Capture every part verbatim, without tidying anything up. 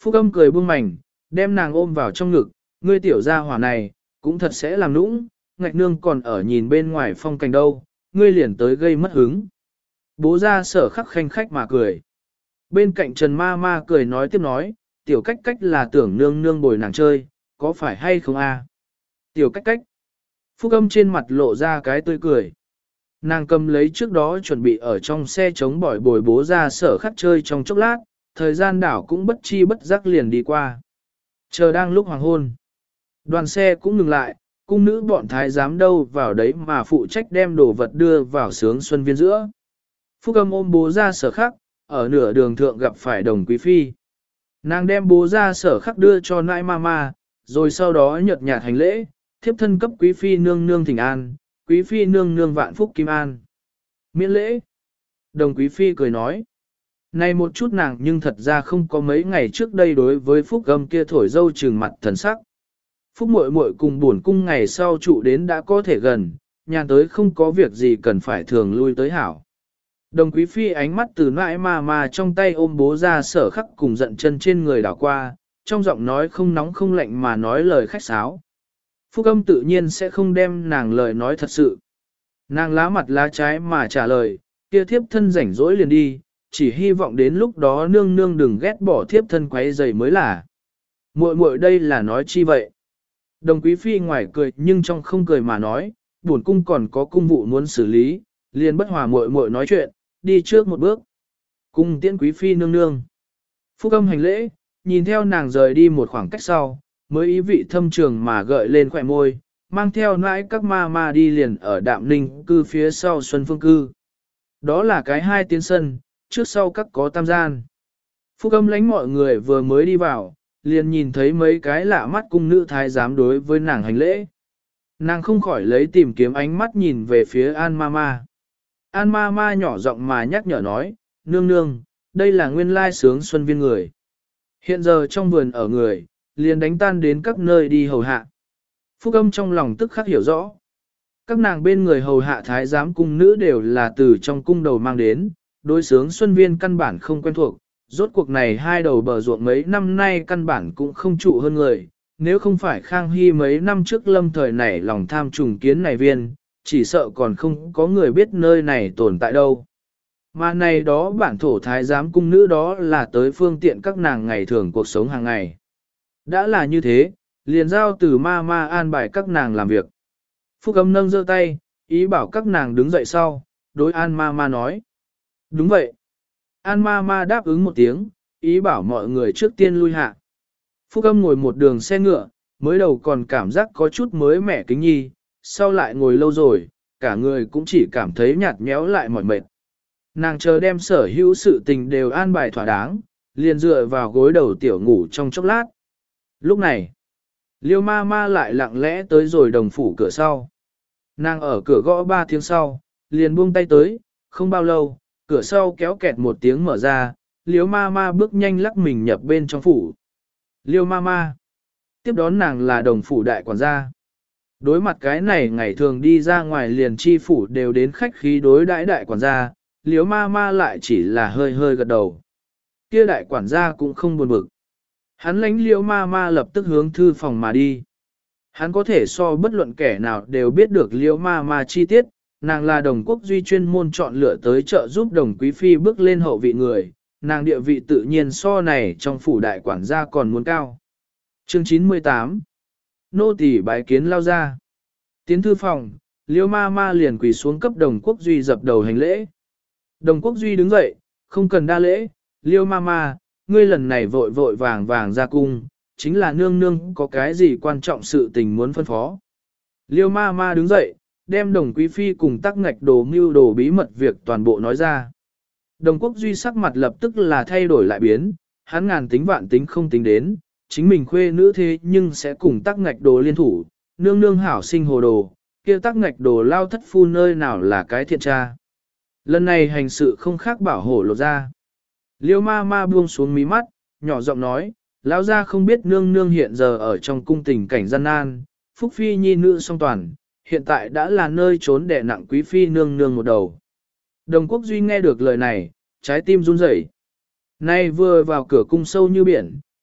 Phúc âm cười buông mảnh, đem nàng ôm vào trong ngực, ngươi tiểu gia hỏa này, cũng thật sẽ làm nũng, ngạch nương còn ở nhìn bên ngoài phong cảnh đâu, ngươi liền tới gây mất hứng. Bố ra sở khắc khanh khách mà cười. Bên cạnh Trần Ma Ma cười nói tiếp nói, tiểu cách cách là tưởng nương nương bồi nàng chơi, có phải hay không a? Tiểu cách cách. Phúc âm trên mặt lộ ra cái tươi cười. Nàng cầm lấy trước đó chuẩn bị ở trong xe chống bỏi bồi bố ra sở khắc chơi trong chốc lát, thời gian đảo cũng bất chi bất giác liền đi qua. Chờ đang lúc hoàng hôn. Đoàn xe cũng ngừng lại, cung nữ bọn thái giám đâu vào đấy mà phụ trách đem đồ vật đưa vào sướng xuân viên giữa. Phúc âm ôm bố ra sở khắc, ở nửa đường thượng gặp phải đồng quý phi. Nàng đem bố ra sở khắc đưa cho nãi mama, rồi sau đó nhợt nhạt hành lễ, thiếp thân cấp quý phi nương nương thỉnh an, quý phi nương nương vạn phúc kim an. Miễn lễ. Đồng quý phi cười nói. Này một chút nàng nhưng thật ra không có mấy ngày trước đây đối với phúc âm kia thổi dâu trừng mặt thần sắc. Phúc muội muội cùng buồn cung ngày sau trụ đến đã có thể gần, nhà tới không có việc gì cần phải thường lui tới hảo. Đồng quý phi ánh mắt từ nãi mà mà trong tay ôm bố ra sở khắc cùng giận chân trên người đảo qua, trong giọng nói không nóng không lạnh mà nói lời khách sáo. Phúc âm tự nhiên sẽ không đem nàng lời nói thật sự. Nàng lá mặt lá trái mà trả lời, kia thiếp thân rảnh rỗi liền đi, chỉ hy vọng đến lúc đó nương nương đừng ghét bỏ thiếp thân quấy rầy mới là. Muội muội đây là nói chi vậy? Đồng quý phi ngoài cười nhưng trong không cười mà nói, bổn cung còn có cung vụ muốn xử lý, liền bất hòa muội muội nói chuyện, đi trước một bước. Cung tiễn quý phi nương nương. Phúc âm hành lễ, nhìn theo nàng rời đi một khoảng cách sau, mới ý vị thâm trường mà gợi lên khỏe môi, mang theo nãi các ma ma đi liền ở đạm ninh cư phía sau xuân phương cư. Đó là cái hai tiến sân, trước sau các có tam gian. Phúc âm lánh mọi người vừa mới đi vào, liền nhìn thấy mấy cái lạ mắt cung nữ thái giám đối với nàng hành lễ. Nàng không khỏi lấy tìm kiếm ánh mắt nhìn về phía An Mama. An Mama nhỏ giọng mà nhắc nhở nói, nương nương, đây là nguyên lai sướng xuân viên người. Hiện giờ trong vườn ở người, liền đánh tan đến các nơi đi hầu hạ. Phúc âm trong lòng tức khắc hiểu rõ. Các nàng bên người hầu hạ thái giám cung nữ đều là từ trong cung đầu mang đến, đối sướng xuân viên căn bản không quen thuộc. Rốt cuộc này hai đầu bờ ruộng mấy năm nay căn bản cũng không trụ hơn người, nếu không phải Khang Hy mấy năm trước lâm thời nảy lòng tham trùng kiến này viên, chỉ sợ còn không có người biết nơi này tồn tại đâu. Mà này đó bản thổ thái giám cung nữ đó là tới phương tiện các nàng ngày thường cuộc sống hàng ngày. Đã là như thế, liền giao từ ma ma an bài các nàng làm việc. Phúc âm nâng giơ tay, ý bảo các nàng đứng dậy sau, đối an ma ma nói. Đúng vậy. An ma ma đáp ứng một tiếng, ý bảo mọi người trước tiên lui hạ. Phúc âm ngồi một đường xe ngựa, mới đầu còn cảm giác có chút mới mẻ kính nhi, sau lại ngồi lâu rồi, cả người cũng chỉ cảm thấy nhạt nhẽo lại mỏi mệt. Nàng chờ đem sở hữu sự tình đều an bài thỏa đáng, liền dựa vào gối đầu tiểu ngủ trong chốc lát. Lúc này, Liêu ma ma lại lặng lẽ tới rồi đồng phủ cửa sau. Nàng ở cửa gõ ba tiếng sau, liền buông tay tới, không bao lâu, cửa sau kéo kẹt một tiếng mở ra, Liêu ma ma bước nhanh lắc mình nhập bên trong phủ. Liêu ma ma. Tiếp đón nàng là đồng phủ đại quản gia. Đối mặt cái này ngày thường đi ra ngoài liền chi phủ đều đến khách khí đối đãi đại quản gia, Liêu ma ma lại chỉ là hơi hơi gật đầu. Kia đại quản gia cũng không buồn bực. Hắn lánh Liêu ma ma lập tức hướng thư phòng mà đi. Hắn có thể so bất luận kẻ nào đều biết được Liêu ma ma chi tiết, nàng là đồng quốc duy chuyên môn chọn lựa tới trợ giúp đồng quý phi bước lên hậu vị người, nàng địa vị tự nhiên so này trong phủ đại quản gia còn muốn cao. Chương chín mươi tám Nô tỳ bái kiến lao ra. Tiến thư phòng, Liêu ma ma liền quỳ xuống cấp đồng quốc duy dập đầu hành lễ. Đồng quốc duy đứng dậy, không cần đa lễ, Liêu ma ma, ngươi lần này vội vội vàng vàng ra cung, chính là nương nương có cái gì quan trọng sự tình muốn phân phó. Liêu ma ma đứng dậy, đem đồng quý phi cùng tắc ngạch đồ mưu đồ bí mật việc toàn bộ nói ra. Đồng quốc duy sắc mặt lập tức là thay đổi lại biến, hắn ngàn tính vạn tính không tính đến, chính mình khuê nữ thế nhưng sẽ cùng tắc ngạch đồ liên thủ, nương nương hảo sinh hồ đồ, kia tắc ngạch đồ lao thất phu nơi nào là cái thiện tra. Lần này hành sự không khác bảo hổ lột ra. Liêu ma ma buông xuống mí mắt, nhỏ giọng nói, lão gia không biết nương nương hiện giờ ở trong cung tình cảnh gian nan, phúc phi nhi nữ song toàn, hiện tại đã là nơi trốn đè nặng quý phi nương nương một đầu. Đồng quốc duy nghe được lời này, trái tim run rẩy. Nay vừa vào cửa cung sâu như biển,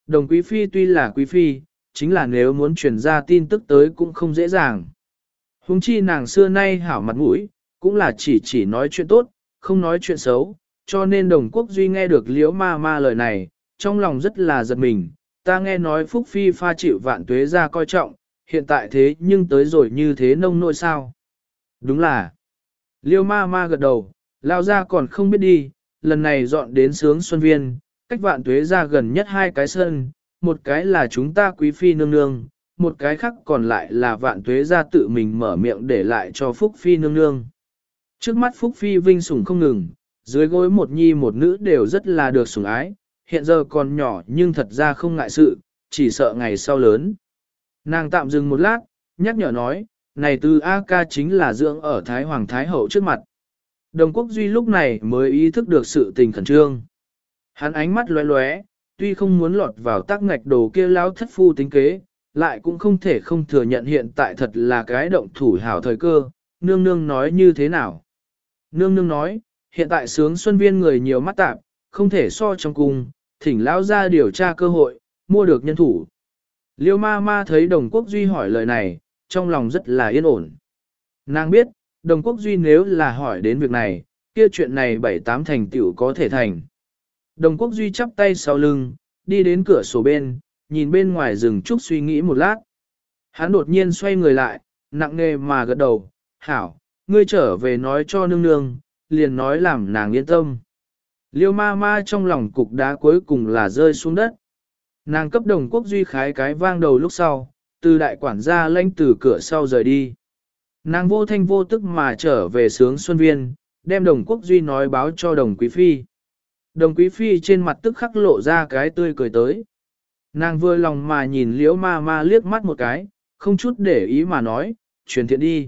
Đồng quý phi tuy là quý phi, chính là nếu muốn truyền ra tin tức tới cũng không dễ dàng. Huống chi nàng xưa nay hảo mặt mũi, cũng là chỉ chỉ nói chuyện tốt, không nói chuyện xấu, cho nên đồng quốc duy nghe được liễu ma ma lời này, trong lòng rất là giật mình, ta nghe nói Phúc Phi pha chịu vạn tuế ra coi trọng, hiện tại thế nhưng tới rồi như thế nông nỗi sao. Đúng là, liễu ma ma gật đầu, lao ra còn không biết đi, lần này dọn đến sướng Xuân Viên, cách vạn tuế ra gần nhất hai cái sân, một cái là chúng ta quý phi nương nương, một cái khác còn lại là vạn tuế ra tự mình mở miệng để lại cho Phúc Phi nương nương. Trước mắt Phúc Phi vinh sủng không ngừng, dưới gối một nhi một nữ đều rất là được sủng ái, hiện giờ còn nhỏ nhưng thật ra không ngại sự, chỉ sợ ngày sau lớn. Nàng tạm dừng một lát, nhắc nhở nói, này từ A ca chính là dưỡng ở Thái Hoàng Thái Hậu trước mặt. Đồng Quốc Duy lúc này mới ý thức được sự tình khẩn trương. Hắn ánh mắt lóe lóe, tuy không muốn lọt vào tác ngạch đồ kia lão thất phu tính kế, lại cũng không thể không thừa nhận hiện tại thật là cái động thủ hảo thời cơ, nương nương nói như thế nào. Nương nương nói, hiện tại sướng Xuân Viên người nhiều mắt tạp, không thể so trong cung, thỉnh lão ra điều tra cơ hội, mua được nhân thủ. Liêu ma ma thấy Đồng Quốc Duy hỏi lời này, trong lòng rất là yên ổn. Nàng biết, Đồng Quốc Duy nếu là hỏi đến việc này, kia chuyện này bảy tám thành tựu có thể thành. Đồng Quốc Duy chắp tay sau lưng, đi đến cửa sổ bên, nhìn bên ngoài rừng trúc suy nghĩ một lát. Hắn đột nhiên xoay người lại, nặng nề mà gật đầu, hảo, ngươi trở về nói cho nương nương, liền nói làm nàng yên tâm. Liêu ma ma trong lòng cục đá cuối cùng là rơi xuống đất. Nàng cấp Đồng Quốc Duy khái cái vang đầu lúc sau, từ đại quản gia lanh từ cửa sau rời đi. Nàng vô thanh vô tức mà trở về sướng Xuân Viên, đem Đồng Quốc Duy nói báo cho Đồng Quý Phi. Đồng Quý Phi trên mặt tức khắc lộ ra cái tươi cười tới. Nàng vừa lòng mà nhìn liễu ma ma liếc mắt một cái, không chút để ý mà nói, truyền thiện đi.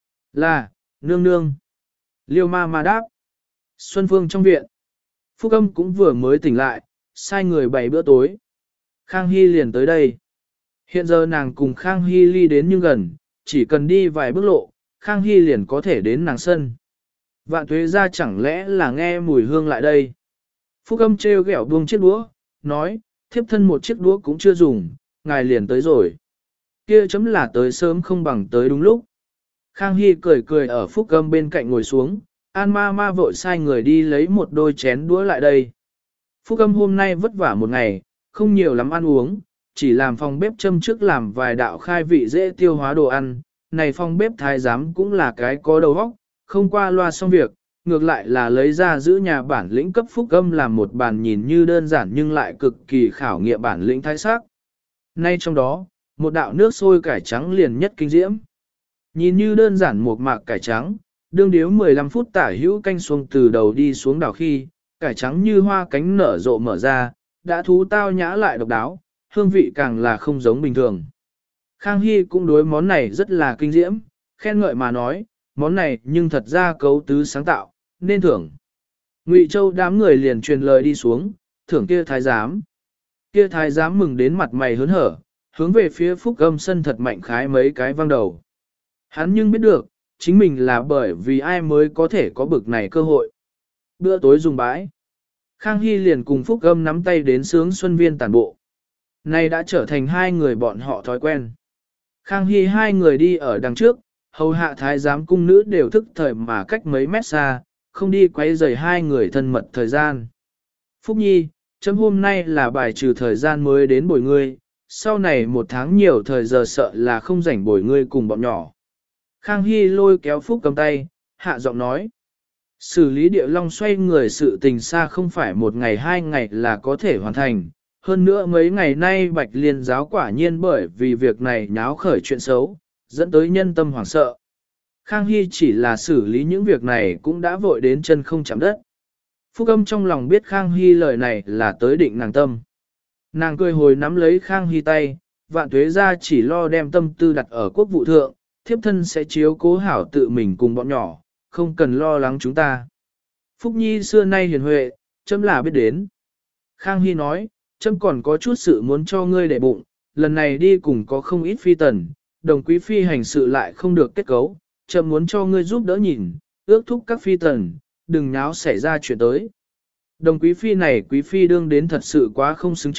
Là, nương nương. Liễu ma ma đáp. Xuân Phương trong viện. Phúc Âm cũng vừa mới tỉnh lại, sai người bày bữa tối. Khang Hy liền tới đây. Hiện giờ nàng cùng Khang Hy ly đến nhưng gần, chỉ cần đi vài bước lộ, Khang Hy liền có thể đến nàng sân. Vạn Tuế ra chẳng lẽ là nghe mùi hương lại đây. Phúc Âm treo ghẹo buông chiếc đũa, nói, thiếp thân một chiếc đũa cũng chưa dùng, ngài liền tới rồi. Kia chấm là tới sớm không bằng tới đúng lúc. Khang Hy cười cười ở Phúc Âm bên cạnh ngồi xuống, An ma ma vội sai người đi lấy một đôi chén đũa lại đây. Phúc Âm hôm nay vất vả một ngày, không nhiều lắm ăn uống, chỉ làm phòng bếp châm trước làm vài đạo khai vị dễ tiêu hóa đồ ăn. Này phòng bếp thái giám cũng là cái có đầu óc, không qua loa xong việc, ngược lại là lấy ra giữ nhà bản lĩnh cấp Phúc Âm làm một bàn nhìn như đơn giản nhưng lại cực kỳ khảo nghiệm bản lĩnh thái sắc. Nay trong đó, một đạo nước sôi cải trắng liền nhất kinh diễm. Nhìn như đơn giản một mạc cải trắng, đương điếu mười lăm phút tả hữu canh xuông từ đầu đi xuống đảo khi, cải trắng như hoa cánh nở rộ mở ra, đã thú tao nhã lại độc đáo, hương vị càng là không giống bình thường. Khang Hy cũng đối món này rất là kinh diễm, khen ngợi mà nói, món này nhưng thật ra cấu tứ sáng tạo, nên thưởng. Ngụy Châu đám người liền truyền lời đi xuống, thưởng kia thái giám. Kia thái giám mừng đến mặt mày hớn hở, hướng về phía Phúc Âm sân thật mạnh khái mấy cái văng đầu. Hắn nhưng biết được, chính mình là bởi vì ai mới có thể có bực này cơ hội. Bữa tối dùng bãi. Khang Hy liền cùng Phúc Âm nắm tay đến sướng Xuân Viên tản bộ. Này đã trở thành hai người bọn họ thói quen. Khang Hy hai người đi ở đằng trước, hầu hạ thái giám cung nữ đều thức thời mà cách mấy mét xa, không đi quấy rầy hai người thân mật thời gian. Phúc Nhi, chấm hôm nay là bài trừ thời gian mới đến bồi ngươi, sau này một tháng nhiều thời giờ sợ là không rảnh bồi ngươi cùng bọn nhỏ. Khang Hy lôi kéo Phúc cầm tay, hạ giọng nói. Xử lý địa long xoay người sự tình xa không phải một ngày hai ngày là có thể hoàn thành. Hơn nữa mấy ngày nay Bạch Liên giáo quả nhiên bởi vì việc này nháo khởi chuyện xấu, dẫn tới nhân tâm hoảng sợ. Khang Hy chỉ là xử lý những việc này cũng đã vội đến chân không chạm đất. Phúc Âm trong lòng biết Khang Hy lời này là tới định nàng tâm. Nàng cười hồi nắm lấy Khang Hy tay, Vạn Tuế ra chỉ lo đem tâm tư đặt ở quốc vụ thượng, thiếp thân sẽ chiếu cố hảo tự mình cùng bọn nhỏ, không cần lo lắng chúng ta. Phúc Nhi xưa nay hiền huệ, chấm là biết đến. Khang Hy nói, chấm còn có chút sự muốn cho ngươi để bụng, lần này đi cùng có không ít phi tần, đồng quý phi hành sự lại không được kết cấu, chấm muốn cho ngươi giúp đỡ nhìn, ước thúc các phi tần, đừng nháo xảy ra chuyện tới. Đồng quý phi này quý phi đương đến thật sự quá không xứng trước,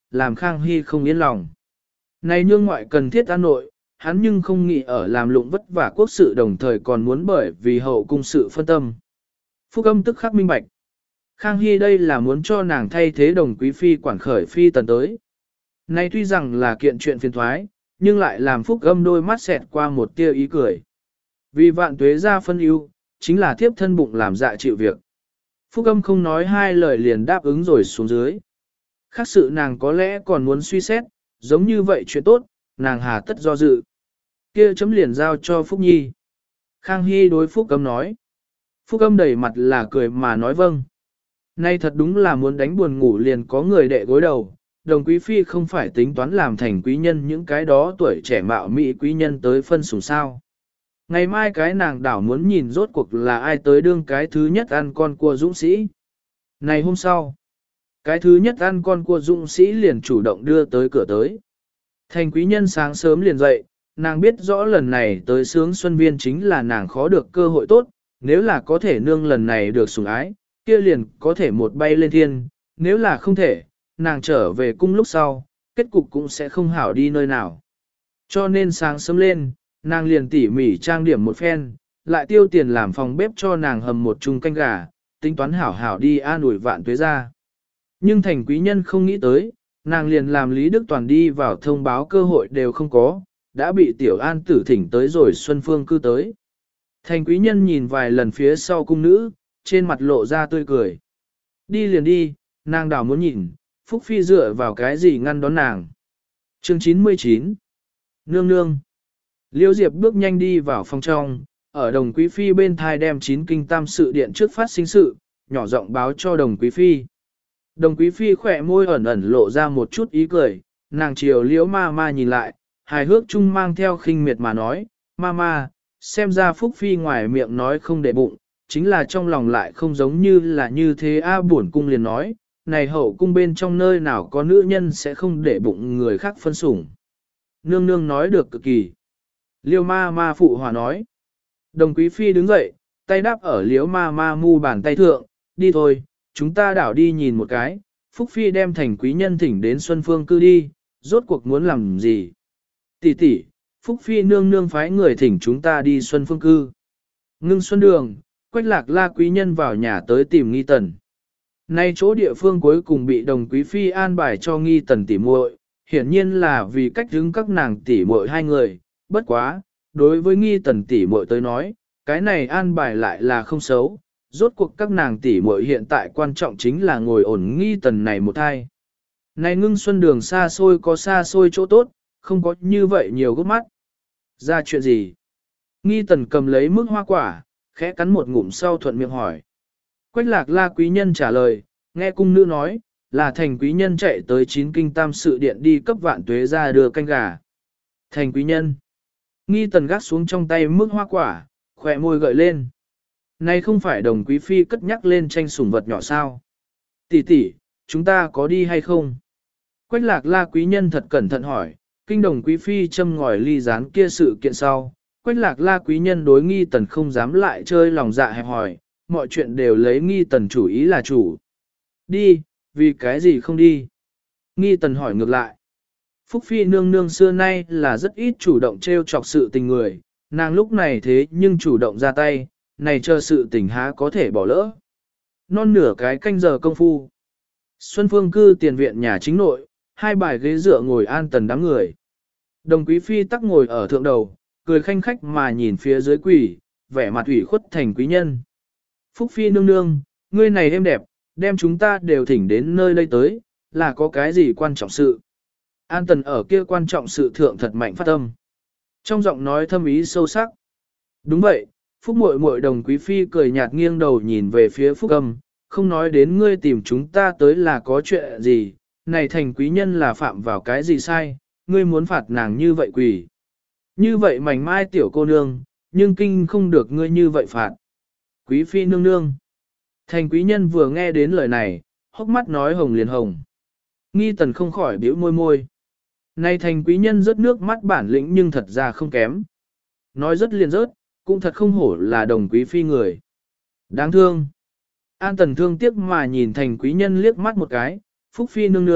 làm Khang Hy không yên lòng. Này nhương ngoại cần thiết an nội, hắn nhưng không nghĩ ở làm lụng vất vả quốc sự đồng thời còn muốn bởi vì hậu cung sự phân tâm. Phúc âm tức khắc minh bạch. Khang Hy đây là muốn cho nàng thay thế đồng quý phi quản khởi phi tần tới. Này tuy rằng là kiện chuyện phiền thoái, nhưng lại làm Phúc âm đôi mắt xẹt qua một tia ý cười. Vì vạn tuế ra phân ưu, chính là thiếp thân bụng làm dạ chịu việc. Phúc âm không nói hai lời liền đáp ứng rồi xuống dưới. Khác sự nàng có lẽ còn muốn suy xét, giống như vậy chuyện tốt, nàng hà tất do dự. Kia chấm liền giao cho Phúc Nhi. Khang Hy đối Phúc âm nói. Phúc âm đầy mặt là cười mà nói vâng. Nay thật đúng là muốn đánh buồn ngủ liền có người đệ gối đầu, đồng quý phi không phải tính toán làm thành quý nhân những cái đó tuổi trẻ mạo mỹ quý nhân tới phân sủng sao. Ngày mai cái nàng đảo muốn nhìn rốt cuộc là ai tới đương cái thứ nhất ăn con cua dũng sĩ. Này hôm sau, cái thứ nhất ăn con cua dũng sĩ liền chủ động đưa tới cửa tới. Thành quý nhân sáng sớm liền dậy, nàng biết rõ lần này tới sướng xuân viên chính là nàng khó được cơ hội tốt, nếu là có thể nương lần này được sủng ái, kia liền có thể một bay lên thiên, nếu là không thể, nàng trở về cung lúc sau, kết cục cũng sẽ không hảo đi nơi nào. Cho nên sáng sớm lên, nàng liền tỉ mỉ trang điểm một phen, lại tiêu tiền làm phòng bếp cho nàng hầm một chung canh gà, tính toán hảo hảo đi an ủi vạn tuế ra. Nhưng thành quý nhân không nghĩ tới, nàng liền làm Lý Đức Toàn đi vào thông báo cơ hội đều không có, đã bị tiểu an tử thỉnh tới rồi Xuân Phương cư tới. Thành quý nhân nhìn vài lần phía sau cung nữ, trên mặt lộ ra tươi cười. Đi liền đi, nàng đảo muốn nhìn, Phúc Phi dựa vào cái gì ngăn đón nàng. Chương chín mươi chín Nương nương Liêu Diệp bước nhanh đi vào phòng trong, ở đồng quý phi bên thai đem chín kinh tam sự điện trước phát sinh sự, nhỏ giọng báo cho đồng quý phi. Đồng quý phi khỏe môi ẩn ẩn lộ ra một chút ý cười, nàng chiều liễu ma ma nhìn lại, hài hước chung mang theo khinh miệt mà nói, ma ma, xem ra Phúc Phi ngoài miệng nói không để bụng, chính là trong lòng lại không giống như là như thế a bổn cung liền nói, này hậu cung bên trong nơi nào có nữ nhân sẽ không để bụng người khác phân sủng. Nương nương nói được cực kỳ. Liêu ma ma phụ hòa nói. Đồng quý phi đứng dậy, tay đáp ở liễu ma ma mu bàn tay thượng, đi thôi, chúng ta đảo đi nhìn một cái, Phúc Phi đem thành quý nhân thỉnh đến Xuân Phương cư đi, rốt cuộc muốn làm gì. Tỷ tỷ, Phúc Phi nương nương phái người thỉnh chúng ta đi Xuân Phương cư. Ngưng Xuân Đường, Quách Lạc La quý nhân vào nhà tới tìm Nghi Tần. Nay chỗ địa phương cuối cùng bị đồng quý phi an bài cho Nghi Tần tỉ muội, hiển nhiên là vì cách đứng các nàng tỉ muội hai người, bất quá, đối với Nghi Tần tỉ muội tới nói, cái này an bài lại là không xấu, rốt cuộc các nàng tỉ muội hiện tại quan trọng chính là ngồi ổn Nghi Tần này một thai. Này Ngưng Xuân Đường xa xôi có xa xôi chỗ tốt, không có như vậy nhiều gốc mắt. Ra chuyện gì? Nghi Tần cầm lấy mức hoa quả, khẽ cắn một ngụm sau thuận miệng hỏi. Quách Lạc La quý nhân trả lời, nghe cung nữ nói, là thành quý nhân chạy tới chín kinh tam sự điện đi cấp vạn tuế ra đưa canh gà. Thành quý nhân. Nghi Tần gác xuống trong tay mức hoa quả, khỏe môi gợi lên. Này không phải đồng quý phi cất nhắc lên tranh sủng vật nhỏ sao? Tỷ tỷ, chúng ta có đi hay không? Quách Lạc La quý nhân thật cẩn thận hỏi, kinh đồng quý phi châm ngòi ly gián kia sự kiện sau. Quách Lạc La quý nhân đối Nghi Tần không dám lại chơi lòng dạ hẹp hỏi, mọi chuyện đều lấy Nghi Tần chủ ý là chủ. Đi, vì cái gì không đi? Nghi Tần hỏi ngược lại. Phúc Phi nương nương xưa nay là rất ít chủ động trêu chọc sự tình người, nàng lúc này thế nhưng chủ động ra tay, này chờ sự tình há có thể bỏ lỡ. Non nửa cái canh giờ công phu. Xuân Phương cư tiền viện nhà chính nội, hai bài ghế dựa ngồi an tần đám người. Đồng quý phi tắc ngồi ở thượng đầu, cười khanh khách mà nhìn phía dưới quỷ, vẻ mặt ủy khuất thành quý nhân. Phúc Phi nương nương, ngươi này êm đẹp, đem chúng ta đều thỉnh đến nơi đây tới, là có cái gì quan trọng sự. An tần ở kia quan trọng sự thượng thật mạnh phát tâm. Trong giọng nói thâm ý sâu sắc. Đúng vậy, Phúc muội muội đồng quý phi cười nhạt nghiêng đầu nhìn về phía Phúc Âm, không nói đến ngươi tìm chúng ta tới là có chuyện gì, này thành quý nhân là phạm vào cái gì sai, ngươi muốn phạt nàng như vậy quỷ. Như vậy mảnh mai tiểu cô nương, nhưng kinh không được ngươi như vậy phạt. Quý phi nương nương. Thành quý nhân vừa nghe đến lời này, hốc mắt nói hồng liền hồng. Nghi Tần không khỏi bĩu môi môi. Này thành quý nhân rớt nước mắt bản lĩnh nhưng thật ra không kém. Nói rất liền rớt, cũng thật không hổ là đồng quý phi người. Đáng thương. An Tần thương tiếc mà nhìn thành quý nhân liếc mắt một cái, Phúc Phi nương nương,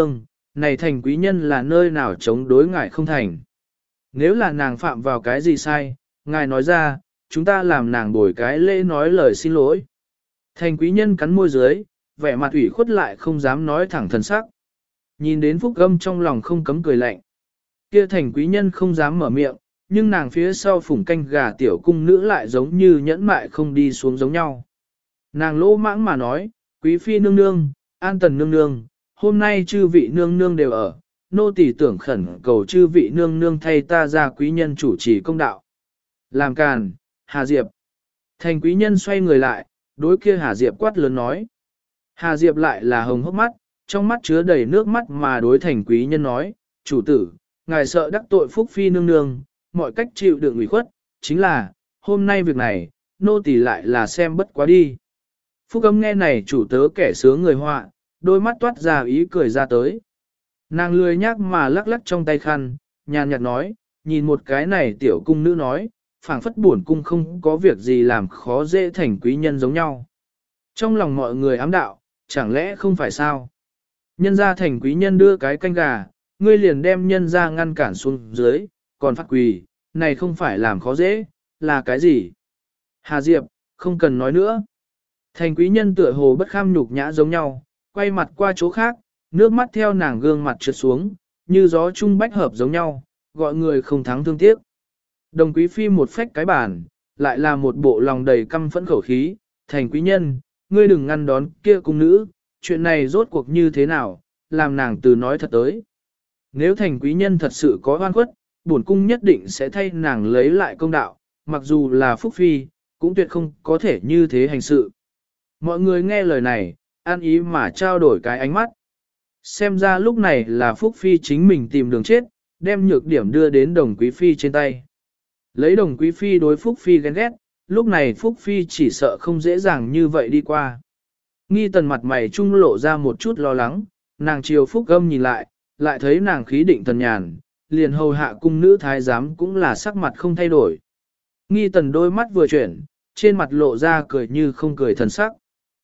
này thành quý nhân là nơi nào chống đối ngài không thành. Nếu là nàng phạm vào cái gì sai, ngài nói ra, chúng ta làm nàng bồi cái lễ nói lời xin lỗi. Thành quý nhân cắn môi dưới, vẻ mặt ủy khuất lại không dám nói thẳng thần sắc. Nhìn đến Phúc Âm trong lòng không cấm cười lạnh. Kia thành quý nhân không dám mở miệng, nhưng nàng phía sau phủng canh gà tiểu cung nữ lại giống như nhẫn mại không đi xuống giống nhau. Nàng lỗ mãng mà nói, quý phi nương nương, an tần nương nương, hôm nay chư vị nương nương đều ở, nô tỳ tưởng khẩn cầu chư vị nương nương thay ta ra quý nhân chủ trì công đạo. Làm càn, Hà Diệp. Thành quý nhân xoay người lại, đối kia Hà Diệp quát lớn nói. Hà Diệp lại là hồng hốc mắt, trong mắt chứa đầy nước mắt mà đối thành quý nhân nói, chủ tử, ngài sợ đắc tội phúc phi nương nương, mọi cách chịu đựng ủy khuất, chính là, hôm nay việc này, nô tỳ lại là xem bất quá đi. Phúc Âm nghe này chủ tớ kẻ sướng người họa, đôi mắt toát ra ý cười ra tới. Nàng lười nhác mà lắc lắc trong tay khăn, nhàn nhạt nói, nhìn một cái này tiểu cung nữ nói, phảng phất buồn cung không có việc gì làm khó dễ thành quý nhân giống nhau. Trong lòng mọi người ám đạo, chẳng lẽ không phải sao? Nhân ra thành quý nhân đưa cái canh gà, ngươi liền đem nhân ra ngăn cản xuống dưới, còn phát quỳ, này không phải làm khó dễ, là cái gì? Hà Diệp, không cần nói nữa. Thành quý nhân tựa hồ bất kham nhục nhã giống nhau, quay mặt qua chỗ khác, nước mắt theo nàng gương mặt trượt xuống, như gió trung bách hợp giống nhau, gọi người không thắng thương tiếc. Đồng quý phi một phách cái bàn, lại là một bộ lòng đầy căm phẫn khẩu khí, thành quý nhân, ngươi đừng ngăn đón kia cung nữ, chuyện này rốt cuộc như thế nào, làm nàng từ nói thật tới. Nếu thành quý nhân thật sự có oan khuất, bổn cung nhất định sẽ thay nàng lấy lại công đạo, mặc dù là phúc phi, cũng tuyệt không có thể như thế hành sự. Mọi người nghe lời này, an ý mà trao đổi cái ánh mắt. Xem ra lúc này là phúc phi chính mình tìm đường chết, đem nhược điểm đưa đến đồng quý phi trên tay. Lấy đồng quý phi đối phúc phi ghen ghét, lúc này phúc phi chỉ sợ không dễ dàng như vậy đi qua. Nghi tần mặt mày trung lộ ra một chút lo lắng, nàng chiều phúc âm nhìn lại, lại thấy nàng khí định thần nhàn, liền hầu hạ cung nữ thái giám cũng là sắc mặt không thay đổi. Nghi tần đôi mắt vừa chuyển, trên mặt lộ ra cười như không cười thần sắc.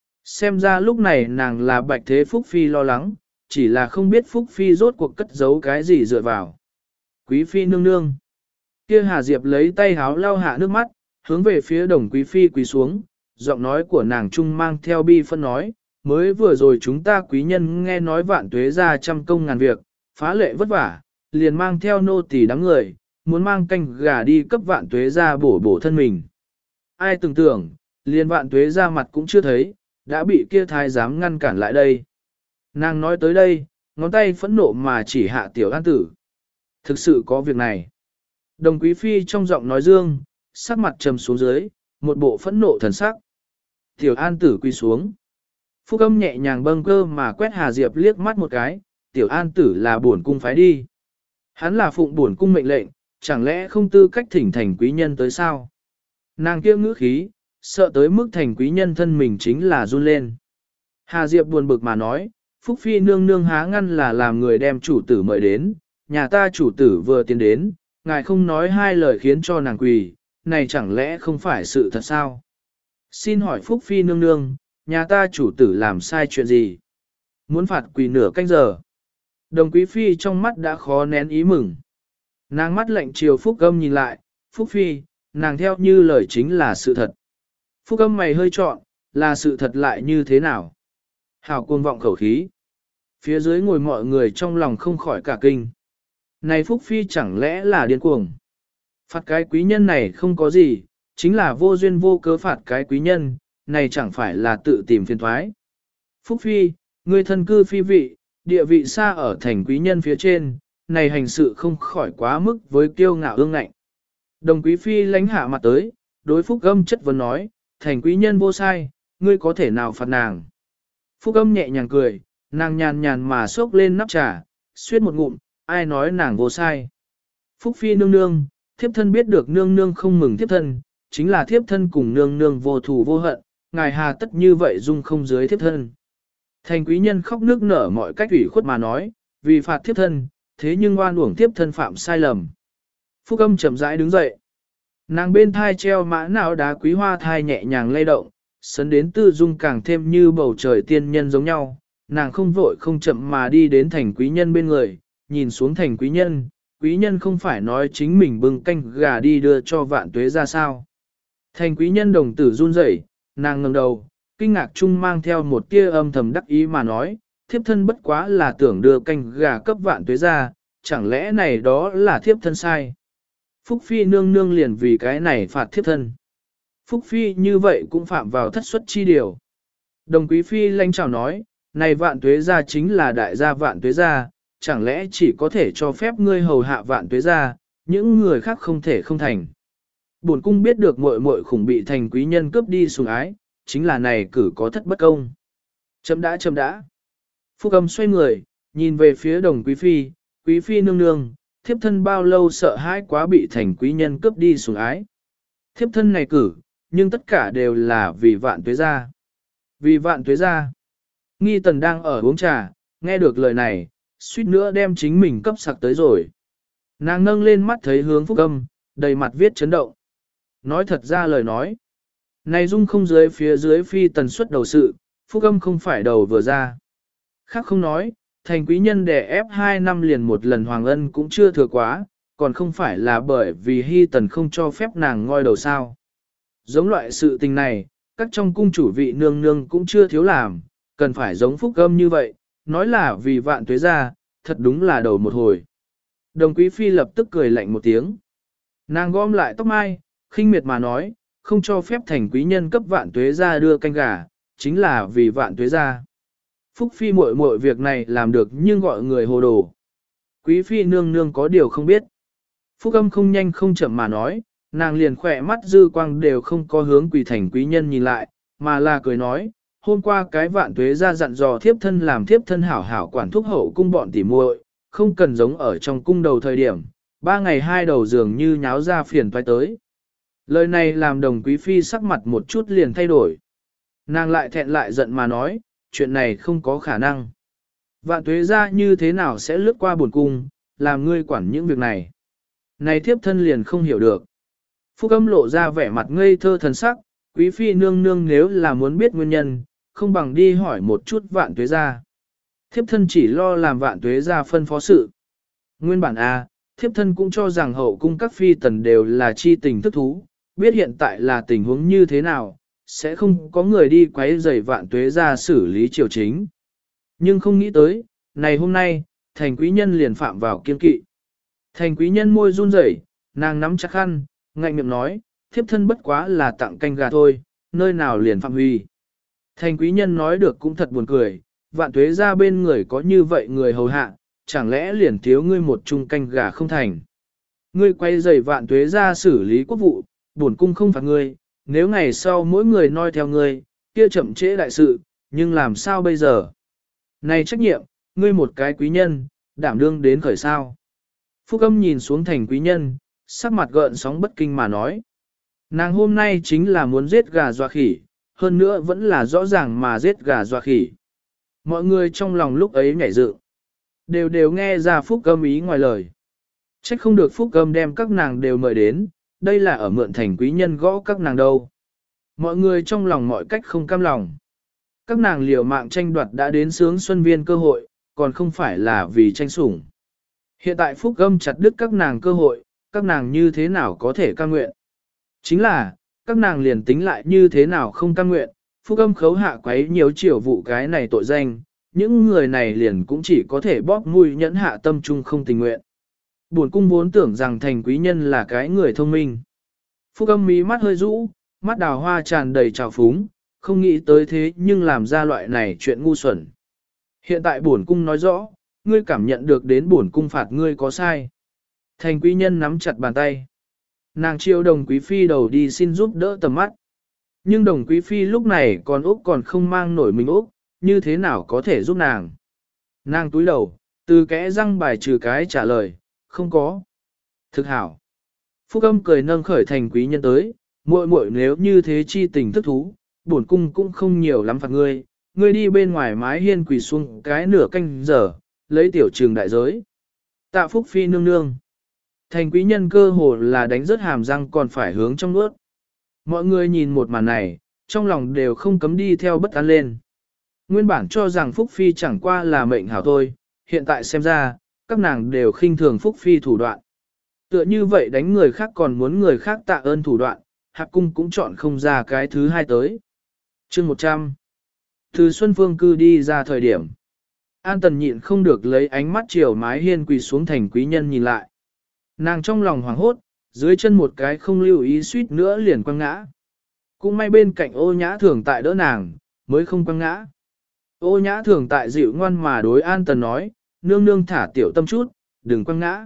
Xem ra lúc này nàng là bạch thế phúc phi lo lắng, chỉ là không biết phúc phi rốt cuộc cất giấu cái gì dựa vào. Quý phi nương nương. Kia Hà Diệp lấy tay háo lau hạ nước mắt, hướng về phía đồng quý phi quỳ xuống, giọng nói của nàng trung mang theo bi phân nói, mới vừa rồi chúng ta quý nhân nghe nói vạn tuế ra trăm công ngàn việc, phá lệ vất vả, liền mang theo nô tỳ đám người, muốn mang canh gà đi cấp vạn tuế ra bổ bổ thân mình. Ai tưởng tưởng, liền vạn tuế ra mặt cũng chưa thấy, đã bị kia thái giám ngăn cản lại đây. Nàng nói tới đây, ngón tay phẫn nộ mà chỉ hạ tiểu an tử. Thực sự có việc này. Đồng quý phi trong giọng nói dương, sắc mặt trầm xuống dưới, một bộ phẫn nộ thần sắc. Tiểu an tử quy xuống. Phúc Âm nhẹ nhàng bâng cơ mà quét Hà Diệp liếc mắt một cái, tiểu an tử là bổn cung phái đi. Hắn là phụng bổn cung mệnh lệnh, chẳng lẽ không tư cách thỉnh thành quý nhân tới sao? Nàng kia ngữ khí, sợ tới mức thành quý nhân thân mình chính là run lên. Hà Diệp buồn bực mà nói, Phúc Phi nương nương há ngăn là làm người đem chủ tử mời đến, nhà ta chủ tử vừa tiến đến, ngài không nói hai lời khiến cho nàng quỳ, này chẳng lẽ không phải sự thật sao? Xin hỏi Phúc Phi nương nương, nhà ta chủ tử làm sai chuyện gì? Muốn phạt quỳ nửa canh giờ. Đồng quý phi trong mắt đã khó nén ý mừng. Nàng mắt lạnh chiều Phúc Âm nhìn lại, Phúc Phi, nàng theo như lời chính là sự thật. Phúc Âm mày hơi trọn, là sự thật lại như thế nào? Hảo cuồng vọng khẩu khí. Phía dưới ngồi mọi người trong lòng không khỏi cả kinh. Này Phúc Phi chẳng lẽ là điên cuồng? Phạt cái quý nhân này không có gì, chính là vô duyên vô cớ phạt cái quý nhân, này chẳng phải là tự tìm phiền thoái. Phúc Phi, người thân cư phi vị, địa vị xa ở thành quý nhân phía trên, này hành sự không khỏi quá mức với kiêu ngạo ương ngạnh. Đồng quý phi lánh hạ mặt tới, đối Phúc Âm chất vấn nói, thành quý nhân vô sai, ngươi có thể nào phạt nàng. Phúc Âm nhẹ nhàng cười, nàng nhàn nhàn mà xốc lên nắp trà, suyết một ngụm, ai nói nàng vô sai. Phúc Phi nương nương, thiếp thân biết được nương nương không mừng thiếp thân, chính là thiếp thân cùng nương nương vô thù vô hận, ngài hà tất như vậy dung không dưới thiếp thân. Thành quý nhân khóc nước nở mọi cách ủy khuất mà nói, vì phạt thiếp thân, thế nhưng oan uổng thiếp thân phạm sai lầm. Phúc Âm chậm rãi đứng dậy. Nàng bên thai treo mã não đá quý hoa thai nhẹ nhàng lay động, sấn đến tư dung càng thêm như bầu trời tiên nhân giống nhau, nàng không vội không chậm mà đi đến thành quý nhân bên người, nhìn xuống thành quý nhân, quý nhân không phải nói chính mình bưng canh gà đi đưa cho vạn tuế ra sao. Thành quý nhân đồng tử run rẩy, nàng ngẩng đầu, kinh ngạc chung mang theo một tia âm thầm đắc ý mà nói, thiếp thân bất quá là tưởng đưa canh gà cấp vạn tuế ra, chẳng lẽ này đó là thiếp thân sai. Phúc Phi nương nương liền vì cái này phạt thiếp thân. Phúc Phi như vậy cũng phạm vào thất suất chi điều. Đồng quý Phi lãnh chào nói, này vạn tuế gia chính là đại gia vạn tuế gia, chẳng lẽ chỉ có thể cho phép ngươi hầu hạ vạn tuế gia, những người khác không thể không thành. Bổn cung biết được muội muội khủng bị thành quý nhân cướp đi sủng ái, chính là này cử có thất bất công. Chấm đã chấm đã. Phúc Âm xoay người, nhìn về phía đồng quý Phi, quý Phi nương nương, thiếp thân bao lâu sợ hãi quá bị thành quý nhân cướp đi sủng ái. Thiếp thân này cử, nhưng tất cả đều là vì vạn tuế gia. Vì vạn tuế gia. Nghi Tần đang ở uống trà, nghe được lời này, suýt nữa đem chính mình cấp sặc tới rồi. Nàng nâng lên mắt thấy hướng Phúc Âm, đầy mặt viết chấn động. Nói thật ra lời nói. Này dung không dưới phía dưới Phi Tần suất đầu sự, Phúc Âm không phải đầu vừa ra. Khác không nói, thành quý nhân đè ép hai năm liền một lần hoàng ân cũng chưa thừa quá, còn không phải là bởi vì Hy Tần không cho phép nàng ngoi đầu sao. Giống loại sự tình này, các trong cung chủ vị nương nương cũng chưa thiếu làm, cần phải giống Phúc Âm như vậy, nói là vì vạn tuế gia, thật đúng là đầu một hồi. Đồng quý Phi lập tức cười lạnh một tiếng. Nàng gom lại tóc mai, khinh miệt mà nói, không cho phép thành quý nhân cấp vạn tuế gia đưa canh gà, chính là vì vạn tuế gia. Phúc Phi muội muội việc này làm được nhưng gọi người hồ đồ. Quý Phi nương nương có điều không biết. Phúc Âm không nhanh không chậm mà nói, nàng liền khỏe mắt dư quang đều không có hướng quỳ thành quý nhân nhìn lại, mà là cười nói, hôm qua cái vạn tuế gia dặn dò thiếp thân làm thiếp thân hảo hảo quản thúc hậu cung bọn tỉ muội, không cần giống ở trong cung đầu thời điểm, ba ngày hai đầu dường như nháo ra phiền toái tới. Lời này làm đồng quý Phi sắc mặt một chút liền thay đổi. Nàng lại thẹn lại giận mà nói, chuyện này không có khả năng. Vạn tuế gia như thế nào sẽ lướt qua buồn cung, làm ngươi quản những việc này. Này thiếp thân liền không hiểu được. Phúc Âm lộ ra vẻ mặt ngây thơ thần sắc, quý Phi nương nương nếu là muốn biết nguyên nhân, không bằng đi hỏi một chút vạn tuế gia. Thiếp thân chỉ lo làm vạn tuế gia phân phó sự. Nguyên bản A, thiếp thân cũng cho rằng hậu cung các phi tần đều là chi tình thức thú, biết hiện tại là tình huống như thế nào, sẽ không có người đi quấy rầy vạn tuế gia xử lý triều chính. Nhưng không nghĩ tới, này hôm nay, thành quý nhân liền phạm vào kiên kỵ. Thành quý nhân môi run rẩy, nàng nắm chặt khăn, ngạnh miệng nói, thiếp thân bất quá là tặng canh gà thôi, nơi nào liền phạm huy. Thành quý nhân nói được cũng thật buồn cười, vạn tuế gia bên người có như vậy người hầu hạ, chẳng lẽ liền thiếu ngươi một chung canh gà không thành. Ngươi quay rầy vạn tuế gia xử lý quốc vụ, bổn cung không phạt ngươi, nếu ngày sau mỗi người noi theo ngươi, kia chậm trễ đại sự, nhưng làm sao bây giờ? Này trách nhiệm, ngươi một cái quý nhân, đảm đương đến khởi sao. Phúc Âm nhìn xuống thành quý nhân, sắc mặt gợn sóng bất kinh mà nói. Nàng hôm nay chính là muốn giết gà dọa khỉ, hơn nữa vẫn là rõ ràng mà giết gà dọa khỉ. Mọi người trong lòng lúc ấy nhảy dựng, đều đều nghe ra Phúc Âm ý ngoài lời. Trách không được Phúc Âm đem các nàng đều mời đến, đây là ở mượn thành quý nhân gõ các nàng đâu. Mọi người trong lòng mọi cách không cam lòng. Các nàng liều mạng tranh đoạt đã đến sướng xuân viên cơ hội, còn không phải là vì tranh sủng. Hiện tại Phúc Âm chặt đứt các nàng cơ hội, các nàng như thế nào có thể cam nguyện? Chính là, các nàng liền tính lại như thế nào không cam nguyện, Phúc Âm khấu hạ quấy nhiều chiều vụ cái này tội danh, những người này liền cũng chỉ có thể bóp mũi nhẫn hạ tâm trung không tình nguyện. Buồn cung vốn tưởng rằng thành quý nhân là cái người thông minh. Phúc Âm mí mắt hơi rũ, mắt đào hoa tràn đầy trào phúng, không nghĩ tới thế nhưng làm ra loại này chuyện ngu xuẩn. Hiện tại bổn cung nói rõ, ngươi cảm nhận được đến bổn cung phạt ngươi có sai. Thành quý nhân nắm chặt bàn tay. Nàng chiêu đồng quý phi đầu đi xin giúp đỡ tầm mắt. Nhưng đồng quý phi lúc này còn Úc còn không mang nổi mình Úc, như thế nào có thể giúp nàng. Nàng túi đầu, từ kẽ răng bài trừ cái trả lời, không có. Thực hảo. Phúc Âm cười nâng khởi thành quý nhân tới, muội muội nếu như thế chi tình thức thú, bổn cung cũng không nhiều lắm phạt ngươi, ngươi đi bên ngoài mái hiên quỳ xuống cái nửa canh giờ, lấy tiểu trường đại giới. Tạ Phúc Phi nương nương. Thành quý nhân cơ hồ là đánh rớt hàm răng còn phải hướng trong nuốt. Mọi người nhìn một màn này, trong lòng đều không cấm đi theo bất an lên. Nguyên bản cho rằng Phúc Phi chẳng qua là mệnh hảo thôi, hiện tại xem ra, các nàng đều khinh thường Phúc Phi thủ đoạn. Tựa như vậy đánh người khác còn muốn người khác tạ ơn thủ đoạn, Hạc Cung cũng chọn không ra cái thứ hai tới. chương một trăm. Từ Xuân Phương cư đi ra thời điểm. An Tần nhịn không được lấy ánh mắt chiều mái hiên quỳ xuống thành quý nhân nhìn lại. Nàng trong lòng hoảng hốt, dưới chân một cái không lưu ý suýt nữa liền quăng ngã. Cũng may bên cạnh ô nhã thường tại đỡ nàng, mới không quăng ngã. Ô nhã thường tại dịu ngoan mà đối An Tần nói, nương nương thả tiểu tâm chút, đừng quăng ngã.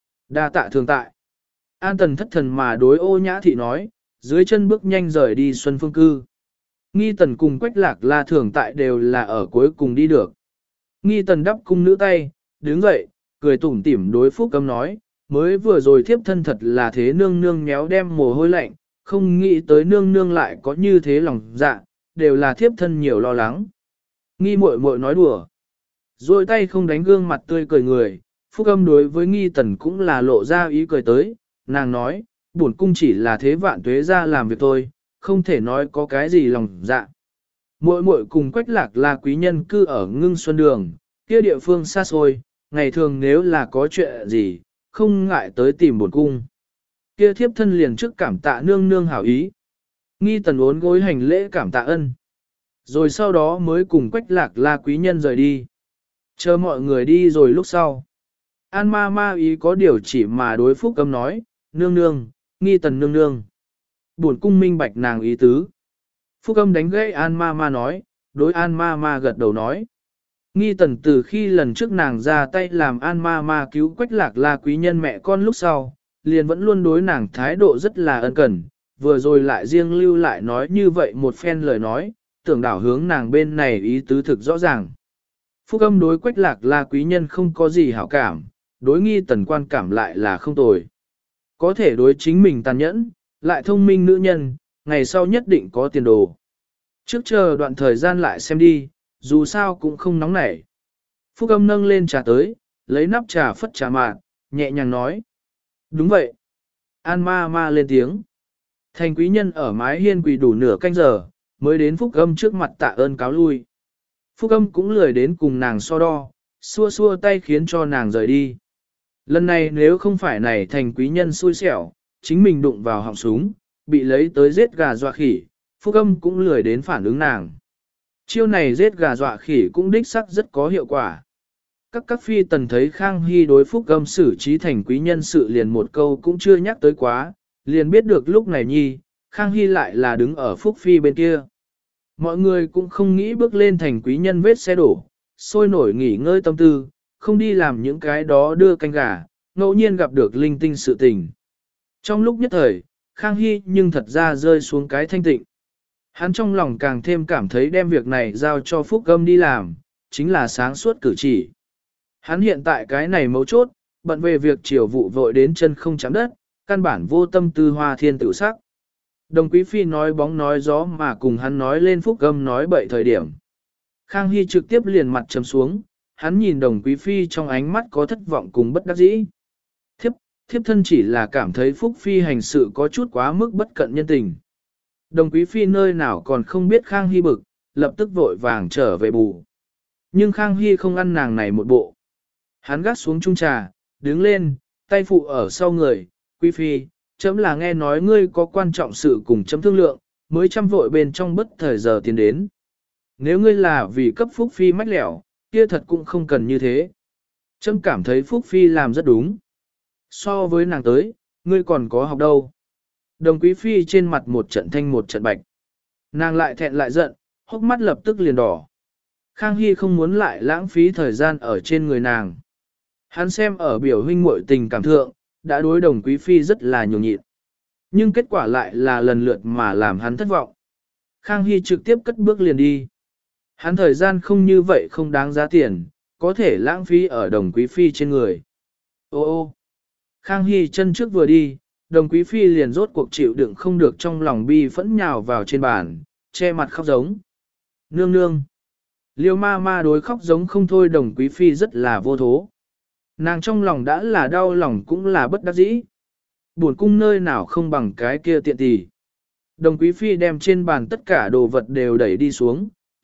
Đa tạ thường tại. An Tần thất thần mà đối ô nhã thị nói, dưới chân bước nhanh rời đi Xuân Phương cư. Nghi Tần cùng Quách Lạc La thường tại đều là ở cuối cùng đi được. Nghi Tần đắp cung nữ tay, đứng dậy, cười tủm tỉm đối Phúc Âm nói, mới vừa rồi thiếp thân thật là thế nương nương méo đem mồ hôi lạnh, không nghĩ tới nương nương lại có như thế lòng dạ, đều là thiếp thân nhiều lo lắng. Nghi muội muội nói đùa. Rồi tay không đánh gương mặt tươi cười người, Phúc Âm đối với Nghi Tần cũng là lộ ra ý cười tới, nàng nói, bổn cung chỉ là thế vạn tuế ra làm việc thôi, không thể nói có cái gì lòng dạ. Muội muội cùng Quách Lạc là quý nhân cư ở Ngưng Xuân Đường, kia địa phương xa xôi, ngày thường nếu là có chuyện gì, không ngại tới tìm bổn cung. Kia thiếp thân liền trước cảm tạ nương nương hảo ý. Nghi Tần uốn gối hành lễ cảm tạ ân. Rồi sau đó mới cùng Quách Lạc La quý nhân rời đi. Chờ mọi người đi rồi lúc sau. An ma ma ý có điều chỉ mà đối Phúc Âm nói, nương nương, Nghi Tần nương nương. Bổn cung minh bạch nàng ý tứ. Phúc Âm đánh gãy An ma ma nói, đối An ma ma gật đầu nói. Nghi Tần từ khi lần trước nàng ra tay làm An ma ma cứu Quách Lạc La quý nhân mẹ con lúc sau, liền vẫn luôn đối nàng thái độ rất là ân cần, vừa rồi lại riêng lưu lại nói như vậy một phen lời nói, tưởng đảo hướng nàng bên này ý tứ thực rõ ràng. Phúc Âm đối Quách Lạc La quý nhân không có gì hảo cảm, đối Nghi Tần quan cảm lại là không tồi. Có thể đối chính mình tàn nhẫn, lại thông minh nữ nhân, ngày sau nhất định có tiền đồ. Trước chờ đoạn thời gian lại xem đi, dù sao cũng không nóng nảy. Phúc Âm nâng lên trà tới, lấy nắp trà phất trà mạn, nhẹ nhàng nói. Đúng vậy. An ma ma lên tiếng. Thành quý nhân ở mái hiên quỳ đủ nửa canh giờ, mới đến Phúc Âm trước mặt tạ ơn cáo lui. Phúc Âm cũng lười đến cùng nàng so đo, xua xua tay khiến cho nàng rời đi. Lần này nếu không phải này thành quý nhân xui xẻo, chính mình đụng vào họng súng, bị lấy tới giết gà dọa khỉ, Phúc Âm cũng lười đến phản ứng nàng. Chiêu này giết gà dọa khỉ cũng đích sắc rất có hiệu quả. Các các phi tần thấy Khang Hy đối Phúc Âm xử trí thành quý nhân sự liền một câu cũng chưa nhắc tới quá, liền biết được lúc này nhi, Khang Hy lại là đứng ở Phúc Phi bên kia. Mọi người cũng không nghĩ bước lên thành quý nhân vết xe đổ, sôi nổi nghỉ ngơi tâm tư, không đi làm những cái đó đưa canh gà, ngẫu nhiên gặp được linh tinh sự tình. Trong lúc nhất thời, Khang Hy nhưng thật ra rơi xuống cái thanh tịnh. Hắn trong lòng càng thêm cảm thấy đem việc này giao cho Phúc Âm đi làm, chính là sáng suốt cử chỉ. Hắn hiện tại cái này mấu chốt, bận về việc chiều vụ vội đến chân không chạm đất, căn bản vô tâm tư hoa thiên tử sắc. Đồng Quý Phi nói bóng nói gió mà cùng hắn nói lên Phúc Âm nói bậy thời điểm. Khang Hy trực tiếp liền mặt trầm xuống, hắn nhìn Đồng Quý Phi trong ánh mắt có thất vọng cùng bất đắc dĩ. Thiếp, thiếp thân chỉ là cảm thấy Phúc Phi hành sự có chút quá mức bất cận nhân tình. Đồng Quý Phi nơi nào còn không biết Khang Hy bực, lập tức vội vàng trở về bù. Nhưng Khang Hy không ăn nàng này một bộ. Hắn gắt xuống chung trà, đứng lên, tay phụ ở sau người, Quý Phi, chấm là nghe nói ngươi có quan trọng sự cùng chấm thương lượng, mới chăm vội bên trong bất thời giờ tiến đến. Nếu ngươi là vì cấp Phúc Phi mách lẻo, kia thật cũng không cần như thế. Chấm cảm thấy Phúc Phi làm rất đúng. So với nàng tới, ngươi còn có học đâu. Đồng Quý Phi trên mặt một trận thanh một trận bạch. Nàng lại thẹn lại giận, hốc mắt lập tức liền đỏ. Khang Hy không muốn lại lãng phí thời gian ở trên người nàng. Hắn xem ở biểu huynh muội tình cảm thượng, đã đối Đồng Quý Phi rất là nhường nhịn. Nhưng kết quả lại là lần lượt mà làm hắn thất vọng. Khang Hy trực tiếp cất bước liền đi. Hắn thời gian không như vậy không đáng giá tiền, có thể lãng phí ở Đồng Quý Phi trên người. Ô ô! Khang Hy chân trước vừa đi, Đồng Quý Phi liền rốt cuộc chịu đựng không được trong lòng bi phẫn nhào vào trên bàn, che mặt khóc giống. Nương nương! Liêu ma ma đối khóc giống không thôi, Đồng Quý Phi rất là vô thố. Nàng trong lòng đã là đau lòng cũng là bất đắc dĩ. Buồn cung nơi nào không bằng cái kia tiện tỷ. Đồng Quý Phi đem trên bàn tất cả đồ vật đều đẩy đi xuống,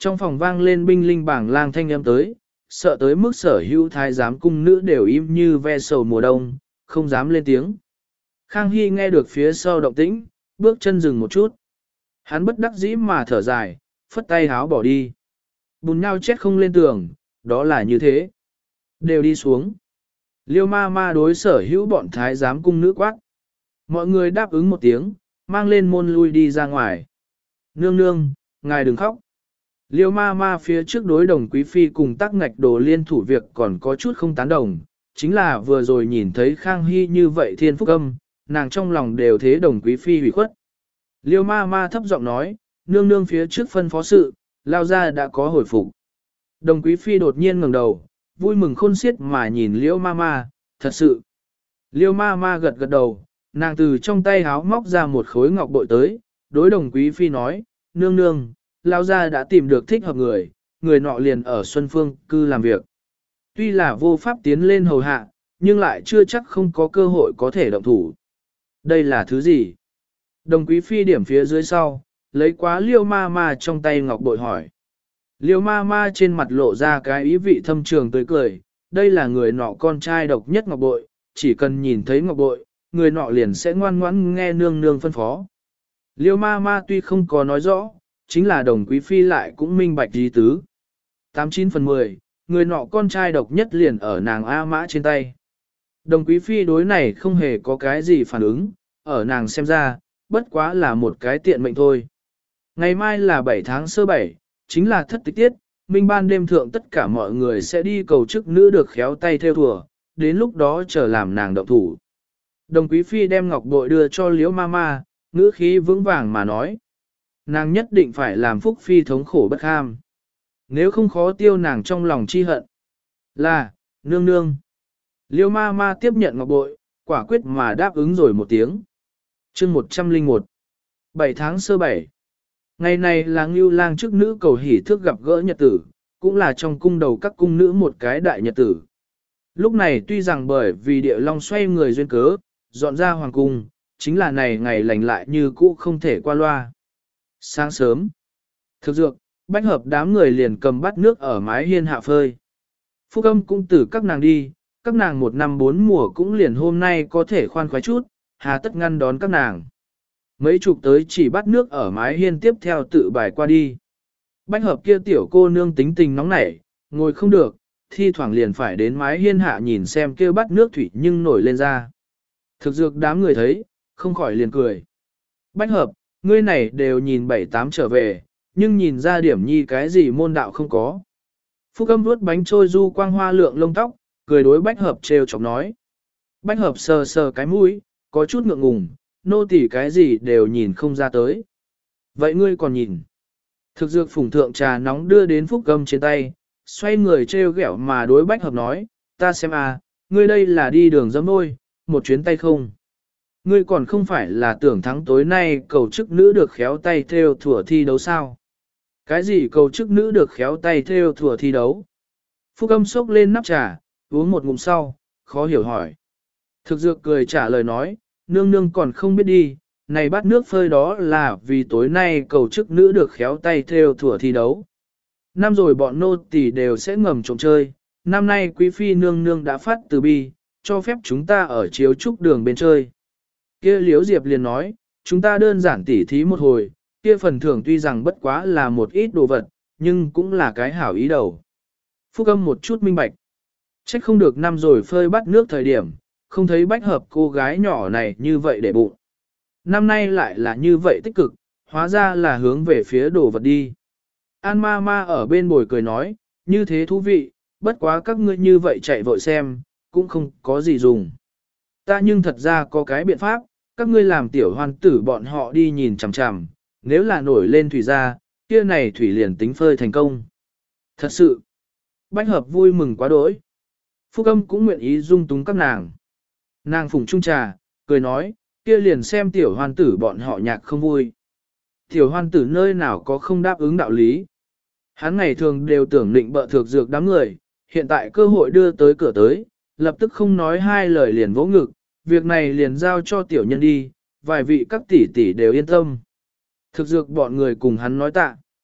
Trong phòng vang lên binh linh bảng lang thanh âm tới, sợ tới mức sở hữu thái giám cung nữ đều im như ve sầu mùa đông, không dám lên tiếng. Khang Hy nghe được phía sau động tĩnh, bước chân dừng một chút. Hắn bất đắc dĩ mà thở dài, phất tay háo bỏ đi. Bùn nhau chết không lên tường, đó là như thế. Đều đi xuống. Liêu ma ma đối sở hữu bọn thái giám cung nữ quát. Mọi người đáp ứng một tiếng, mang lên môn lui đi ra ngoài. Nương nương, ngài đừng khóc. Liêu ma ma phía trước đối đồng quý phi cùng tắc ngạch đồ liên thủ việc còn có chút không tán đồng, chính là vừa rồi nhìn thấy Khang Hy như vậy thiên phúc âm, nàng trong lòng đều thế đồng quý phi hủy khuất. Liêu ma ma thấp giọng nói, nương nương phía trước phân phó sự, lao ra đã có hồi phục. Đồng quý phi đột nhiên ngẩng đầu, vui mừng khôn xiết mà nhìn liêu ma ma, thật sự. Liêu ma ma gật gật đầu, nàng từ trong tay háo móc ra một khối ngọc bội tới, đối đồng quý phi nói, nương nương, lao ra đã tìm được thích hợp người, người nọ liền ở Xuân Phương cư làm việc. Tuy là vô pháp tiến lên hầu hạ, nhưng lại chưa chắc không có cơ hội có thể động thủ. Đây là thứ gì? Đồng quý phi điểm phía dưới sau, lấy quá liêu ma ma trong tay ngọc bội hỏi. Liêu ma ma trên mặt lộ ra cái ý vị thâm trường tươi cười, đây là người nọ con trai độc nhất ngọc bội, chỉ cần nhìn thấy ngọc bội, người nọ liền sẽ ngoan ngoãn nghe nương nương phân phó. Liêu ma ma tuy không có nói rõ, chính là đồng quý phi lại cũng minh bạch ý tứ. tám chín phần mười, người nọ con trai độc nhất liền ở nàng A Mã trên tay. Đồng quý phi đối này không hề có cái gì phản ứng, ở nàng xem ra, bất quá là một cái tiện mệnh thôi. Ngày mai là bảy tháng sơ bảy, chính là thất tịch tiết, minh ban đêm thượng tất cả mọi người sẽ đi cầu chức nữ được khéo tay theo thùa, đến lúc đó chờ làm nàng động thủ. Đồng quý phi đem ngọc bội đưa cho liễu ma ma, ngữ khí vững vàng mà nói. Nàng nhất định phải làm phúc phi thống khổ bất ham. Nếu không khó tiêu nàng trong lòng chi hận. Là, nương nương. Liêu ma ma tiếp nhận ngọc bội, quả quyết mà đáp ứng rồi một tiếng. chương một trăm lẻ một. bảy tháng sơ bảy. Ngày này là Ngưu Lang chức nữ cầu hỷ thước gặp gỡ nhật tử, cũng là trong cung đầu các cung nữ một cái đại nhật tử. Lúc này tuy rằng bởi vì địa long xoay người duyên cớ, dọn ra hoàng cung, chính là này ngày lành lại như cũ không thể qua loa. Sáng sớm, thực dược, bách hợp đám người liền cầm bát nước ở mái hiên hạ phơi. Phúc âm cũng từ các nàng đi, các nàng một năm bốn mùa cũng liền hôm nay có thể khoan khoái chút, hà tất ngăn đón các nàng. Mấy chục tới chỉ bắt nước ở mái hiên tiếp theo tự bài qua đi. Bách hợp kia tiểu cô nương tính tình nóng nảy, ngồi không được, thi thoảng liền phải đến mái hiên hạ nhìn xem kêu bắt nước thủy nhưng nổi lên ra. Thực dược đám người thấy, không khỏi liền cười. Bách hợp, ngươi này đều nhìn bảy tám trở về, nhưng nhìn ra điểm nhi cái gì môn đạo không có. Phúc âm vuốt bánh trôi du quang hoa lượng lông tóc, cười đối bách hợp trêu chọc nói. Bách hợp sờ sờ cái mũi, có chút ngượng ngùng, nô tỉ cái gì đều nhìn không ra tới. Vậy ngươi còn nhìn. Thực dược phủng thượng trà nóng đưa đến phúc âm trên tay, xoay người trêu ghẹo mà đối bách hợp nói, ta xem à, ngươi đây là đi đường dâm môi, một chuyến tay không. Ngươi còn không phải là tưởng thắng tối nay cầu chức nữ được khéo tay theo thủa thi đấu sao? Cái gì cầu chức nữ được khéo tay theo thủa thi đấu? Phúc âm sốc lên nắp trà, uống một ngụm sau, khó hiểu hỏi. Thực dược cười trả lời nói, nương nương còn không biết đi, này bát nước phơi đó là vì tối nay cầu chức nữ được khéo tay theo thủa thi đấu. Năm rồi bọn nô tỳ đều sẽ ngầm trộm chơi, năm nay quý phi nương nương đã phát từ bi, cho phép chúng ta ở chiếu trúc đường bên chơi. Kia Liễu Diệp liền nói, chúng ta đơn giản tỉ thí một hồi, kia phần thưởng tuy rằng bất quá là một ít đồ vật, nhưng cũng là cái hảo ý đầu. Phúc âm một chút minh bạch. Trách không được năm rồi phơi bắt nước thời điểm, không thấy bách hợp cô gái nhỏ này như vậy để bụng. Năm nay lại là như vậy tích cực, hóa ra là hướng về phía đồ vật đi. An ma ma ở bên bồi cười nói, như thế thú vị, bất quá các ngươi như vậy chạy vội xem, cũng không có gì dùng. Ta nhưng thật ra có cái biện pháp, các ngươi làm tiểu hoan tử bọn họ đi nhìn chằm chằm, nếu là nổi lên thủy ra, kia này thủy liền tính phơi thành công. Thật sự, bách hợp vui mừng quá đỗi. Phúc âm cũng nguyện ý dung túng các nàng. Nàng phùng trung trà, cười nói, kia liền xem tiểu hoan tử bọn họ nhạc không vui. Tiểu hoan tử nơi nào có không đáp ứng đạo lý. Hắn ngày thường đều tưởng định bợ thược dược đám người, hiện tại cơ hội đưa tới cửa tới, lập tức không nói hai lời liền vỗ ngực, việc này liền giao cho tiểu nhân đi, vài vị các tỷ tỷ đều yên tâm. Thực dược bọn người cùng hắn nói tạ.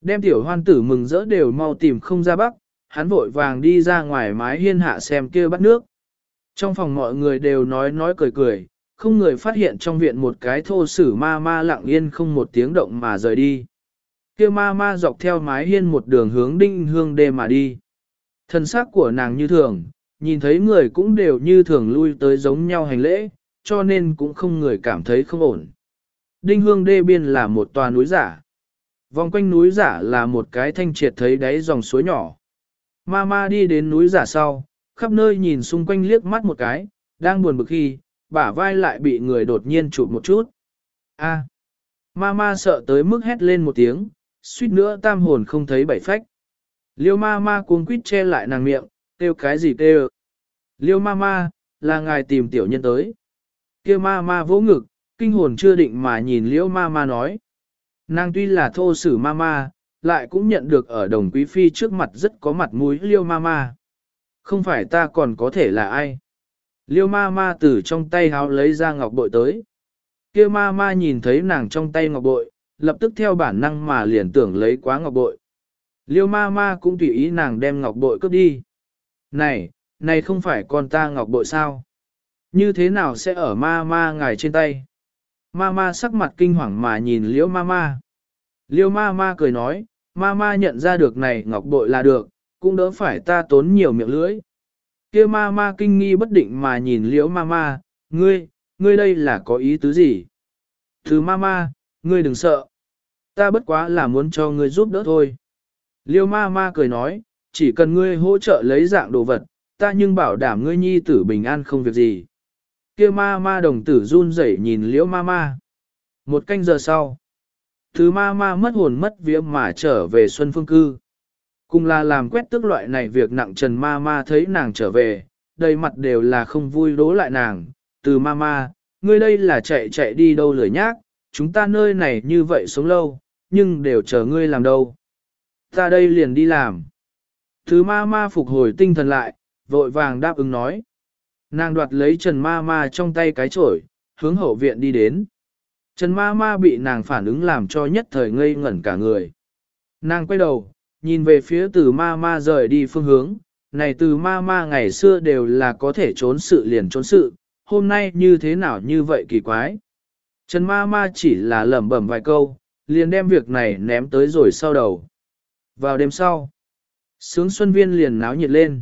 Đem tiểu hoan tử mừng rỡ đều mau tìm không ra bắc, hắn vội vàng đi ra ngoài mái hiên hạ xem kia bắt nước. Trong phòng mọi người đều nói nói cười cười, không người phát hiện trong viện một cái thô sử ma ma lặng yên không một tiếng động mà rời đi. Kia ma ma dọc theo mái hiên một đường hướng Đinh Hương Đê mà đi. Thân xác của nàng như thường, nhìn thấy người cũng đều như thường lui tới giống nhau hành lễ, cho nên cũng không người cảm thấy không ổn. Đinh Hương Đê biên là một tòa núi giả. Vòng quanh núi giả là một cái thanh triệt thấy đáy dòng suối nhỏ. Ma ma đi đến núi giả sau, khắp nơi nhìn xung quanh liếc mắt một cái, đang buồn bực khi, bả vai lại bị người đột nhiên chụp một chút. A. Ma ma sợ tới mức hét lên một tiếng, suýt nữa tam hồn không thấy bảy phách. Liêu ma ma cuống quýt che lại nàng miệng, kêu cái gì kêu. Liêu ma ma, là ngài tìm tiểu nhân tới. Kêu ma ma vỗ ngực, kinh hồn chưa định mà nhìn liêu ma ma nói. Nàng tuy là thô sử ma ma, lại cũng nhận được ở đồng quý phi trước mặt rất có mặt mũi liêu ma ma. Không phải ta còn có thể là ai. Liêu ma ma từ trong tay háo lấy ra ngọc bội tới. Kia ma ma nhìn thấy nàng trong tay ngọc bội, lập tức theo bản năng mà liền tưởng lấy quá ngọc bội. Liêu ma ma cũng tùy ý nàng đem ngọc bội cướp đi. Này, này không phải con ta ngọc bội sao? Như thế nào sẽ ở ma ma ngài trên tay? Ma ma sắc mặt kinh hoàng mà nhìn liêu ma ma. Liêu ma ma cười nói, ma ma nhận ra được này ngọc bội là được, cũng đỡ phải ta tốn nhiều miệng lưỡi. Kia ma ma kinh nghi bất định mà nhìn liễu ma ma, ngươi, ngươi đây là có ý tứ gì? Thứ ma ma, ngươi đừng sợ. Ta bất quá là muốn cho ngươi giúp đỡ thôi. Liêu ma ma cười nói, chỉ cần ngươi hỗ trợ lấy dạng đồ vật, ta nhưng bảo đảm ngươi nhi tử bình an không việc gì. Kia ma ma đồng tử run rẩy nhìn liễu ma ma. Một canh giờ sau, thứ ma ma mất hồn mất vía mà trở về Xuân Phương Cư. Cùng là làm quét tước loại này việc nặng trần ma ma thấy nàng trở về, đầy mặt đều là không vui đố lại nàng. Từ ma ma, ngươi đây là chạy chạy đi đâu lười nhác, chúng ta nơi này như vậy sống lâu, nhưng đều chờ ngươi làm đâu. Ta đây liền đi làm. Thứ ma ma phục hồi tinh thần lại, vội vàng đáp ứng nói. Nàng đoạt lấy Trần ma ma trong tay cái chổi, hướng hậu viện đi đến. Trần ma ma bị nàng phản ứng làm cho nhất thời ngây ngẩn cả người. Nàng quay đầu, nhìn về phía từ ma ma rời đi phương hướng, này từ ma ma ngày xưa đều là có thể trốn sự liền trốn sự, hôm nay như thế nào như vậy kỳ quái. Trần ma ma chỉ là lẩm bẩm vài câu, liền đem việc này ném tới rồi sau đầu. Vào đêm sau, sướng xuân viên liền náo nhiệt lên.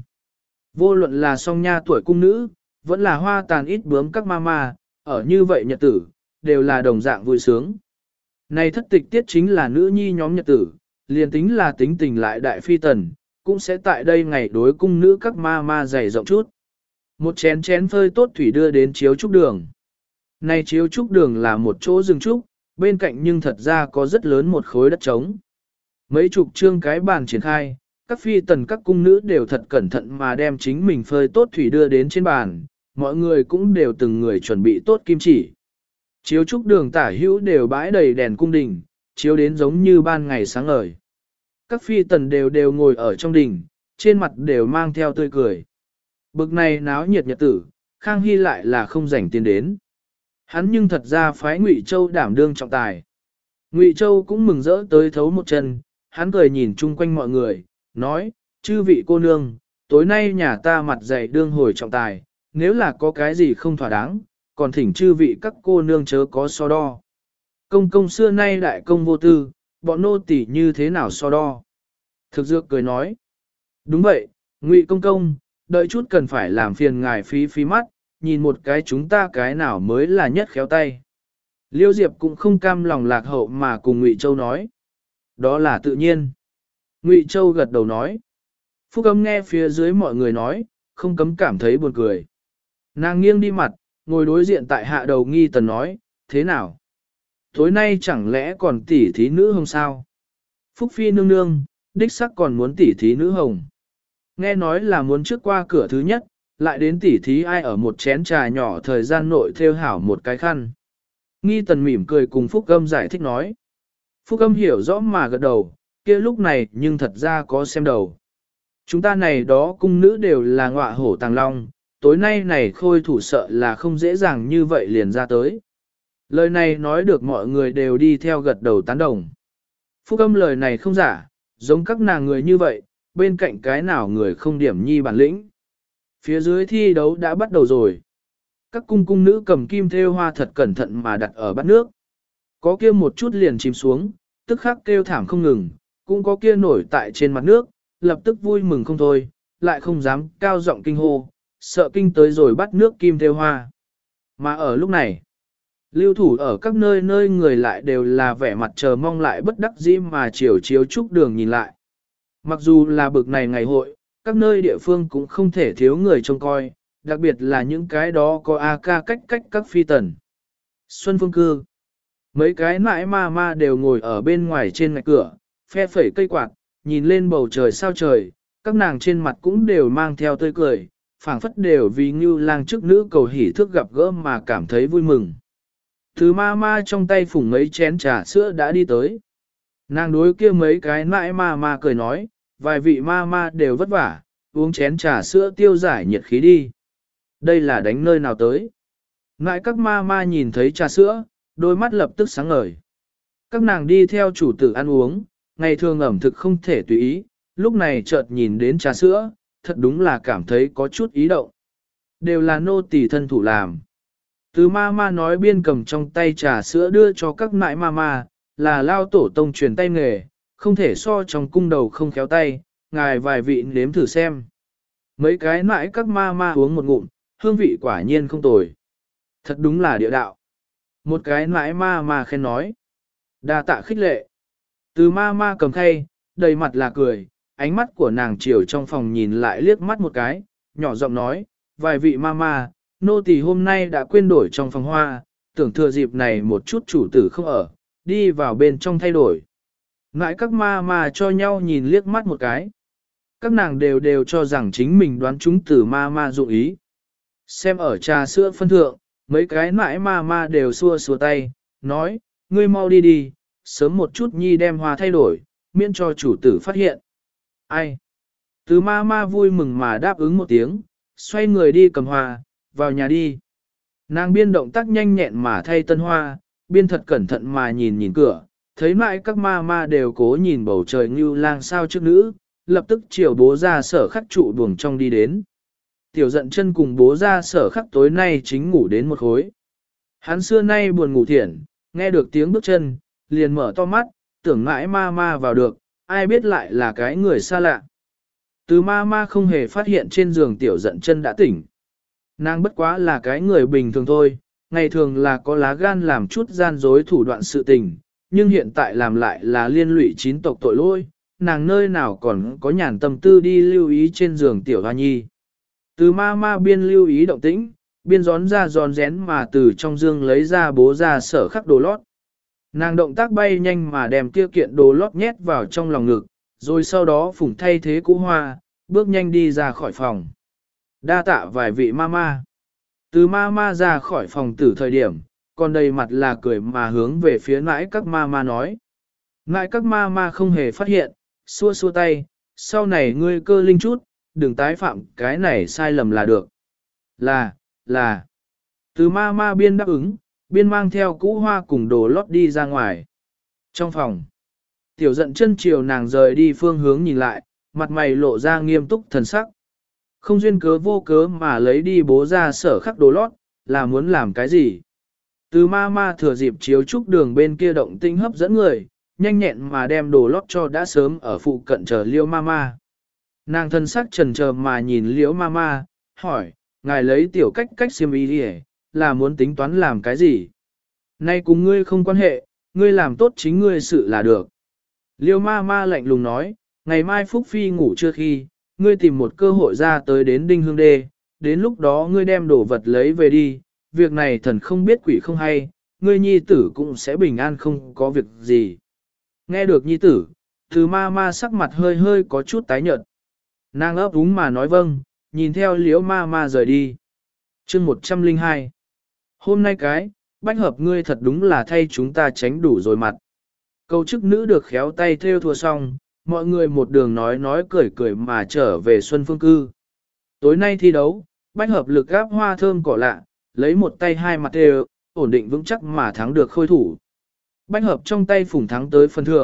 Vô luận là song nha tuổi cung nữ, vẫn là hoa tàn ít bướm các ma ma, ở như vậy nhật tử, đều là đồng dạng vui sướng. Này thất tịch tiết chính là nữ nhi nhóm nhật tử, liền tính là tính tình lại đại phi tần, cũng sẽ tại đây ngày đối cung nữ các ma ma dày rộng chút. Một chén chén phơi tốt thủy đưa đến chiếu trúc đường. Này chiếu trúc đường là một chỗ rừng trúc, bên cạnh nhưng thật ra có rất lớn một khối đất trống. Mấy chục trương cái bàn triển khai, các phi tần các cung nữ đều thật cẩn thận mà đem chính mình phơi tốt thủy đưa đến trên bàn, mọi người cũng đều từng người chuẩn bị tốt kim chỉ. Chiếu trúc đường tả hữu đều bãi đầy đèn cung đình, chiếu đến giống như ban ngày sáng ngời. Các phi tần đều đều ngồi ở trong đình, trên mặt đều mang theo tươi cười. Bực này náo nhiệt nhật tử, Khang Hy lại là không rảnh tiền đến. Hắn nhưng thật ra phái Ngụy Châu đảm đương trọng tài. Ngụy Châu cũng mừng rỡ tới thấu một chân, hắn cười nhìn chung quanh mọi người, nói, chư vị cô nương, tối nay nhà ta mặt dày đương hồi trọng tài, nếu là có cái gì không thỏa đáng, còn thỉnh chư vị các cô nương chớ có so đo. Công công xưa nay đại công vô tư, bọn nô tỳ như thế nào so đo. Thực dược cười nói, đúng vậy, Ngụy công công, đợi chút cần phải làm phiền ngài phí phí mắt, nhìn một cái chúng ta cái nào mới là nhất khéo tay. Liêu Diệp cũng không cam lòng lạc hậu mà cùng Ngụy Châu nói. Đó là tự nhiên. Ngụy Châu gật đầu nói. Phúc Âm nghe phía dưới mọi người nói, không cấm cảm thấy buồn cười. Nàng nghiêng đi mặt, ngồi đối diện tại hạ đầu nghi tần nói, thế nào? Tối nay chẳng lẽ còn tỉ thí nữ hồng sao? Phúc Phi nương nương, đích sắc còn muốn tỉ thí nữ hồng. Nghe nói là muốn trước qua cửa thứ nhất, lại đến tỉ thí ai ở một chén trà nhỏ thời gian nội theo hảo một cái khăn. Nghi tần mỉm cười cùng Phúc Âm giải thích nói. Phúc Âm hiểu rõ mà gật đầu, kia lúc này nhưng thật ra có xem đầu. Chúng ta này đó cung nữ đều là ngọa hổ tàng long, tối nay này khôi thủ sợ là không dễ dàng như vậy liền ra tới. Lời này nói được mọi người đều đi theo gật đầu tán đồng. Phúc âm lời này không giả, giống các nàng người như vậy, bên cạnh cái nào người không điểm nhi bản lĩnh. Phía dưới thi đấu đã bắt đầu rồi. Các cung cung nữ cầm kim thêu hoa thật cẩn thận mà đặt ở bát nước. Có kia một chút liền chìm xuống, tức khắc kêu thảm không ngừng, cũng có kia nổi tại trên mặt nước, lập tức vui mừng không thôi, lại không dám cao giọng kinh hô, sợ kinh tới rồi bắt nước kim thêu hoa. Mà ở lúc này, lưu thủ ở các nơi nơi người lại đều là vẻ mặt chờ mong lại bất đắc dĩ mà chiều chiếu chúc đường nhìn lại. Mặc dù là bực này ngày hội, các nơi địa phương cũng không thể thiếu người trông coi, đặc biệt là những cái đó có a ca cách cách các phi tần. Xuân Phương Cư, mấy cái nãi ma ma đều ngồi ở bên ngoài trên ngạch cửa, phe phẩy cây quạt, nhìn lên bầu trời sao trời, các nàng trên mặt cũng đều mang theo tươi cười, phảng phất đều vì Ngưu Lang trước nữ cầu hỉ thức gặp gỡ mà cảm thấy vui mừng. Thứ ma ma trong tay phủng mấy chén trà sữa đã đi tới. Nàng đối kia mấy cái nãi ma ma cười nói, vài vị ma ma đều vất vả, uống chén trà sữa tiêu giải nhiệt khí đi. Đây là đánh nơi nào tới? Ngại các ma ma nhìn thấy trà sữa, đôi mắt lập tức sáng ngời. Các nàng đi theo chủ tử ăn uống, ngày thường ẩm thực không thể tùy ý, lúc này chợt nhìn đến trà sữa, thật đúng là cảm thấy có chút ý động. Đều là nô tỳ thân thủ làm. Từ ma ma nói biên cầm trong tay trà sữa đưa cho các nại ma ma, là lao tổ tông truyền tay nghề, không thể so trong cung đầu không khéo tay, ngài vài vị nếm thử xem. Mấy cái nại các ma ma uống một ngụm, hương vị quả nhiên không tồi. Thật đúng là địa đạo. Một cái nãi ma ma khen nói. Đa tạ khích lệ. Từ ma ma cầm khay, đầy mặt là cười, ánh mắt của nàng chiều trong phòng nhìn lại liếc mắt một cái, nhỏ giọng nói, vài vị ma ma, nô tỳ hôm nay đã quên đổi trong phòng hoa, tưởng thừa dịp này một chút chủ tử không ở, đi vào bên trong thay đổi. Ngại các ma ma cho nhau nhìn liếc mắt một cái. Các nàng đều đều cho rằng chính mình đoán chúng từ ma ma dụng ý. Xem ở trà sữa phân thượng, mấy cái nãi ma ma đều xua xua tay, nói, ngươi mau đi đi, sớm một chút nhi đem hoa thay đổi, miễn cho chủ tử phát hiện. Ai? Từ ma ma vui mừng mà đáp ứng một tiếng, xoay người đi cầm hoa, vào nhà đi. Nàng biên động tác nhanh nhẹn mà thay tân hoa, biên thật cẩn thận mà nhìn nhìn cửa, thấy mãi các ma ma đều cố nhìn bầu trời như lang sao trước nữ, lập tức chiều bố ra sở khắc trụ buồng trong đi đến. Tiểu giận chân cùng bố ra sở khắc tối nay chính ngủ đến một khối. Hắn xưa nay buồn ngủ thiện, nghe được tiếng bước chân, liền mở to mắt, tưởng mãi ma ma vào được, ai biết lại là cái người xa lạ. Từ ma ma không hề phát hiện trên giường tiểu giận chân đã tỉnh. Nàng bất quá là cái người bình thường thôi, ngày thường là có lá gan làm chút gian dối thủ đoạn sự tình, nhưng hiện tại làm lại là liên lụy chín tộc tội lỗi, nàng nơi nào còn có nhàn tâm tư đi lưu ý trên giường tiểu hoa nhi. Từ ma ma biên lưu ý động tĩnh, biên gión ra giòn rén mà từ trong dương lấy ra bố ra sở khắc đồ lót. Nàng động tác bay nhanh mà đem kia kiện đồ lót nhét vào trong lòng ngực, rồi sau đó phủng thay thế cũ hoa, bước nhanh đi ra khỏi phòng. Đa tạ vài vị ma ma. Từ ma ma ra khỏi phòng từ thời điểm, còn đầy mặt là cười mà hướng về phía nãi các ma ma nói. Nãi các ma ma không hề phát hiện, xua xua tay, sau này ngươi cơ linh chút, đừng tái phạm cái này sai lầm là được. Là, là. Từ ma ma biên đáp ứng, biên mang theo cũ hoa cùng đồ lót đi ra ngoài. Trong phòng, tiểu giận chân chiều nàng rời đi phương hướng nhìn lại, mặt mày lộ ra nghiêm túc thần sắc. Không duyên cớ vô cớ mà lấy đi bố ra sở khắc đồ lót, là muốn làm cái gì? Từ ma ma thừa dịp chiếu trúc đường bên kia động tinh hấp dẫn người, nhanh nhẹn mà đem đồ lót cho đã sớm ở phụ cận chờ liêu ma ma. Nàng thân sắc trần chờ mà nhìn liễu ma ma, hỏi, ngài lấy tiểu cách cách xiêm y đi là muốn tính toán làm cái gì? Nay cùng ngươi không quan hệ, ngươi làm tốt chính ngươi sự là được. Liêu ma ma lạnh lùng nói, ngày mai Phúc Phi ngủ chưa khi, ngươi tìm một cơ hội ra tới đến Đinh Hương Đê, đến lúc đó ngươi đem đồ vật lấy về đi, việc này thần không biết quỷ không hay, ngươi nhi tử cũng sẽ bình an không có việc gì. Nghe được nhi tử, từ ma ma sắc mặt hơi hơi có chút tái nhợt. Nàng ấp úng mà nói vâng, nhìn theo liễu ma ma rời đi. chương một trăm lẻ hai. Hôm nay cái, bách hợp ngươi thật đúng là thay chúng ta tránh đủ rồi mặt. Câu chức nữ được khéo tay theo thua xong, mọi người một đường nói nói cười cười mà trở về Xuân Phương Cư. Tối nay thi đấu, bách hợp lực gáp hoa thơm cỏ lạ, lấy một tay hai mặt đều, ổn định vững chắc mà thắng được khôi thủ. Bách hợp trong tay phủng thắng tới phần thưởng,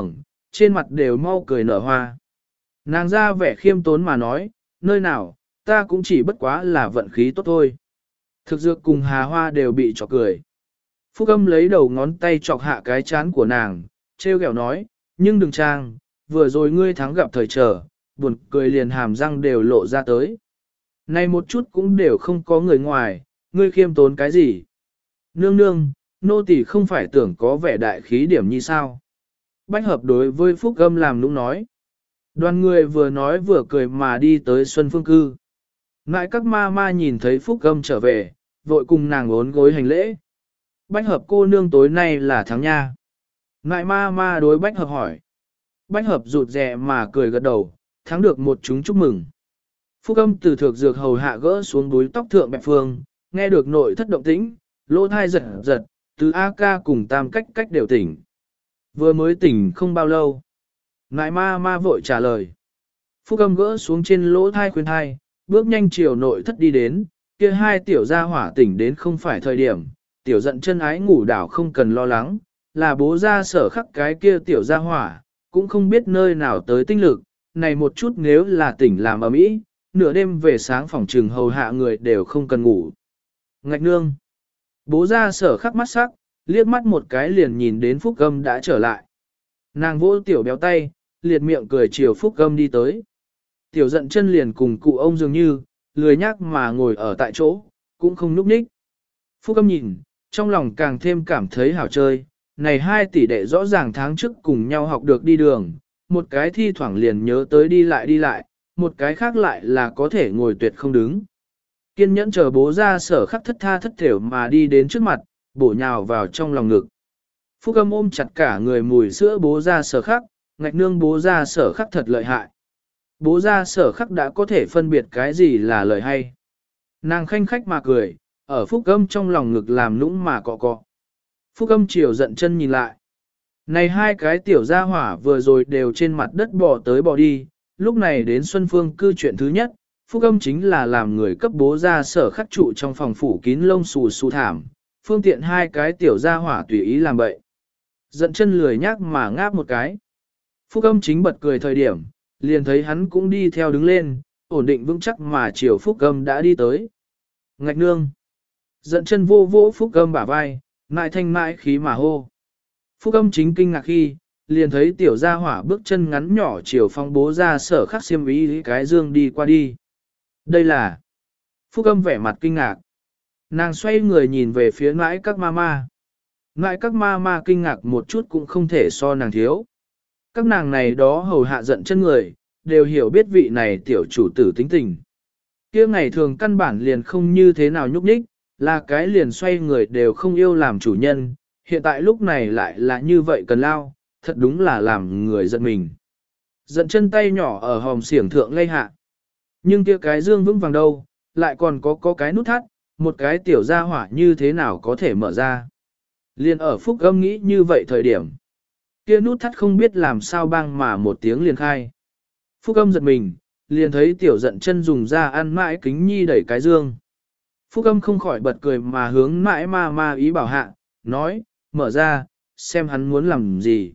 trên mặt đều mau cười nở hoa. Nàng ra vẻ khiêm tốn mà nói, nơi nào, ta cũng chỉ bất quá là vận khí tốt thôi. Thực dược cùng Hà Hoa đều bị chọc cười. Phúc Âm lấy đầu ngón tay chọc hạ cái chán của nàng, trêu ghẹo nói, nhưng đừng trang, vừa rồi ngươi thắng gặp thời trở, buồn cười liền hàm răng đều lộ ra tới. Này một chút cũng đều không có người ngoài, ngươi khiêm tốn cái gì? Nương nương, nô tỳ không phải tưởng có vẻ đại khí điểm như sao? Bách hợp đối với Phúc Âm làm nũng nói. Đoàn người vừa nói vừa cười mà đi tới Xuân Phương Cư. Ngại các ma ma nhìn thấy Phúc Âm trở về, vội cùng nàng ốn gối hành lễ. Bách hợp cô nương tối nay là tháng nha. Ngại ma ma đối bách hợp hỏi. Bách hợp rụt rè mà cười gật đầu, thắng được một chúng chúc mừng. Phúc Âm từ thược dược hầu hạ gỡ xuống đuôi tóc thượng bẹp phương, nghe được nội thất động tĩnh, lỗ thai giật giật, từ A ca cùng tam cách cách đều tỉnh. Vừa mới tỉnh không bao lâu. Ngại ma ma vội trả lời. Phúc Âm gỡ xuống trên lỗ thai khuyên thai, bước nhanh chiều nội thất đi đến, kia hai tiểu gia hỏa tỉnh đến không phải thời điểm, tiểu giận chân ái ngủ đảo không cần lo lắng, là bố ra sở khắc cái kia tiểu gia hỏa, cũng không biết nơi nào tới tinh lực, này một chút nếu là tỉnh làm ở mỹ, nửa đêm về sáng phòng trừng hầu hạ người đều không cần ngủ. Ngạch nương. Bố ra sở khắc mắt sắc, liếc mắt một cái liền nhìn đến Phúc Âm đã trở lại. Nàng vỗ tiểu béo tay, liệt miệng cười chiều Phúc Âm đi tới. Tiểu giận chân liền cùng cụ ông dường như, lười nhác mà ngồi ở tại chỗ, cũng không núp ních. Phúc Âm nhìn, trong lòng càng thêm cảm thấy hảo chơi, này hai tỷ đệ rõ ràng tháng trước cùng nhau học được đi đường, một cái thi thoảng liền nhớ tới đi lại đi lại, một cái khác lại là có thể ngồi tuyệt không đứng. Kiên nhẫn chờ bố ra sở khắc thất tha thất thểu mà đi đến trước mặt, bổ nhào vào trong lòng ngực. Phúc Âm ôm chặt cả người mùi sữa bố ra sở khắc, ngạch nương bố ra sở khắc thật lợi hại. Bố ra sở khắc đã có thể phân biệt cái gì là lời hay. Nàng khanh khách mà cười, ở Phúc Âm trong lòng ngực làm nũng mà cọ cọ. Phúc Âm chiều giận chân nhìn lại. Này hai cái tiểu gia hỏa vừa rồi đều trên mặt đất bò tới bò đi, lúc này đến Xuân Phương Cư chuyện thứ nhất, Phúc Âm chính là làm người cấp bố ra sở khắc trụ trong phòng phủ kín lông xù xù thảm, phương tiện hai cái tiểu gia hỏa tùy ý làm bậy. Giận chân lười nhác mà ngáp một cái. Phúc Âm chính bật cười thời điểm, liền thấy hắn cũng đi theo đứng lên, ổn định vững chắc mà chiều Phúc Âm đã đi tới. Ngạch nương. Giận chân vô vỗ Phúc Âm bả vai, mại thanh mại khí mà hô. Phúc Âm chính kinh ngạc khi, liền thấy tiểu gia hỏa bước chân ngắn nhỏ chiều phong bố ra sở khắc xiêm ý cái dương đi qua đi. Đây là... Phúc Âm vẻ mặt kinh ngạc. Nàng xoay người nhìn về phía mãi các ma ma. Mãi các ma ma kinh ngạc một chút cũng không thể so nàng thiếu. Các nàng này đó hầu hạ giận chân người, đều hiểu biết vị này tiểu chủ tử tính tình. Kia ngày thường căn bản liền không như thế nào nhúc nhích, là cái liền xoay người đều không yêu làm chủ nhân, hiện tại lúc này lại là như vậy cần lao, thật đúng là làm người giận mình. Giận chân tay nhỏ ở hòm xiển thượng lay hạ. Nhưng kia cái dương vững vàng đâu, lại còn có có cái nút thắt, một cái tiểu gia hỏa như thế nào có thể mở ra. Liền ở Phúc Âm nghĩ như vậy thời điểm. Kia nút thắt không biết làm sao băng mà một tiếng liền khai. Phúc Âm giật mình, liền thấy tiểu giận chân dùng ra ăn mãi kính nhi đẩy cái dương. Phúc Âm không khỏi bật cười mà hướng mãi ma ma ý bảo hạ, nói, mở ra, xem hắn muốn làm gì.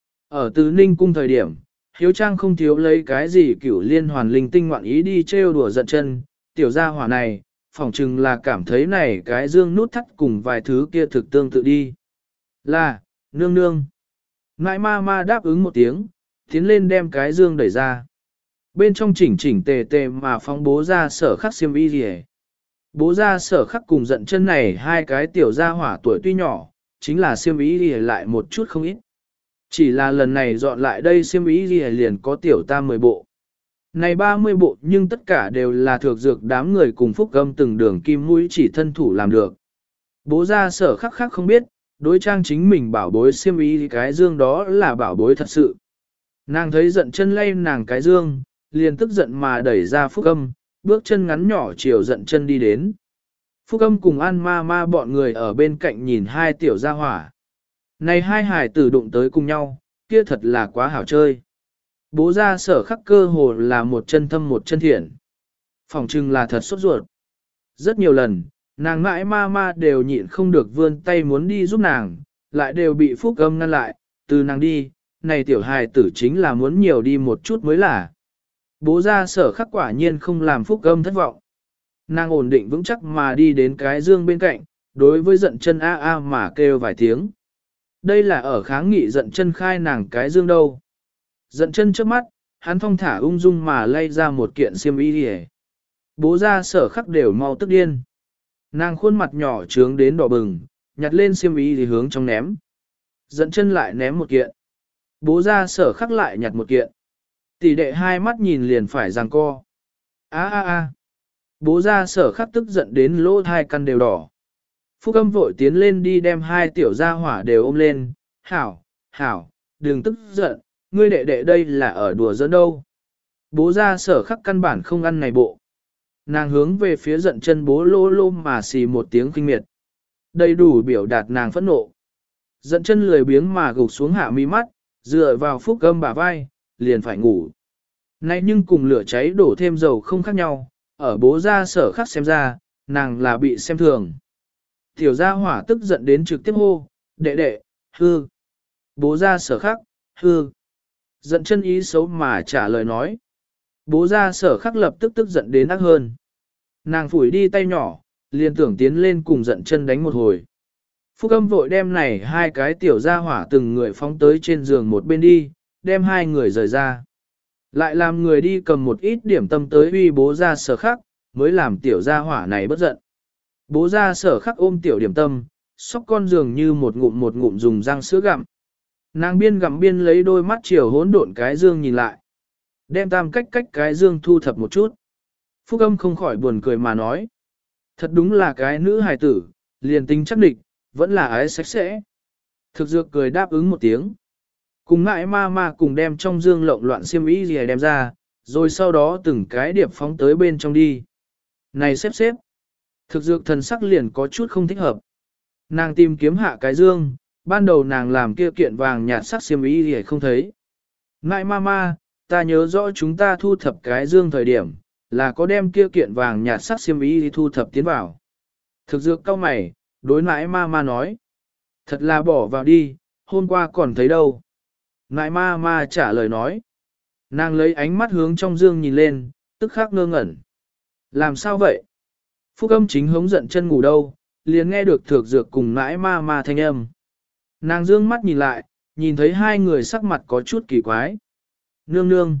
Ở Tứ Ninh cung thời điểm, Hiếu Trang không thiếu lấy cái gì cửu liên hoàn linh tinh ngoạn ý đi trêu đùa giận chân, tiểu gia hỏa này, phỏng chừng là cảm thấy này cái dương nút thắt cùng vài thứ kia thực tương tự đi. Là, nương nương. Ngại ma ma đáp ứng một tiếng, tiến lên đem cái dương đẩy ra. Bên trong chỉnh chỉnh tề tề mà phóng bố ra sở khắc xiêm y gì hết. Bố ra sở khắc cùng giận chân này hai cái tiểu gia hỏa tuổi tuy nhỏ, chính là xiêm y gì lại một chút không ít. Chỉ là lần này dọn lại đây xiêm y gì liền có tiểu tam mười bộ. Này ba mươi bộ nhưng tất cả đều là thược dược đám người cùng Phúc Âm từng đường kim mũi chỉ thân thủ làm được. Bố ra sở khắc khắc không biết, đối trang chính mình bảo bối xiêm y cái dương đó là bảo bối thật sự. Nàng thấy giận chân lay nàng cái dương, liền tức giận mà đẩy ra Phúc Âm, bước chân ngắn nhỏ chiều giận chân đi đến. Phúc Âm cùng An ma ma bọn người ở bên cạnh nhìn hai tiểu gia hỏa. Này hai hải tử đụng tới cùng nhau, kia thật là quá hảo chơi. Bố ra sở khắc cơ hồ là một chân thâm một chân thiện. Phòng trừng là thật sốt ruột. Rất nhiều lần, nàng mãi ma ma đều nhịn không được vươn tay muốn đi giúp nàng, lại đều bị Phúc Âm ngăn lại, từ nàng đi, này tiểu hài tử chính là muốn nhiều đi một chút mới là. Bố ra sở khắc quả nhiên không làm Phúc Âm thất vọng. Nàng ổn định vững chắc mà đi đến cái dương bên cạnh, đối với giận chân a a mà kêu vài tiếng. Đây là ở kháng nghị giận chân khai nàng cái dương đâu. Giận chân trước mắt, hắn thong thả ung dung mà lay ra một kiện xiêm y đi. Bố ra sở khắc đều mau tức điên. Nàng khuôn mặt nhỏ trướng đến đỏ bừng, nhặt lên xiêm y thì hướng trong ném. Giận chân lại ném một kiện. Bố ra sở khắc lại nhặt một kiện. Tỷ đệ hai mắt nhìn liền phải giằng co. A a a. Bố ra sở khắc tức giận đến lỗ hai căn đều đỏ. Phúc Âm vội tiến lên đi đem hai tiểu gia hỏa đều ôm lên. Hảo, hảo, đừng tức giận, ngươi đệ đệ đây là ở đùa giỡn đâu. Bố ra sở khắc căn bản không ăn này bộ. Nàng hướng về phía giận chân bố lô lô mà xì một tiếng kinh miệt. Đầy đủ biểu đạt nàng phẫn nộ. Giận chân lười biếng mà gục xuống hạ mi mắt, dựa vào Phúc Âm bả vai, liền phải ngủ. Nay nhưng cùng lửa cháy đổ thêm dầu không khác nhau, ở bố ra sở khắc xem ra, nàng là bị xem thường. Tiểu gia hỏa tức giận đến trực tiếp hô, đệ đệ, hư. Bố ra sở khắc, hư. Giận chân ý xấu mà trả lời nói. Bố ra sở khắc lập tức tức giận đến ác hơn. Nàng phủi đi tay nhỏ, liền tưởng tiến lên cùng giận chân đánh một hồi. Phúc Âm vội đem này hai cái tiểu gia hỏa từng người phóng tới trên giường một bên đi, đem hai người rời ra. Lại làm người đi cầm một ít điểm tâm tới uy bố ra sở khắc, mới làm tiểu gia hỏa này bất giận. Bố ra sở khắc ôm tiểu điểm tâm, sóc con giường như một ngụm một ngụm dùng răng sữa gặm. Nàng biên gặm biên lấy đôi mắt chiều hỗn độn cái dương nhìn lại. Đem tam cách cách cái dương thu thập một chút. Phúc Âm không khỏi buồn cười mà nói. Thật đúng là cái nữ hài tử, liền tính chắc địch, vẫn là ái sạch sẽ. Thực dược cười đáp ứng một tiếng. Cùng ngại ma ma cùng đem trong dương lộn loạn xiêm y gì đem ra, rồi sau đó từng cái điệp phóng tới bên trong đi. Này xếp xếp. Thực dược thần sắc liền có chút không thích hợp. Nàng tìm kiếm hạ cái dương, ban đầu nàng làm kia kiện vàng nhạt sắc xiêm y gì không thấy. Ngại ma ma, ta nhớ rõ chúng ta thu thập cái dương thời điểm, là có đem kia kiện vàng nhạt sắc xiêm y gì thu thập tiến vào. Thực dược cau mày, đối ngại ma ma nói. Thật là bỏ vào đi, hôm qua còn thấy đâu. Ngại ma ma trả lời nói. Nàng lấy ánh mắt hướng trong dương nhìn lên, tức khắc ngơ ngẩn. Làm sao vậy? Phúc Âm chính hống giận chân ngủ đâu, liền nghe được thược dược cùng ngại ma ma thanh âm. Nàng dương mắt nhìn lại, nhìn thấy hai người sắc mặt có chút kỳ quái. Nương nương.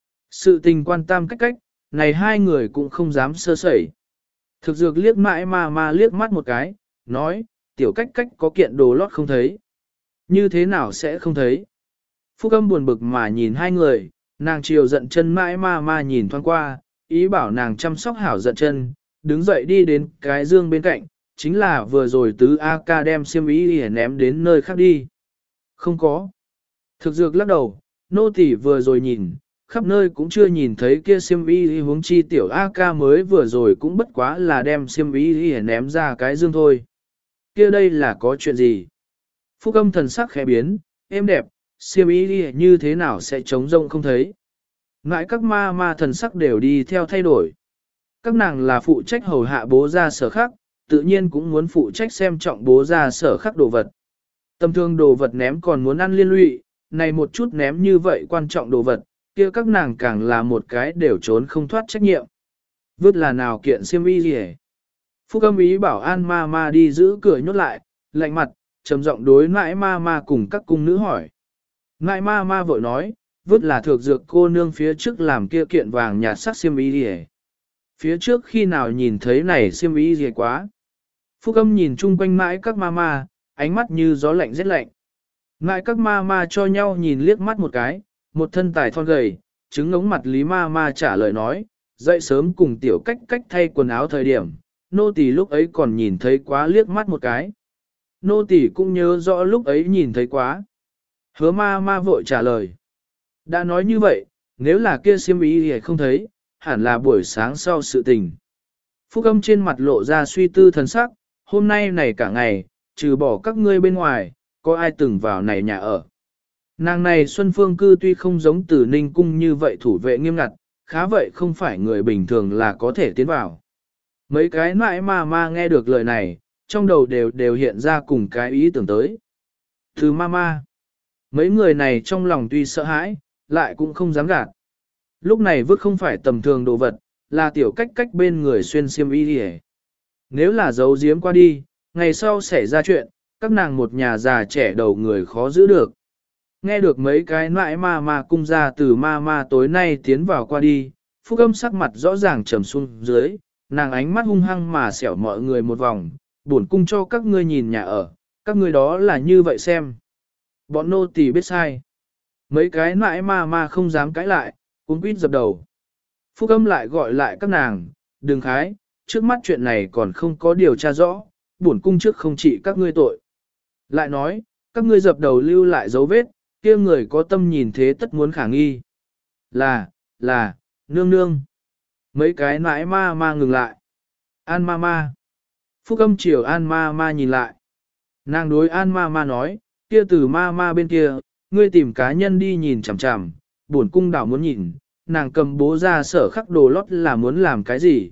Sự tình quan tam cách cách, này hai người cũng không dám sơ sẩy. Thực dược liếc mãi ma ma liếc mắt một cái, nói, tiểu cách cách có kiện đồ lót không thấy. Như thế nào sẽ không thấy? Phúc Âm buồn bực mà nhìn hai người, nàng chiều giận chân mãi ma ma nhìn thoáng qua, ý bảo nàng chăm sóc hảo giận chân, đứng dậy đi đến cái dương bên cạnh, chính là vừa rồi tứ A ca đem xiêm y để ném đến nơi khác đi. Không có. Thực dược lắc đầu, nô tỳ vừa rồi nhìn, khắp nơi cũng chưa nhìn thấy kia xiêm y huống chi tiểu A ca mới vừa rồi cũng bất quá là đem xiêm y để ném ra cái dương thôi. Kia đây là có chuyện gì? Phúc Âm thần sắc khẽ biến, êm đẹp, xiêm y như thế nào sẽ trống rông không thấy. Ngại các ma ma thần sắc đều đi theo thay đổi. Các nàng là phụ trách hầu hạ bố ra sở khắc, tự nhiên cũng muốn phụ trách xem trọng bố ra sở khắc đồ vật. Tầm thương đồ vật ném còn muốn ăn liên lụy, này một chút ném như vậy quan trọng đồ vật, kia các nàng càng là một cái đều trốn không thoát trách nhiệm. Vứt là nào kiện xiêm y gì hết. Phúc Âm ý bảo an ma ma đi giữ cửa nhốt lại, lạnh mặt, trầm giọng đối nãi ma ma cùng các cung nữ hỏi. Nãi ma ma vội nói, vứt là thược dược cô nương phía trước làm kia kiện vàng nhạt sắc xiêm y gì hết. Phía trước khi nào nhìn thấy này xiêm y gì quá. Phúc Âm nhìn chung quanh mãi các ma ma, ánh mắt như gió lạnh rất lạnh. Mãi các ma ma cho nhau nhìn liếc mắt một cái, một thân tài thon gầy, trứng ngống mặt Lý ma ma trả lời nói, dậy sớm cùng tiểu cách cách thay quần áo thời điểm, nô tỳ lúc ấy còn nhìn thấy quá liếc mắt một cái. Nô tỳ cũng nhớ rõ lúc ấy nhìn thấy quá. Hứa ma ma vội trả lời. Đã nói như vậy, nếu là kia xiêm y thì không thấy, hẳn là buổi sáng sau sự tình. Phúc Âm trên mặt lộ ra suy tư thần sắc, hôm nay này cả ngày, trừ bỏ các ngươi bên ngoài, có ai từng vào này nhà ở. Nàng này Xuân Phương cư tuy không giống Tử Ninh cung như vậy thủ vệ nghiêm ngặt, khá vậy không phải người bình thường là có thể tiến vào. Mấy cái nãi ma ma nghe được lời này, trong đầu đều đều hiện ra cùng cái ý tưởng tới. Từ ma ma, Mấy người này trong lòng tuy sợ hãi, lại cũng không dám gạt. Lúc này vứt không phải tầm thường đồ vật, là tiểu cách cách bên người xuyên xiêm y đi. Nếu là giấu giếm qua đi, ngày sau xảy ra chuyện, các nàng một nhà già trẻ đầu người khó giữ được. Nghe được mấy cái nãi ma ma cung ra từ ma ma tối nay tiến vào qua đi, Phúc Âm sắc mặt rõ ràng trầm xuống dưới, nàng ánh mắt hung hăng mà xẻo mọi người một vòng, bổn cung cho các ngươi nhìn nhà ở, các ngươi đó là như vậy xem. Bọn nô tỳ biết sai. Mấy cái nãi ma ma không dám cãi lại, cuống quýt dập đầu. Phúc Âm lại gọi lại các nàng, đừng khái, trước mắt chuyện này còn không có điều tra rõ, bổn cung trước không trị các ngươi tội. Lại nói, các ngươi dập đầu lưu lại dấu vết, kia người có tâm nhìn thế tất muốn khả nghi. Là, là, nương nương. Mấy cái nãi ma ma ngừng lại. An ma ma. Phúc Âm chiều An ma ma nhìn lại. Nàng đối An ma ma nói, kia từ ma ma bên kia, ngươi tìm cá nhân đi nhìn chằm chằm, bổn cung đảo muốn nhìn, nàng cầm bố ra sở khắc đồ lót là muốn làm cái gì.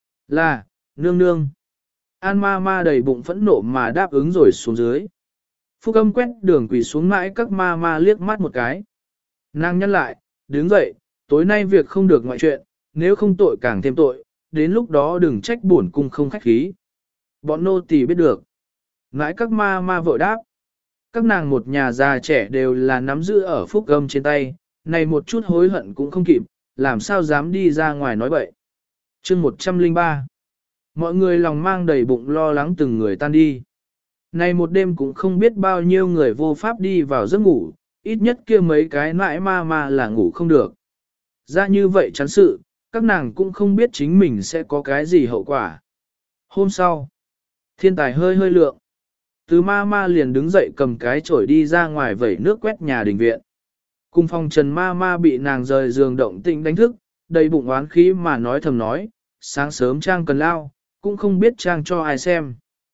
Là, nương nương. An ma ma đầy bụng phẫn nộ mà đáp ứng rồi xuống dưới. Phúc Âm quét đường quỳ xuống mãi các ma ma liếc mắt một cái. Nàng nhắc lại, đứng dậy, tối nay việc không được ngoại chuyện, nếu không tội càng thêm tội, đến lúc đó đừng trách bổn cung không khách khí. Bọn nô tỳ biết được. Ngãi các ma ma vội đáp. Các nàng một nhà già trẻ đều là nắm giữ ở Phúc Âm trên tay, này một chút hối hận cũng không kịp, làm sao dám đi ra ngoài nói bậy. Chương một trăm lẻ ba. Mọi người lòng mang đầy bụng lo lắng từng người tan đi. Này một đêm cũng không biết bao nhiêu người vô pháp đi vào giấc ngủ, ít nhất kia mấy cái nãi ma ma là ngủ không được. Ra như vậy chán sự, các nàng cũng không biết chính mình sẽ có cái gì hậu quả. Hôm sau, thiên tài hơi hơi lượng. Từ ma ma liền đứng dậy cầm cái chổi đi ra ngoài vẩy nước quét nhà đình viện. Cùng phòng trần ma ma bị nàng rời giường động tĩnh đánh thức, đầy bụng oán khí mà nói thầm nói, sáng sớm trang cần lao, cũng không biết trang cho ai xem.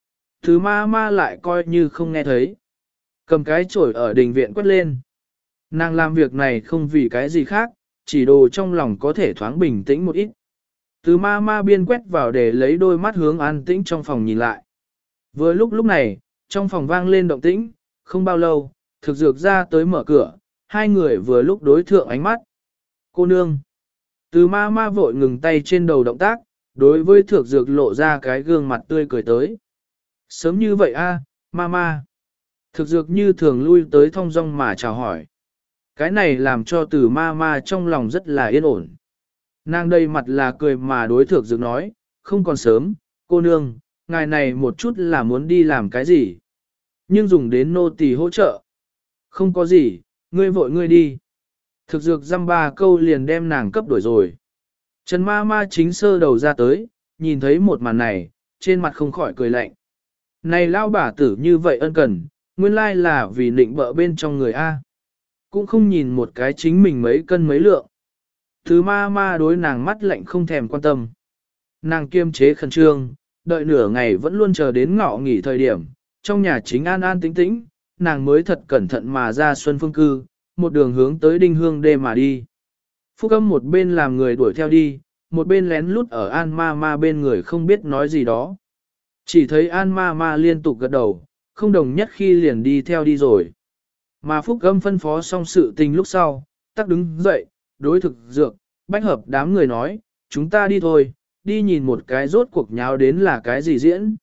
Từ ma ma lại coi như không nghe thấy. Cầm cái chổi ở đình viện quét lên. Nàng làm việc này không vì cái gì khác, chỉ đồ trong lòng có thể thoáng bình tĩnh một ít. Từ ma ma biên quét vào để lấy đôi mắt hướng an tĩnh trong phòng nhìn lại. Vừa lúc lúc này, trong phòng vang lên động tĩnh, không bao lâu, thực dược ra tới mở cửa, hai người vừa lúc đối thượng ánh mắt. Cô nương. Từ ma ma vội ngừng tay trên đầu động tác, đối với thực dược lộ ra cái gương mặt tươi cười tới. Sớm như vậy a, ma ma. Thực dược như thường lui tới thong dong mà chào hỏi. Cái này làm cho từ ma ma trong lòng rất là yên ổn. Nàng đây mặt là cười mà đối thực dược nói, không còn sớm, cô nương, ngài này một chút là muốn đi làm cái gì. Nhưng dùng đến nô tỳ hỗ trợ. Không có gì, ngươi vội ngươi đi. Thực dược dăm ba câu liền đem nàng cấp đổi rồi. Trần ma ma chính sơ đầu ra tới, nhìn thấy một màn này, trên mặt không khỏi cười lạnh. Này lao bà tử như vậy ân cần, nguyên lai là vì nịnh bợ bên trong người A. Cũng không nhìn một cái chính mình mấy cân mấy lượng. Thứ ma ma đối nàng mắt lạnh không thèm quan tâm. Nàng kiêm chế khẩn trương, đợi nửa ngày vẫn luôn chờ đến ngọ nghỉ thời điểm, trong nhà chính an an tĩnh tĩnh, nàng mới thật cẩn thận mà ra Xuân Phương Cư, một đường hướng tới Đinh Hương Đê mà đi. Phúc Âm một bên làm người đuổi theo đi, một bên lén lút ở An Ma Ma bên người không biết nói gì đó. Chỉ thấy An Ma Ma liên tục gật đầu, không đồng nhất khi liền đi theo đi rồi. Mà Phúc Âm phân phó xong sự tình lúc sau, tắc đứng dậy, đối thực dược, bách hợp đám người nói, chúng ta đi thôi, đi nhìn một cái rốt cuộc nháo đến là cái gì diễn.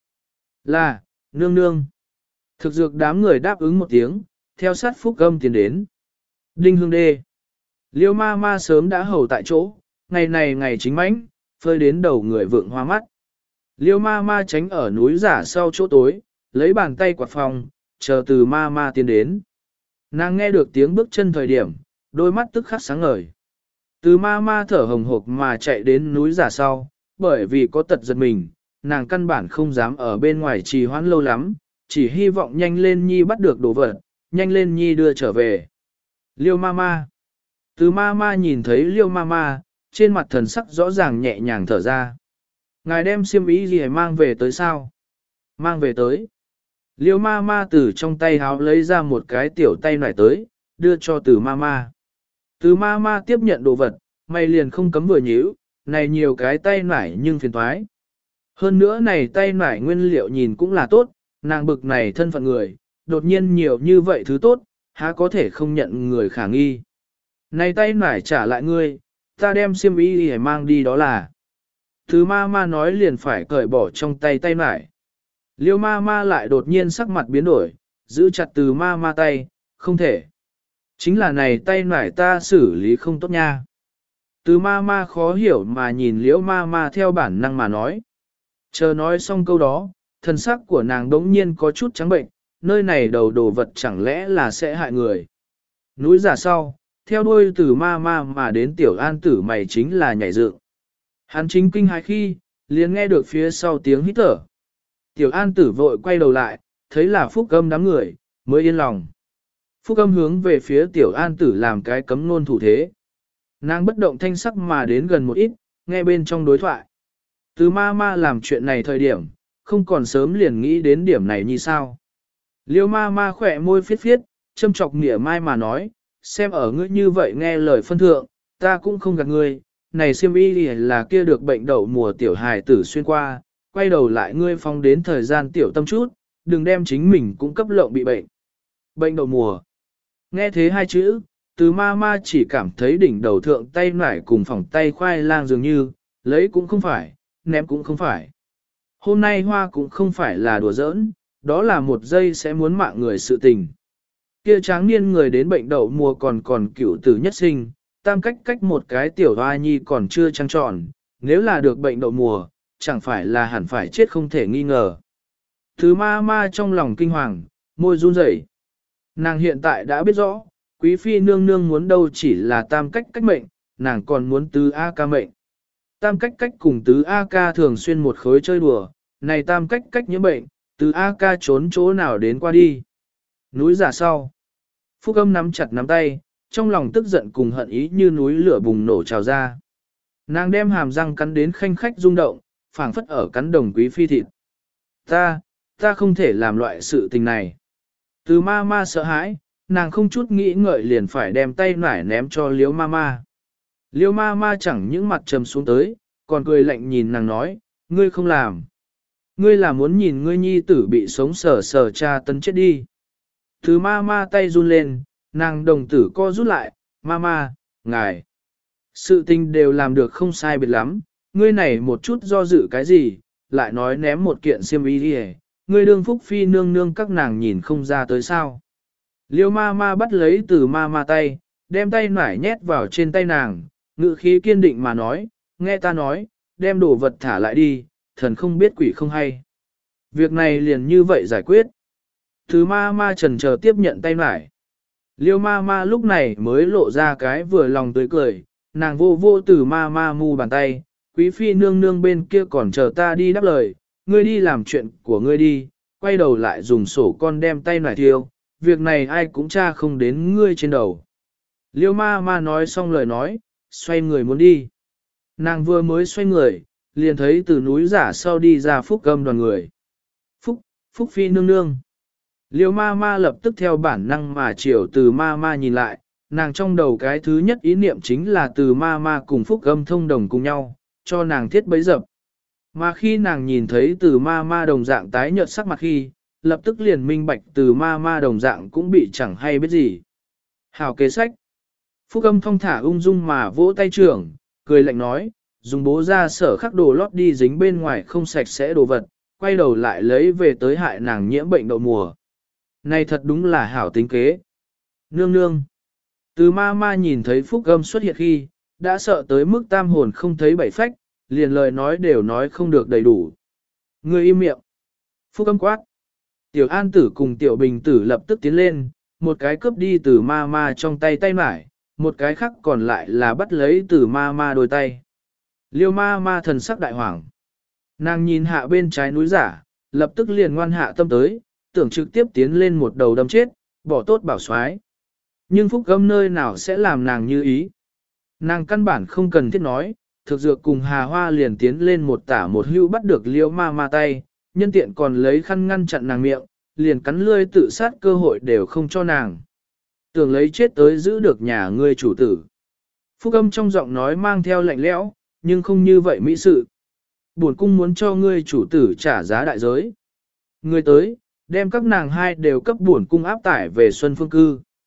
Là, nương nương. Thực dược đám người đáp ứng một tiếng, theo sát Phúc Âm tiến đến. Đinh Hương Đê. Liêu ma ma sớm đã hầu tại chỗ, ngày này ngày chính mãnh, phơi đến đầu người vượng hoa mắt. Liêu ma ma tránh ở núi giả sau chỗ tối, lấy bàn tay quạt phòng, chờ từ ma ma tiến đến. Nàng nghe được tiếng bước chân thời điểm, đôi mắt tức khắc sáng ngời. Từ ma ma thở hồng hộc mà chạy đến núi giả sau, bởi vì có tật giật mình, nàng căn bản không dám ở bên ngoài trì hoãn lâu lắm, chỉ hy vọng nhanh lên nhi bắt được đồ vật, nhanh lên nhi đưa trở về. Liêu ma ma. Từ ma ma nhìn thấy liêu ma ma, trên mặt thần sắc rõ ràng nhẹ nhàng thở ra. Ngài đem xiêm y gì mang về tới sao? Mang về tới. Liêu ma ma từ trong tay háo lấy ra một cái tiểu tay nải tới, đưa cho từ ma ma. Từ ma ma tiếp nhận đồ vật, mày liền không cấm vừa nhíu, này nhiều cái tay nải nhưng phiền thoái. Hơn nữa này tay nải nguyên liệu nhìn cũng là tốt, nàng bực này thân phận người, đột nhiên nhiều như vậy thứ tốt, há có thể không nhận người khả nghi. Này tay nải trả lại ngươi, ta đem xiêm y để mang đi đó là. Từ ma ma nói liền phải cởi bỏ trong tay tay nải. Liêu ma ma lại đột nhiên sắc mặt biến đổi, giữ chặt từ ma ma tay, không thể. Chính là này tay nải ta xử lý không tốt nha. Từ ma ma khó hiểu mà nhìn liễu ma ma theo bản năng mà nói. Chờ nói xong câu đó, thần sắc của nàng đống nhiên có chút trắng bệnh, nơi này đầu đồ vật chẳng lẽ là sẽ hại người. Núi giả sau, theo đuôi từ ma ma mà đến tiểu an tử mày chính là nhảy dựng. Hắn chính kinh hãi khi, liền nghe được phía sau tiếng hít thở. Tiểu an tử vội quay đầu lại, thấy là Phúc Âm đám người, mới yên lòng. Phúc Âm hướng về phía tiểu an tử làm cái cấm nôn thủ thế. Nàng bất động thanh sắc mà đến gần một ít, nghe bên trong đối thoại. Từ ma ma làm chuyện này thời điểm, không còn sớm liền nghĩ đến điểm này như sao. Liêu ma ma khỏe môi phiết phiết, châm chọc mỉa mai mà nói, xem ở ngươi như vậy nghe lời phân thượng, ta cũng không gạt ngươi, này xiêm y là kia được bệnh đậu mùa tiểu hài tử xuyên qua, quay đầu lại ngươi phong đến thời gian tiểu tâm chút, đừng đem chính mình cũng cấp lộng bị bệnh. Bệnh đậu mùa. Nghe thế hai chữ, từ ma ma chỉ cảm thấy đỉnh đầu thượng tay nải cùng phòng tay khoai lang dường như, lấy cũng không phải, ném cũng không phải. Hôm nay hoa cũng không phải là đùa giỡn, đó là một giây sẽ muốn mạng người sự tình. Kia tráng niên người đến bệnh đậu mùa còn còn cựu tử nhất sinh, tam cách cách một cái tiểu hoa nhi còn chưa trăng tròn, nếu là được bệnh đậu mùa, chẳng phải là hẳn phải chết không thể nghi ngờ. Thứ ma ma trong lòng kinh hoàng, môi run rẩy. Nàng hiện tại đã biết rõ, quý phi nương nương muốn đâu chỉ là tam cách cách mệnh, nàng còn muốn tứ A ca mệnh. Tam cách cách cùng tứ A ca thường xuyên một khối chơi đùa, này tam cách cách nhiễm bệnh, tứ A ca trốn chỗ nào đến qua đi. Núi giả sau. Phúc Âm nắm chặt nắm tay, trong lòng tức giận cùng hận ý như núi lửa bùng nổ trào ra. Nàng đem hàm răng cắn đến khanh khách rung động, phảng phất ở cắn đồng quý phi thịt. Ta, ta không thể làm loại sự tình này. Từ ma ma sợ hãi, nàng không chút nghĩ ngợi liền phải đem tay nải ném cho liếu ma ma. Liêu ma ma chẳng những mặt trầm xuống tới, còn cười lạnh nhìn nàng nói, ngươi không làm. Ngươi là muốn nhìn ngươi nhi tử bị sống sờ sờ cha tấn chết đi. Thứ ma ma tay run lên, nàng đồng tử co rút lại, ma ma, ngài. Sự tình đều làm được không sai biệt lắm, ngươi này một chút do dự cái gì, lại nói ném một kiện xiêm y đi, ngươi đương phúc phi nương nương các nàng nhìn không ra tới sao. Liêu ma ma bắt lấy từ ma ma tay, đem tay nải nhét vào trên tay nàng, ngự khí kiên định mà nói, nghe ta nói, đem đồ vật thả lại đi, thần không biết quỷ không hay. Việc này liền như vậy giải quyết. Từ ma ma trần chờ tiếp nhận tay nải. Liêu ma ma lúc này mới lộ ra cái vừa lòng tươi cười, nàng vô vô từ ma ma mu bàn tay, quý phi nương nương bên kia còn chờ ta đi đáp lời, ngươi đi làm chuyện của ngươi đi, quay đầu lại dùng sổ con đem tay nải thiêu, việc này ai cũng tra không đến ngươi trên đầu. Liêu ma ma nói xong lời nói, xoay người muốn đi. Nàng vừa mới xoay người, liền thấy từ núi giả sau đi ra Phúc Âm đoàn người. Phúc, Phúc phi nương nương. Liêu ma ma lập tức theo bản năng mà chiều từ ma ma nhìn lại, nàng trong đầu cái thứ nhất ý niệm chính là từ ma ma cùng Phúc Âm thông đồng cùng nhau, cho nàng thiết bấy dập. Mà khi nàng nhìn thấy từ ma ma đồng dạng tái nhợt sắc mặt khi, lập tức liền minh bạch từ ma ma đồng dạng cũng bị chẳng hay biết gì. Hào kế sách. Phúc Âm thong thả ung dung mà vỗ tay trưởng, cười lạnh nói, dùng bố ra sở khắc đồ lót đi dính bên ngoài không sạch sẽ đồ vật, quay đầu lại lấy về tới hại nàng nhiễm bệnh đậu mùa. Này thật đúng là hảo tính kế. Nương nương. Từ ma ma nhìn thấy Phúc Âm xuất hiện khi, đã sợ tới mức tam hồn không thấy bảy phách, liền lời nói đều nói không được đầy đủ. Người im miệng. Phúc Âm quát. Tiểu An Tử cùng Tiểu Bình Tử lập tức tiến lên, một cái cướp đi từ ma ma trong tay tay mải, một cái khác còn lại là bắt lấy từ ma ma đôi tay. Liêu ma ma thần sắc đại hoảng. Nàng nhìn hạ bên trái núi giả, lập tức liền ngoan hạ tâm tới, tưởng trực tiếp tiến lên một đầu đâm chết, bỏ tốt bảo soái. Nhưng Phúc Âm nơi nào sẽ làm nàng như ý. Nàng căn bản không cần thiết nói, thực dược cùng Hà Hoa liền tiến lên một tả một hữu bắt được liêu ma ma tay, nhân tiện còn lấy khăn ngăn chặn nàng miệng, liền cắn lươi tự sát cơ hội đều không cho nàng. Tưởng lấy chết tới giữ được nhà ngươi chủ tử. Phúc Âm trong giọng nói mang theo lạnh lẽo, nhưng không như vậy mỹ sự. Bổn cung muốn cho ngươi chủ tử trả giá đại giới. Ngươi tới, đem các nàng hai đều cấp bổn cung áp tải về Xuân Phương Cư.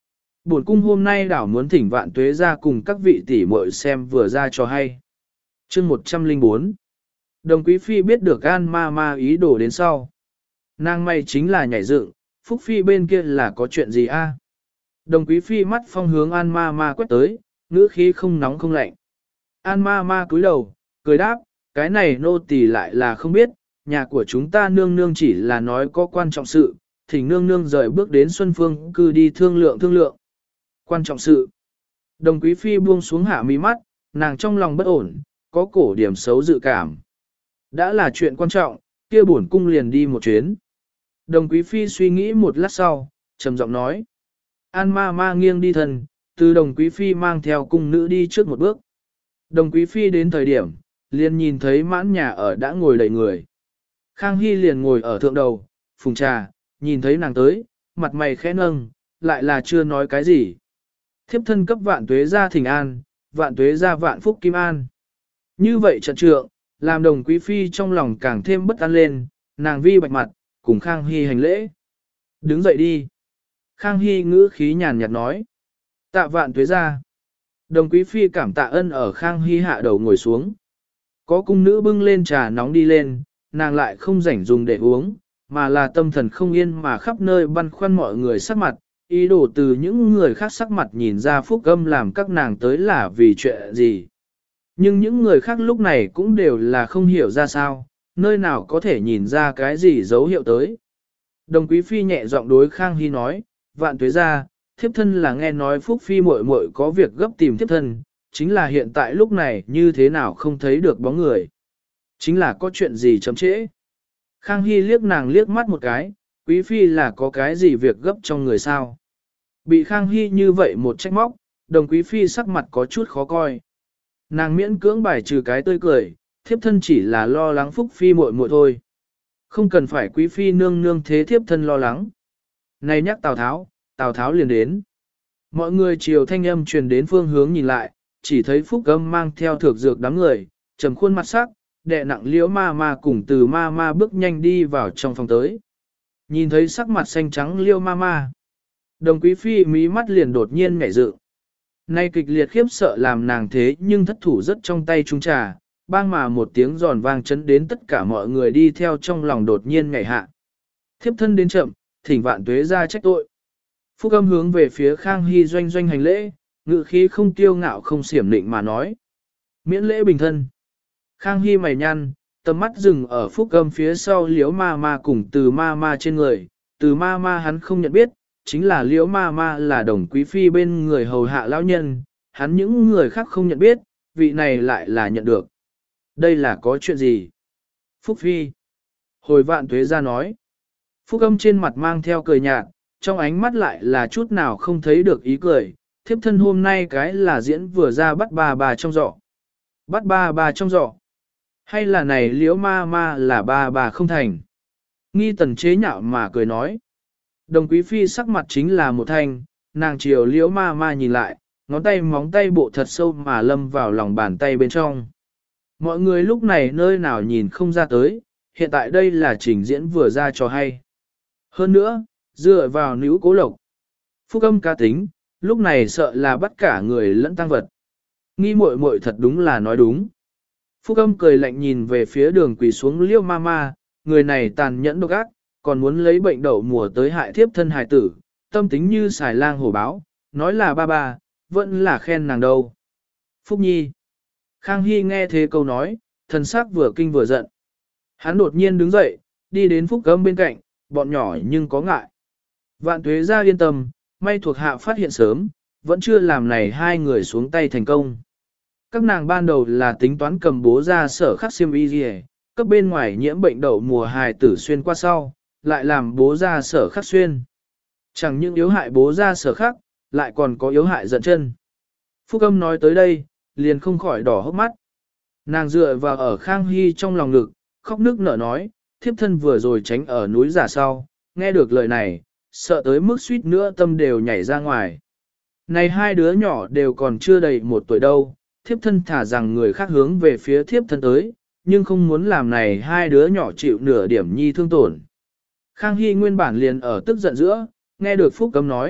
Bổn cung hôm nay đảo muốn thỉnh Vạn Tuế ra cùng các vị tỷ muội xem vừa ra cho hay. Chương một trăm lẻ bốn. Đồng Quý Phi biết được An ma ma ý đồ đến sau. Nàng may chính là nhảy dựng, Phúc Phi bên kia là có chuyện gì a? Đồng Quý Phi mắt phong hướng An ma ma quét tới, ngữ khí không nóng không lạnh. An ma ma cúi đầu, cười đáp, cái này nô tỳ lại là không biết, nhà của chúng ta nương nương chỉ là nói có quan trọng sự, thỉnh nương nương rời bước đến Xuân Phương cư đi thương lượng thương lượng. Quan trọng sự. Đồng Quý Phi buông xuống hạ mí mắt, nàng trong lòng bất ổn, có cổ điểm xấu dự cảm. Đã là chuyện quan trọng, kia bổn cung liền đi một chuyến. Đồng Quý Phi suy nghĩ một lát sau, trầm giọng nói. An ma ma nghiêng đi thân, từ Đồng Quý Phi mang theo cung nữ đi trước một bước. Đồng Quý Phi đến thời điểm, liền nhìn thấy mãn nhà ở đã ngồi đầy người. Khang Hy liền ngồi ở thượng đầu, phùng trà, nhìn thấy nàng tới, mặt mày khẽ nâng, lại là chưa nói cái gì. Thiếp thân cấp Vạn Tuế ra thỉnh an, Vạn Tuế ra vạn phúc kim an. Như vậy trận trượng, làm Đồng Quý Phi trong lòng càng thêm bất an lên, nàng vi bạch mặt, cùng Khang Hy hành lễ. Đứng dậy đi. Khang Hy ngữ khí nhàn nhạt nói. Tạ Vạn Tuế ra. Đồng Quý Phi cảm tạ ân ở Khang Hy hạ đầu ngồi xuống. Có cung nữ bưng lên trà nóng đi lên, nàng lại không rảnh dùng để uống, mà là tâm thần không yên mà khắp nơi băn khoăn mọi người sắc mặt, ý đồ từ những người khác sắc mặt nhìn ra phúc âm làm các nàng tới là vì chuyện gì. Nhưng những người khác lúc này cũng đều là không hiểu ra sao, nơi nào có thể nhìn ra cái gì dấu hiệu tới. Đồng Quý Phi nhẹ giọng đối Khang Hy nói, Vạn Tuế ra, thiếp thân là nghe nói Phúc Phi muội muội có việc gấp tìm thiếp thân, chính là hiện tại lúc này như thế nào không thấy được bóng người. Chính là có chuyện gì chậm trễ. Khang Hy liếc nàng liếc mắt một cái, Quý Phi là có cái gì việc gấp trong người sao. Bị Khang Hy như vậy một trách móc, Đồng Quý Phi sắc mặt có chút khó coi. Nàng miễn cưỡng bài trừ cái tươi cười, thiếp thân chỉ là lo lắng Phúc Phi muội muội thôi. Không cần phải Quý Phi nương nương thế thiếp thân lo lắng. Này nhắc Tào Tháo, Tào Tháo liền đến. Mọi người chiều thanh âm truyền đến phương hướng nhìn lại, chỉ thấy Phúc Âm mang theo thược dược đám người, trầm khuôn mặt sắc, đè nặng liễu ma ma cùng từ ma ma bước nhanh đi vào trong phòng tới. Nhìn thấy sắc mặt xanh trắng liễu ma ma. Đồng Quý Phi mí mắt liền đột nhiên nhảy dựng. Nay kịch liệt khiếp sợ làm nàng thế nhưng thất thủ rất trong tay trung trà, bang mà một tiếng giòn vang chấn đến tất cả mọi người đi theo trong lòng đột nhiên nhảy hạ. Thiếp thân đến chậm, thỉnh Vạn Tuế ra trách tội. Phúc Âm hướng về phía Khang Hy doanh doanh hành lễ, ngự khí không tiêu ngạo không xiểm định mà nói. Miễn lễ bình thân. Khang Hy mày nhăn, tầm mắt dừng ở Phúc Âm phía sau liễu ma ma cùng từ ma ma trên người, từ ma ma hắn không nhận biết, chính là liễu ma ma là Đồng Quý Phi bên người hầu hạ lão nhân, hắn những người khác không nhận biết, vị này lại là nhận được. Đây là có chuyện gì? Phúc Phi. Hồi Vạn Tuế ra nói. Phúc Âm trên mặt mang theo cười nhạt, trong ánh mắt lại là chút nào không thấy được ý cười, thiếp thân hôm nay cái là diễn vừa ra bắt bà bà trong giỏ. Bắt bà bà trong giỏ. Hay là này liễu ma ma là bà bà không thành. Nghi Tần chế nhạo mà cười nói. Đồng Quý Phi sắc mặt chính là một thanh, nàng chiều liễu ma ma nhìn lại, ngón tay móng tay bộ thật sâu mà lâm vào lòng bàn tay bên trong. Mọi người lúc này nơi nào nhìn không ra tới, hiện tại đây là trình diễn vừa ra cho hay. Hơn nữa, dựa vào nữ cố lộc. Phúc Âm cá tính, lúc này sợ là bắt cả người lẫn tăng vật. Nghi muội muội thật đúng là nói đúng. Phúc Âm cười lạnh nhìn về phía đường quỳ xuống liêu ma ma, người này tàn nhẫn độc ác, còn muốn lấy bệnh đậu mùa tới hại thiếp thân hài tử, tâm tính như xài lang hổ báo, nói là ba ba, vẫn là khen nàng đâu. Phúc Nhi. Khang Hy nghe thế câu nói, thần sắc vừa kinh vừa giận. Hắn đột nhiên đứng dậy, đi đến Phúc Âm bên cạnh, bọn nhỏ nhưng có ngại. Vạn Tuế ra yên tâm, may thuộc hạ phát hiện sớm, vẫn chưa làm này hai người xuống tay thành công. Các nàng ban đầu là tính toán cầm bố ra sở khắc xiêm y gì, cấp bên ngoài nhiễm bệnh đậu mùa hài tử xuyên qua sau, lại làm bố ra sở khắc xuyên. Chẳng những yếu hại bố ra sở khắc, lại còn có yếu hại giận chân. Phúc Âm nói tới đây, liền không khỏi đỏ hốc mắt. Nàng dựa vào ở Khang Hy trong lòng ngực, khóc nước nở nói, thiếp thân vừa rồi tránh ở núi giả sau, nghe được lời này, sợ tới mức suýt nữa tâm đều nhảy ra ngoài. Này hai đứa nhỏ đều còn chưa đầy một tuổi đâu, thiếp thân thả rằng người khác hướng về phía thiếp thân tới, nhưng không muốn làm này hai đứa nhỏ chịu nửa điểm nhi thương tổn. Khang Hy nguyên bản liền ở tức giận giữa, nghe được Phúc Âm nói,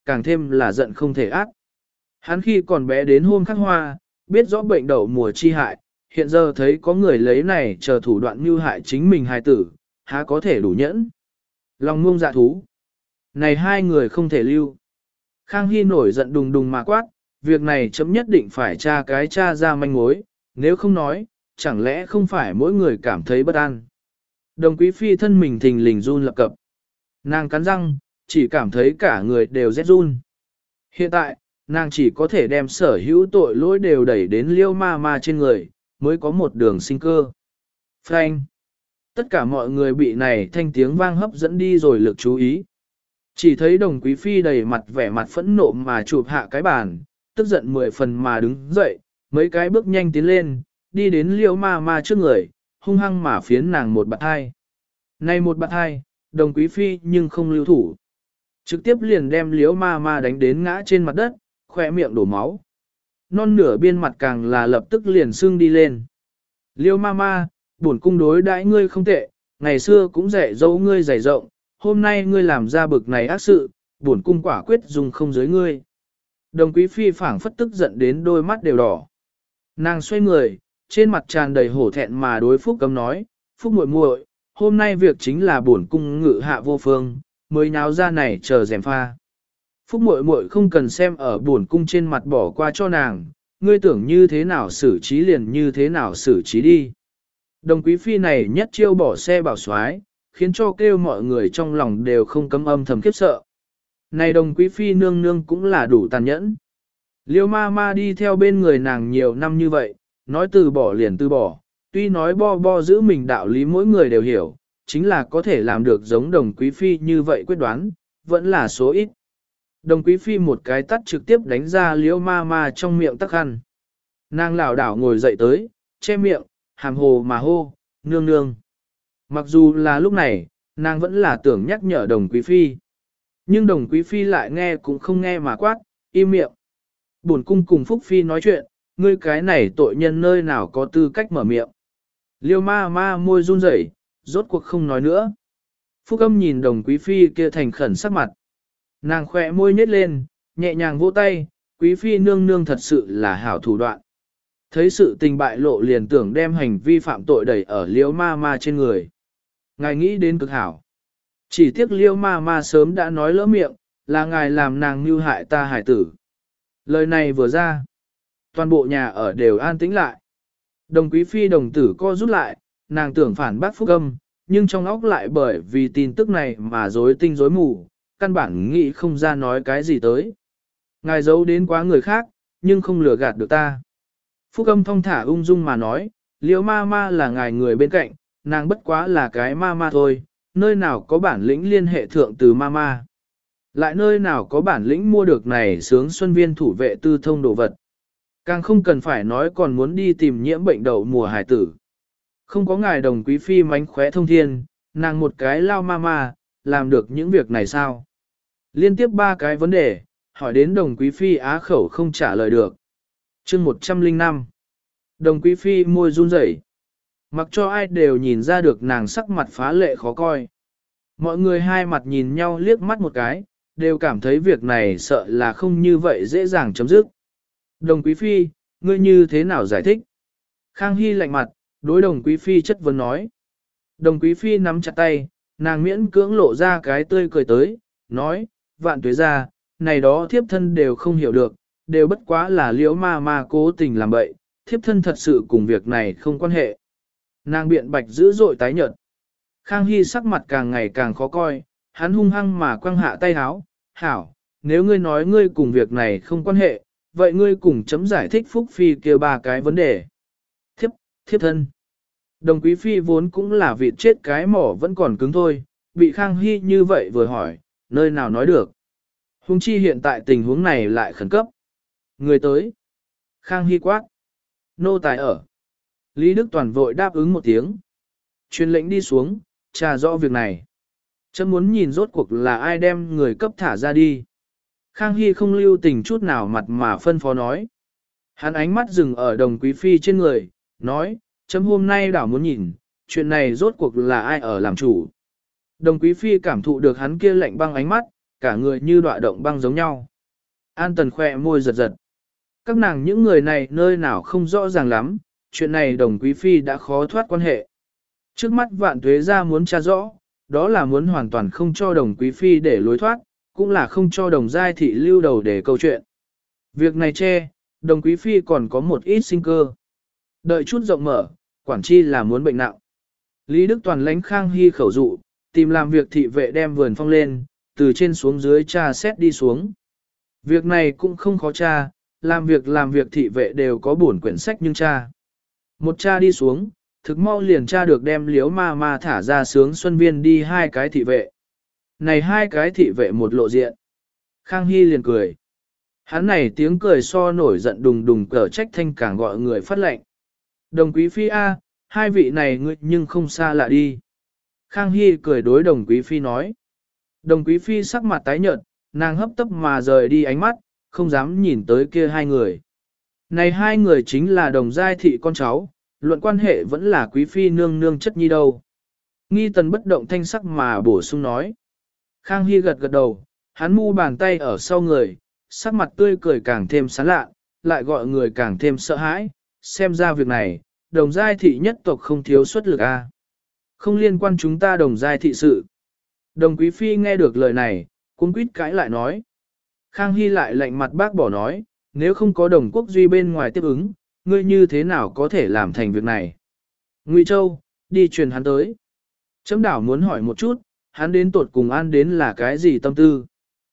càng thêm là giận không thể ác. Hắn khi còn bé đến hôm khắc hoa, biết rõ bệnh đậu mùa chi hại, hiện giờ thấy có người lấy này chờ thủ đoạn mưu hại chính mình hài tử, há có thể đủ nhẫn. Lòng ngông dạ thú. Này hai người không thể lưu. Khang Hy nổi giận đùng đùng mà quát, việc này chấm nhất định phải tra cái tra ra manh mối, nếu không nói, chẳng lẽ không phải mỗi người cảm thấy bất an. Đồng quý phi thân mình thình lình run lập cập. Nàng cắn răng, chỉ cảm thấy cả người đều rét run. Hiện tại, nàng chỉ có thể đem sở hữu tội lỗi đều đẩy đến liêu ma ma trên người, mới có một đường sinh cơ. Frank! Tất cả mọi người bị này thanh tiếng vang hấp dẫn đi rồi lực chú ý. Chỉ thấy đồng quý phi đầy mặt vẻ mặt phẫn nộ mà chụp hạ cái bàn, tức giận mười phần mà đứng dậy, mấy cái bước nhanh tiến lên, đi đến liêu ma ma trước người, hung hăng mà phiến nàng một bạt hai. Này một bạt hai, đồng quý phi nhưng không lưu thủ. Trực tiếp liền đem liêu ma ma đánh đến ngã trên mặt đất, khỏe miệng đổ máu. Non nửa biên mặt càng là lập tức liền sưng đi lên. Liêu ma ma, bổn cung đối đãi ngươi không tệ, ngày xưa cũng dạy dỗ ngươi dày rộng, hôm nay ngươi làm ra bực này ác sự, bổn cung quả quyết dùng không giới ngươi. Đồng quý phi phảng phất tức giận đến đôi mắt đều đỏ. Nàng xoay người, trên mặt tràn đầy hổ thẹn mà đối Phúc Cấm nói, Phúc muội muội, hôm nay việc chính là bổn cung ngự hạ vô phương, mới nháo ra này chờ dèm pha. Phúc muội muội không cần xem ở bổn cung trên mặt bỏ qua cho nàng, ngươi tưởng như thế nào xử trí liền như thế nào xử trí đi. Đồng quý phi này nhất chiêu bỏ xe bảo soái, khiến cho kêu mọi người trong lòng đều không cấm âm thầm khiếp sợ. Này đồng quý phi nương nương cũng là đủ tàn nhẫn. Liêu ma ma đi theo bên người nàng nhiều năm như vậy, nói từ bỏ liền từ bỏ, tuy nói bo bo giữ mình đạo lý mỗi người đều hiểu, chính là có thể làm được giống đồng quý phi như vậy quyết đoán, vẫn là số ít. Đồng quý phi một cái tắt trực tiếp đánh ra liêu ma ma trong miệng tắc khăn. Nàng lảo đảo ngồi dậy tới, che miệng, hàm hồ mà hô, nương nương. Mặc dù là lúc này, nàng vẫn là tưởng nhắc nhở đồng quý phi. Nhưng đồng quý phi lại nghe cũng không nghe mà quát, im miệng. Bổn cung cùng Phúc Phi nói chuyện, ngươi cái này tội nhân nơi nào có tư cách mở miệng. Liêu ma ma môi run rẩy, rốt cuộc không nói nữa. Phúc Âm nhìn đồng quý phi kia thành khẩn sắc mặt. Nàng khỏe môi nhếch lên, nhẹ nhàng vỗ tay, quý phi nương nương thật sự là hảo thủ đoạn. Thấy sự tình bại lộ liền tưởng đem hành vi phạm tội đẩy ở liêu ma ma trên người. Ngài nghĩ đến cực hảo. Chỉ tiếc liêu ma ma sớm đã nói lỡ miệng, là ngài làm nàng mưu hại ta hải tử. Lời này vừa ra, toàn bộ nhà ở đều an tĩnh lại. Đồng quý phi đồng tử co rút lại, nàng tưởng phản bác Phúc Âm, nhưng trong óc lại bởi vì tin tức này mà rối tinh rối mù, căn bản nghĩ không ra nói cái gì tới. Ngài giấu đến quá người khác, nhưng không lừa gạt được ta. Phúc Âm thong thả ung dung mà nói, liêu ma ma là ngài người bên cạnh, nàng bất quá là cái ma ma thôi, nơi nào có bản lĩnh liên hệ thượng từ ma ma. Lại nơi nào có bản lĩnh mua được này sướng xuân viên thủ vệ tư thông đồ vật. Càng không cần phải nói còn muốn đi tìm nhiễm bệnh đậu mùa hải tử. Không có ngài đồng quý phi mánh khóe thông thiên, nàng một cái lao ma ma, làm được những việc này sao? Liên tiếp ba cái vấn đề, hỏi đến đồng quý phi á khẩu không trả lời được. Chương một trăm linh năm. Đồng quý phi môi run rẩy, mặc cho ai đều nhìn ra được nàng sắc mặt phá lệ khó coi. Mọi người hai mặt nhìn nhau liếc mắt một cái, đều cảm thấy việc này sợ là không như vậy dễ dàng chấm dứt. Đồng quý phi, ngươi như thế nào giải thích? Khang Hy lạnh mặt, đối đồng quý phi chất vấn nói. Đồng quý phi nắm chặt tay, nàng miễn cưỡng lộ ra cái tươi cười tới, nói, vạn tuế ra, này đó thiếp thân đều không hiểu được, đều bất quá là liễu ma ma cố tình làm bậy, thiếp thân thật sự cùng việc này không quan hệ. Nàng biện bạch dữ dội tái nhợt. Khang Hy sắc mặt càng ngày càng khó coi, hắn hung hăng mà quăng hạ tay háo, hảo, nếu ngươi nói ngươi cùng việc này không quan hệ, vậy ngươi cùng chấm giải thích Phúc Phi kêu ba cái vấn đề. Thiếp, thiếp thân. Đồng quý phi vốn cũng là vịt chết cái mỏ vẫn còn cứng thôi, bị Khang Hy như vậy vừa hỏi, nơi nào nói được. Huống chi hiện tại tình huống này lại khẩn cấp. Người tới. Khang Hy quát. Nô tài ở. Lý Đức Toàn vội đáp ứng một tiếng. Truyền lệnh đi xuống, trà rõ việc này. Chấm muốn nhìn rốt cuộc là ai đem người cấp thả ra đi. Khang Hy không lưu tình chút nào mặt mà phân phó nói. Hắn ánh mắt dừng ở đồng quý phi trên người, nói, chấm hôm nay đảo muốn nhìn, chuyện này rốt cuộc là ai ở làm chủ. Đồng quý phi cảm thụ được hắn kia lạnh băng ánh mắt, cả người như đọa động băng giống nhau. An Tần khỏe môi giật giật. Các nàng những người này nơi nào không rõ ràng lắm, chuyện này đồng quý phi đã khó thoát quan hệ. Trước mắt vạn tuế ra muốn tra rõ, đó là muốn hoàn toàn không cho đồng quý phi để lối thoát, cũng là không cho đồng giai thị lưu đầu để câu chuyện. Việc này che, đồng quý phi còn có một ít sinh cơ. Đợi chút rộng mở, quản chi là muốn bệnh nặng. Lý Đức Toàn lánh Khang Hy khẩu dụ, tìm làm việc thị vệ đem vườn phong lên, từ trên xuống dưới tra xét đi xuống. Việc này cũng không khó tra, làm việc làm việc thị vệ đều có bổn quyển sách nhưng tra. Một tra đi xuống, thực mau liền tra được đem liếu ma ma thả ra sướng xuân viên đi hai cái thị vệ. Này hai cái thị vệ một lộ diện. Khang Hy liền cười. Hắn này tiếng cười so nổi giận đùng đùng cờ trách thanh càng gọi người phát lệnh. Đồng quý phi A, hai vị này ngươi nhưng không xa lạ đi. Khang Hy cười đối đồng quý phi nói. Đồng quý phi sắc mặt tái nhợt, nàng hấp tấp mà rời đi ánh mắt, không dám nhìn tới kia hai người. Này hai người chính là đồng giai thị con cháu, luận quan hệ vẫn là quý phi nương nương chất nhi đâu. Nghi Tần bất động thanh sắc mà bổ sung nói. Khang Hy gật gật đầu, hắn mu bàn tay ở sau người, sắc mặt tươi cười càng thêm sán lạ, lại gọi người càng thêm sợ hãi, xem ra việc này, đồng giai thị nhất tộc không thiếu xuất lực a. Không liên quan chúng ta đồng giai thị sự. Đồng quý phi nghe được lời này, cuống quýt cãi lại nói. Khang Hy lại lạnh mặt bác bỏ nói, nếu không có đồng quốc duy bên ngoài tiếp ứng, ngươi như thế nào có thể làm thành việc này? Ngụy Châu, đi truyền hắn tới. Chấm đảo muốn hỏi một chút, hắn đến tột cùng an đến là cái gì tâm tư?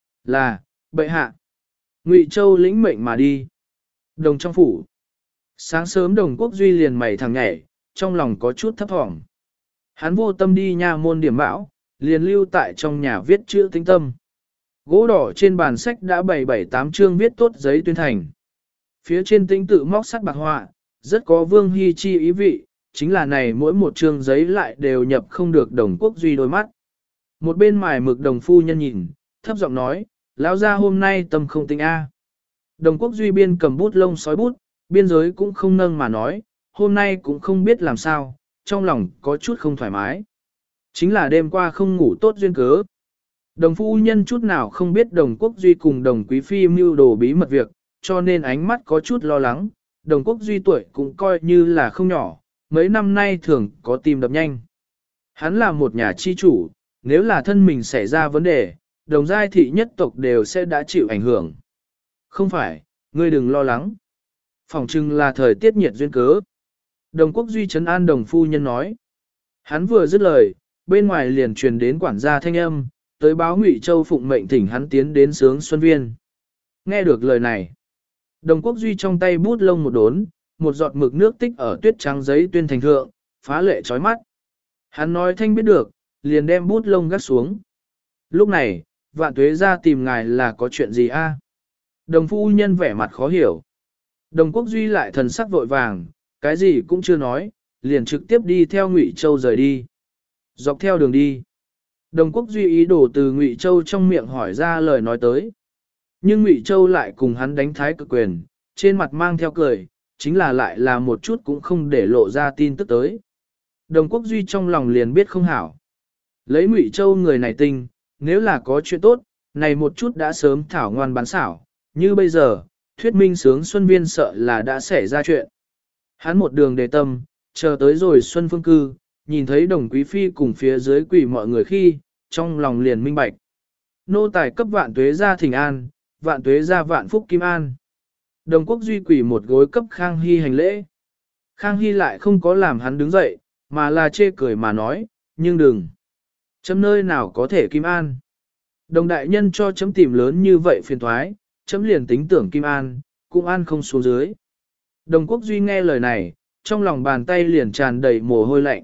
Là, bệ hạ. Ngụy Châu lĩnh mệnh mà đi. Đồng trong phủ. Sáng sớm đồng quốc duy liền mày thằng nhảy, trong lòng có chút thấp thỏm. Hắn vô tâm đi nha môn điểm bão, liền lưu tại trong nhà viết chữ tĩnh tâm. Gỗ đỏ trên bàn sách đã bày bảy tám chương viết tốt giấy tuyên thành. Phía trên tĩnh tự móc sắt bạc họa, rất có vương hy chi ý vị, chính là này mỗi một chương giấy lại đều nhập không được đồng quốc duy đôi mắt. Một bên mài mực đồng phu nhân nhìn, thấp giọng nói, lão gia hôm nay tâm không tính A. Đồng quốc duy biên cầm bút lông sói bút, biên giới cũng không nâng mà nói, hôm nay cũng không biết làm sao, trong lòng có chút không thoải mái. Chính là đêm qua không ngủ tốt duyên cớ. Đồng phu nhân chút nào không biết đồng quốc duy cùng đồng quý phi mưu đồ bí mật việc, cho nên ánh mắt có chút lo lắng, đồng quốc duy tuổi cũng coi như là không nhỏ, mấy năm nay thường có tim đập nhanh. Hắn là một nhà chi chủ, nếu là thân mình xảy ra vấn đề, đồng giai thị nhất tộc đều sẽ đã chịu ảnh hưởng. Không phải, ngươi đừng lo lắng. Phỏng chừng là thời tiết nhiệt duyên cớ. Đồng quốc duy trấn an đồng phu nhân nói. Hắn vừa dứt lời, bên ngoài liền truyền đến quản gia thanh âm, tới báo Ngụy Châu phụng mệnh thỉnh hắn tiến đến sướng xuân viên. Nghe được lời này, đồng quốc duy trong tay bút lông một đốn, một giọt mực nước tích ở tuyết trắng giấy tuyên thành thượng, phá lệ chói mắt. Hắn nói thanh biết được, liền đem bút lông gắt xuống. Lúc này, vạn tuế ra tìm ngài là có chuyện gì a? Đồng phu nhân vẻ mặt khó hiểu. Đồng quốc duy lại thần sắc vội vàng, cái gì cũng chưa nói, liền trực tiếp đi theo Ngụy Châu rời đi. Dọc theo đường đi. Đồng quốc duy ý đổ từ Ngụy Châu trong miệng hỏi ra lời nói tới. Nhưng Ngụy Châu lại cùng hắn đánh thái cực quyền, trên mặt mang theo cười, chính là lại là một chút cũng không để lộ ra tin tức tới. Đồng quốc duy trong lòng liền biết không hảo. Lấy Ngụy Châu người này tinh, nếu là có chuyện tốt, này một chút đã sớm thảo ngoan bán xảo, như bây giờ, thuyết minh sướng Xuân Viên sợ là đã xảy ra chuyện. Hắn một đường đề tâm, chờ tới rồi Xuân Phương Cư, nhìn thấy đồng quý phi cùng phía dưới quỷ mọi người khi, trong lòng liền minh bạch. Nô tài cấp vạn tuế ra thỉnh an, vạn tuế ra vạn phúc kim an. Đồng quốc duy quỷ một gối cấp Khang Hy hành lễ. Khang Hy lại không có làm hắn đứng dậy, mà là chê cười mà nói, nhưng đừng. Chấm nơi nào có thể kim an. Đồng đại nhân cho chấm tìm lớn như vậy phiền thoái, chấm liền tính tưởng kim an, cũng an không xuống dưới. Đồng quốc duy nghe lời này, trong lòng bàn tay liền tràn đầy mồ hôi lạnh.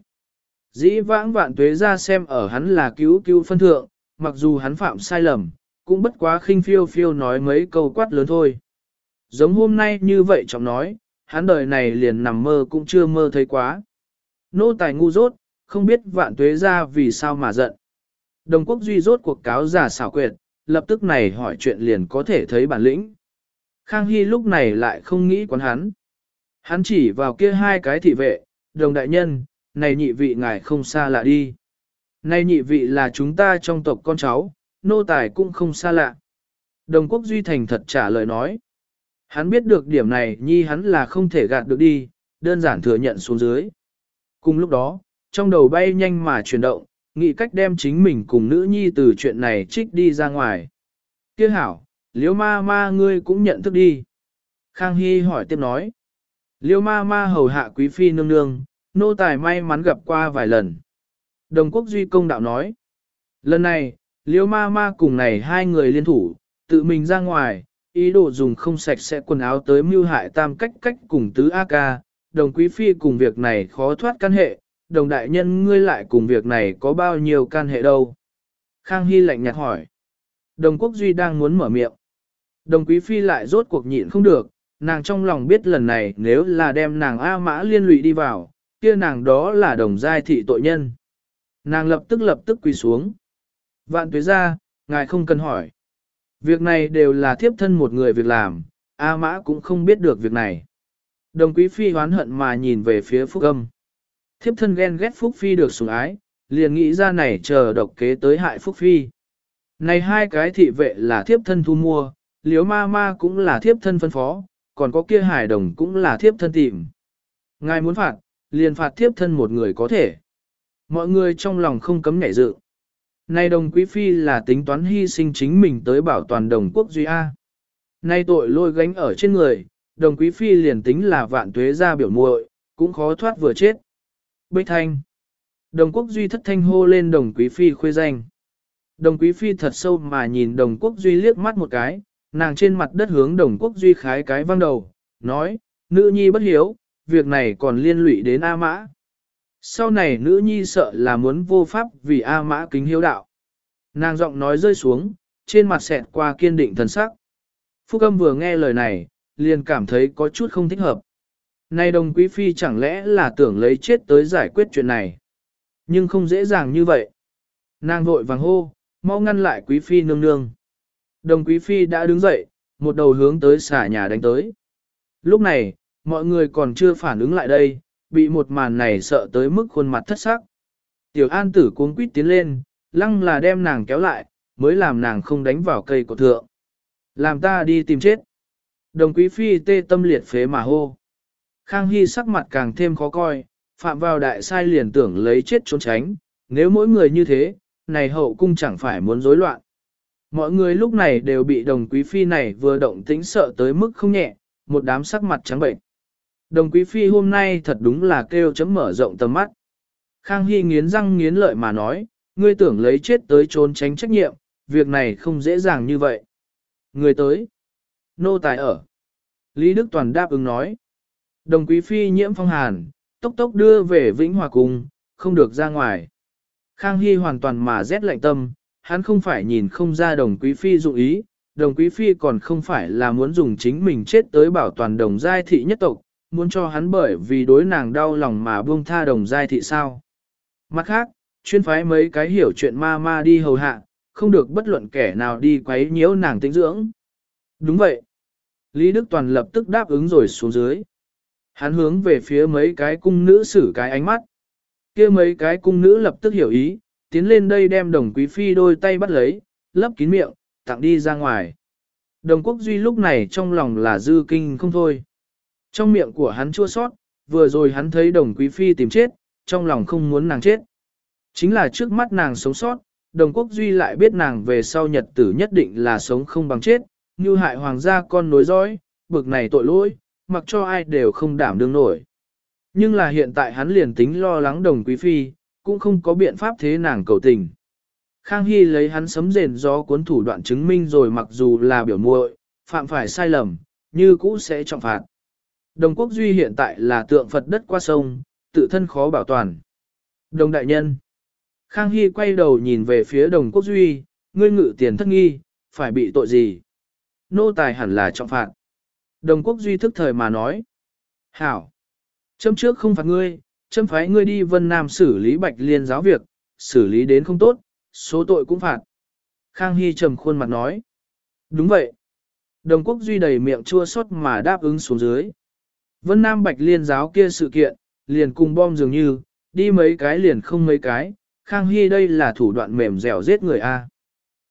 Dĩ vãng vạn tuế ra xem ở hắn là cứu cứu phân thượng, mặc dù hắn phạm sai lầm, cũng bất quá khinh phiêu phiêu nói mấy câu quát lớn thôi. Giống hôm nay như vậy trọng nói, hắn đời này liền nằm mơ cũng chưa mơ thấy quá. Nô tài ngu dốt, không biết vạn tuế ra vì sao mà giận. Đồng quốc duy rốt cuộc cáo giả xảo quyệt, lập tức này hỏi chuyện liền có thể thấy bản lĩnh. Khang Hy lúc này lại không nghĩ quán hắn. Hắn chỉ vào kia hai cái thị vệ, đồng đại nhân, này nhị vị ngài không xa lạ đi. Này nhị vị là chúng ta trong tộc con cháu, nô tài cũng không xa lạ. Đồng Quốc Duy thành thật trả lời nói. Hắn biết được điểm này nhi hắn là không thể gạt được đi, đơn giản thừa nhận xuống dưới. Cùng lúc đó, trong đầu bay nhanh mà chuyển động, nghĩ cách đem chính mình cùng nữ nhi từ chuyện này trích đi ra ngoài. Kia hảo, liễu ma ma ngươi cũng nhận thức đi. Khang Hy hỏi tiếp nói. Liễu ma ma hầu hạ quý phi nương nương, nô tài may mắn gặp qua vài lần. Đồng Quốc Duy công đạo nói. Lần này, liễu ma ma cùng này hai người liên thủ, tự mình ra ngoài, ý đồ dùng không sạch sẽ quần áo tới mưu hại tam cách cách cùng tứ A ca, đồng quý phi cùng việc này khó thoát căn hệ, đồng đại nhân ngươi lại cùng việc này có bao nhiêu can hệ đâu? Khang Hy lạnh nhạt hỏi. Đồng Quốc Duy đang muốn mở miệng. Đồng quý phi lại rốt cuộc nhịn không được, nàng trong lòng biết lần này nếu là đem nàng A Mã liên lụy đi vào, kia nàng đó là đồng giai thị tội nhân. Nàng lập tức lập tức quỳ xuống. Vạn tuế ra, ngài không cần hỏi. Việc này đều là thiếp thân một người việc làm, A Mã cũng không biết được việc này. Đồng quý phi hoán hận mà nhìn về phía Phúc Âm. Thiếp thân ghen ghét Phúc Phi được sủng ái, liền nghĩ ra này chờ độc kế tới hại Phúc Phi. Này hai cái thị vệ là thiếp thân thu mua, liếu ma ma cũng là thiếp thân phân phó, còn có kia hải đồng cũng là thiếp thân tìm. Ngài muốn phạt, liền phạt thiếp thân một người có thể. Mọi người trong lòng không cấm nhảy dự. Này đồng quý phi là tính toán hy sinh chính mình tới bảo toàn đồng quốc duy A. Nay tội lôi gánh ở trên người, đồng quý phi liền tính là vạn tuế ra biểu muội cũng khó thoát vừa chết. Bích thanh. Đồng quốc duy thất thanh hô lên đồng quý phi khuê danh. Đồng quý phi thật sâu mà nhìn đồng quốc duy liếc mắt một cái, nàng trên mặt đất hướng đồng quốc duy khái cái văng đầu, nói, nữ nhi bất hiếu, việc này còn liên lụy đến A Mã. Sau này nữ nhi sợ là muốn vô pháp vì A Mã kính hiếu đạo. Nàng giọng nói rơi xuống, trên mặt xẹt qua kiên định thần sắc. Phúc Âm vừa nghe lời này, liền cảm thấy có chút không thích hợp. Này đồng quý phi chẳng lẽ là tưởng lấy chết tới giải quyết chuyện này. Nhưng không dễ dàng như vậy. Nàng vội vàng hô, mau ngăn lại quý phi nương nương. Đồng quý phi đã đứng dậy, một đầu hướng tới xả nhà đánh tới. Lúc này, mọi người còn chưa phản ứng lại đây, bị một màn này sợ tới mức khuôn mặt thất sắc. Tiểu an tử cuống quýt tiến lên, lăng là đem nàng kéo lại, mới làm nàng không đánh vào cây cột thượng. Làm ta đi tìm chết. Đồng quý phi tê tâm liệt phế mà hô. Khang Hy sắc mặt càng thêm khó coi, phạm vào đại sai liền tưởng lấy chết trốn tránh, nếu mỗi người như thế, này hậu cung chẳng phải muốn rối loạn. Mọi người lúc này đều bị đồng quý phi này vừa động tĩnh sợ tới mức không nhẹ, một đám sắc mặt trắng bệnh. Đồng quý phi hôm nay thật đúng là kêu chấm mở rộng tầm mắt. Khang Hy nghiến răng nghiến lợi mà nói, ngươi tưởng lấy chết tới trốn tránh trách nhiệm, việc này không dễ dàng như vậy. Người tới. Nô tài ở. Lý Đức Toàn đáp ứng nói. Đồng quý phi nhiễm phong hàn, tốc tốc đưa về Vĩnh Hòa Cung, không được ra ngoài. Khang Hy hoàn toàn mà rét lạnh tâm, hắn không phải nhìn không ra đồng quý phi dụng ý, đồng quý phi còn không phải là muốn dùng chính mình chết tới bảo toàn đồng giai thị nhất tộc, muốn cho hắn bởi vì đối nàng đau lòng mà buông tha đồng giai thị sao. Mặt khác, chuyên phái mấy cái hiểu chuyện ma ma đi hầu hạ, không được bất luận kẻ nào đi quấy nhiễu nàng tĩnh dưỡng. Đúng vậy. Lý Đức Toàn lập tức đáp ứng rồi xuống dưới. Hắn hướng về phía mấy cái cung nữ xử cái ánh mắt. Kia mấy cái cung nữ lập tức hiểu ý, tiến lên đây đem đồng quý phi đôi tay bắt lấy, lấp kín miệng, tặng đi ra ngoài. Đồng Quốc Duy lúc này trong lòng là dư kinh không thôi. Trong miệng của hắn chua sót, vừa rồi hắn thấy đồng quý phi tìm chết, trong lòng không muốn nàng chết. Chính là trước mắt nàng sống sót, đồng Quốc Duy lại biết nàng về sau nhật tử nhất định là sống không bằng chết, như hại hoàng gia con nối dõi, bực này tội lỗi, mặc cho ai đều không đảm đương nổi. Nhưng là hiện tại hắn liền tính lo lắng đồng quý phi, cũng không có biện pháp thế nàng cầu tình. Khang Hy lấy hắn sấm rền gió cuốn thủ đoạn chứng minh rồi mặc dù là biểu muội, phạm phải sai lầm, như cũ sẽ trọng phạt. Đồng Quốc Duy hiện tại là tượng Phật đất qua sông, tự thân khó bảo toàn. Đồng đại nhân. Khang Hy quay đầu nhìn về phía đồng Quốc Duy, ngươi ngự tiền thất nghi, phải bị tội gì? Nô tài hẳn là trọng phạt. Đồng Quốc Duy thức thời mà nói. Hảo. Châm trước không phạt ngươi, châm phái ngươi đi Vân Nam xử lý Bạch Liên giáo việc, xử lý đến không tốt, số tội cũng phạt. Khang Hy trầm khuôn mặt nói. Đúng vậy. Đồng Quốc Duy đầy miệng chua xót mà đáp ứng xuống dưới. Vân Nam Bạch Liên giáo kia sự kiện, liền cùng bom dường như, đi mấy cái liền không mấy cái, Khang Hy đây là thủ đoạn mềm dẻo giết người A.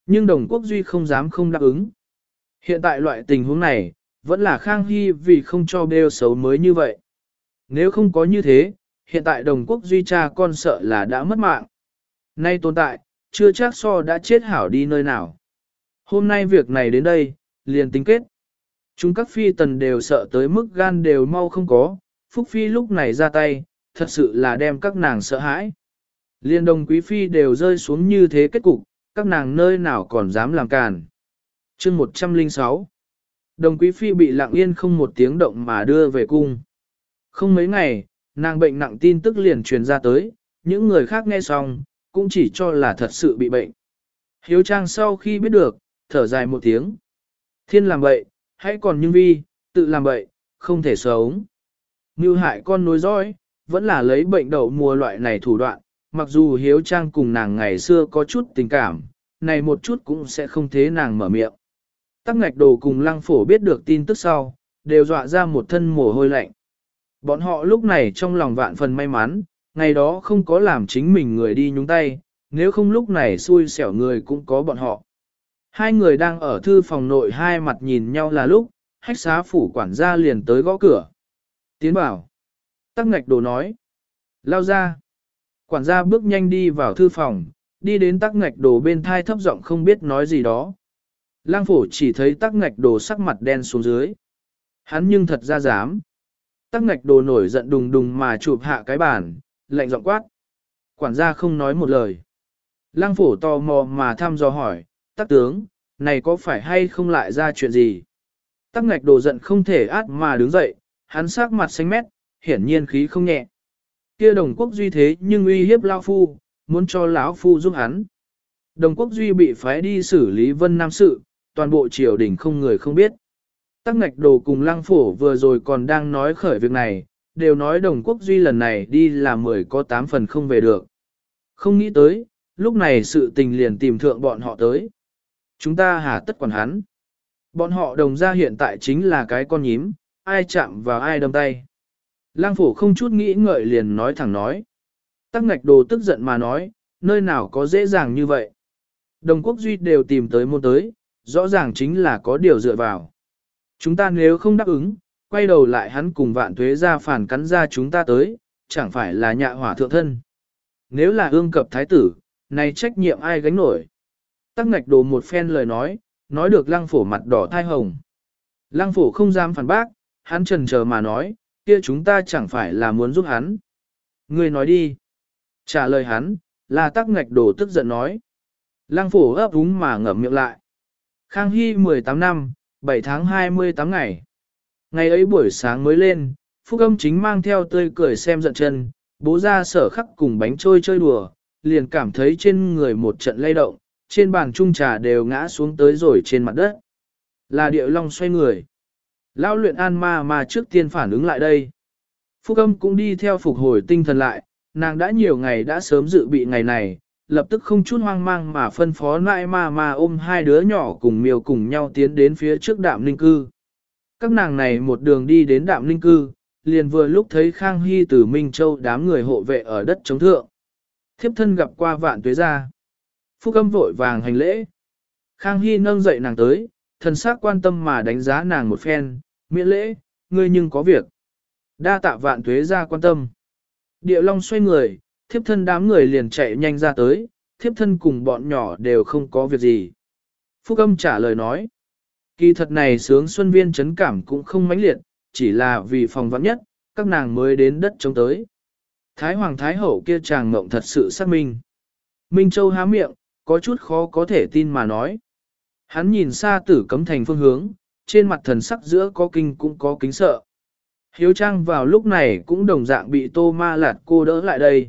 Nhưng Đồng Quốc Duy không dám không đáp ứng. Hiện tại loại tình huống này, vẫn là Khang Hy vì không cho bêu xấu mới như vậy. Nếu không có như thế, hiện tại Đồng Quốc Duy cha con sợ là đã mất mạng. Nay tồn tại, chưa chắc so đã chết hảo đi nơi nào. Hôm nay việc này đến đây, liền tính kết. Chúng các phi tần đều sợ tới mức gan đều mau không có, Phúc Phi lúc này ra tay, thật sự là đem các nàng sợ hãi. Liên Đồng Quý Phi đều rơi xuống như thế kết cục, các nàng nơi nào còn dám làm càn. Chương một trăm lẻ sáu Đồng Quý Phi bị lặng yên không một tiếng động mà đưa về cung. Không mấy ngày, nàng bệnh nặng tin tức liền truyền ra tới, những người khác nghe xong, cũng chỉ cho là thật sự bị bệnh. Hiếu Trang sau khi biết được, thở dài một tiếng. Thiên làm bậy, hãy còn nhưng vi, tự làm bậy, không thể sống. Mưu hại con nối dõi, vẫn là lấy bệnh đậu mùa loại này thủ đoạn, mặc dù Hiếu Trang cùng nàng ngày xưa có chút tình cảm, này một chút cũng sẽ không thế nàng mở miệng. Tắc Ngạch Đồ cùng Lăng Phổ biết được tin tức sau, đều dọa ra một thân mồ hôi lạnh. Bọn họ lúc này trong lòng vạn phần may mắn, ngày đó không có làm chính mình người đi nhúng tay, nếu không lúc này xui xẻo người cũng có bọn họ. Hai người đang ở thư phòng nội hai mặt nhìn nhau là lúc, hách xá phủ quản gia liền tới gõ cửa. Tiến bảo. Tắc Ngạch Đồ nói. Lao ra. Quản gia bước nhanh đi vào thư phòng, đi đến Tắc Ngạch Đồ bên thai thấp giọng không biết nói gì đó. Lang Phổ chỉ thấy Tắc Ngạch Đồ sắc mặt đen xuống dưới. Hắn nhưng thật ra dám. Tắc Ngạch Đồ nổi giận đùng đùng mà chụp hạ cái bàn, lạnh giọng quát. Quản gia không nói một lời. Lang Phổ tò mò mà thăm dò hỏi, Tắc tướng, này có phải hay không lại ra chuyện gì? Tắc Ngạch Đồ giận không thể át mà đứng dậy, hắn sắc mặt xanh mét, hiển nhiên khí không nhẹ. Kia Đồng Quốc Duy thế nhưng uy hiếp lão phu, muốn cho lão phu giúp hắn. Đồng Quốc Duy bị phái đi xử lý Vân Nam sự, toàn bộ triều đình không người không biết. Tắc Ngạch Đồ cùng Lăng Phổ vừa rồi còn đang nói khởi việc này, đều nói Đồng Quốc Duy lần này đi là mười có tám phần không về được. Không nghĩ tới, lúc này sự tình liền tìm thượng bọn họ tới. Chúng ta hà tất quản hắn. Bọn họ Đồng gia hiện tại chính là cái con nhím, ai chạm vào ai đâm tay. Lăng Phổ không chút nghĩ ngợi liền nói thẳng nói. Tắc Ngạch Đồ tức giận mà nói, nơi nào có dễ dàng như vậy. Đồng Quốc Duy đều tìm tới môn tới, rõ ràng chính là có điều dựa vào. Chúng ta nếu không đáp ứng, quay đầu lại hắn cùng Vạn Tuế ra phản cắn ra chúng ta tới, chẳng phải là nhạ hỏa thượng thân. Nếu là ương cập thái tử, này trách nhiệm ai gánh nổi. Tắc Ngạch Đồ một phen lời nói, nói được Lăng Phổ mặt đỏ thai hồng. Lăng Phổ không dám phản bác, hắn chần chờ mà nói, kia chúng ta chẳng phải là muốn giúp hắn. Ngươi nói đi. Trả lời hắn, là Tắc Ngạch Đồ tức giận nói. Lăng Phổ ấp úng mà ngậm miệng lại. Khang Hy mười tám năm, bảy tháng hai mươi tám ngày. Ngày ấy buổi sáng mới lên, Phúc Âm chính mang theo tươi cười xem giận chân, bố ra sở khắc cùng bánh trôi chơi đùa, liền cảm thấy trên người một trận lay động, trên bàn chung trà đều ngã xuống tới rồi trên mặt đất. Là Điệu Long xoay người. Lão luyện an ma mà trước tiên phản ứng lại đây. Phúc Âm cũng đi theo phục hồi tinh thần lại, nàng đã nhiều ngày đã sớm dự bị ngày này, lập tức không chút hoang mang mà phân phó lại ma ma ôm hai đứa nhỏ cùng miêu cùng nhau tiến đến phía trước Đạm Ninh Cư. Các nàng này một đường đi đến Đạm Ninh Cư, liền vừa lúc thấy Khang Hy từ Minh Châu đám người hộ vệ ở đất chống thượng. Thiếp thân gặp qua Vạn Tuế gia. Phúc Âm vội vàng hành lễ. Khang Hy nâng dậy nàng tới, thần sắc quan tâm mà đánh giá nàng một phen, miễn lễ, ngươi nhưng có việc. Đa tạ Vạn Tuế gia quan tâm. Điệu Long xoay người, thiếp thân đám người liền chạy nhanh ra tới, thiếp thân cùng bọn nhỏ đều không có việc gì. Phúc Âm trả lời nói, kỳ thật này sướng xuân viên chấn cảm cũng không mãnh liệt, chỉ là vì phòng vắng nhất, các nàng mới đến đất chống tới. Thái Hoàng Thái Hậu kia chàng mộng thật sự xác minh. Minh Châu há miệng, có chút khó có thể tin mà nói. Hắn nhìn xa Tử Cấm Thành phương hướng, trên mặt thần sắc giữa có kinh cũng có kính sợ. Hiếu Trang vào lúc này cũng đồng dạng bị Tô Ma Lạt cô đỡ lại đây.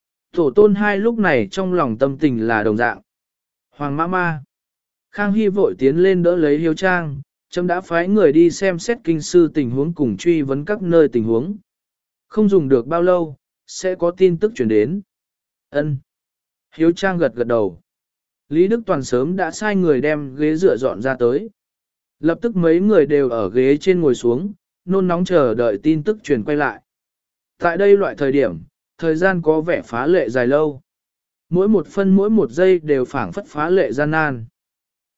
Tổ tôn hai lúc này trong lòng tâm tình là đồng dạng. Hoàng ma ma. Khang Hy vội tiến lên đỡ lấy Hiếu Trang, chấm đã phái người đi xem xét kinh sư tình huống cùng truy vấn các nơi tình huống. Không dùng được bao lâu, sẽ có tin tức chuyển đến. Ân. Hiếu Trang gật gật đầu. Lý Đức Toàn sớm đã sai người đem ghế dựa dọn ra tới. Lập tức mấy người đều ở ghế trên ngồi xuống, nôn nóng chờ đợi tin tức truyền quay lại. Tại đây loại thời điểm, thời gian có vẻ phá lệ dài lâu. Mỗi một phân mỗi một giây đều phảng phất phá lệ gian nan.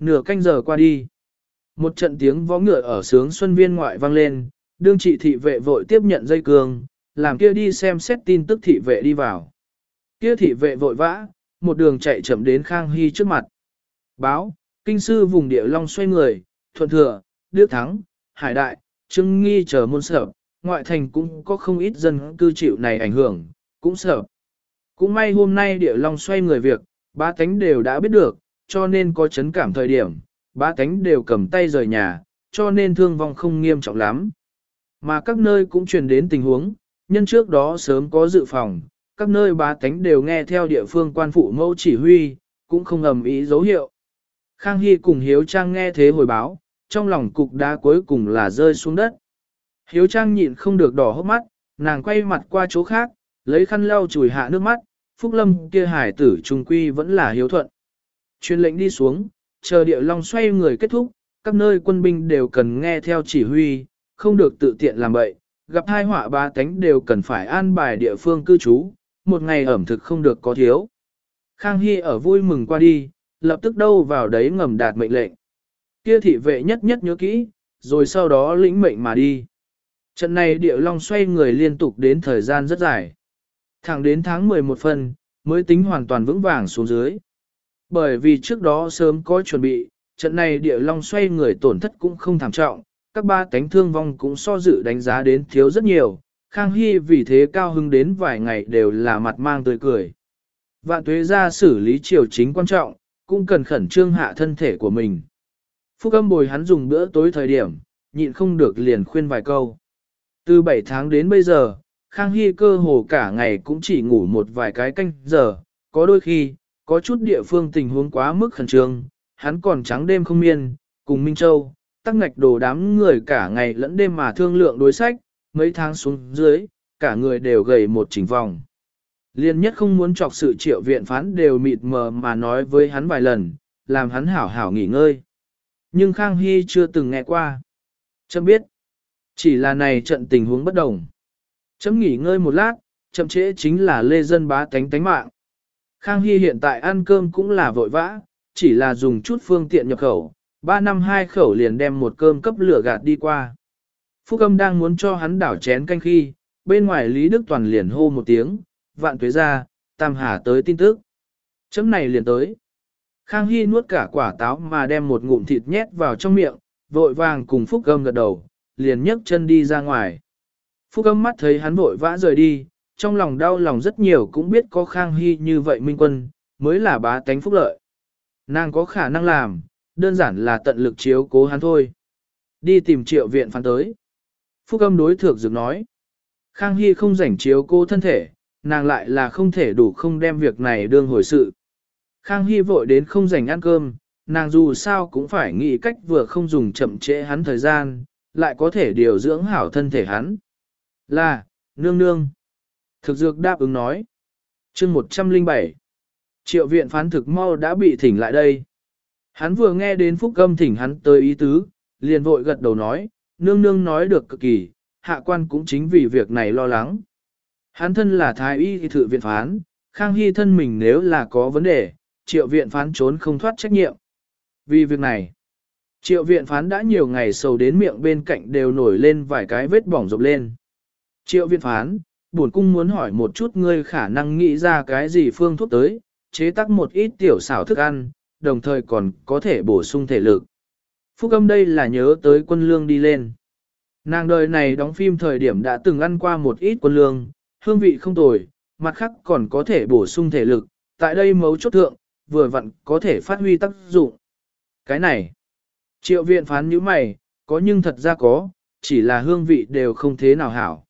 Nửa canh giờ qua đi. Một trận tiếng võ ngựa ở sướng xuân viên ngoại vang lên, đương trị thị vệ vội tiếp nhận dây cương, làm kia đi xem xét tin tức thị vệ đi vào. Kia thị vệ vội vã, một đường chạy chậm đến Khang Hy trước mặt. Báo, kinh sư vùng địa long xoay người, thuận thừa, đức thắng, hải đại, trưng nghi chờ môn sở, ngoại thành cũng có không ít dân cư chịu này ảnh hưởng, cũng sợ. Cũng may hôm nay địa long xoay người việc, ba cánh đều đã biết được, cho nên có chấn cảm thời điểm, ba cánh đều cầm tay rời nhà, cho nên thương vong không nghiêm trọng lắm. Mà các nơi cũng truyền đến tình huống, nhân trước đó sớm có dự phòng, các nơi ba cánh đều nghe theo địa phương quan phụ mẫu chỉ huy, cũng không ầm ý dấu hiệu. Khang Hy cùng Hiếu Trang nghe thế hồi báo, trong lòng cục đá cuối cùng là rơi xuống đất. Hiếu Trang nhịn không được đỏ hốc mắt, nàng quay mặt qua chỗ khác, lấy khăn lau chùi hạ nước mắt, Phúc Lâm kia hải tử trung quy vẫn là hiếu thuận. Truyền lệnh đi xuống, chờ địa long xoay người kết thúc, các nơi quân binh đều cần nghe theo chỉ huy, không được tự tiện làm bậy, gặp hai họa ba tánh đều cần phải an bài địa phương cư trú, một ngày ẩm thực không được có thiếu. Khang Hy ở vui mừng qua đi, lập tức đâu vào đấy ngầm đạt mệnh lệnh. Kia thị vệ nhất nhất nhớ kỹ, rồi sau đó lĩnh mệnh mà đi. Trận này địa long xoay người liên tục đến thời gian rất dài. Thẳng đến tháng mười một phân, mới tính hoàn toàn vững vàng xuống dưới. Bởi vì trước đó sớm có chuẩn bị, trận này địa long xoay người tổn thất cũng không thảm trọng, các ba cánh thương vong cũng so dự đánh giá đến thiếu rất nhiều. Khang Hy vì thế cao hứng đến vài ngày đều là mặt mang tươi cười. Vạn tuế ra xử lý triều chính quan trọng, cũng cần khẩn trương hạ thân thể của mình. Phúc Âm bồi hắn dùng bữa tối thời điểm, nhịn không được liền khuyên vài câu. Từ bảy tháng đến bây giờ, Khang Hy cơ hồ cả ngày cũng chỉ ngủ một vài cái canh giờ, có đôi khi, có chút địa phương tình huống quá mức khẩn trương, hắn còn trắng đêm không miên, cùng Minh Châu, tắc ngạch đồ đám người cả ngày lẫn đêm mà thương lượng đối sách, mấy tháng xuống dưới, cả người đều gầy một chỉnh vòng. Liên nhất không muốn chọc sự triệu viện phán đều mịt mờ mà nói với hắn vài lần, làm hắn hảo hảo nghỉ ngơi. Nhưng Khang Hy chưa từng nghe qua. Chấm biết, chỉ là này trận tình huống bất đồng. Chấm nghỉ ngơi một lát, chậm trễ chính là lê dân bá tánh tánh mạng. Khang Hy hiện tại ăn cơm cũng là vội vã, chỉ là dùng chút phương tiện nhập khẩu, ba năm hai khẩu liền đem một cơm cấp lửa gạt đi qua. Phúc Âm đang muốn cho hắn đảo chén canh khi, bên ngoài Lý Đức Toàn liền hô một tiếng, vạn tuế ra, Tam Hà tới tin tức. Chấm này liền tới. Khang Hy nuốt cả quả táo mà đem một ngụm thịt nhét vào trong miệng, vội vàng cùng Phúc Âm gật đầu, liền nhấc chân đi ra ngoài. Phúc Âm mắt thấy hắn vội vã rời đi, trong lòng đau lòng rất nhiều cũng biết có Khang Hy như vậy minh quân, mới là bá tánh phúc lợi. Nàng có khả năng làm, đơn giản là tận lực chiếu cố hắn thôi. Đi tìm triệu viện phán tới. Phúc Âm đối thược dược nói. Khang Hy không rảnh chiếu cố thân thể, nàng lại là không thể đủ không đem việc này đương hồi sự. Khang Hy vội đến không rảnh ăn cơm, nàng dù sao cũng phải nghĩ cách vừa không dùng chậm trễ hắn thời gian, lại có thể điều dưỡng hảo thân thể hắn. Là, nương nương. Thực dược đáp ứng nói. chương một trăm lẻ bảy. Triệu viện phán thực mau đã bị thỉnh lại đây. Hắn vừa nghe đến Phúc Âm thỉnh hắn tới ý tứ, liền vội gật đầu nói, nương nương nói được cực kỳ, hạ quan cũng chính vì việc này lo lắng. Hắn thân là thái y thì thự viện phán, Khang Hy thân mình nếu là có vấn đề, triệu viện phán trốn không thoát trách nhiệm. Vì việc này, triệu viện phán đã nhiều ngày sầu đến miệng bên cạnh đều nổi lên vài cái vết bỏng rộp lên. Triệu viện phán, bổn cung muốn hỏi một chút ngươi khả năng nghĩ ra cái gì phương thuốc tới, chế tác một ít tiểu xảo thức ăn, đồng thời còn có thể bổ sung thể lực. Phúc Âm đây là nhớ tới quân lương đi lên. Nàng đời này đóng phim thời điểm đã từng ăn qua một ít quân lương, hương vị không tồi, mặt khác còn có thể bổ sung thể lực, tại đây mấu chốt thượng, vừa vặn có thể phát huy tác dụng. Cái này, triệu viện phán như mày, có nhưng thật ra có, chỉ là hương vị đều không thế nào hảo.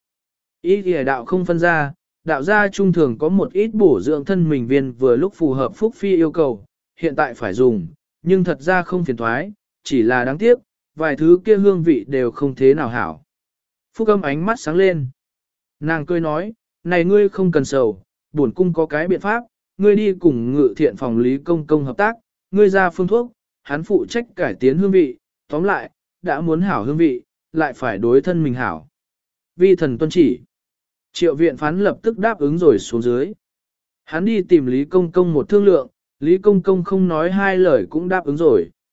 Ý thì đạo không phân ra, đạo gia trung thường có một ít bổ dưỡng thân mình viên vừa lúc phù hợp Phúc Phi yêu cầu, hiện tại phải dùng, nhưng thật ra không phiền thoái, chỉ là đáng tiếc, vài thứ kia hương vị đều không thế nào hảo. Phúc Âm ánh mắt sáng lên. Nàng cười nói, này ngươi không cần sầu, bổn cung có cái biện pháp, ngươi đi cùng ngự thiện phòng Lý Công Công hợp tác, ngươi ra phương thuốc, hắn phụ trách cải tiến hương vị, tóm lại, đã muốn hảo hương vị, lại phải đối thân mình hảo. Vi thần tuân chỉ. Triệu viện phán lập tức đáp ứng rồi xuống dưới. Hắn đi tìm Lý Công Công một thương lượng, Lý Công Công không nói hai lời cũng đáp ứng rồi.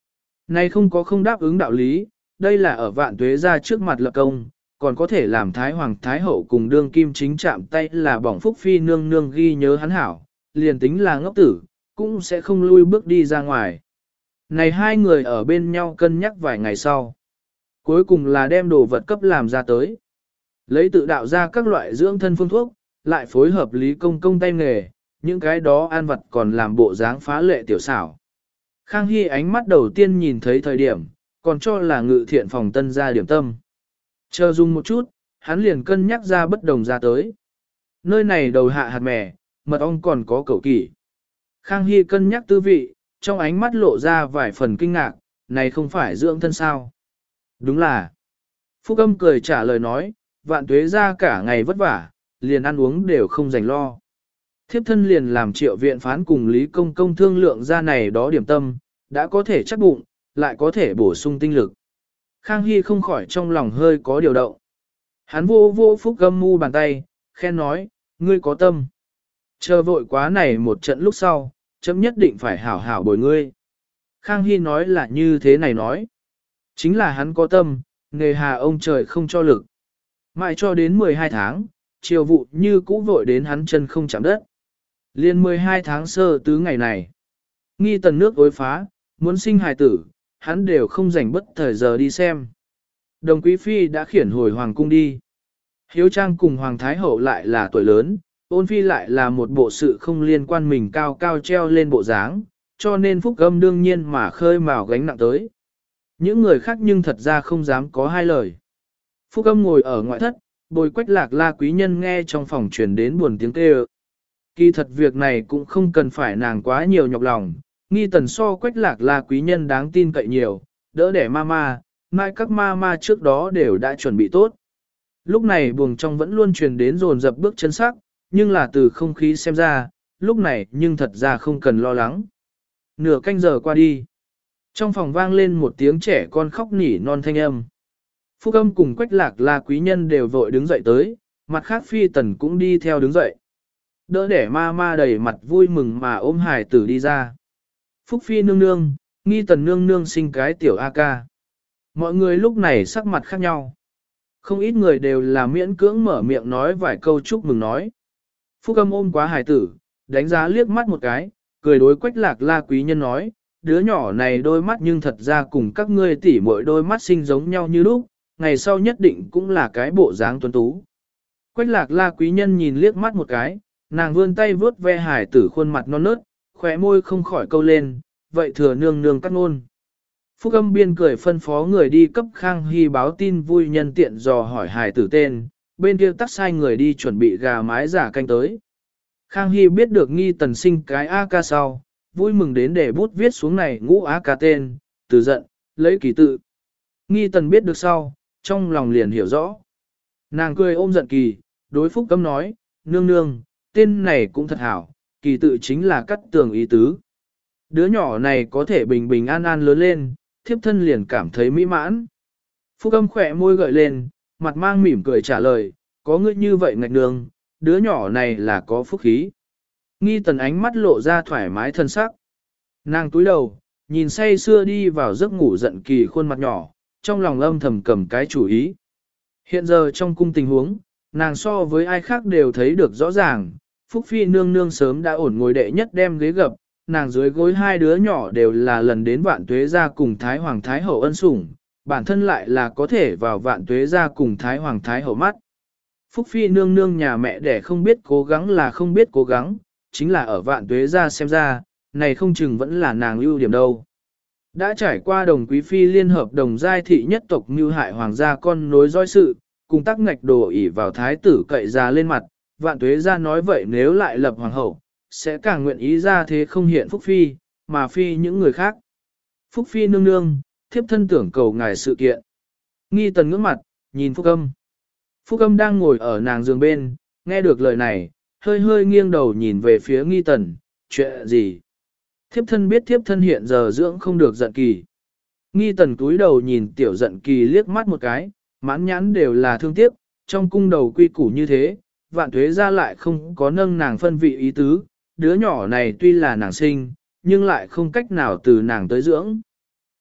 Này không có không đáp ứng đạo lý, đây là ở vạn tuế ra trước mặt lập công, còn có thể làm Thái Hoàng Thái Hậu cùng đương kim chính chạm tay là bỏng phúc phi nương nương ghi nhớ hắn hảo, liền tính là ngốc tử, cũng sẽ không lui bước đi ra ngoài. Này hai người ở bên nhau cân nhắc vài ngày sau. Cuối cùng là đem đồ vật cấp làm ra tới. Lấy tự đạo ra các loại dưỡng thân phương thuốc, lại phối hợp lý công công tay nghề, những cái đó ăn vật còn làm bộ dáng phá lệ tiểu xảo. Khang Hy ánh mắt đầu tiên nhìn thấy thời điểm, còn cho là ngự thiện phòng tân ra điểm tâm. Chờ dùng một chút, hắn liền cân nhắc ra bất đồng ra tới. Nơi này đầu hạ hạt mè, mật ong còn có cẩu kỷ. Khang Hy cân nhắc tư vị, trong ánh mắt lộ ra vài phần kinh ngạc, này không phải dưỡng thân sao. Đúng là. Phúc Âm cười trả lời nói, vạn tuế ra cả ngày vất vả, liền ăn uống đều không dành lo. Thiếp thân liền làm triệu viện phán cùng Lý Công Công thương lượng ra này đó điểm tâm, đã có thể chắc bụng, lại có thể bổ sung tinh lực. Khang Hy không khỏi trong lòng hơi có điều động. Hắn vô vô Phúc Âm mu bàn tay, khen nói, ngươi có tâm. Chờ vội quá này một trận lúc sau, chấm nhất định phải hảo hảo bồi ngươi. Khang Hy nói là như thế này nói. Chính là hắn có tâm, nghề hà ông trời không cho lực. Mãi cho đến mười hai tháng, chiều vụ như cũ vội đến hắn chân không chạm đất. Liên mười hai tháng sơ tứ ngày này. Nghi tần nước ối phá, muốn sinh hài tử, hắn đều không rảnh bất thời giờ đi xem. Đồng Quý Phi đã khiển hồi Hoàng cung đi. Hiếu Trang cùng Hoàng Thái Hậu lại là tuổi lớn, Ôn Phi lại là một bộ sự không liên quan mình cao cao treo lên bộ dáng, cho nên Phúc Âm đương nhiên mà khơi mào gánh nặng tới. Những người khác nhưng thật ra không dám có hai lời. Phúc Âm ngồi ở ngoại thất, bồi Quách Lạc La quý nhân nghe trong phòng truyền đến buồn tiếng kêu. Kỳ thật việc này cũng không cần phải nàng quá nhiều nhọc lòng, Nghi Tần so Quách Lạc La quý nhân đáng tin cậy nhiều, đỡ đẻ ma ma, mai các ma ma trước đó đều đã chuẩn bị tốt. Lúc này buồng trong vẫn luôn truyền đến dồn dập bước chân sắc, nhưng là từ không khí xem ra, lúc này nhưng thật ra không cần lo lắng. Nửa canh giờ qua đi, trong phòng vang lên một tiếng trẻ con khóc nỉ non thanh âm. Phúc Âm cùng Quách Lạc La quý nhân đều vội đứng dậy tới, mặt khác Phi Tần cũng đi theo đứng dậy. Đỡ đẻ ma ma đầy mặt vui mừng mà ôm hài tử đi ra. Phúc Phi nương nương, Nghi Tần nương nương sinh cái tiểu A ca. Mọi người lúc này sắc mặt khác nhau. Không ít người đều là miễn cưỡng mở miệng nói vài câu chúc mừng nói. Phúc Âm ôm quá hài tử, đánh giá liếc mắt một cái, cười đối Quách Lạc La quý nhân nói, đứa nhỏ này đôi mắt nhưng thật ra cùng các ngươi tỉ mỗi đôi mắt sinh giống nhau như lúc, ngày sau nhất định cũng là cái bộ dáng tuấn tú. Quách Lạc La quý nhân nhìn liếc mắt một cái, nàng vươn tay vướt ve hài tử khuôn mặt non nớt, khóe môi không khỏi câu lên, vậy thừa nương nương cắt ngôn. Phúc Âm biên cười phân phó người đi cấp Khang Hy báo tin vui nhân tiện dò hỏi hài tử tên, bên kia tắt sai người đi chuẩn bị gà mái giả canh tới. Khang Hy biết được Nghi Tần sinh cái A ca sau, vui mừng đến để bút viết xuống này ngũ A ca tên, từ giận, lấy kỳ tự. Nghi Tần biết được sau, trong lòng liền hiểu rõ. Nàng cười ôm giận kỳ, đối Phúc Âm nói, nương nương, tên này cũng thật hảo, kỳ tự chính là cắt tường ý tứ. Đứa nhỏ này có thể bình bình an an lớn lên, thiếp thân liền cảm thấy mỹ mãn. Phúc Âm khỏe môi gợi lên, mặt mang mỉm cười trả lời, có ngươi như vậy ngạch nương, đứa nhỏ này là có phúc khí. Nghi Tần ánh mắt lộ ra thoải mái thân sắc. Nàng túi đầu, nhìn say xưa đi vào giấc ngủ giận kỳ khuôn mặt nhỏ, trong lòng âm thầm cầm cái chủ ý. Hiện giờ trong cung tình huống, nàng so với ai khác đều thấy được rõ ràng, Phúc Phi nương nương sớm đã ổn ngồi đệ nhất đem ghế gập, nàng dưới gối hai đứa nhỏ đều là lần đến vạn tuế gia cùng Thái Hoàng Thái Hậu ân sủng, bản thân lại là có thể vào vạn tuế gia cùng Thái Hoàng Thái Hậu mắt. Phúc Phi nương nương nhà mẹ đẻ không biết cố gắng là không biết cố gắng, chính là ở vạn tuế gia xem ra, này không chừng vẫn là nàng ưu điểm đâu. Đã trải qua Đồng Quý Phi liên hợp đồng giai thị nhất tộc mưu hại hoàng gia con nối dõi sự, cùng tác ngạch đồ ỉ vào thái tử cậy ra lên mặt, vạn tuế gia nói vậy nếu lại lập hoàng hậu, sẽ càng nguyện ý ra thế không hiện Phúc Phi, mà Phi những người khác. Phúc Phi nương nương, thiếp thân tưởng cầu ngài sự kiện. Nghi Tần ngước mặt, nhìn Phúc Âm. Phúc Âm đang ngồi ở nàng giường bên, nghe được lời này, hơi hơi nghiêng đầu nhìn về phía Nghi Tần, chuyện gì? Thiếp thân biết thiếp thân hiện giờ dưỡng không được giận kỳ. Nghi Tần cúi đầu nhìn tiểu giận kỳ liếc mắt một cái, mãn nhãn đều là thương tiếc, trong cung đầu quy củ như thế, vạn tuế ra lại không có nâng nàng phân vị ý tứ, đứa nhỏ này tuy là nàng sinh, nhưng lại không cách nào từ nàng tới dưỡng.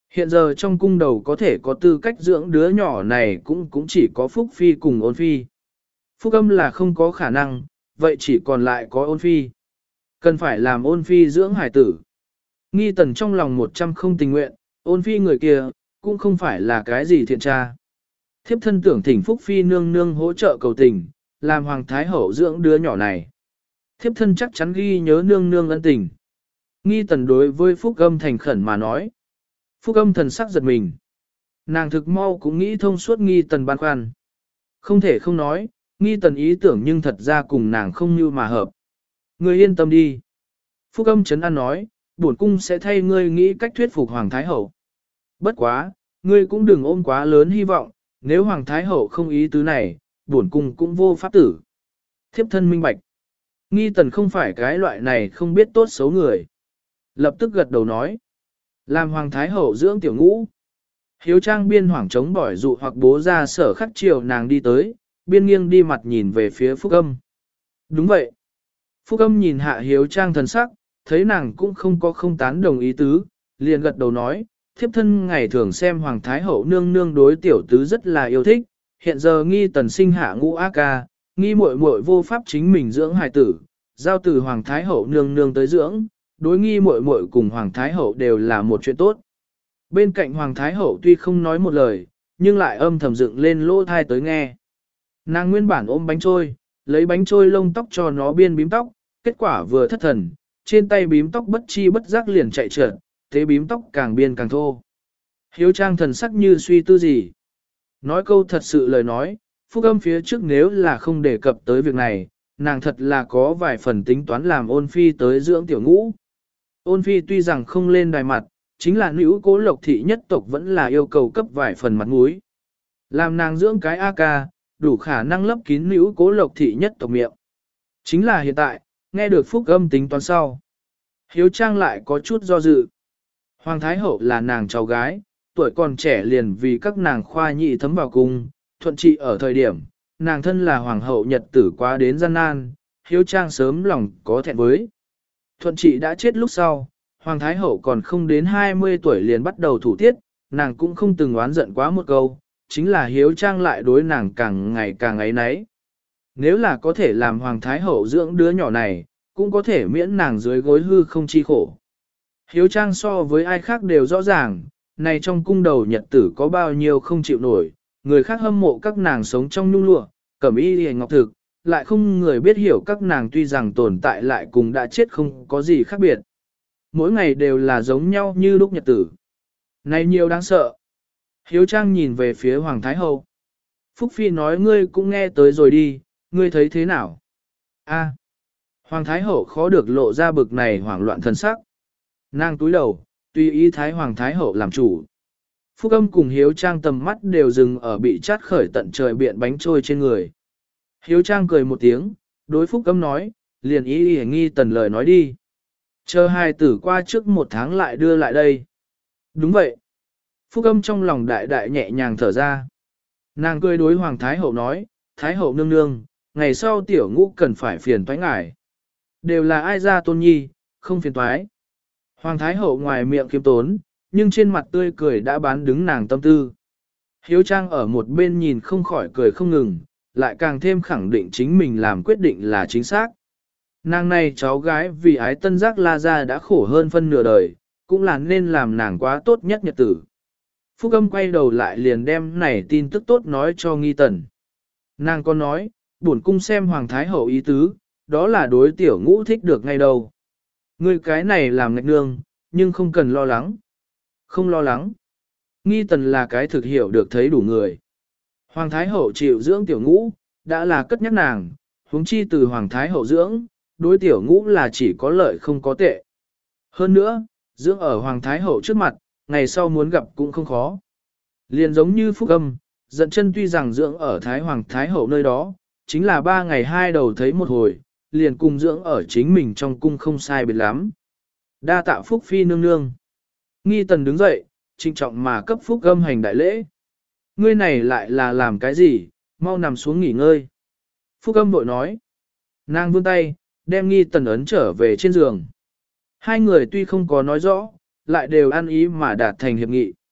Hiện giờ trong cung đầu có thể có tư cách dưỡng đứa nhỏ này cũng cũng chỉ có Phúc Phi cùng Ôn Phi. Phúc Âm là không có khả năng, vậy chỉ còn lại có Ôn Phi. Cần phải làm Ôn Phi dưỡng hải tử. Nghi Tần trong lòng một trăm không tình nguyện, Ôn Phi người kia, cũng không phải là cái gì thiện tra. Thiếp thân tưởng thỉnh Phúc Phi nương nương hỗ trợ cầu tình, làm Hoàng Thái Hậu dưỡng đứa nhỏ này. Thiếp thân chắc chắn ghi nhớ nương nương ân tình. Nghi Tần đối với Phúc Âm thành khẩn mà nói. Phúc Âm thần sắc giật mình. Nàng thực mau cũng nghĩ thông suốt Nghi Tần băn khoăn. Không thể không nói, Nghi Tần ý tưởng nhưng thật ra cùng nàng không như mà hợp. Ngươi yên tâm đi. Phúc Âm trấn an nói, bổn cung sẽ thay ngươi nghĩ cách thuyết phục Hoàng Thái Hậu. Bất quá, ngươi cũng đừng ôm quá lớn hy vọng, nếu Hoàng Thái Hậu không ý tứ này, bổn cung cũng vô pháp tử. Thiếp thân minh bạch. Nghi Tần không phải cái loại này không biết tốt xấu người. Lập tức gật đầu nói. Làm Hoàng Thái Hậu dưỡng tiểu ngũ. Hiếu trang biên hoảng chống bỏi dụ hoặc bố ra sở khắc chiều nàng đi tới, biên nghiêng đi mặt nhìn về phía Phúc Âm. Đúng vậy. Phúc Âm nhìn hạ hiếu trang thần sắc, thấy nàng cũng không có không tán đồng ý tứ, liền gật đầu nói, thiếp thân ngày thường xem Hoàng Thái Hậu nương nương đối tiểu tứ rất là yêu thích, hiện giờ Nghi Tần sinh hạ ngũ ác ca, Nghi muội muội vô pháp chính mình dưỡng hài tử, giao từ Hoàng Thái Hậu nương nương tới dưỡng, đối Nghi muội muội cùng Hoàng Thái Hậu đều là một chuyện tốt. Bên cạnh Hoàng Thái Hậu tuy không nói một lời, nhưng lại âm thầm dựng lên lỗ thai tới nghe. Nàng nguyên bản ôm bánh trôi, lấy bánh trôi lông tóc cho nó biên bím tóc, kết quả vừa thất thần, trên tay bím tóc bất chi bất giác liền chạy trượt, thế bím tóc càng biên càng thô. Hiếu trang thần sắc như suy tư gì. Nói câu thật sự lời nói, Phúc Âm phía trước nếu là không đề cập tới việc này, nàng thật là có vài phần tính toán làm Ôn Phi tới dưỡng tiểu ngũ. Ôn Phi tuy rằng không lên đài mặt, chính là nữ cố lộc thị nhất tộc vẫn là yêu cầu cấp vài phần mặt mũi. Làm nàng dưỡng cái A ca, đủ khả năng lấp kín nữ cố lộc thị nhất tộc miệng. Chính là hiện tại, nghe được Phúc Âm tính toán sau. Hiếu trang lại có chút do dự. Hoàng Thái Hậu là nàng cháu gái, tuổi còn trẻ liền vì các nàng khoa nhị thấm vào cung, thuận trị ở thời điểm, nàng thân là Hoàng hậu nhật tử quá đến gian nan, hiếu trang sớm lòng có thẹn với. Thuận trị đã chết lúc sau, Hoàng Thái Hậu còn không đến hai mươi tuổi liền bắt đầu thủ tiết, nàng cũng không từng oán giận quá một câu, chính là hiếu trang lại đối nàng càng ngày càng ấy nấy. Nếu là có thể làm Hoàng Thái Hậu dưỡng đứa nhỏ này, cũng có thể miễn nàng dưới gối hư không chi khổ. Hiếu trang so với ai khác đều rõ ràng, này trong cung đầu nhật tử có bao nhiêu không chịu nổi, người khác hâm mộ các nàng sống trong nhung lụa, cẩm y hề ngọc thực, lại không người biết hiểu các nàng tuy rằng tồn tại lại cùng đã chết không có gì khác biệt. Mỗi ngày đều là giống nhau như lúc nhật tử. Này nhiều đáng sợ. Hiếu trang nhìn về phía Hoàng Thái Hậu. Phúc Phi nói ngươi cũng nghe tới rồi đi, ngươi thấy thế nào? A. Hoàng Thái Hậu khó được lộ ra bực này hoảng loạn thần sắc. Nàng túi đầu, tùy ý Thái Hoàng Thái Hậu làm chủ. Phúc Âm cùng Hiếu Trang tầm mắt đều dừng ở bị chát khởi tận trời biện bánh trôi trên người. Hiếu Trang cười một tiếng, đối Phúc Âm nói, liền ý ý nghi tần lời nói đi. Chờ hai tử qua trước một tháng lại đưa lại đây. Đúng vậy. Phúc Âm trong lòng đại đại nhẹ nhàng thở ra. Nàng cười đối Hoàng Thái Hậu nói, Thái Hậu nương nương, ngày sau tiểu ngũ cần phải phiền toái ngải. Đều là ai ra tôn nhi, không phiền toái. Hoàng Thái Hậu ngoài miệng khiêm tốn, nhưng trên mặt tươi cười đã bán đứng nàng tâm tư. Hiếu Trang ở một bên nhìn không khỏi cười không ngừng, lại càng thêm khẳng định chính mình làm quyết định là chính xác. Nàng này cháu gái vì ái tân giác la ra đã khổ hơn phân nửa đời, cũng là nên làm nàng quá tốt nhất nhật tử. Phúc Âm quay đầu lại liền đem này tin tức tốt nói cho Nghi Tần. Nàng còn nói, bổn cung xem Hoàng Thái Hậu ý tứ, đó là đối tiểu ngũ thích được ngay đâu. Ngươi cái này làm ngạch nương, nhưng không cần lo lắng. Không lo lắng. Nghi Tần là cái thực hiểu được thấy đủ người. Hoàng Thái Hậu chịu dưỡng tiểu ngũ, đã là cất nhắc nàng, huống chi từ Hoàng Thái Hậu dưỡng, đối tiểu ngũ là chỉ có lợi không có tệ. Hơn nữa, dưỡng ở Hoàng Thái Hậu trước mặt, ngày sau muốn gặp cũng không khó. Liền giống như Phúc Âm, giận chân tuy rằng dưỡng ở Thái Hoàng Thái Hậu nơi đó, chính là ba ngày hai đầu thấy một hồi, liền cùng dưỡng ở chính mình trong cung không sai biệt lắm. Đa tạ Phúc Phi nương nương. Nghi Tần đứng dậy, trịnh trọng mà cấp Phúc Âm hành đại lễ. Ngươi này lại là làm cái gì, mau nằm xuống nghỉ ngơi. Phúc Âm vội nói. Nàng vươn tay, đem Nghi Tần ấn trở về trên giường. Hai người tuy không có nói rõ, lại đều ăn ý mà đạt thành hiệp nghị.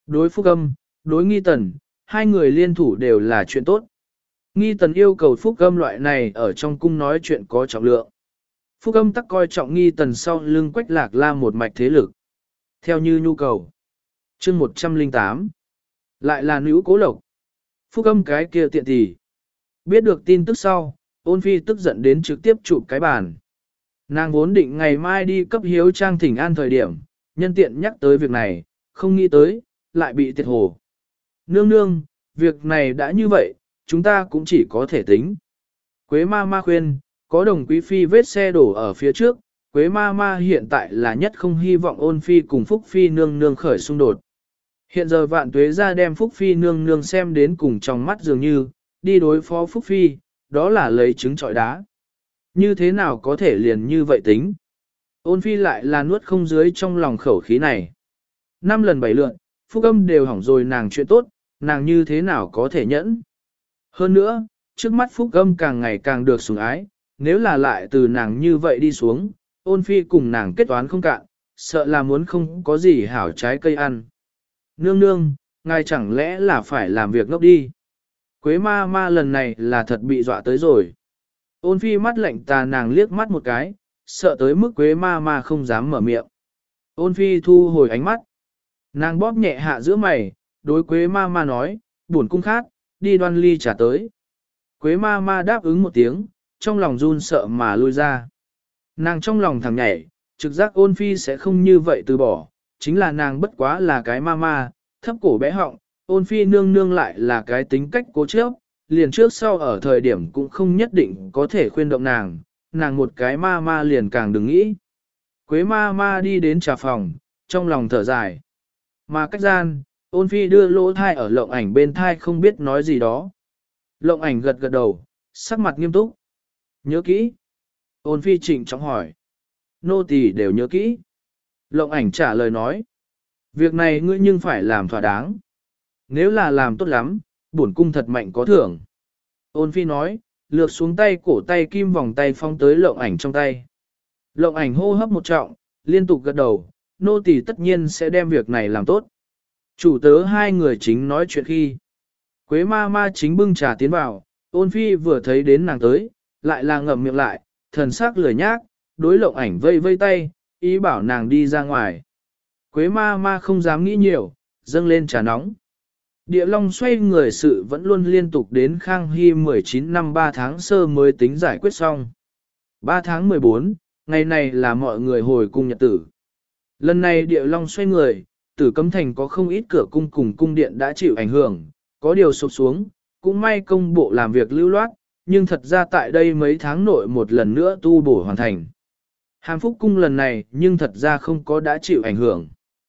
Đối Phúc Âm, đối Nghi Tần, hai người liên thủ đều là chuyện tốt. Nghi Tần yêu cầu Phúc Âm loại này ở trong cung nói chuyện có trọng lượng. Phúc Âm tắc coi trọng Nghi Tần sau lưng Quách Lạc La một mạch thế lực. Theo như nhu cầu. Chương một trăm lẻ tám. Lại là nữ Cố Lộc. Phúc Âm cái kia tiện tỷ. Biết được tin tức sau, Ôn Phi tức giận đến trực tiếp chụp cái bàn. Nàng vốn định ngày mai đi cấp hiếu trang thỉnh an thời điểm, nhân tiện nhắc tới việc này, không nghĩ tới, lại bị tiệt hồ. Nương nương, việc này đã như vậy, chúng ta cũng chỉ có thể tính. Quế ma ma khuyên, có đồng quý phi vết xe đổ ở phía trước, Quế ma ma hiện tại là nhất không hy vọng Ôn Phi cùng Phúc Phi nương nương khởi xung đột. Hiện giờ Vạn Tuế ra đem Phúc Phi nương nương xem đến cùng trong mắt dường như, đi đối phó Phúc Phi, đó là lấy trứng trọi đá. Như thế nào có thể liền như vậy tính? Ôn Phi lại là nuốt không dưới trong lòng khẩu khí này. Năm lần bảy lượn, Phúc Âm đều hỏng rồi nàng chuyện tốt, nàng như thế nào có thể nhẫn? Hơn nữa, trước mắt Phúc Âm càng ngày càng được sủng ái, nếu là lại từ nàng như vậy đi xuống, Ôn Phi cùng nàng kết toán không cạn, sợ là muốn không có gì hảo trái cây ăn. Nương nương, ngài chẳng lẽ là phải làm việc ngốc đi? Quế ma ma lần này là thật bị dọa tới rồi. Ôn Phi mắt lạnh tà nàng liếc mắt một cái, sợ tới mức Quế ma ma không dám mở miệng. Ôn Phi thu hồi ánh mắt. Nàng bóp nhẹ hạ giữa mày, đối Quế ma ma nói, buồn cung khát, đi đoan ly trả tới. Quế ma ma đáp ứng một tiếng, trong lòng run sợ mà lui ra. Nàng trong lòng thằng nhảy, trực giác Ôn Phi sẽ không như vậy từ bỏ, chính là nàng bất quá là cái ma ma, thấp cổ bé họng, Ôn Phi nương nương lại là cái tính cách cố chấp, liền trước sau ở thời điểm cũng không nhất định có thể khuyên động nàng, nàng một cái ma ma liền càng đừng nghĩ. Quế ma ma đi đến trà phòng, trong lòng thở dài. Mà cách gian, Ôn Phi đưa lỗ thai ở lộng ảnh bên thai không biết nói gì đó. Lộng ảnh gật gật đầu, sắc mặt nghiêm túc. Nhớ kỹ. Ôn Phi trịnh trọng hỏi. Nô tỳ đều nhớ kỹ. Lộng ảnh trả lời nói. Việc này ngươi nhưng phải làm thỏa đáng. Nếu là làm tốt lắm, bổn cung thật mạnh có thưởng. Ôn Phi nói, lược xuống tay cổ tay kim vòng tay phong tới lộng ảnh trong tay. Lộng ảnh hô hấp một trọng, liên tục gật đầu, nô tỳ tất nhiên sẽ đem việc này làm tốt. Chủ tớ hai người chính nói chuyện khi. Quế ma ma chính bưng trà tiến vào, Ôn Phi vừa thấy đến nàng tới, lại là ngậm miệng lại, thần sắc lười nhác, đối lộng ảnh vây vây tay, ý bảo nàng đi ra ngoài. Quế ma ma không dám nghĩ nhiều, dâng lên trà nóng. Địa Long xoay người sự vẫn luôn liên tục đến Khang Hy mười chín năm ba tháng sơ mới tính giải quyết xong. ba tháng mười bốn, ngày này là mọi người hồi cung nhật tử. Lần này Địa Long xoay người, Tử Cấm Thành có không ít cửa cung cùng cung điện đã chịu ảnh hưởng, có điều sụp xuống, cũng may công bộ làm việc lưu loát, nhưng thật ra tại đây mấy tháng nội một lần nữa tu bổ hoàn thành. Hàm Phúc cung lần này nhưng thật ra không có đã chịu ảnh hưởng.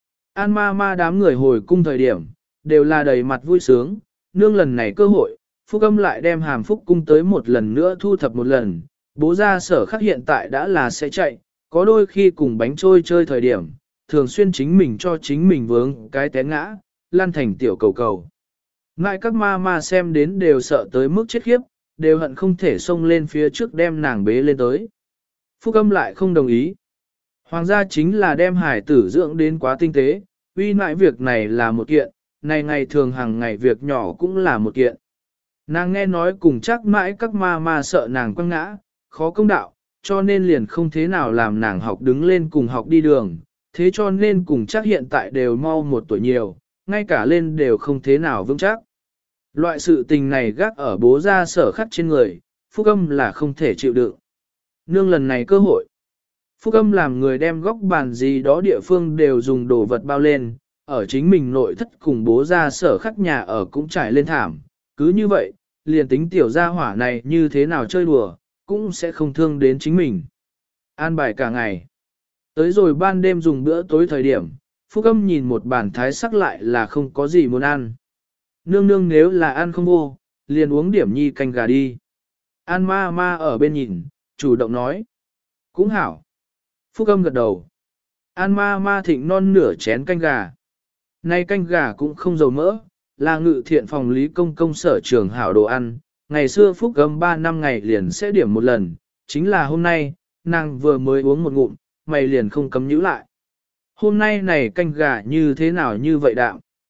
An ma ma đám người hồi cung thời điểm, đều là đầy mặt vui sướng, nương lần này cơ hội, Phúc Âm lại đem Hàm Phúc cung tới một lần nữa thu thập một lần, bố ra sở khắc hiện tại đã là sẽ chạy, có đôi khi cùng bánh trôi chơi thời điểm, thường xuyên chính mình cho chính mình vướng cái té ngã, lan thành tiểu cầu cầu. Ngại các ma ma xem đến đều sợ tới mức chết khiếp, đều hận không thể xông lên phía trước đem nàng bế lên tới. Phúc Âm lại không đồng ý. Hoàng gia chính là đem hải tử dưỡng đến quá tinh tế, uy nại việc này là một kiện, này ngày thường hàng ngày việc nhỏ cũng là một kiện. Nàng nghe nói cùng chắc mãi các ma ma sợ nàng quăng ngã, khó công đạo, cho nên liền không thế nào làm nàng học đứng lên cùng học đi đường, thế cho nên cùng chắc hiện tại đều mau một tuổi nhiều, ngay cả lên đều không thế nào vững chắc. Loại sự tình này gác ở bố ra sở khắc trên người, Phúc Âm là không thể chịu đựng. Nương lần này cơ hội. Phúc Âm làm người đem góc bàn gì đó địa phương đều dùng đồ vật bao lên, ở chính mình nội thất cùng bố ra sở khắc nhà ở cũng trải lên thảm. Cứ như vậy, liền tính tiểu gia hỏa này như thế nào chơi đùa, cũng sẽ không thương đến chính mình. An bài cả ngày. Tới rồi ban đêm dùng bữa tối thời điểm, Phúc Âm nhìn một bàn thái sắc lại là không có gì muốn ăn. Nương nương nếu là ăn không vô, liền uống điểm nhi canh gà đi. An ma ma ở bên nhìn, chủ động nói. Cũng hảo. Phúc Âm gật đầu. An ma ma thịnh non nửa chén canh gà. Nay canh gà cũng không dầu mỡ, là ngự thiện phòng lý công công sở trường hảo đồ ăn. Ngày xưa Phúc Âm ba năm ngày liền sẽ điểm một lần, chính là hôm nay, nàng vừa mới uống một ngụm, mày liền không cấm nhữ lại. Hôm nay này canh gà như thế nào như vậy đạm?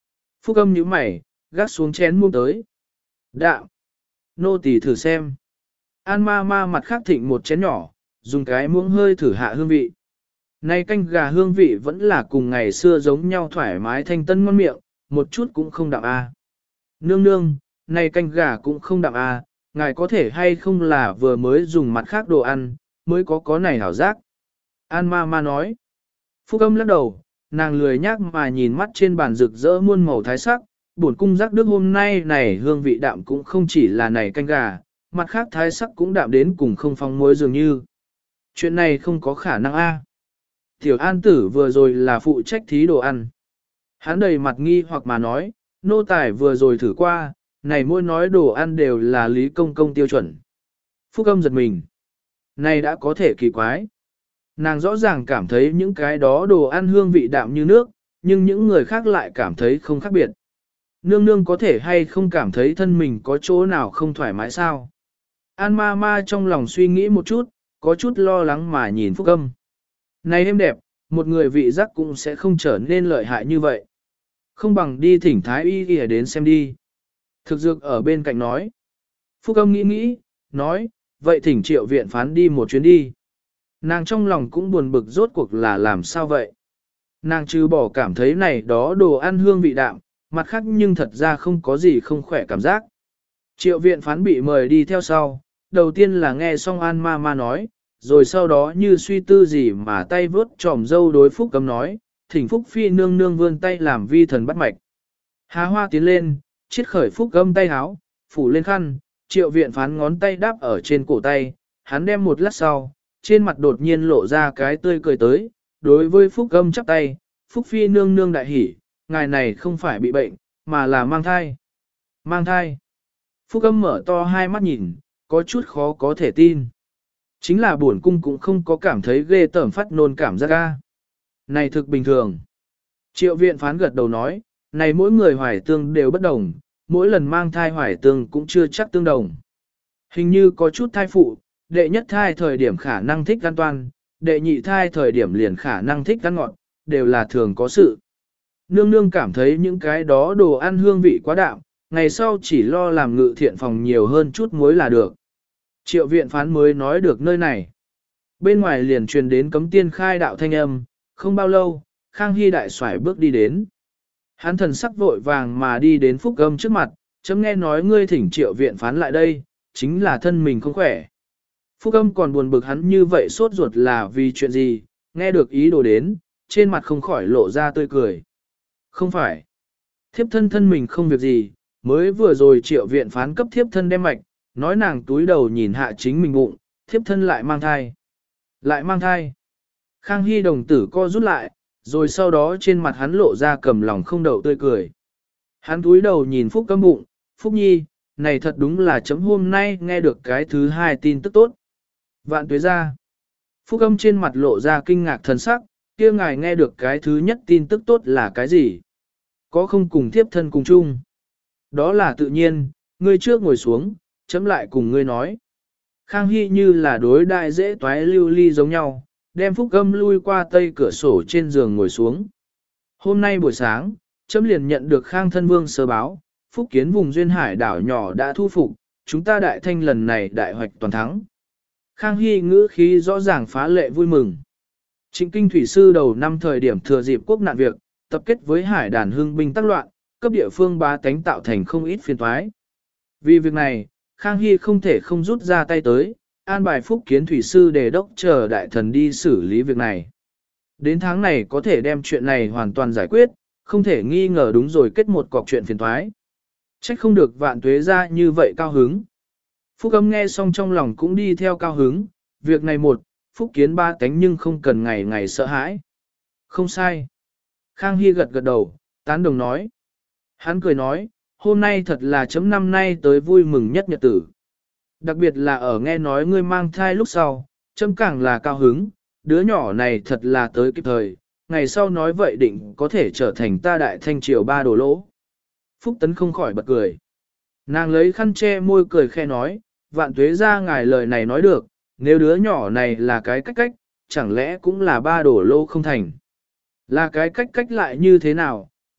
Phúc âm nhíu mày, gác xuống chén muông tới. Đạo. Nô tỳ thử xem. An ma ma mặt khác thịnh một chén nhỏ, dùng cái muỗng hơi thử hạ hương vị. Nay canh gà hương vị vẫn là cùng ngày xưa giống nhau thoải mái thanh tân ngon miệng, một chút cũng không đạm a. Nương nương, nay canh gà cũng không đạm a, ngài có thể hay không là vừa mới dùng mặt khác đồ ăn, mới có có này hảo giác. An ma ma nói. Phúc âm lắc đầu, nàng lười nhác mà nhìn mắt trên bàn rực rỡ muôn màu thái sắc, bổn cung giác đức hôm nay này hương vị đạm cũng không chỉ là này canh gà, mặt khác thái sắc cũng đạm đến cùng không phong muối dường như. Chuyện này không có khả năng a. Tiểu An Tử vừa rồi là phụ trách thí đồ ăn. Hắn đầy mặt nghi hoặc mà nói, nô tài vừa rồi thử qua, này mỗi nói đồ ăn đều là lý công công tiêu chuẩn. Phúc âm giật mình. Này đã có thể kỳ quái. Nàng rõ ràng cảm thấy những cái đó đồ ăn hương vị đạm như nước, nhưng những người khác lại cảm thấy không khác biệt. Nương nương có thể hay không cảm thấy thân mình có chỗ nào không thoải mái sao? An ma ma trong lòng suy nghĩ một chút, có chút lo lắng mà nhìn Phúc âm. Này em đẹp, một người vị giác cũng sẽ không trở nên lợi hại như vậy. Không bằng đi thỉnh thái y y đến xem đi. Thực dược ở bên cạnh nói. Phúc âm nghĩ nghĩ, nói, vậy thỉnh triệu viện phán đi một chuyến đi. Nàng trong lòng cũng buồn bực rốt cuộc là làm sao vậy. Nàng trừ bỏ cảm thấy này đó đồ ăn hương vị đạm, mặt khác nhưng thật ra không có gì không khỏe cảm giác. Triệu viện phán bị mời đi theo sau, đầu tiên là nghe xong An ma ma nói, rồi sau đó như suy tư gì mà tay vớt tròm dâu đối Phúc Âm nói, thỉnh Phúc Phi nương nương vươn tay làm vi thần bắt mạch. Há hoa tiến lên, chiết khởi Phúc Âm tay háo, phủ lên khăn, triệu viện phán ngón tay đáp ở trên cổ tay, hắn đem một lát sau, trên mặt đột nhiên lộ ra cái tươi cười tới, đối với Phúc Âm chắp tay, Phúc Phi nương nương đại hỉ, ngài này không phải bị bệnh, mà là mang thai. Mang thai. Phúc Âm mở to hai mắt nhìn, có chút khó có thể tin. Chính là buồn cung cũng không có cảm thấy ghê tởm phát nôn cảm giác ga. Này thực bình thường. Triệu viện phán gật đầu nói, này mỗi người hoài tương đều bất đồng, mỗi lần mang thai hoài tương cũng chưa chắc tương đồng. Hình như có chút thai phụ, đệ nhất thai thời điểm khả năng thích ăn toan, đệ nhị thai thời điểm liền khả năng thích ăn ngọt, đều là thường có sự. Nương nương cảm thấy những cái đó đồ ăn hương vị quá đạm, ngày sau chỉ lo làm ngự thiện phòng nhiều hơn chút muối là được. Triệu viện phán mới nói được nơi này. Bên ngoài liền truyền đến cấm tiên khai đạo thanh âm, không bao lâu, Khang Hy đại xoải bước đi đến. Hắn thần sắc vội vàng mà đi đến Phúc Âm trước mặt, chấm nghe nói ngươi thỉnh triệu viện phán lại đây, chính là thân mình không khỏe. Phúc Âm còn buồn bực hắn như vậy sốt ruột là vì chuyện gì, nghe được ý đồ đến, trên mặt không khỏi lộ ra tươi cười. Không phải. Thiếp thân thân mình không việc gì, mới vừa rồi triệu viện phán cấp thiếp thân đem mạch, nói nàng túi đầu nhìn hạ chính mình bụng, thiếp thân lại mang thai. Lại mang thai. Khang Hy đồng tử co rút lại, rồi sau đó trên mặt hắn lộ ra cầm lòng không đậu tươi cười. Hắn túi đầu nhìn Phúc Âm bụng, Phúc Nhi, này thật đúng là chấm hôm nay nghe được cái thứ hai tin tức tốt. Vạn tuế ra. Phúc Âm trên mặt lộ ra kinh ngạc thần sắc, kia ngài nghe được cái thứ nhất tin tức tốt là cái gì? Có không cùng thiếp thân cùng chung? Đó là tự nhiên, ngươi trước ngồi xuống, chấm lại cùng ngươi nói. Khang Hy như là đối đại dễ toái lưu ly giống nhau, đem Phúc Âm lui qua tây cửa sổ trên giường ngồi xuống. Hôm nay buổi sáng, chấm liền nhận được Khang Thân Vương sơ báo, Phúc Kiến vùng duyên hải đảo nhỏ đã thu phục, chúng ta đại thanh lần này đại hoạch toàn thắng. Khang Hy ngữ khí rõ ràng phá lệ vui mừng. Trịnh Kinh Thủy Sư đầu năm thời điểm thừa dịp quốc nạn việc, tập kết với hải đàn hưng binh tác loạn, cấp địa phương bá tánh tạo thành không ít phiền toái. Vì việc này, Khang Hy không thể không rút ra tay tới, an bài Phúc Kiến Thủy Sư để đốc chờ đại thần đi xử lý việc này. Đến tháng này có thể đem chuyện này hoàn toàn giải quyết, không thể nghi ngờ đúng rồi kết một cọc chuyện phiền toái. Trách không được Vạn Tuế ra như vậy cao hứng. Phúc Âm nghe xong trong lòng cũng đi theo cao hứng, việc này một, Phúc Kiến ba tánh nhưng không cần ngày ngày sợ hãi. Không sai. Khang Hy gật gật đầu, tán đồng nói. Hắn cười nói, hôm nay thật là chấm năm nay tới vui mừng nhất nhật tử. Đặc biệt là ở nghe nói ngươi mang thai lúc sau, chấm càng là cao hứng, đứa nhỏ này thật là tới kịp thời, ngày sau nói vậy định có thể trở thành ta đại thanh triều ba đồ lỗ. Phúc Tấn không khỏi bật cười. Nàng lấy khăn che môi cười khe nói, Vạn Tuế ra ngài lời này nói được, nếu đứa nhỏ này là cái cách cách, chẳng lẽ cũng là ba đổ lô không thành. Là cái cách cách lại như thế nào,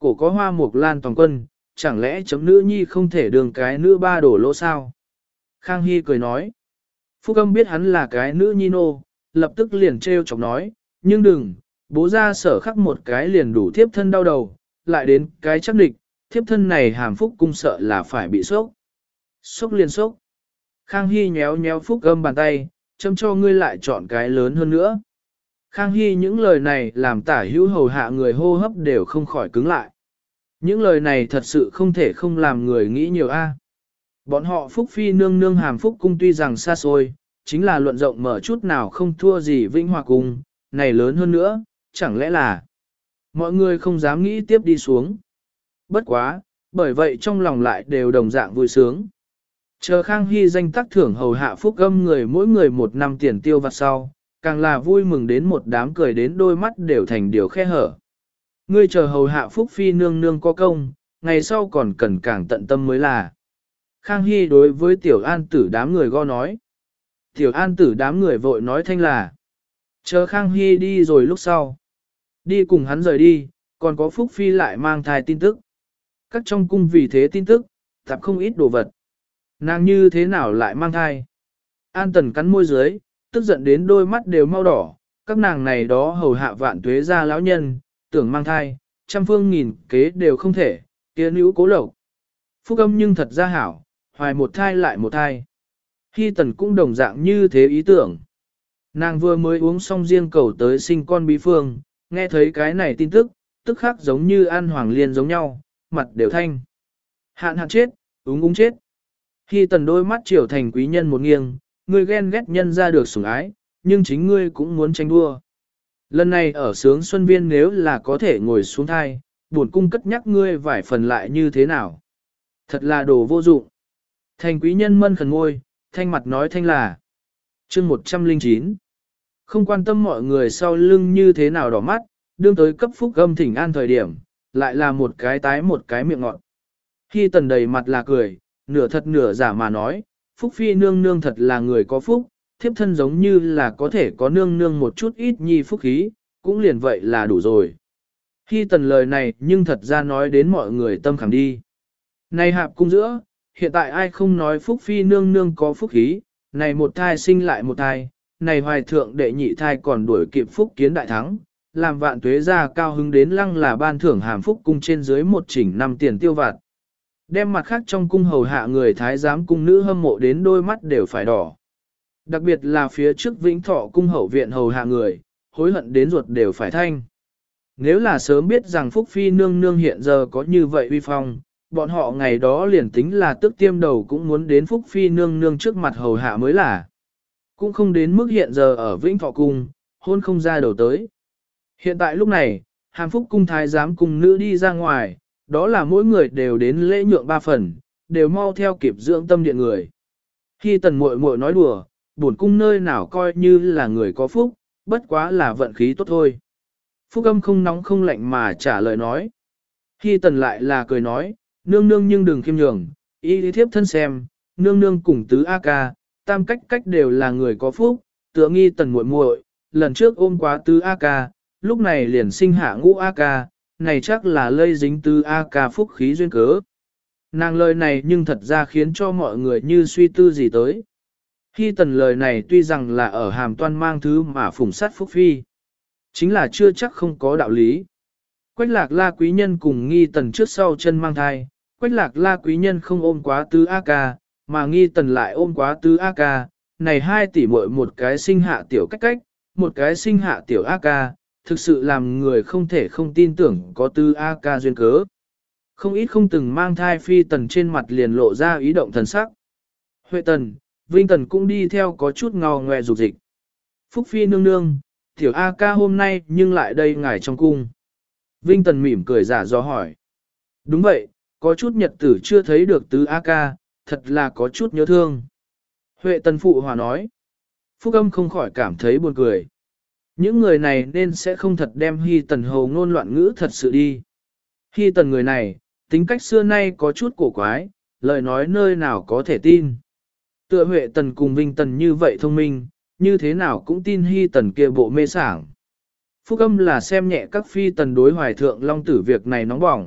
cổ có hoa mục lan toàn quân, chẳng lẽ chấm nữ nhi không thể đường cái nữ ba đổ lỗ sao? Khang Hy cười nói. Phúc Âm biết hắn là cái nữ nhi nô, lập tức liền trêu chọc nói, nhưng đừng, bố ra sở khắc một cái liền đủ thiếp thân đau đầu, lại đến cái chắc địch, thiếp thân này hàm Phúc cung sợ là phải bị sốc. Sốc liền sốc. Khang Hy nhéo nhéo Phúc Âm bàn tay, châm cho ngươi lại chọn cái lớn hơn nữa. Khang Hy những lời này làm tả hữu hầu hạ người hô hấp đều không khỏi cứng lại. Những lời này thật sự không thể không làm người nghĩ nhiều a. Bọn họ Phúc Phi nương nương hàm Phúc cung tuy rằng xa xôi, chính là luận rộng mở chút nào không thua gì Vĩnh Hòa cung, này lớn hơn nữa, chẳng lẽ là mọi người không dám nghĩ tiếp đi xuống. Bất quá, bởi vậy trong lòng lại đều đồng dạng vui sướng. Chờ Khang Hy danh tác thưởng hầu hạ Phúc Âm người mỗi người một năm tiền tiêu vặt sau, càng là vui mừng đến một đám cười đến đôi mắt đều thành điều khe hở. Ngươi chờ hầu hạ Phúc Phi nương nương có công, ngày sau còn cần càng tận tâm mới là. Khang Hy đối với Tiểu An Tử đám người go nói. Tiểu An Tử đám người vội nói thanh là. Chờ Khang Hy đi rồi lúc sau. Đi cùng hắn rời đi, còn có Phúc Phi lại mang thai tin tức. Các trong cung vì thế tin tức, tạp không ít đồ vật. Nàng như thế nào lại mang thai? An Tần cắn môi dưới, tức giận đến đôi mắt đều mau đỏ. Các nàng này đó hầu hạ vạn tuế gia lão nhân, tưởng mang thai, trăm phương nghìn kế đều không thể, kia nữ cố lộc. Phúc Âm nhưng thật ra hảo, hoài một thai lại một thai. Hy Tần cũng đồng dạng như thế ý tưởng. Nàng vừa mới uống xong riêng cầu tới sinh con bí phương, nghe thấy cái này tin tức, tức khắc giống như ăn hoàng liên giống nhau, mặt đều thanh. Hạn hạn chết, úng úng chết. Hy Tần đôi mắt triều thành quý nhân một nghiêng, ngươi ghen ghét nhân ra được sủng ái, nhưng chính ngươi cũng muốn tranh đua. Lần này ở sướng Xuân Viên nếu là có thể ngồi xuống thai, buồn cung cất nhắc ngươi vài phần lại như thế nào. Thật là đồ vô dụng. Thành quý nhân mân khẩn ngôi, thanh mặt nói thanh là. chương một trăm lẻ chín. Không quan tâm mọi người sau lưng như thế nào đỏ mắt, đương tới cấp Phúc Âm thỉnh an thời điểm, lại là một cái tái một cái miệng ngọt. Khi Tần đầy mặt là cười, nửa thật nửa giả mà nói, Phúc Phi nương nương thật là người có phúc, thiếp thân giống như là có thể có nương nương một chút ít nhi phúc khí, cũng liền vậy là đủ rồi. Khi Tần lời này nhưng thật ra nói đến mọi người tâm khảm đi. Này hạp cung giữa, hiện tại ai không nói Phúc Phi nương nương có phúc khí, này một thai sinh lại một thai, này hoài thượng đệ nhị thai còn đuổi kịp Phúc Kiến đại thắng, làm vạn tuế gia cao hứng đến lăng là ban thưởng hàm Phúc cung trên dưới một chỉnh năm tiền tiêu vặt. Đem mặt khác trong cung hầu hạ người thái giám cung nữ hâm mộ đến đôi mắt đều phải đỏ. Đặc biệt là phía trước Vĩnh Thọ cung hậu viện hầu hạ người, hối hận đến ruột đều phải thanh. Nếu là sớm biết rằng Phúc Phi nương nương hiện giờ có như vậy uy phong, bọn họ ngày đó liền tính là tức tiêm đầu cũng muốn đến Phúc Phi nương nương trước mặt hầu hạ mới là. Cũng không đến mức hiện giờ ở Vĩnh Thọ cung, hôn không ra đầu tới. Hiện tại lúc này, hàm Phúc cung thái giám cung nữ đi ra ngoài, đó là mỗi người đều đến lễ nhượng ba phần, đều mau theo kịp dưỡng tâm điện người. Khi Tần muội muội nói đùa, buồn cung nơi nào coi như là người có phúc, bất quá là vận khí tốt thôi. Phúc Âm không nóng không lạnh mà trả lời nói. Khi Tần lại là cười nói, nương nương nhưng đừng khiêm nhường, y lý thiếp thân xem, nương nương cùng tứ A ca, tam cách cách đều là người có phúc, tựa nghi Tần muội muội, lần trước ôm quá tứ A ca, lúc này liền sinh hạ ngũ A ca, này chắc là lây dính tứ A ca phúc khí duyên cớ. Nàng lời này nhưng thật ra khiến cho mọi người như suy tư gì tới. Khi Tần lời này tuy rằng là ở hàm toan mang thứ mà phủng sát Phúc Phi, chính là chưa chắc không có đạo lý. Quách lạc la quý nhân cùng nghi Tần trước sau chân mang thai, quách lạc la quý nhân không ôm quá tứ A ca, mà nghi Tần lại ôm quá tứ A ca, này hai tỷ muội một cái sinh hạ tiểu cách cách, một cái sinh hạ tiểu A ca, thực sự làm người không thể không tin tưởng có tứ A ca duyên cớ. Không ít không từng mang thai Phi Tần trên mặt liền lộ ra ý động thần sắc. Huệ Tần, Vinh Tần cũng đi theo có chút ngò ngoe dục dịch. Phúc Phi nương nương, tiểu A ca hôm nay nhưng lại đây ngài trong cung. Vinh Tần mỉm cười giả do hỏi. Đúng vậy, có chút nhật tử chưa thấy được tứ A ca, thật là có chút nhớ thương. Huệ Tần phụ hòa nói. Phúc Âm không khỏi cảm thấy buồn cười. Những người này nên sẽ không thật đem Hy Tần hầu ngôn loạn ngữ thật sự đi. Hy Tần người này, tính cách xưa nay có chút cổ quái, lời nói nơi nào có thể tin. Tựa Huệ Tần cùng Vinh Tần như vậy thông minh, như thế nào cũng tin Hy Tần kia bộ mê sảng. Phúc âm là xem nhẹ các phi tần đối hoài thượng long tử việc này nóng bỏng.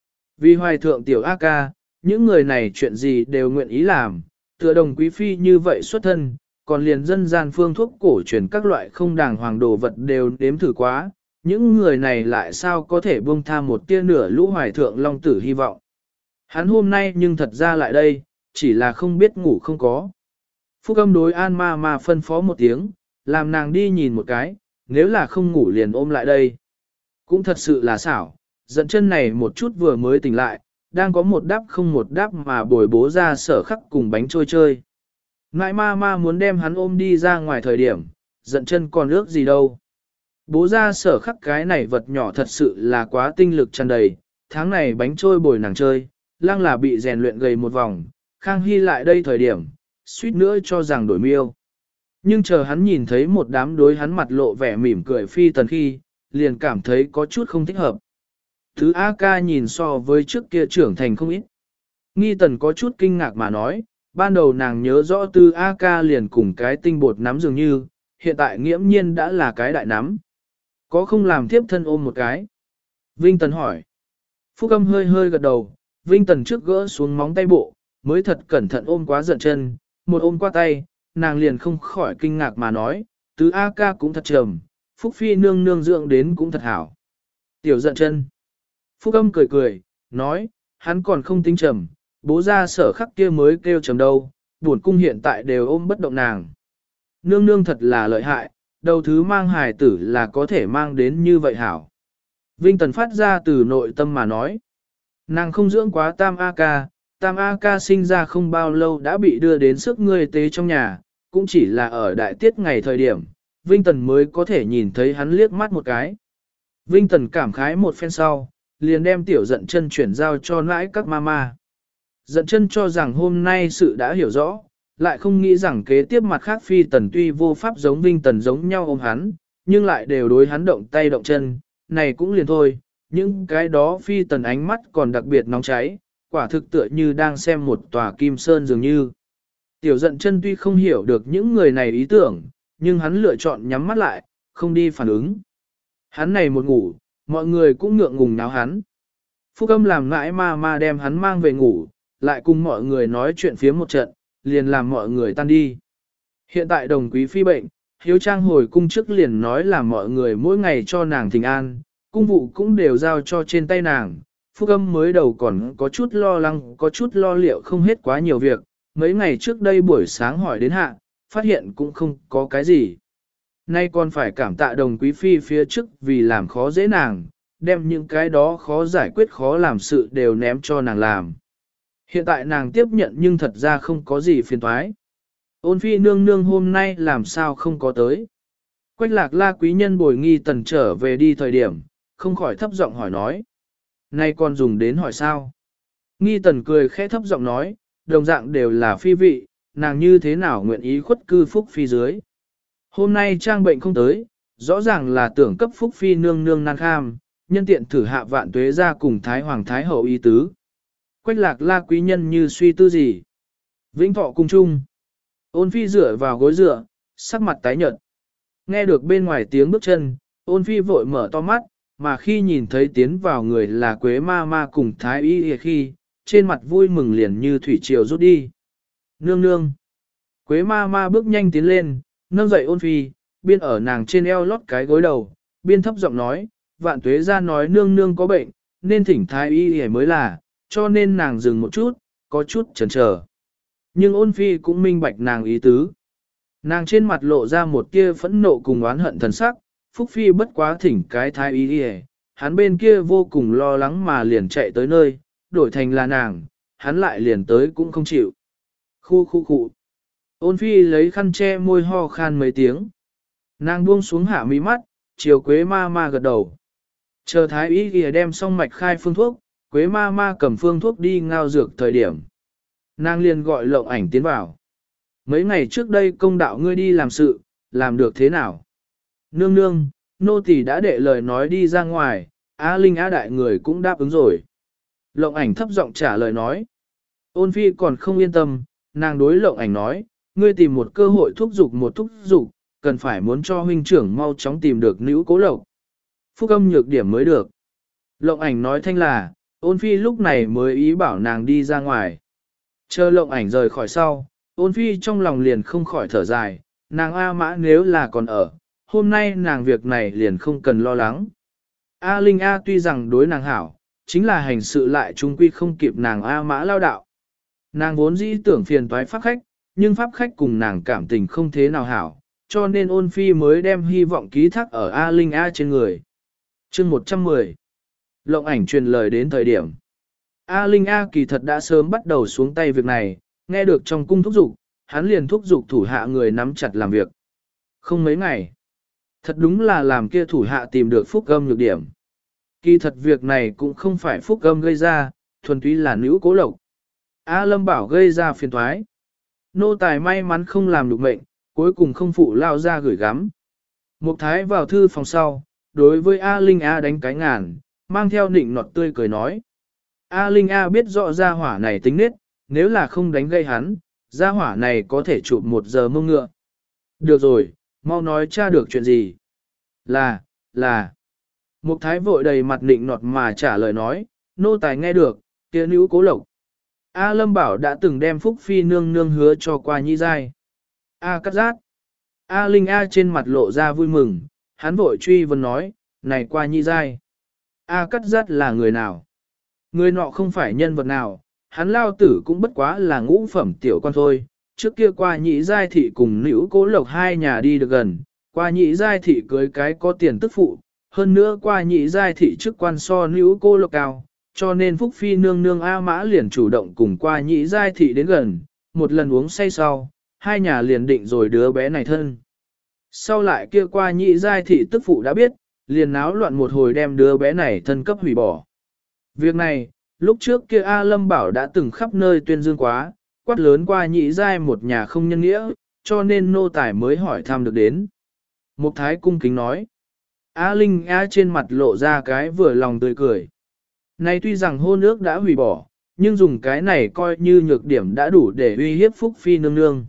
Vì hoài thượng tiểu A ca, những người này chuyện gì đều nguyện ý làm, tựa đồng quý phi như vậy xuất thân, còn liền dân gian phương thuốc cổ truyền các loại không đàng hoàng đồ vật đều đếm thử quá, những người này lại sao có thể buông tha một tia nửa lũ hoài thượng long tử hy vọng. Hắn hôm nay nhưng thật ra lại đây, chỉ là không biết ngủ không có. Phúc âm đối an ma ma phân phó một tiếng, làm nàng đi nhìn một cái, nếu là không ngủ liền ôm lại đây. Cũng thật sự là xảo, giận chân này một chút vừa mới tỉnh lại, đang có một đáp không một đáp mà bồi bố ra sở khắc cùng bánh trôi chơi. Ngại ma ma muốn đem hắn ôm đi ra ngoài thời điểm, giận chân còn ước gì đâu. Bố ra sở khắc cái này vật nhỏ thật sự là quá tinh lực tràn đầy, tháng này bánh trôi bồi nàng chơi, lăng là bị rèn luyện gầy một vòng, Khang Hy lại đây thời điểm, suýt nữa cho rằng đổi miêu. Nhưng chờ hắn nhìn thấy một đám đối hắn mặt lộ vẻ mỉm cười phi tần khi, liền cảm thấy có chút không thích hợp. Thứ A ca nhìn so với trước kia trưởng thành không ít. Nghi tần có chút kinh ngạc mà nói, ban đầu nàng nhớ rõ tư A ca liền cùng cái tinh bột nắm dường như, hiện tại nghiễm nhiên đã là cái đại nắm. Có không làm tiếp thân ôm một cái? Vinh Tần hỏi. Phúc âm hơi hơi gật đầu, Vinh Tần trước gỡ xuống móng tay bộ, mới thật cẩn thận ôm quá giận chân, một ôm qua tay, nàng liền không khỏi kinh ngạc mà nói, tứ A ca cũng thật trầm, Phúc Phi nương nương dưỡng đến cũng thật hảo. Tiểu giận chân. Phúc âm cười cười, nói, hắn còn không tính trầm, bố ra sở khắc kia mới kêu trầm đâu, buồn cung hiện tại đều ôm bất động nàng. Nương nương thật là lợi hại, đầu thứ mang hài tử là có thể mang đến như vậy hảo. Vinh Tần phát ra từ nội tâm mà nói, nàng không dưỡng quá tam A ca, tam A ca sinh ra không bao lâu đã bị đưa đến sức ngươi tế trong nhà, cũng chỉ là ở đại tiết ngày thời điểm, Vinh Tần mới có thể nhìn thấy hắn liếc mắt một cái. Vinh Tần cảm khái một phen sau, liền đem tiểu giận chân chuyển giao cho nãi các mama. Giận chân cho rằng hôm nay sự đã hiểu rõ, lại không nghĩ rằng kế tiếp mặt khác phi tần tuy vô pháp giống Vinh Tần giống nhau ôm hắn, nhưng lại đều đối hắn động tay động chân, này cũng liền thôi, những cái đó phi tần ánh mắt còn đặc biệt nóng cháy, quả thực tựa như đang xem một tòa kim sơn dường như. Tiểu giận chân tuy không hiểu được những người này ý tưởng, nhưng hắn lựa chọn nhắm mắt lại, không đi phản ứng. Hắn này một ngủ, mọi người cũng ngượng ngùng náo hắn. Phúc âm làm ngãi ma ma đem hắn mang về ngủ, lại cùng mọi người nói chuyện phía một trận, liền làm mọi người tan đi. Hiện tại đồng quý phi bệnh, hiếu trang hồi cung trước liền nói là mọi người mỗi ngày cho nàng thỉnh an, cung vụ cũng đều giao cho trên tay nàng. Phúc âm mới đầu còn có chút lo lắng, có chút lo liệu không hết quá nhiều việc, mấy ngày trước đây buổi sáng hỏi đến hạ, phát hiện cũng không có cái gì. Nay còn phải cảm tạ đồng quý phi phía trước vì làm khó dễ nàng, đem những cái đó khó giải quyết khó làm sự đều ném cho nàng làm. Hiện tại nàng tiếp nhận nhưng thật ra không có gì phiền toái. Ôn phi nương nương hôm nay làm sao không có tới. Quách lạc la quý nhân bồi nghi tần trở về đi thời điểm, không khỏi thấp giọng hỏi nói. Nay còn dùng đến hỏi sao? Nghi tần cười khẽ thấp giọng nói, đồng dạng đều là phi vị, nàng như thế nào nguyện ý khuất cư phúc phi dưới. Hôm nay trang bệnh không tới, rõ ràng là tưởng cấp phúc phi nương nương nan kham, nhân tiện thử hạ vạn tuế ra cùng thái hoàng thái hậu ý tứ. Quách lạc la quý nhân như suy tư gì. Vĩnh thọ cung chung. Ôn phi dựa vào gối dựa, sắc mặt tái nhợt. Nghe được bên ngoài tiếng bước chân, ôn phi vội mở to mắt, mà khi nhìn thấy tiến vào người là quế ma ma cùng thái y khi, trên mặt vui mừng liền như thủy triều rút đi. Nương nương. Quế ma ma bước nhanh tiến lên, nâng dậy ôn phi, biên ở nàng trên eo lót cái gối đầu, biên thấp giọng nói, vạn tuế ra nói nương nương có bệnh, nên thỉnh thái y hề mới là, cho nên nàng dừng một chút, có chút chần chờ. Nhưng ôn phi cũng minh bạch nàng ý tứ. Nàng trên mặt lộ ra một tia phẫn nộ cùng oán hận thần sắc, Phúc Phi bất quá thỉnh cái thái y hề, hắn bên kia vô cùng lo lắng mà liền chạy tới nơi, đổi thành là nàng, hắn lại liền tới cũng không chịu. Khu khu khu. Ôn phi lấy khăn che môi ho khan mấy tiếng. Nàng buông xuống hạ mí mắt, chiều quế ma ma gật đầu. Chờ thái y kìa đem xong mạch khai phương thuốc, quế ma ma cầm phương thuốc đi ngao dược thời điểm. Nàng liền gọi lộng ảnh tiến vào. Mấy ngày trước đây công đạo ngươi đi làm sự, làm được thế nào? Nương nương, nô tỳ đã đệ lời nói đi ra ngoài, Á Linh Á Đại người cũng đáp ứng rồi. Lộng ảnh thấp giọng trả lời nói. Ôn phi còn không yên tâm, nàng đối lộng ảnh nói, ngươi tìm một cơ hội thúc giục một thúc giục, cần phải muốn cho huynh trưởng mau chóng tìm được nữ cố lộc. Phúc âm nhược điểm mới được. Lộng ảnh nói thanh là, ôn phi lúc này mới ý bảo nàng đi ra ngoài. Chờ lộng ảnh rời khỏi sau, ôn phi trong lòng liền không khỏi thở dài, nàng A Mã nếu là còn ở, hôm nay nàng việc này liền không cần lo lắng. A Linh A tuy rằng đối nàng hảo, chính là hành sự lại trung quy không kịp nàng A Mã lao đạo. Nàng vốn dĩ tưởng phiền toái pháp khách, nhưng pháp khách cùng nàng cảm tình không thế nào hảo, cho nên ôn phi mới đem hy vọng ký thác ở A Linh A trên người. Chương một trăm mười Lộng ảnh truyền lời đến thời điểm. A Linh A kỳ thật đã sớm bắt đầu xuống tay việc này, nghe được trong cung thúc giục, hắn liền thúc giục thủ hạ người nắm chặt làm việc. Không mấy ngày. Thật đúng là làm kia thủ hạ tìm được phúc âm nhược điểm. Kỳ thật việc này cũng không phải phúc âm gây ra, thuần túy là nữ cố lộc. A Lâm bảo gây ra phiền toái. Nô tài may mắn không làm được mệnh, cuối cùng không phụ lao ra gửi gắm. Mục Thái vào thư phòng sau, đối với A Linh A đánh cái ngàn, mang theo nịnh nọt tươi cười nói. A Linh A biết rõ gia hỏa này tính nết, nếu là không đánh gây hắn, gia hỏa này có thể chụp một giờ mông ngựa. Được rồi, mau nói tra được chuyện gì. Là, là. Mục Thái vội đầy mặt nịnh nọt mà trả lời nói, nô tài nghe được, kia nữ cố lộc. A Lâm bảo đã từng đem Phúc Phi nương nương hứa cho qua nhi giai. A cắt rát. A Linh A trên mặt lộ ra vui mừng, hắn vội truy vấn nói, này qua nhi giai. A cắt rát là người nào? Người nọ không phải nhân vật nào, hắn lao tử cũng bất quá là ngũ phẩm tiểu con thôi. Trước kia qua nhị giai thị cùng nữ cố lộc hai nhà đi được gần, qua nhị giai thị cưới cái có tiền tức phụ, hơn nữa qua nhị giai thị chức quan so nữ cô lộc cao, cho nên Phúc Phi nương nương A Mã liền chủ động cùng qua nhị giai thị đến gần, một lần uống say sau, hai nhà liền định rồi đứa bé này thân. Sau lại kia qua nhị giai thị tức phụ đã biết, liền náo loạn một hồi đem đứa bé này thân cấp hủy bỏ. Việc này, lúc trước kia A Lâm bảo đã từng khắp nơi tuyên dương quá, quát lớn qua nhị giai một nhà không nhân nghĩa, cho nên nô tài mới hỏi thăm được đến. Mục Thái cung kính nói, A Linh A trên mặt lộ ra cái vừa lòng tươi cười. Này tuy rằng hôn ước đã hủy bỏ, nhưng dùng cái này coi như nhược điểm đã đủ để uy hiếp Phúc Phi nương nương.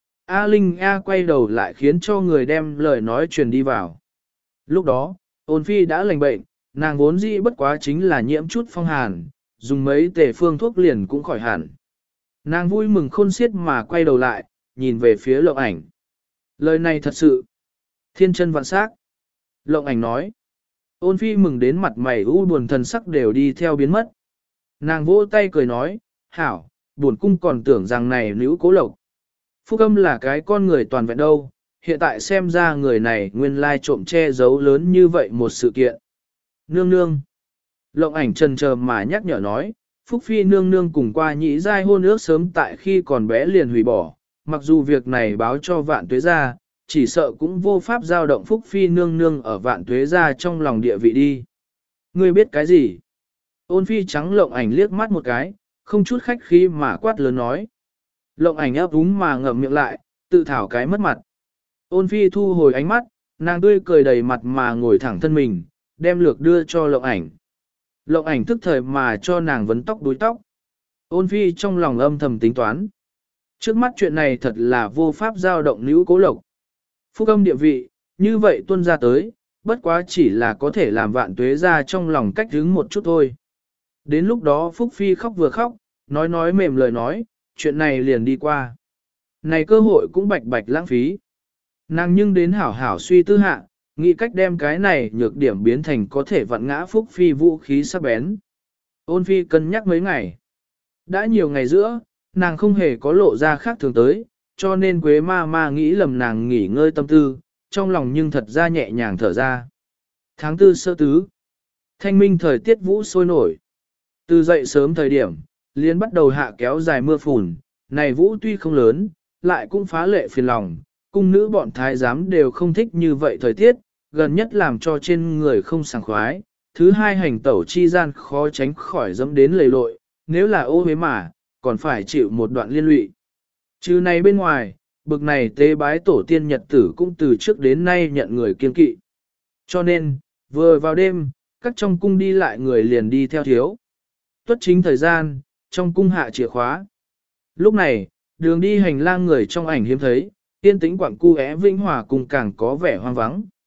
A Linh A quay đầu lại khiến cho người đem lời nói truyền đi vào. Lúc đó, ôn phi đã lành bệnh, nàng vốn dĩ bất quá chính là nhiễm chút phong hàn, dùng mấy tề phương thuốc liền cũng khỏi hẳn. Nàng vui mừng khôn xiết mà quay đầu lại, nhìn về phía Lộng ảnh. Lời này thật sự, thiên chân vạn sắc. Lộng ảnh nói. Ôn phi mừng đến mặt mày u buồn thần sắc đều đi theo biến mất. Nàng vỗ tay cười nói, hảo, buồn cung còn tưởng rằng này nữ cố lộc. Phúc âm là cái con người toàn vẹn đâu, hiện tại xem ra người này nguyên lai trộm che giấu lớn như vậy một sự kiện. Nương nương. Lộng ảnh trần chờ mà nhắc nhở nói, Phúc Phi nương nương cùng qua nhị giai hôn ước sớm tại khi còn bé liền hủy bỏ, mặc dù việc này báo cho vạn tuế gia, chỉ sợ cũng vô pháp giao động Phúc Phi nương nương ở vạn tuế gia trong lòng địa vị đi. Ngươi biết cái gì? Ôn Phi trắng Lộng ảnh liếc mắt một cái, không chút khách khí mà quát lớn nói. Lộng ảnh ấp úng mà ngậm miệng lại, tự thảo cái mất mặt. Ôn Phi thu hồi ánh mắt, nàng tươi cười đầy mặt mà ngồi thẳng thân mình, đem lược đưa cho Lộng ảnh. Lộng ảnh tức thời mà cho nàng vấn tóc đuôi tóc. Ôn Phi trong lòng âm thầm tính toán. Trước mắt chuyện này thật là vô pháp giao động nữ cố lộc. Phúc âm địa vị, như vậy tuân ra tới, bất quá chỉ là có thể làm vạn tuế ra trong lòng cách hứng một chút thôi. Đến lúc đó Phúc Phi khóc vừa khóc, nói nói mềm lời nói, chuyện này liền đi qua. Này cơ hội cũng bạch bạch lãng phí. Nàng nhưng đến hảo hảo suy tư hạ, nghĩ cách đem cái này nhược điểm biến thành có thể vặn ngã Phúc Phi vũ khí sắc bén. Ôn Phi cân nhắc mấy ngày. Đã nhiều ngày giữa, nàng không hề có lộ ra khác thường tới, cho nên Quế ma ma nghĩ lầm nàng nghỉ ngơi tâm tư, trong lòng nhưng thật ra nhẹ nhàng thở ra. Tháng tư sơ tứ. Thanh minh thời tiết vũ sôi nổi. Từ dậy sớm thời điểm, liền bắt đầu hạ kéo dài mưa phùn, này vũ tuy không lớn, lại cũng phá lệ phiền lòng, cung nữ bọn thái giám đều không thích như vậy thời tiết, gần nhất làm cho trên người không sảng khoái, thứ hai hành tẩu chi gian khó tránh khỏi dẫm đến lầy lội, nếu là ô huế mà, còn phải chịu một đoạn liên lụy. Trừ này bên ngoài, bực này tế bái tổ tiên nhật tử cũng từ trước đến nay nhận người kiên kỵ. Cho nên, vừa vào đêm, các trong cung đi lại người liền đi theo thiếu. Tuất chính thời gian, trong cung hạ chìa khóa. Lúc này, đường đi hành lang người trong ảnh hiếm thấy, yên tĩnh quặng cu é vĩnh hòa cùng càng có vẻ hoang vắng.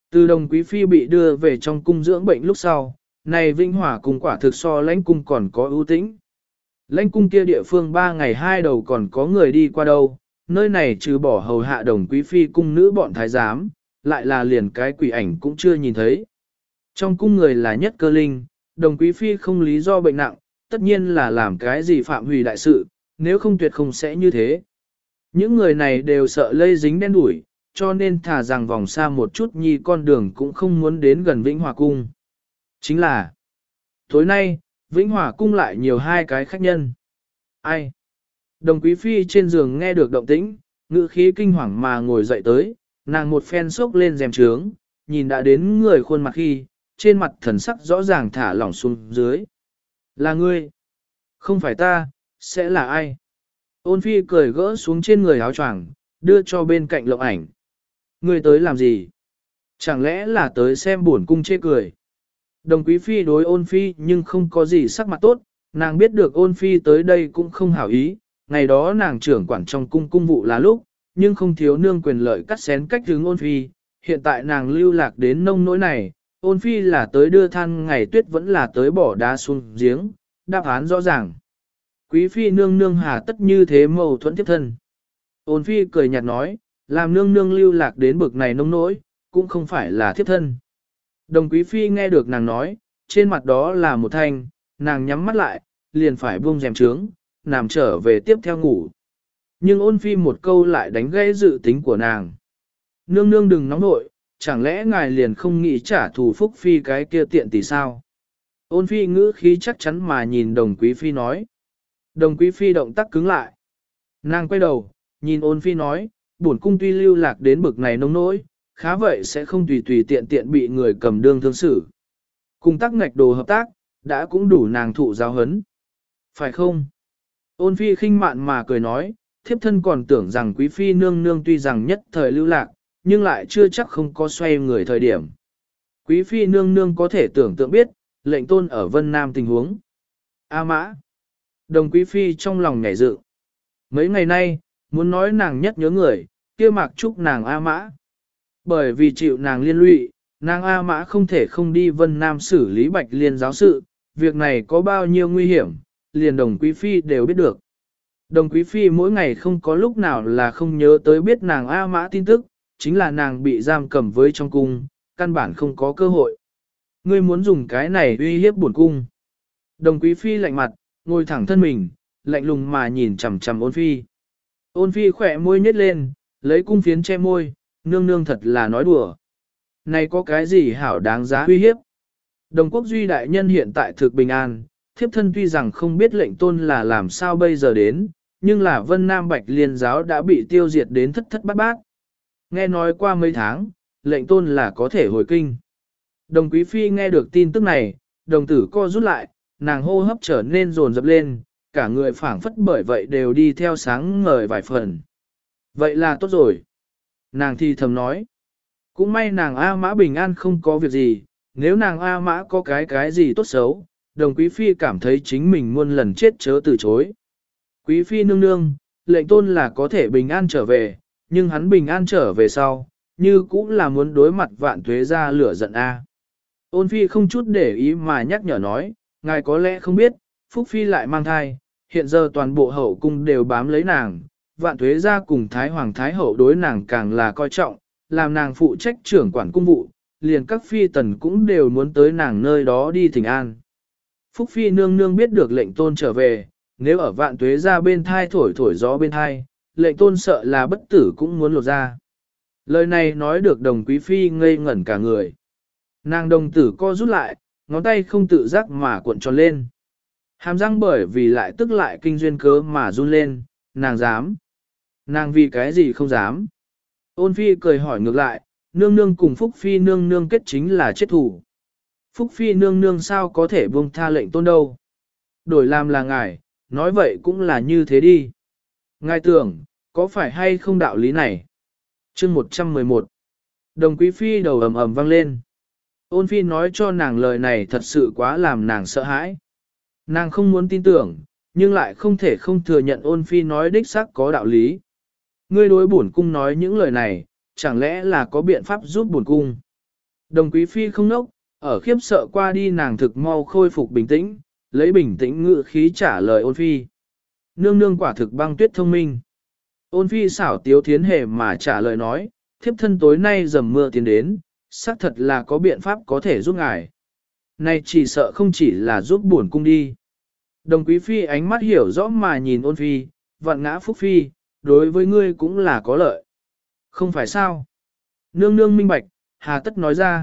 Từ Đồng Quý Phi bị đưa về trong cung dưỡng bệnh lúc sau, này Vĩnh Hòa cung quả thực so lãnh cung còn có ưu tĩnh. Lãnh cung kia địa phương ba ngày hai đầu còn có người đi qua đâu, nơi này trừ bỏ hầu hạ Đồng Quý Phi cung nữ bọn thái giám, lại là liền cái quỷ ảnh cũng chưa nhìn thấy. Trong cung người là nhất cơ linh, Đồng Quý Phi không lý do bệnh nặng, tất nhiên là làm cái gì phạm hủy đại sự, nếu không tuyệt không sẽ như thế. Những người này đều sợ lây dính đen đủi, cho nên thả rằng vòng xa một chút nhi con đường cũng không muốn đến gần Vĩnh Hòa cung. Chính là, tối nay, Vĩnh Hòa cung lại nhiều hai cái khách nhân. Ai? Đồng Quý Phi trên giường nghe được động tĩnh, ngữ khí kinh hoàng mà ngồi dậy tới, nàng một phen xốc lên rèm trướng, nhìn đã đến người khuôn mặt khi, trên mặt thần sắc rõ ràng thả lỏng xuống dưới. Là ngươi? Không phải ta, sẽ là ai? Ôn Phi cười gỡ xuống trên người áo choàng, đưa cho bên cạnh Lộng Ảnh. Ngươi tới làm gì? Chẳng lẽ là tới xem buồn cung chê cười? Đồng Quý Phi đối Ôn Phi nhưng không có gì sắc mặt tốt, nàng biết được Ôn Phi tới đây cũng không hảo ý, ngày đó nàng trưởng quản trong cung cung vụ là lúc, nhưng không thiếu nương quyền lợi cắt xén cách hướng Ôn Phi, hiện tại nàng lưu lạc đến nông nỗi này, Ôn Phi là tới đưa than ngày tuyết vẫn là tới bỏ đá xuống giếng, đáp án rõ ràng. Quý Phi nương nương hà tất như thế mâu thuẫn tiếp thân. Ôn Phi cười nhạt nói, làm nương nương lưu lạc đến bực này nông nỗi, cũng không phải là thiếp thân. Đồng Quý Phi nghe được nàng nói, trên mặt đó là một thanh, nàng nhắm mắt lại, liền phải buông rèm trướng, nằm trở về tiếp theo ngủ. Nhưng Ôn Phi một câu lại đánh gãy dự tính của nàng. Nương nương đừng nóng nội, chẳng lẽ ngài liền không nghĩ trả thù Phúc Phi cái kia tiện tỷ sao? Ôn Phi ngữ khí chắc chắn mà nhìn Đồng Quý Phi nói. Đồng Quý Phi động tác cứng lại. Nàng quay đầu, nhìn Ôn Phi nói, bổn cung tuy lưu lạc đến bực này nông nỗi, khá vậy sẽ không tùy tùy tiện tiện bị người cầm đương thương xử. Cùng tác ngạch đồ hợp tác, đã cũng đủ nàng thụ giáo hấn. Phải không? Ôn Phi khinh mạn mà cười nói, thiếp thân còn tưởng rằng Quý Phi nương nương tuy rằng nhất thời lưu lạc, nhưng lại chưa chắc không có xoay người thời điểm. Quý Phi nương nương có thể tưởng tượng biết, lệnh tôn ở Vân Nam tình huống. A Mã. Đồng Quý Phi trong lòng nhảy dự. Mấy ngày nay, muốn nói nàng nhất nhớ người, kia mặc chúc nàng A Mã. Bởi vì chịu nàng liên lụy, nàng A Mã không thể không đi Vân Nam xử lý Bạch Liên giáo sự, việc này có bao nhiêu nguy hiểm, liền Đồng Quý Phi đều biết được. Đồng Quý Phi mỗi ngày không có lúc nào là không nhớ tới biết nàng A Mã tin tức, chính là nàng bị giam cầm với trong cung, căn bản không có cơ hội. Ngươi muốn dùng cái này uy hiếp bổn cung. Đồng Quý Phi lạnh mặt, ngồi thẳng thân mình, lạnh lùng mà nhìn chằm chằm Ôn Phi. Ôn Phi khỏe môi nhếch lên, lấy cung phiến che môi, nương nương thật là nói đùa. Này có cái gì hảo đáng giá uy hiếp? Đồng Quốc Duy đại nhân hiện tại thực bình an, thiếp thân tuy rằng không biết lệnh tôn là làm sao bây giờ đến, nhưng là Vân Nam Bạch Liên giáo đã bị tiêu diệt đến thất thất bát bát. Nghe nói qua mấy tháng, lệnh tôn là có thể hồi kinh. Đồng Quý Phi nghe được tin tức này, đồng tử co rút lại, nàng hô hấp trở nên rồn rập lên, cả người phảng phất bởi vậy đều đi theo sáng ngời vài phần. Vậy là tốt rồi. Nàng thì thầm nói. Cũng may nàng A Mã bình an không có việc gì, nếu nàng A Mã có cái cái gì tốt xấu, đồng Quý Phi cảm thấy chính mình muôn lần chết chớ từ chối. Quý Phi nương nương, lệnh tôn là có thể bình an trở về, nhưng hắn bình an trở về sau, như cũng là muốn đối mặt vạn tuế ra lửa giận A. Ôn Phi không chút để ý mà nhắc nhở nói, ngài có lẽ không biết, Phúc Phi lại mang thai, hiện giờ toàn bộ hậu cung đều bám lấy nàng, vạn tuế ra cùng Thái Hoàng Thái Hậu đối nàng càng là coi trọng, làm nàng phụ trách trưởng quản cung vụ, liền các phi tần cũng đều muốn tới nàng nơi đó đi thỉnh an. Phúc Phi nương nương biết được lệnh tôn trở về, nếu ở vạn tuế ra bên thai thổi thổi gió bên thai, lệnh tôn sợ là bất tử cũng muốn lột ra. Lời này nói được đồng Quý Phi ngây ngẩn cả người. Nàng đồng tử co rút lại, ngón tay không tự giác mà cuộn tròn lên. Hàm răng bởi vì lại tức lại kinh duyên cớ mà run lên, nàng dám. Nàng vì cái gì không dám. Ôn Phi cười hỏi ngược lại, nương nương cùng Phúc Phi nương nương kết chính là chết thủ. Phúc Phi nương nương sao có thể buông tha lệnh tôn đâu. Đổi làm là ngài, nói vậy cũng là như thế đi. Ngài tưởng, có phải hay không đạo lý này? Chương một trăm mười một. Đồng Quý Phi đầu ầm ầm vang lên. Ôn Phi nói cho nàng lời này thật sự quá làm nàng sợ hãi. Nàng không muốn tin tưởng, nhưng lại không thể không thừa nhận Ôn Phi nói đích xác có đạo lý. Ngươi đối bổn cung nói những lời này, chẳng lẽ là có biện pháp giúp bổn cung? Đồng quý phi không nốc, ở khiếp sợ qua đi nàng thực mau khôi phục bình tĩnh, lấy bình tĩnh ngự khí trả lời ôn phi. Nương nương quả thực băng tuyết thông minh. Ôn phi xảo tiếu thiến hề mà trả lời nói, thiếp thân tối nay dầm mưa tiến đến, xác thật là có biện pháp có thể giúp ngài. Này chỉ sợ không chỉ là giúp buồn cung đi. Đồng quý phi ánh mắt hiểu rõ mà nhìn ôn phi, vạn ngã phúc phi, đối với ngươi cũng là có lợi. Không phải sao? Nương nương minh bạch, hà tất nói ra.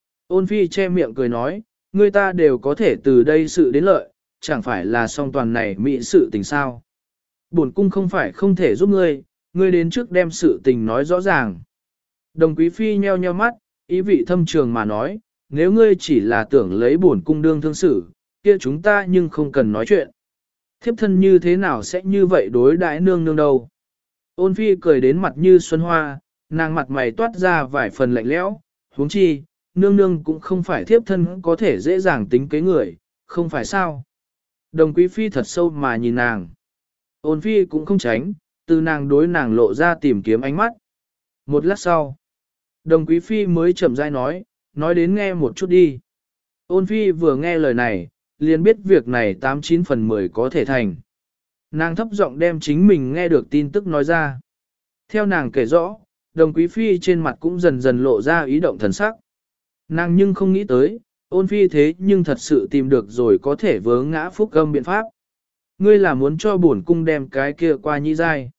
Ôn phi che miệng cười nói, ngươi ta đều có thể từ đây sự đến lợi, chẳng phải là song toàn này mỹ sự tình sao. Bổn cung không phải không thể giúp ngươi, ngươi đến trước đem sự tình nói rõ ràng. Đồng quý phi nheo nheo mắt, ý vị thâm trường mà nói, nếu ngươi chỉ là tưởng lấy bổn cung đương thương xử, kia chúng ta nhưng không cần nói chuyện. Thiếp thân như thế nào sẽ như vậy đối đãi nương nương đâu. Ôn phi cười đến mặt như xuân hoa, nàng mặt mày toát ra vài phần lạnh lẽo, huống chi, nương nương cũng không phải thiếp thân có thể dễ dàng tính kế người, không phải sao. Đồng quý phi thật sâu mà nhìn nàng. Ôn phi cũng không tránh, từ nàng đối nàng lộ ra tìm kiếm ánh mắt. Một lát sau, đồng quý phi mới chậm rãi nói, nói đến nghe một chút đi. Ôn phi vừa nghe lời này, liền biết việc này tám chín phần mười có thể thành. Nàng thấp giọng đem chính mình nghe được tin tức nói ra. Theo nàng kể rõ, đồng quý phi trên mặt cũng dần dần lộ ra ý động thần sắc. Nàng nhưng không nghĩ tới, ôn phi thế nhưng thật sự tìm được rồi có thể vớ ngã phúc âm biện pháp. Ngươi là muốn cho bổn cung đem cái kia qua nhĩ giai.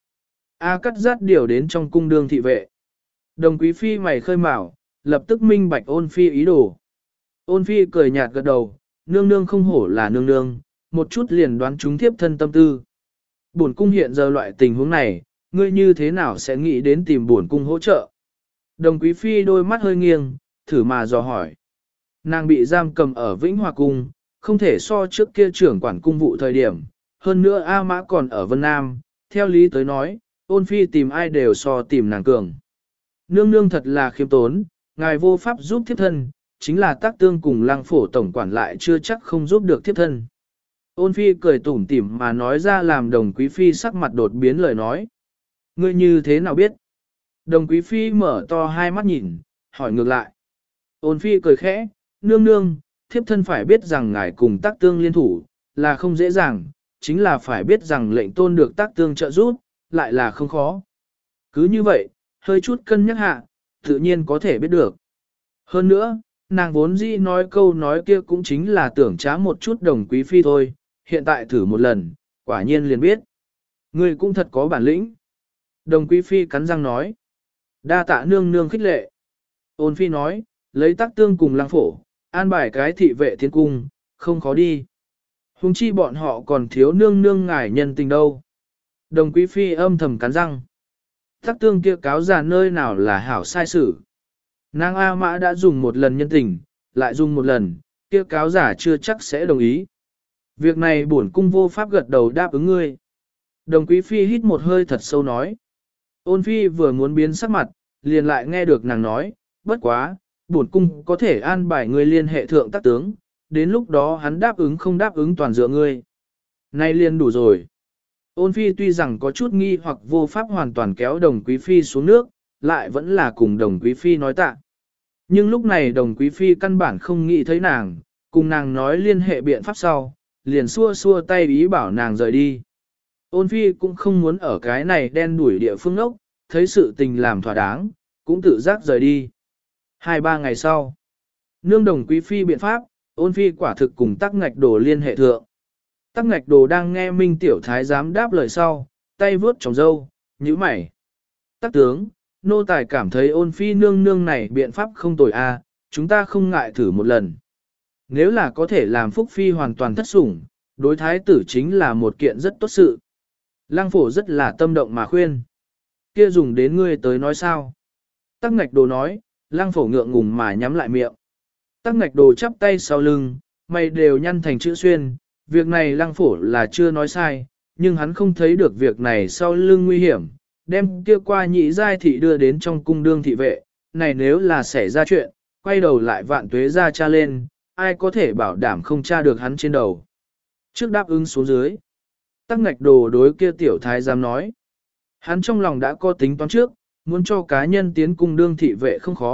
A cắt rát điều đến trong cung đương thị vệ. Đồng quý phi mày khơi mào, lập tức minh bạch ôn phi ý đồ. Ôn phi cười nhạt gật đầu, nương nương không hổ là nương nương, một chút liền đoán chúng thiếp thân tâm tư. Bổn cung hiện giờ loại tình huống này, ngươi như thế nào sẽ nghĩ đến tìm bổn cung hỗ trợ? Đồng quý phi đôi mắt hơi nghiêng, thử mà dò hỏi. Nàng bị giam cầm ở Vĩnh Hòa Cung, không thể so trước kia trưởng quản cung vụ thời điểm, hơn nữa A Mã còn ở Vân Nam, theo lý tới nói, ôn phi tìm ai đều so tìm nàng cường. Nương nương thật là khiêm tốn, ngài vô pháp giúp thiếp thân, chính là tác tương cùng lăng phổ tổng quản lại chưa chắc không giúp được thiếp thân. Ôn phi cười tủm tỉm mà nói ra làm đồng quý phi sắc mặt đột biến lời nói. Ngươi như thế nào biết? Đồng quý phi mở to hai mắt nhìn, hỏi ngược lại. Ôn phi cười khẽ, nương nương, thiếp thân phải biết rằng ngài cùng tác tương liên thủ, là không dễ dàng, chính là phải biết rằng lệnh tôn được tác tương trợ giúp, lại là không khó. Cứ như vậy, hơi chút cân nhắc hạ, tự nhiên có thể biết được. Hơn nữa, nàng vốn dĩ nói câu nói kia cũng chính là tưởng trá một chút đồng quý phi thôi, hiện tại thử một lần, quả nhiên liền biết. Ngươi cũng thật có bản lĩnh. Đồng quý phi cắn răng nói. Đa tạ nương nương khích lệ. Ôn phi nói, lấy tác tương cùng lăng phổ, an bài cái thị vệ thiên cung, không khó đi. Hùng chi bọn họ còn thiếu nương nương ngải nhân tình đâu. Đồng quý phi âm thầm cắn răng. Tác tương kia cáo già nơi nào là hảo sai sự. Nàng A Mã đã dùng một lần nhân tình, lại dùng một lần, kia cáo giả chưa chắc sẽ đồng ý. Việc này bổn cung vô pháp gật đầu đáp ứng ngươi. Đồng quý phi hít một hơi thật sâu nói. Ôn phi vừa muốn biến sắc mặt, liền lại nghe được nàng nói, bất quá, bổn cung có thể an bài ngươi liên hệ thượng tác tướng, đến lúc đó hắn đáp ứng không đáp ứng toàn dựa ngươi. Nay liền đủ rồi. Ôn phi tuy rằng có chút nghi hoặc vô pháp hoàn toàn kéo đồng quý phi xuống nước, lại vẫn là cùng đồng quý phi nói tạ. Nhưng lúc này đồng quý phi căn bản không nghĩ thấy nàng, cùng nàng nói liên hệ biện pháp sau, liền xua xua tay ý bảo nàng rời đi. Ôn phi cũng không muốn ở cái này đen đuổi địa phương ốc, thấy sự tình làm thỏa đáng, cũng tự giác rời đi. Hai ba ngày sau, nương đồng quý phi biện pháp, ôn phi quả thực cùng tắc ngạch đồ liên hệ thượng. Tắc ngạch đồ đang nghe Minh Tiểu Thái giám đáp lời sau, tay vướt tròng dâu, nhíu mày. Tắc tướng, nô tài cảm thấy ôn phi nương nương này biện pháp không tồi a, chúng ta không ngại thử một lần. Nếu là có thể làm Phúc Phi hoàn toàn thất sủng, đối thái tử chính là một kiện rất tốt sự. Lăng phổ rất là tâm động mà khuyên. Kia dùng đến ngươi tới nói sao? Tắc ngạch đồ nói, lăng phổ ngượng ngùng mà nhắm lại miệng. Tắc ngạch đồ chắp tay sau lưng, mày đều nhăn thành chữ xuyên, việc này lăng phổ là chưa nói sai, nhưng hắn không thấy được việc này sau lưng nguy hiểm, đem kia qua nhị giai thị đưa đến trong cung đương thị vệ, này nếu là xảy ra chuyện, quay đầu lại vạn tuế ra cha lên, ai có thể bảo đảm không tra được hắn trên đầu. Trước đáp ứng xuống dưới, tắc ngạch đồ đối kia tiểu thái giám nói. Hắn trong lòng đã có tính toán trước, muốn cho cá nhân tiến cung đương thị vệ không khó,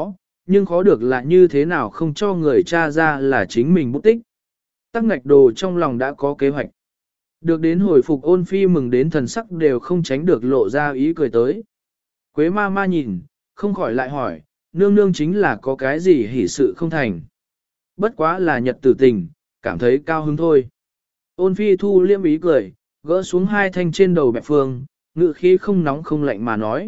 nhưng khó được là như thế nào không cho người cha ra là chính mình bút tích. Tắc ngạch đồ trong lòng đã có kế hoạch. Được đến hồi phục ôn phi mừng đến thần sắc đều không tránh được lộ ra ý cười tới. Quế ma ma nhìn, không khỏi lại hỏi, nương nương chính là có cái gì hỉ sự không thành. Bất quá là nhật tử tình, cảm thấy cao hứng thôi. Ôn phi thu liêm ý cười, gỡ xuống hai thanh trên đầu bẹp phương, ngự khí không nóng không lạnh mà nói.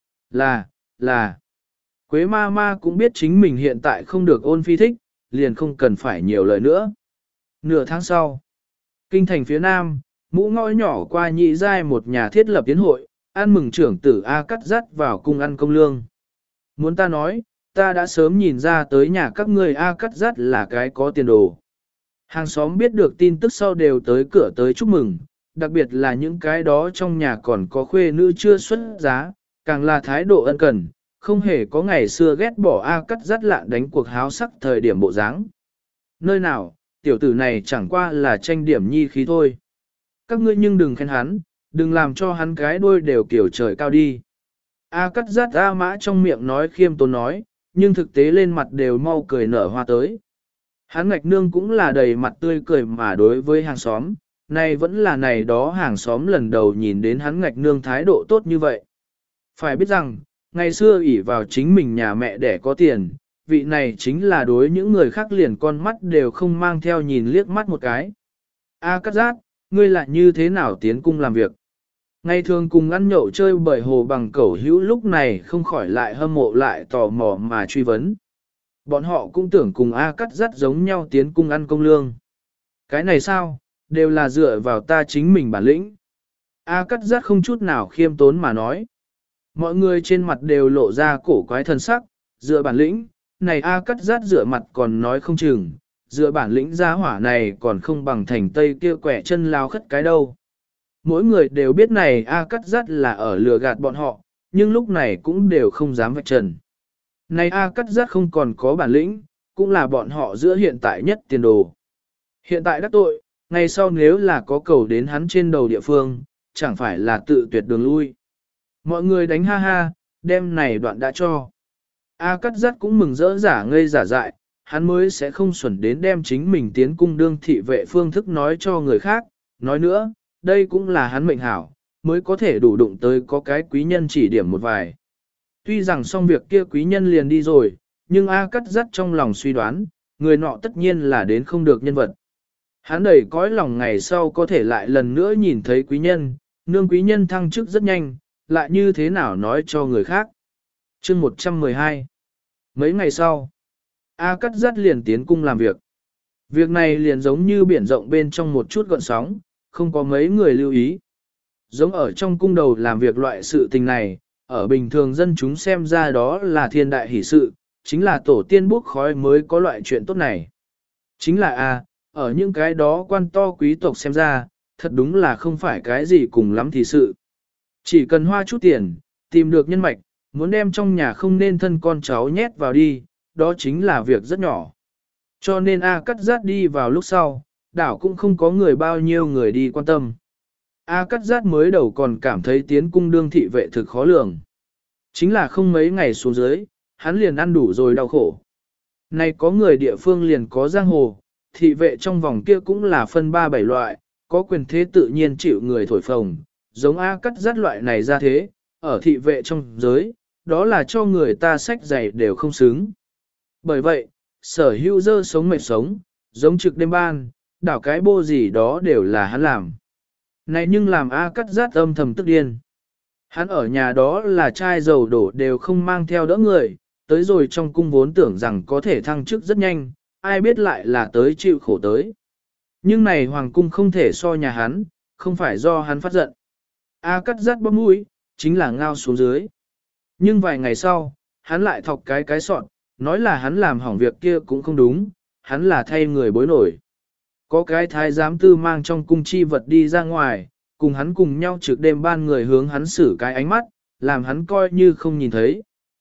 Là, là. Quế ma ma cũng biết chính mình hiện tại không được ôn phi thích, liền không cần phải nhiều lời nữa. Nửa tháng sau, kinh thành phía nam, mũ ngõ nhỏ qua nhị giai một nhà thiết lập tiến hội, ăn mừng trưởng tử A cắt dắt vào cung ăn công lương. Muốn ta nói, ta đã sớm nhìn ra tới nhà các ngươi A cắt dắt là cái có tiền đồ. Hàng xóm biết được tin tức sau đều tới cửa tới chúc mừng, đặc biệt là những cái đó trong nhà còn có khuê nữ chưa xuất giá, càng là thái độ ân cần, không hề có ngày xưa ghét bỏ A cắt dắt lạ đánh cuộc háo sắc thời điểm bộ dáng. Nơi nào, tiểu tử này chẳng qua là tranh điểm nhi khí thôi. Các ngươi nhưng đừng khen hắn, đừng làm cho hắn cái đuôi đều kiểu trời cao đi. A cắt dắt A mã trong miệng nói khiêm tốn nói, nhưng thực tế lên mặt đều mau cười nở hoa tới. Hắn ngạch nương cũng là đầy mặt tươi cười mà đối với hàng xóm, này vẫn là này đó hàng xóm lần đầu nhìn đến hắn ngạch nương thái độ tốt như vậy. Phải biết rằng, ngày xưa ỷ vào chính mình nhà mẹ để có tiền, vị này chính là đối những người khác liền con mắt đều không mang theo nhìn liếc mắt một cái. A cắt giác, ngươi lại như thế nào tiến cung làm việc? Ngày thường cùng ăn nhậu chơi bởi hồ bằng cẩu hữu lúc này không khỏi lại hâm mộ lại tò mò mà truy vấn. Bọn họ cũng tưởng cùng A cắt dắt giống nhau tiến cung ăn công lương. Cái này sao, đều là dựa vào ta chính mình bản lĩnh. A cắt dắt không chút nào khiêm tốn mà nói. Mọi người trên mặt đều lộ ra cổ quái thân sắc, dựa bản lĩnh, này A cắt dắt dựa mặt còn nói không chừng, dựa bản lĩnh gia hỏa này còn không bằng thành tây kia quẻ chân lao khất cái đâu. Mỗi người đều biết này A cắt dắt là ở lừa gạt bọn họ, nhưng lúc này cũng đều không dám vạch trần. Này A cắt dắt không còn có bản lĩnh, cũng là bọn họ giữa hiện tại nhất tiền đồ. Hiện tại đắc tội, ngày sau nếu là có cầu đến hắn trên đầu địa phương, chẳng phải là tự tuyệt đường lui. Mọi người đánh ha ha, đem này đoạn đã cho. A cắt dắt cũng mừng rỡ giả ngây giả dại, hắn mới sẽ không xuẩn đến đem chính mình tiến cung đương thị vệ phương thức nói cho người khác. Nói nữa, đây cũng là hắn mệnh hảo, mới có thể đủ đụng tới có cái quý nhân chỉ điểm một vài. Tuy rằng xong việc kia quý nhân liền đi rồi, nhưng A cắt dắt trong lòng suy đoán, người nọ tất nhiên là đến không được nhân vật. Hắn đầy cõi lòng ngày sau có thể lại lần nữa nhìn thấy quý nhân, nương quý nhân thăng chức rất nhanh, lại như thế nào nói cho người khác. Chương một trăm mười hai. Mấy ngày sau, A cắt dắt liền tiến cung làm việc. Việc này liền giống như biển rộng bên trong một chút gợn sóng, không có mấy người lưu ý. Giống ở trong cung đầu làm việc loại sự tình này, ở bình thường dân chúng xem ra đó là thiên đại hỷ sự, chính là tổ tiên bốc khói mới có loại chuyện tốt này. Chính là A, ở những cái đó quan to quý tộc xem ra, thật đúng là không phải cái gì cùng lắm thì sự. Chỉ cần hoa chút tiền, tìm được nhân mạch, muốn đem trong nhà không nên thân con cháu nhét vào đi, đó chính là việc rất nhỏ. Cho nên A cắt rát đi vào lúc sau, đảo cũng không có người bao nhiêu người đi quan tâm. A cắt rát mới đầu còn cảm thấy tiến cung đương thị vệ thực khó lường. Chính là không mấy ngày xuống dưới, hắn liền ăn đủ rồi đau khổ. Nay có người địa phương liền có giang hồ, thị vệ trong vòng kia cũng là phân ba bảy loại, có quyền thế tự nhiên chịu người thổi phồng, giống A cắt rát loại này ra thế, ở thị vệ trong giới, đó là cho người ta sách giày đều không xứng. Bởi vậy, sở hữu dơ sống mệt sống, giống trực đêm ban, đảo cái bô gì đó đều là hắn làm. Này nhưng làm A cắt rát âm thầm tức điên. Hắn ở nhà đó là chai dầu đổ đều không mang theo đỡ người, tới rồi trong cung vốn tưởng rằng có thể thăng chức rất nhanh, ai biết lại là tới chịu khổ tới. Nhưng này hoàng cung không thể so nhà hắn, không phải do hắn phát giận. A cắt rát bấm mũi, chính là ngao xuống dưới. Nhưng vài ngày sau, hắn lại thọc cái cái sọn, nói là hắn làm hỏng việc kia cũng không đúng, hắn là thay người bối nổi. Có cái thái giám tư mang trong cung chi vật đi ra ngoài, cùng hắn cùng nhau trực đêm ban người hướng hắn xử cái ánh mắt, làm hắn coi như không nhìn thấy.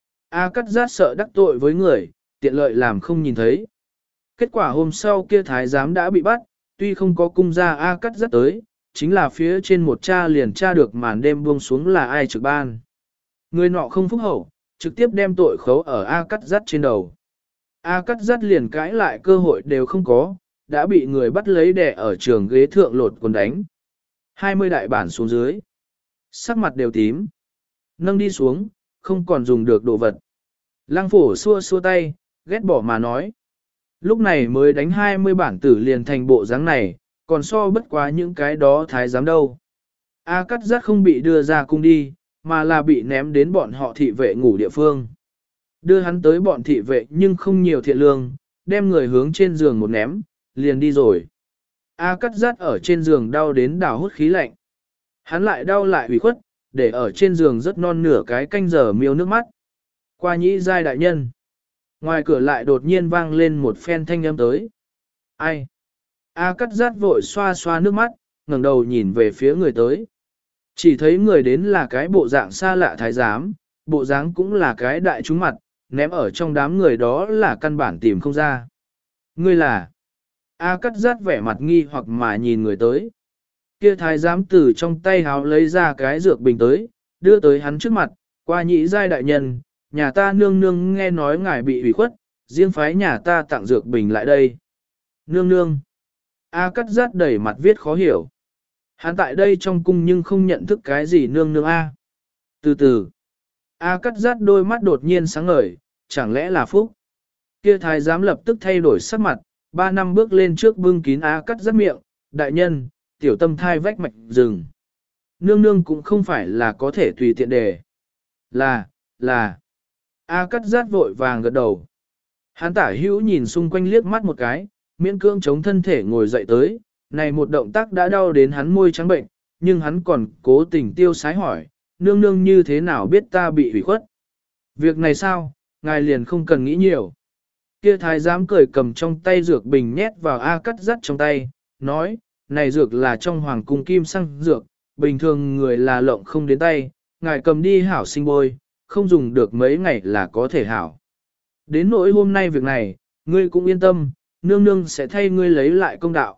A cắt rát sợ đắc tội với người, tiện lợi làm không nhìn thấy. Kết quả hôm sau kia thái giám đã bị bắt, tuy không có cung ra A cắt rát tới, chính là phía trên một cha liền tra được màn đêm buông xuống là ai trực ban. Người nọ không phúc hậu, trực tiếp đem tội khấu ở A Cắt Dắt trên đầu. A Cắt Dắt liền cãi lại cơ hội đều không có, đã bị người bắt lấy đè ở trường ghế thượng lột quần đánh. hai mươi đại bản xuống dưới. Sắc mặt đều tím. Nâng đi xuống, không còn dùng được đồ vật. Lăng phổ xua xua tay, ghét bỏ mà nói. Lúc này mới đánh hai mươi bản tử liền thành bộ dáng này, còn so bất quá những cái đó thái giám đâu. A Cắt Dắt không bị đưa ra cung đi, mà là bị ném đến bọn họ thị vệ ngủ địa phương. Đưa hắn tới bọn thị vệ nhưng không nhiều thiện lương, đem người hướng trên giường một ném, liền đi rồi. A Cắt Dắt ở trên giường đau đến đảo hút khí lạnh. Hắn lại đau lại ủy khuất, để ở trên giường rất non nửa cái canh giờ miêu nước mắt. Qua nhĩ giai đại nhân. Ngoài cửa lại đột nhiên vang lên một phen thanh âm tới. Ai? A Cắt Dắt vội xoa xoa nước mắt, ngẩng đầu nhìn về phía người tới. Chỉ thấy người đến là cái bộ dạng xa lạ thái giám, bộ dáng cũng là cái đại trúng mặt, ném ở trong đám người đó là căn bản tìm không ra. Ngươi là? A Cắt Dắt vẻ mặt nghi hoặc mà nhìn người tới. Kia thái giám từ trong tay háo lấy ra cái dược bình tới, đưa tới hắn trước mặt, qua nhị giai đại nhân, nhà ta nương nương nghe nói ngài bị ủy khuất, riêng phái nhà ta tặng dược bình lại đây. Nương nương. A Cắt Dắt đầy mặt viết khó hiểu. Hắn tại đây trong cung nhưng không nhận thức cái gì nương nương A. Từ từ. A Cắt Dắt đôi mắt đột nhiên sáng ngời, chẳng lẽ là phúc. Kia thái giám lập tức thay đổi sắc mặt, ba năm bước lên trước bưng kín A Cắt Dắt miệng, đại nhân, tiểu tâm thai vách mạch rừng. Nương nương cũng không phải là có thể tùy tiện đề. Là, là. A Cắt Dắt vội vàng gật đầu. Hắn tả hữu nhìn xung quanh liếc mắt một cái, miễn cưỡng chống thân thể ngồi dậy tới, này một động tác đã đau đến hắn môi trắng bệnh, nhưng hắn còn cố tình tiêu sái hỏi, nương nương như thế nào biết ta bị hủy khuất. Việc này sao, ngài liền không cần nghĩ nhiều. Kia thái giám cười cầm trong tay dược bình nhét vào A Cắt Dắt trong tay, nói, này dược là trong hoàng cung kim xăng dược, bình thường người là lộng không đến tay, ngài cầm đi hảo sinh bôi, không dùng được mấy ngày là có thể hảo. Đến nỗi hôm nay việc này, ngươi cũng yên tâm, nương nương sẽ thay ngươi lấy lại công đạo.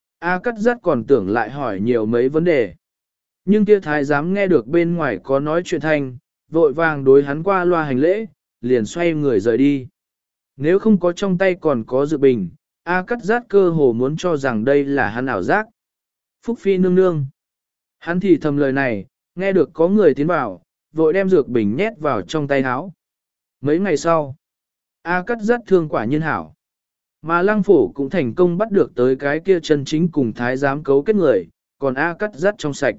A Cắt Dắt còn tưởng lại hỏi nhiều mấy vấn đề. Nhưng kia thái giám nghe được bên ngoài có nói chuyện thanh, vội vàng đối hắn qua loa hành lễ, liền xoay người rời đi. Nếu không có trong tay còn có dược bình, A Cắt Dắt cơ hồ muốn cho rằng đây là hắn ảo giác. Phúc Phi nương nương. Hắn thì thầm lời này, nghe được có người tiến vào, vội đem dược bình nhét vào trong tay áo. Mấy ngày sau, A Cắt Dắt thương quả nhiên hảo. Mà Lăng Phổ cũng thành công bắt được tới cái kia chân chính cùng thái giám cấu kết người, còn A Cắt Dắt trong sạch.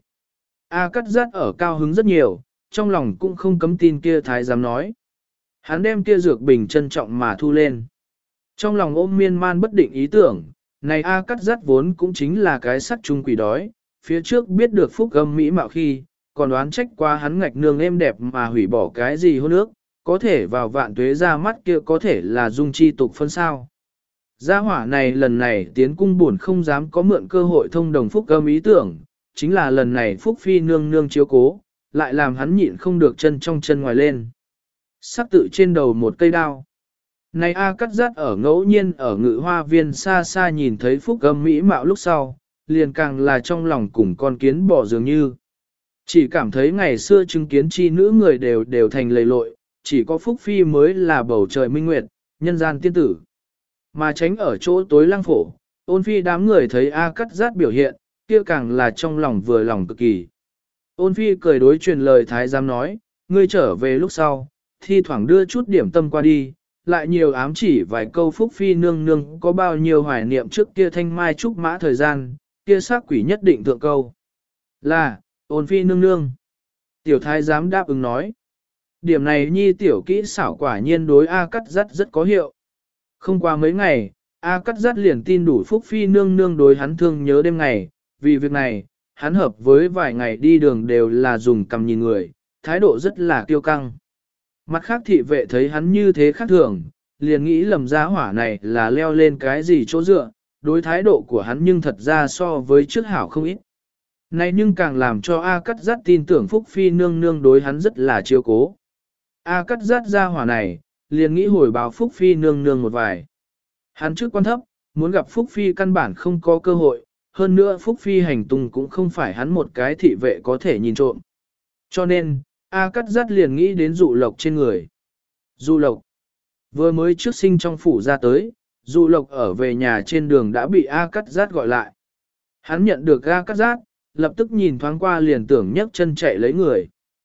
A Cắt Dắt ở cao hứng rất nhiều, trong lòng cũng không cấm tin kia thái giám nói. Hắn đem kia dược bình trân trọng mà thu lên. Trong lòng ôm miên man bất định ý tưởng, này A Cắt Dắt vốn cũng chính là cái sắc trung quỷ đói, phía trước biết được phúc âm mỹ mạo khi, còn đoán trách qua hắn ngạch nương êm đẹp mà hủy bỏ cái gì hôn ước, có thể vào vạn tuế ra mắt kia có thể là dung chi tục phân sao. Gia hỏa này lần này tiến cung buồn không dám có mượn cơ hội thông đồng phúc âm ý tưởng, chính là lần này phúc phi nương nương chiếu cố, lại làm hắn nhịn không được chân trong chân ngoài lên. Sắc tự trên đầu một cây đao. Này A Cắt Dắt ở ngẫu nhiên ở ngự hoa viên xa xa nhìn thấy phúc âm mỹ mạo lúc sau, liền càng là trong lòng cùng con kiến bỏ dường như. Chỉ cảm thấy ngày xưa chứng kiến chi nữ người đều đều thành lầy lội, chỉ có phúc phi mới là bầu trời minh nguyệt, nhân gian tiên tử. Mà tránh ở chỗ tối Lăng Phổ, Ôn Phi đám người thấy A Cắt Dắt biểu hiện, kia càng là trong lòng vừa lòng cực kỳ. Ôn Phi cười đối truyền lời thái giám nói, ngươi trở về lúc sau, thi thoảng đưa chút điểm tâm qua đi, lại nhiều ám chỉ vài câu phúc phi nương nương có bao nhiêu hoài niệm trước kia thanh mai trúc mã thời gian, kia xác quỷ nhất định thượng câu. Là, Ôn Phi nương nương. Tiểu thái giám đáp ứng nói. Điểm này nhi tiểu kỹ xảo quả nhiên đối A Cắt Dắt rất có hiệu. Không qua mấy ngày, A Cắt Dắt liền tin đủ phúc phi nương nương đối hắn thương nhớ đêm ngày, vì việc này, hắn hợp với vài ngày đi đường đều là dùng cầm nhìn người, thái độ rất là kiêu căng. Mặt khác thị vệ thấy hắn như thế khác thường, liền nghĩ lầm giá hỏa này là leo lên cái gì chỗ dựa, đối thái độ của hắn nhưng thật ra so với trước hảo không ít. Này nhưng càng làm cho A Cắt Dắt tin tưởng phúc phi nương nương đối hắn rất là chiếu cố. A Cắt Dắt ra hỏa này, liền nghĩ hồi báo phúc phi nương nương một vài. Hắn trước quan thấp, muốn gặp phúc phi căn bản không có cơ hội, hơn nữa phúc phi hành tung cũng không phải hắn một cái thị vệ có thể nhìn trộm. Cho nên, A Cắt Dắt liền nghĩ đến dụ lộc trên người. Dụ lộc vừa mới trước sinh trong phủ ra tới, dụ lộc ở về nhà trên đường đã bị A Cắt Dắt gọi lại. Hắn nhận được A Cắt Dắt, lập tức nhìn thoáng qua liền tưởng nhấc chân chạy lấy người.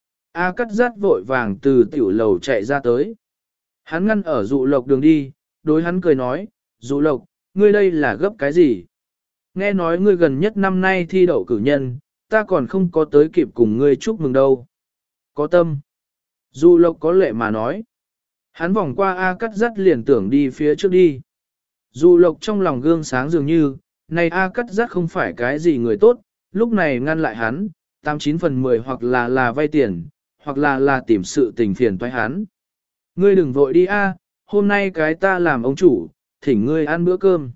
A Cắt Dắt vội vàng từ tiểu lầu chạy ra tới. Hắn ngăn ở dụ lộc đường đi, đối hắn cười nói, dụ lộc, ngươi đây là gấp cái gì? Nghe nói ngươi gần nhất năm nay thi đậu cử nhân, ta còn không có tới kịp cùng ngươi chúc mừng đâu. Có tâm. Dụ lộc có lệ mà nói. Hắn vòng qua A Cắt Dắt liền tưởng đi phía trước đi. Dụ lộc trong lòng gương sáng dường như, này A Cắt Dắt không phải cái gì người tốt, lúc này ngăn lại hắn, tám chín phần mười hoặc là là vay tiền, hoặc là là tìm sự tình phiền toái hắn. Ngươi đừng vội đi A, hôm nay cái ta làm ông chủ, thỉnh ngươi ăn bữa cơm.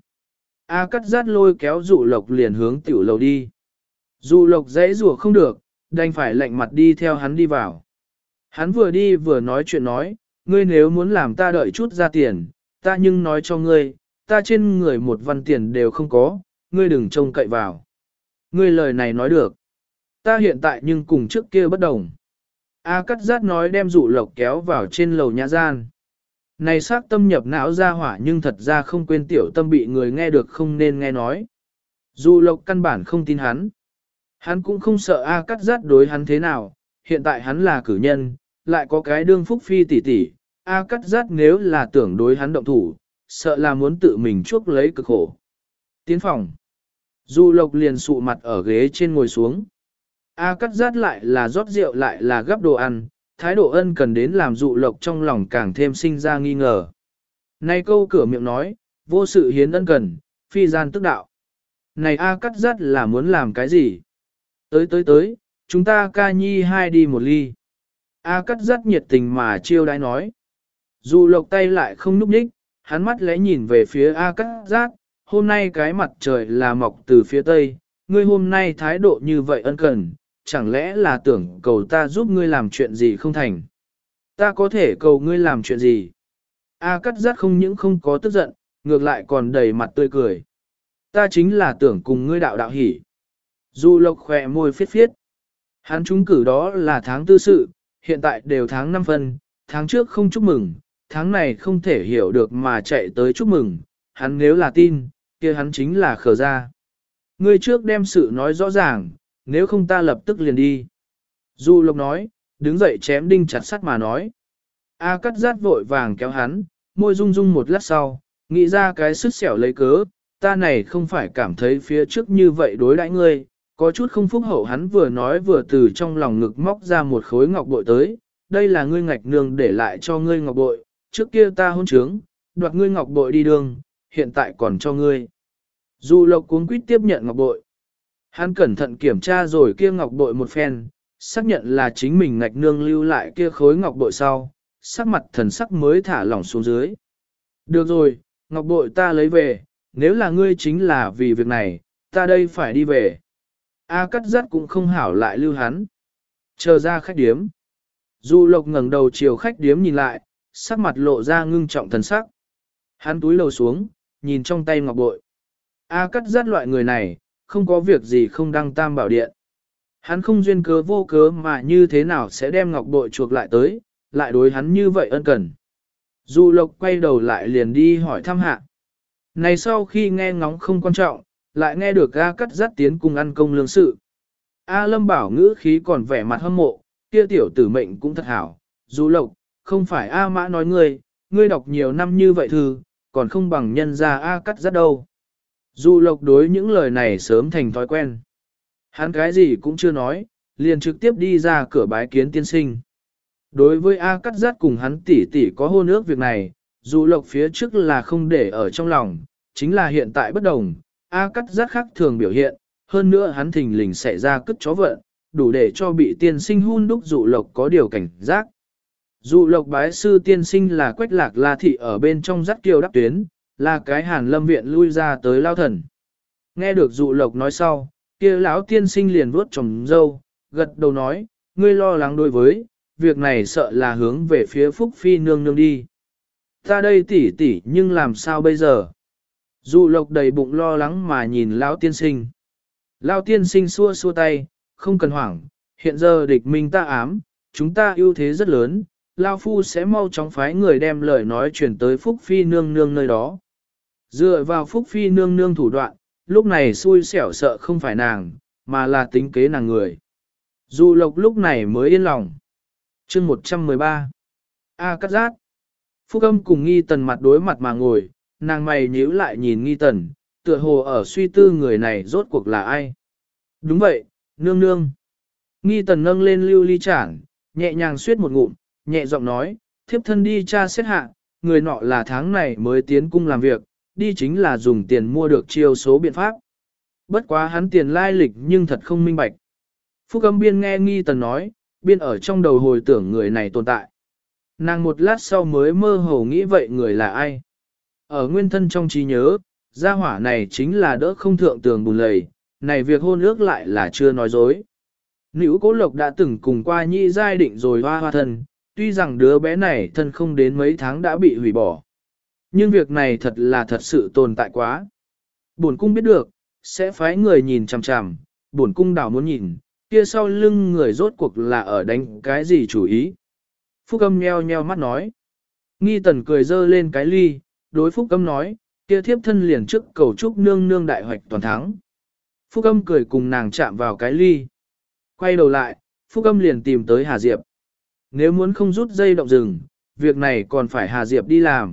A Cắt Dắt lôi kéo dụ lộc liền hướng tiểu lầu đi. Dụ lộc dãy rủa không được, đành phải lạnh mặt đi theo hắn đi vào. Hắn vừa đi vừa nói chuyện nói, ngươi nếu muốn làm ta đợi chút ra tiền, ta nhưng nói cho ngươi, ta trên người một văn tiền đều không có, ngươi đừng trông cậy vào. Ngươi lời này nói được. Ta hiện tại nhưng cùng trước kia bất đồng. A Cắt Dắt nói đem dụ lộc kéo vào trên lầu nhã gian. Này xác tâm nhập não ra hỏa nhưng thật ra không quên tiểu tâm bị người nghe được không nên nghe nói. Dụ lộc căn bản không tin hắn. Hắn cũng không sợ A Cắt Dắt đối hắn thế nào, hiện tại hắn là cử nhân, lại có cái đương phúc phi tỷ tỷ. A Cắt Dắt nếu là tưởng đối hắn động thủ, sợ là muốn tự mình chuốc lấy cực khổ. Tiến phòng. Dụ lộc liền sụ mặt ở ghế trên ngồi xuống. A Cắt Dắt lại là rót rượu lại là gắp đồ ăn, thái độ ân cần đến làm dụ lộc trong lòng càng thêm sinh ra nghi ngờ. Này câu cửa miệng nói, vô sự hiến ân cần, phi gian tức đạo. Này A Cắt Dắt là muốn làm cái gì? Tới tới tới, chúng ta ca nhi hai đi một ly. A Cắt Dắt nhiệt tình mà chiêu đãi nói. Dụ lộc tay lại không núp nhích, hắn mắt lẽ nhìn về phía A Cắt Dắt, hôm nay cái mặt trời là mọc từ phía tây, ngươi hôm nay thái độ như vậy ân cần, chẳng lẽ là tưởng cầu ta giúp ngươi làm chuyện gì không thành? Ta có thể cầu ngươi làm chuyện gì? A Cắt Dắt không những không có tức giận, ngược lại còn đầy mặt tươi cười. Ta chính là tưởng cùng ngươi đạo đạo hỉ. Dụ lộc khỏe môi phiết phiết. Hắn trúng cử đó là tháng tư sự, hiện tại đều tháng năm phân, tháng trước không chúc mừng, tháng này không thể hiểu được mà chạy tới chúc mừng, hắn nếu là tin, kia hắn chính là khờ ra. Ngươi trước đem sự nói rõ ràng, nếu không ta lập tức liền đi. Dụ lộc nói, đứng dậy chém đinh chặt sắt mà nói. A Cắt Dắt vội vàng kéo hắn, môi rung rung một lát sau, nghĩ ra cái sứt xẻo lấy cớ, ta này không phải cảm thấy phía trước như vậy đối đãi ngươi, có chút không phúc hậu. Hắn vừa nói vừa từ trong lòng ngực móc ra một khối ngọc bội tới, đây là ngươi ngạch nương để lại cho ngươi ngọc bội, trước kia ta hôn trướng, đoạt ngươi ngọc bội đi đường, hiện tại còn cho ngươi. Dụ lộc cuống quýt tiếp nhận ngọc bội. Hắn cẩn thận kiểm tra rồi kia ngọc bội một phen, xác nhận là chính mình ngạch nương lưu lại kia khối ngọc bội sau, sắc mặt thần sắc mới thả lỏng xuống dưới. Được rồi, ngọc bội ta lấy về, nếu là ngươi chính là vì việc này, ta đây phải đi về. A Cắt Dắt cũng không hảo lại lưu hắn. Chờ ra khách điếm. Dụ lộc ngẩng đầu chiều khách điếm nhìn lại, sắc mặt lộ ra ngưng trọng thần sắc. Hắn túi lầu xuống, nhìn trong tay ngọc bội. A Cắt Dắt loại người này, không có việc gì không đăng tam bảo điện. Hắn không duyên cớ vô cớ mà như thế nào sẽ đem ngọc bội chuộc lại tới, lại đối hắn như vậy ân cần. Dụ lộc quay đầu lại liền đi hỏi thăm hạ. Này sau khi nghe ngóng không quan trọng, lại nghe được A Cắt Dắt tiến cùng ăn công lương sự. A Lâm bảo ngữ khí còn vẻ mặt hâm mộ, kia tiểu tử mệnh cũng thật hảo. Dụ lộc, không phải A Mã nói ngươi, ngươi đọc nhiều năm như vậy thư, còn không bằng nhân ra A Cắt Dắt đâu. Dụ lộc đối những lời này sớm thành thói quen. Hắn cái gì cũng chưa nói, liền trực tiếp đi ra cửa bái kiến tiên sinh. Đối với A Cắt Dắt cùng hắn tỷ tỷ có hôn ước việc này, Dụ lộc phía trước là không để ở trong lòng, chính là hiện tại bất đồng, A Cắt Dắt khác thường biểu hiện, hơn nữa hắn thình lình xảy ra cất chó vận, đủ để cho bị tiên sinh hun đúc Dụ lộc có điều cảnh giác. Dụ lộc bái sư tiên sinh là Quách Lạc La Thị ở bên trong dắt kiều đắp tuyến, là cái Hàn Lâm viện lui ra tới lao thần. Nghe được Dụ lộc nói sau, kia lão tiên sinh liền vuốt tròm râu, gật đầu nói, ngươi lo lắng đối với, việc này sợ là hướng về phía Phúc Phi nương nương đi. Ta đây tỉ tỉ nhưng làm sao bây giờ? Dụ lộc đầy bụng lo lắng mà nhìn lão tiên sinh. Lão tiên sinh xua xua tay, không cần hoảng, hiện giờ địch minh ta ám, chúng ta ưu thế rất lớn, Lao Phu sẽ mau chóng phái người đem lời nói truyền tới Phúc Phi nương nương nơi đó. Dựa vào Phúc Phi nương nương thủ đoạn, lúc này xui xẻo sợ không phải nàng, mà là tính kế nàng người. Dụ Lộc lúc này mới yên lòng. Chương một trăm mười ba A Cát Giác. Phúc Âm cùng Nghi Tần mặt đối mặt mà ngồi, nàng mày nhíu lại nhìn Nghi Tần, tựa hồ ở suy tư người này rốt cuộc là ai. Đúng vậy, nương nương. Nghi Tần nâng lên lưu ly chản, nhẹ nhàng suyết một ngụm, nhẹ giọng nói, thiếp thân đi tra xét hạ, người nọ là tháng này mới tiến cung làm việc, đi chính là dùng tiền mua được chiêu số biện pháp. Bất quá hắn tiền lai lịch nhưng thật không minh bạch. Phúc Âm biên nghe Nghi Tần nói, biên ở trong đầu hồi tưởng người này tồn tại. Nàng một lát sau mới mơ hồ nghĩ vậy người là ai. Ở nguyên thân trong trí nhớ, gia hỏa này chính là đỡ không thượng tường bùn lầy, này việc hôn ước lại là chưa nói dối. Nữ Cố Lộc đã từng cùng qua Nhị giai định rồi hoa hoa thân, tuy rằng đứa bé này thân không đến mấy tháng đã bị hủy bỏ. Nhưng việc này thật là thật sự tồn tại quá. Bổn cung biết được, sẽ phái người nhìn chằm chằm, bổn cung đảo muốn nhìn, kia sau lưng người rốt cuộc là ở đánh cái gì chủ ý. Phúc Âm nheo nheo mắt nói. Nghi Tần cười dơ lên cái ly, đối Phúc Âm nói, kia thiếp thân liền trước cầu chúc nương nương đại hoạch toàn thắng. Phúc Âm cười cùng nàng chạm vào cái ly. Quay đầu lại, Phúc Âm liền tìm tới Hà Diệp. Nếu muốn không rút dây động rừng, việc này còn phải Hà Diệp đi làm.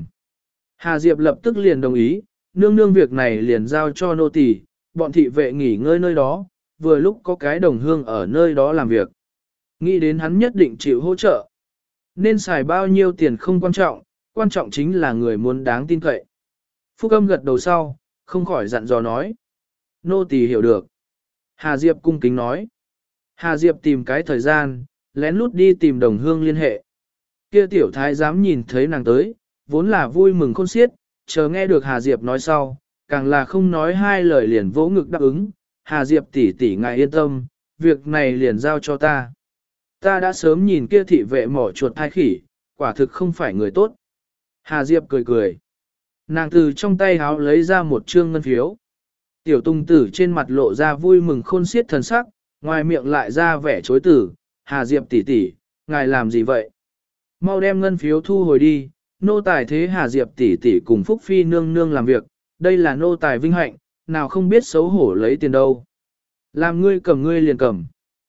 Hà Diệp lập tức liền đồng ý, nương nương việc này liền giao cho nô tỳ, bọn thị vệ nghỉ ngơi nơi đó, vừa lúc có cái đồng hương ở nơi đó làm việc. Nghĩ đến hắn nhất định chịu hỗ trợ. Nên xài bao nhiêu tiền không quan trọng, quan trọng chính là người muốn đáng tin cậy. Phúc Âm gật đầu sau, không khỏi dặn dò nói. Nô tỳ hiểu được. Hà Diệp cung kính nói. Hà Diệp tìm cái thời gian, lén lút đi tìm đồng hương liên hệ. Kia tiểu thái dám nhìn thấy nàng tới, vốn là vui mừng khôn xiết, chờ nghe được Hà Diệp nói sau, càng là không nói hai lời liền vỗ ngực đáp ứng. Hà Diệp tỷ tỷ ngài yên tâm, việc này liền giao cho ta. Ta đã sớm nhìn kia thị vệ mỏ chuột thai khỉ, quả thực không phải người tốt. Hà Diệp cười cười. Nàng từ trong tay háo lấy ra một trương ngân phiếu. Tiểu Tùng Tử trên mặt lộ ra vui mừng khôn xiết thần sắc, ngoài miệng lại ra vẻ chối từ. Hà Diệp tỷ tỷ, ngài làm gì vậy? Mau đem ngân phiếu thu hồi đi, nô tài thế Hà Diệp tỷ tỷ cùng Phúc Phi nương nương làm việc, đây là nô tài vinh hạnh, nào không biết xấu hổ lấy tiền đâu. Làm ngươi cầm ngươi liền cầm.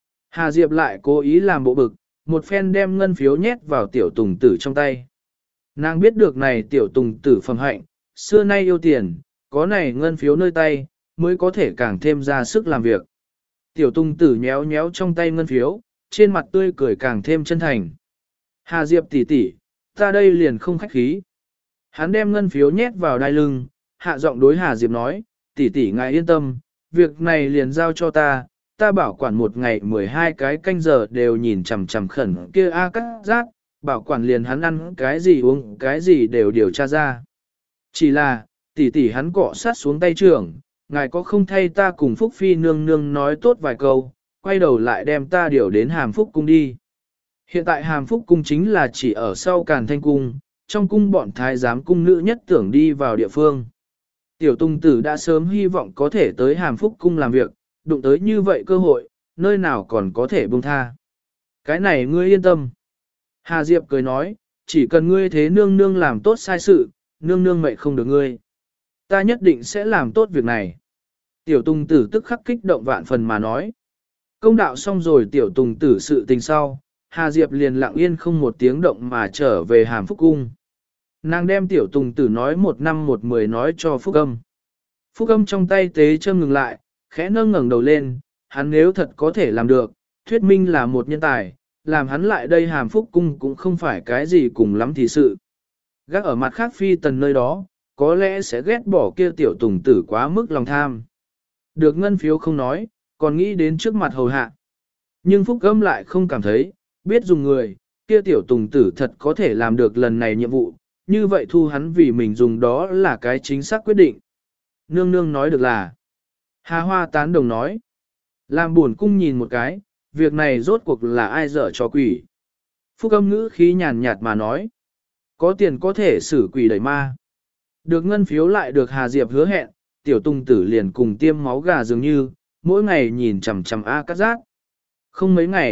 Hà Diệp lại cố ý làm bộ bực, một phen đem ngân phiếu nhét vào tiểu Tùng Tử trong tay. Nàng biết được này tiểu Tùng Tử phẩm hạnh, xưa nay yêu tiền, có này ngân phiếu nơi tay, mới có thể càng thêm ra sức làm việc. Tiểu Tùng Tử nhéo nhéo trong tay ngân phiếu, trên mặt tươi cười càng thêm chân thành. Hà Diệp tỷ tỷ, ta đây liền không khách khí. Hắn đem ngân phiếu nhét vào đai lưng, hạ giọng đối Hà Diệp nói, tỷ tỷ ngài yên tâm, việc này liền giao cho ta, ta bảo quản một ngày mười hai cái canh giờ đều nhìn chằm chằm khẩn kia A Cát Giác, bảo quản liền hắn ăn cái gì uống cái gì đều điều tra ra. Chỉ là, tỷ tỷ hắn cọ sát xuống tay trưởng, ngài có không thay ta cùng Phúc Phi nương nương nói tốt vài câu, quay đầu lại đem ta điều đến Hàm Phúc Cung đi. Hiện tại Hàm Phúc Cung chính là chỉ ở sau Càn Thanh Cung, trong cung bọn thái giám cung nữ nhất tưởng đi vào địa phương. Tiểu Tùng Tử đã sớm hy vọng có thể tới Hàm Phúc Cung làm việc, đụng tới như vậy cơ hội, nơi nào còn có thể buông tha. Cái này ngươi yên tâm. Hà Diệp cười nói, chỉ cần ngươi thế nương nương làm tốt sai sự, nương nương mệnh không được ngươi. Ta nhất định sẽ làm tốt việc này. Tiểu Tùng Tử tức khắc kích động vạn phần mà nói. Công đạo xong rồi Tiểu Tùng Tử sự tình sau, Hà Diệp liền lặng yên không một tiếng động mà trở về Hàm Phúc Cung. Nàng đem Tiểu Tùng Tử nói một năm một mười nói cho Phúc Âm. Phúc Âm trong tay tế châm ngừng lại, khẽ nâng ngẩng đầu lên, hắn nếu thật có thể làm được, thuyết minh là một nhân tài, làm hắn lại đây Hàm Phúc Cung cũng không phải cái gì cùng lắm thì sự. Gác ở mặt khác Phi Tần nơi đó, có lẽ sẽ ghét bỏ kia Tiểu Tùng Tử quá mức lòng tham. Được ngân phiếu không nói, còn nghĩ đến trước mặt hầu hạ. Nhưng Phúc Âm lại không cảm thấy, biết dùng người, kia Tiểu Tùng Tử thật có thể làm được lần này nhiệm vụ, như vậy thu hắn vì mình dùng đó là cái chính xác quyết định. Nương nương nói được là, Hà Hoa tán đồng nói, làm buồn cung nhìn một cái, việc này rốt cuộc là ai dở cho quỷ. Phúc Âm ngữ khí nhàn nhạt mà nói, có tiền có thể xử quỷ đẩy ma. Được ngân phiếu lại được Hà Diệp hứa hẹn, Tiểu Tùng Tử liền cùng tiêm máu gà dường như, mỗi ngày nhìn chằm chằm A Cát Giác. Không mấy ngày,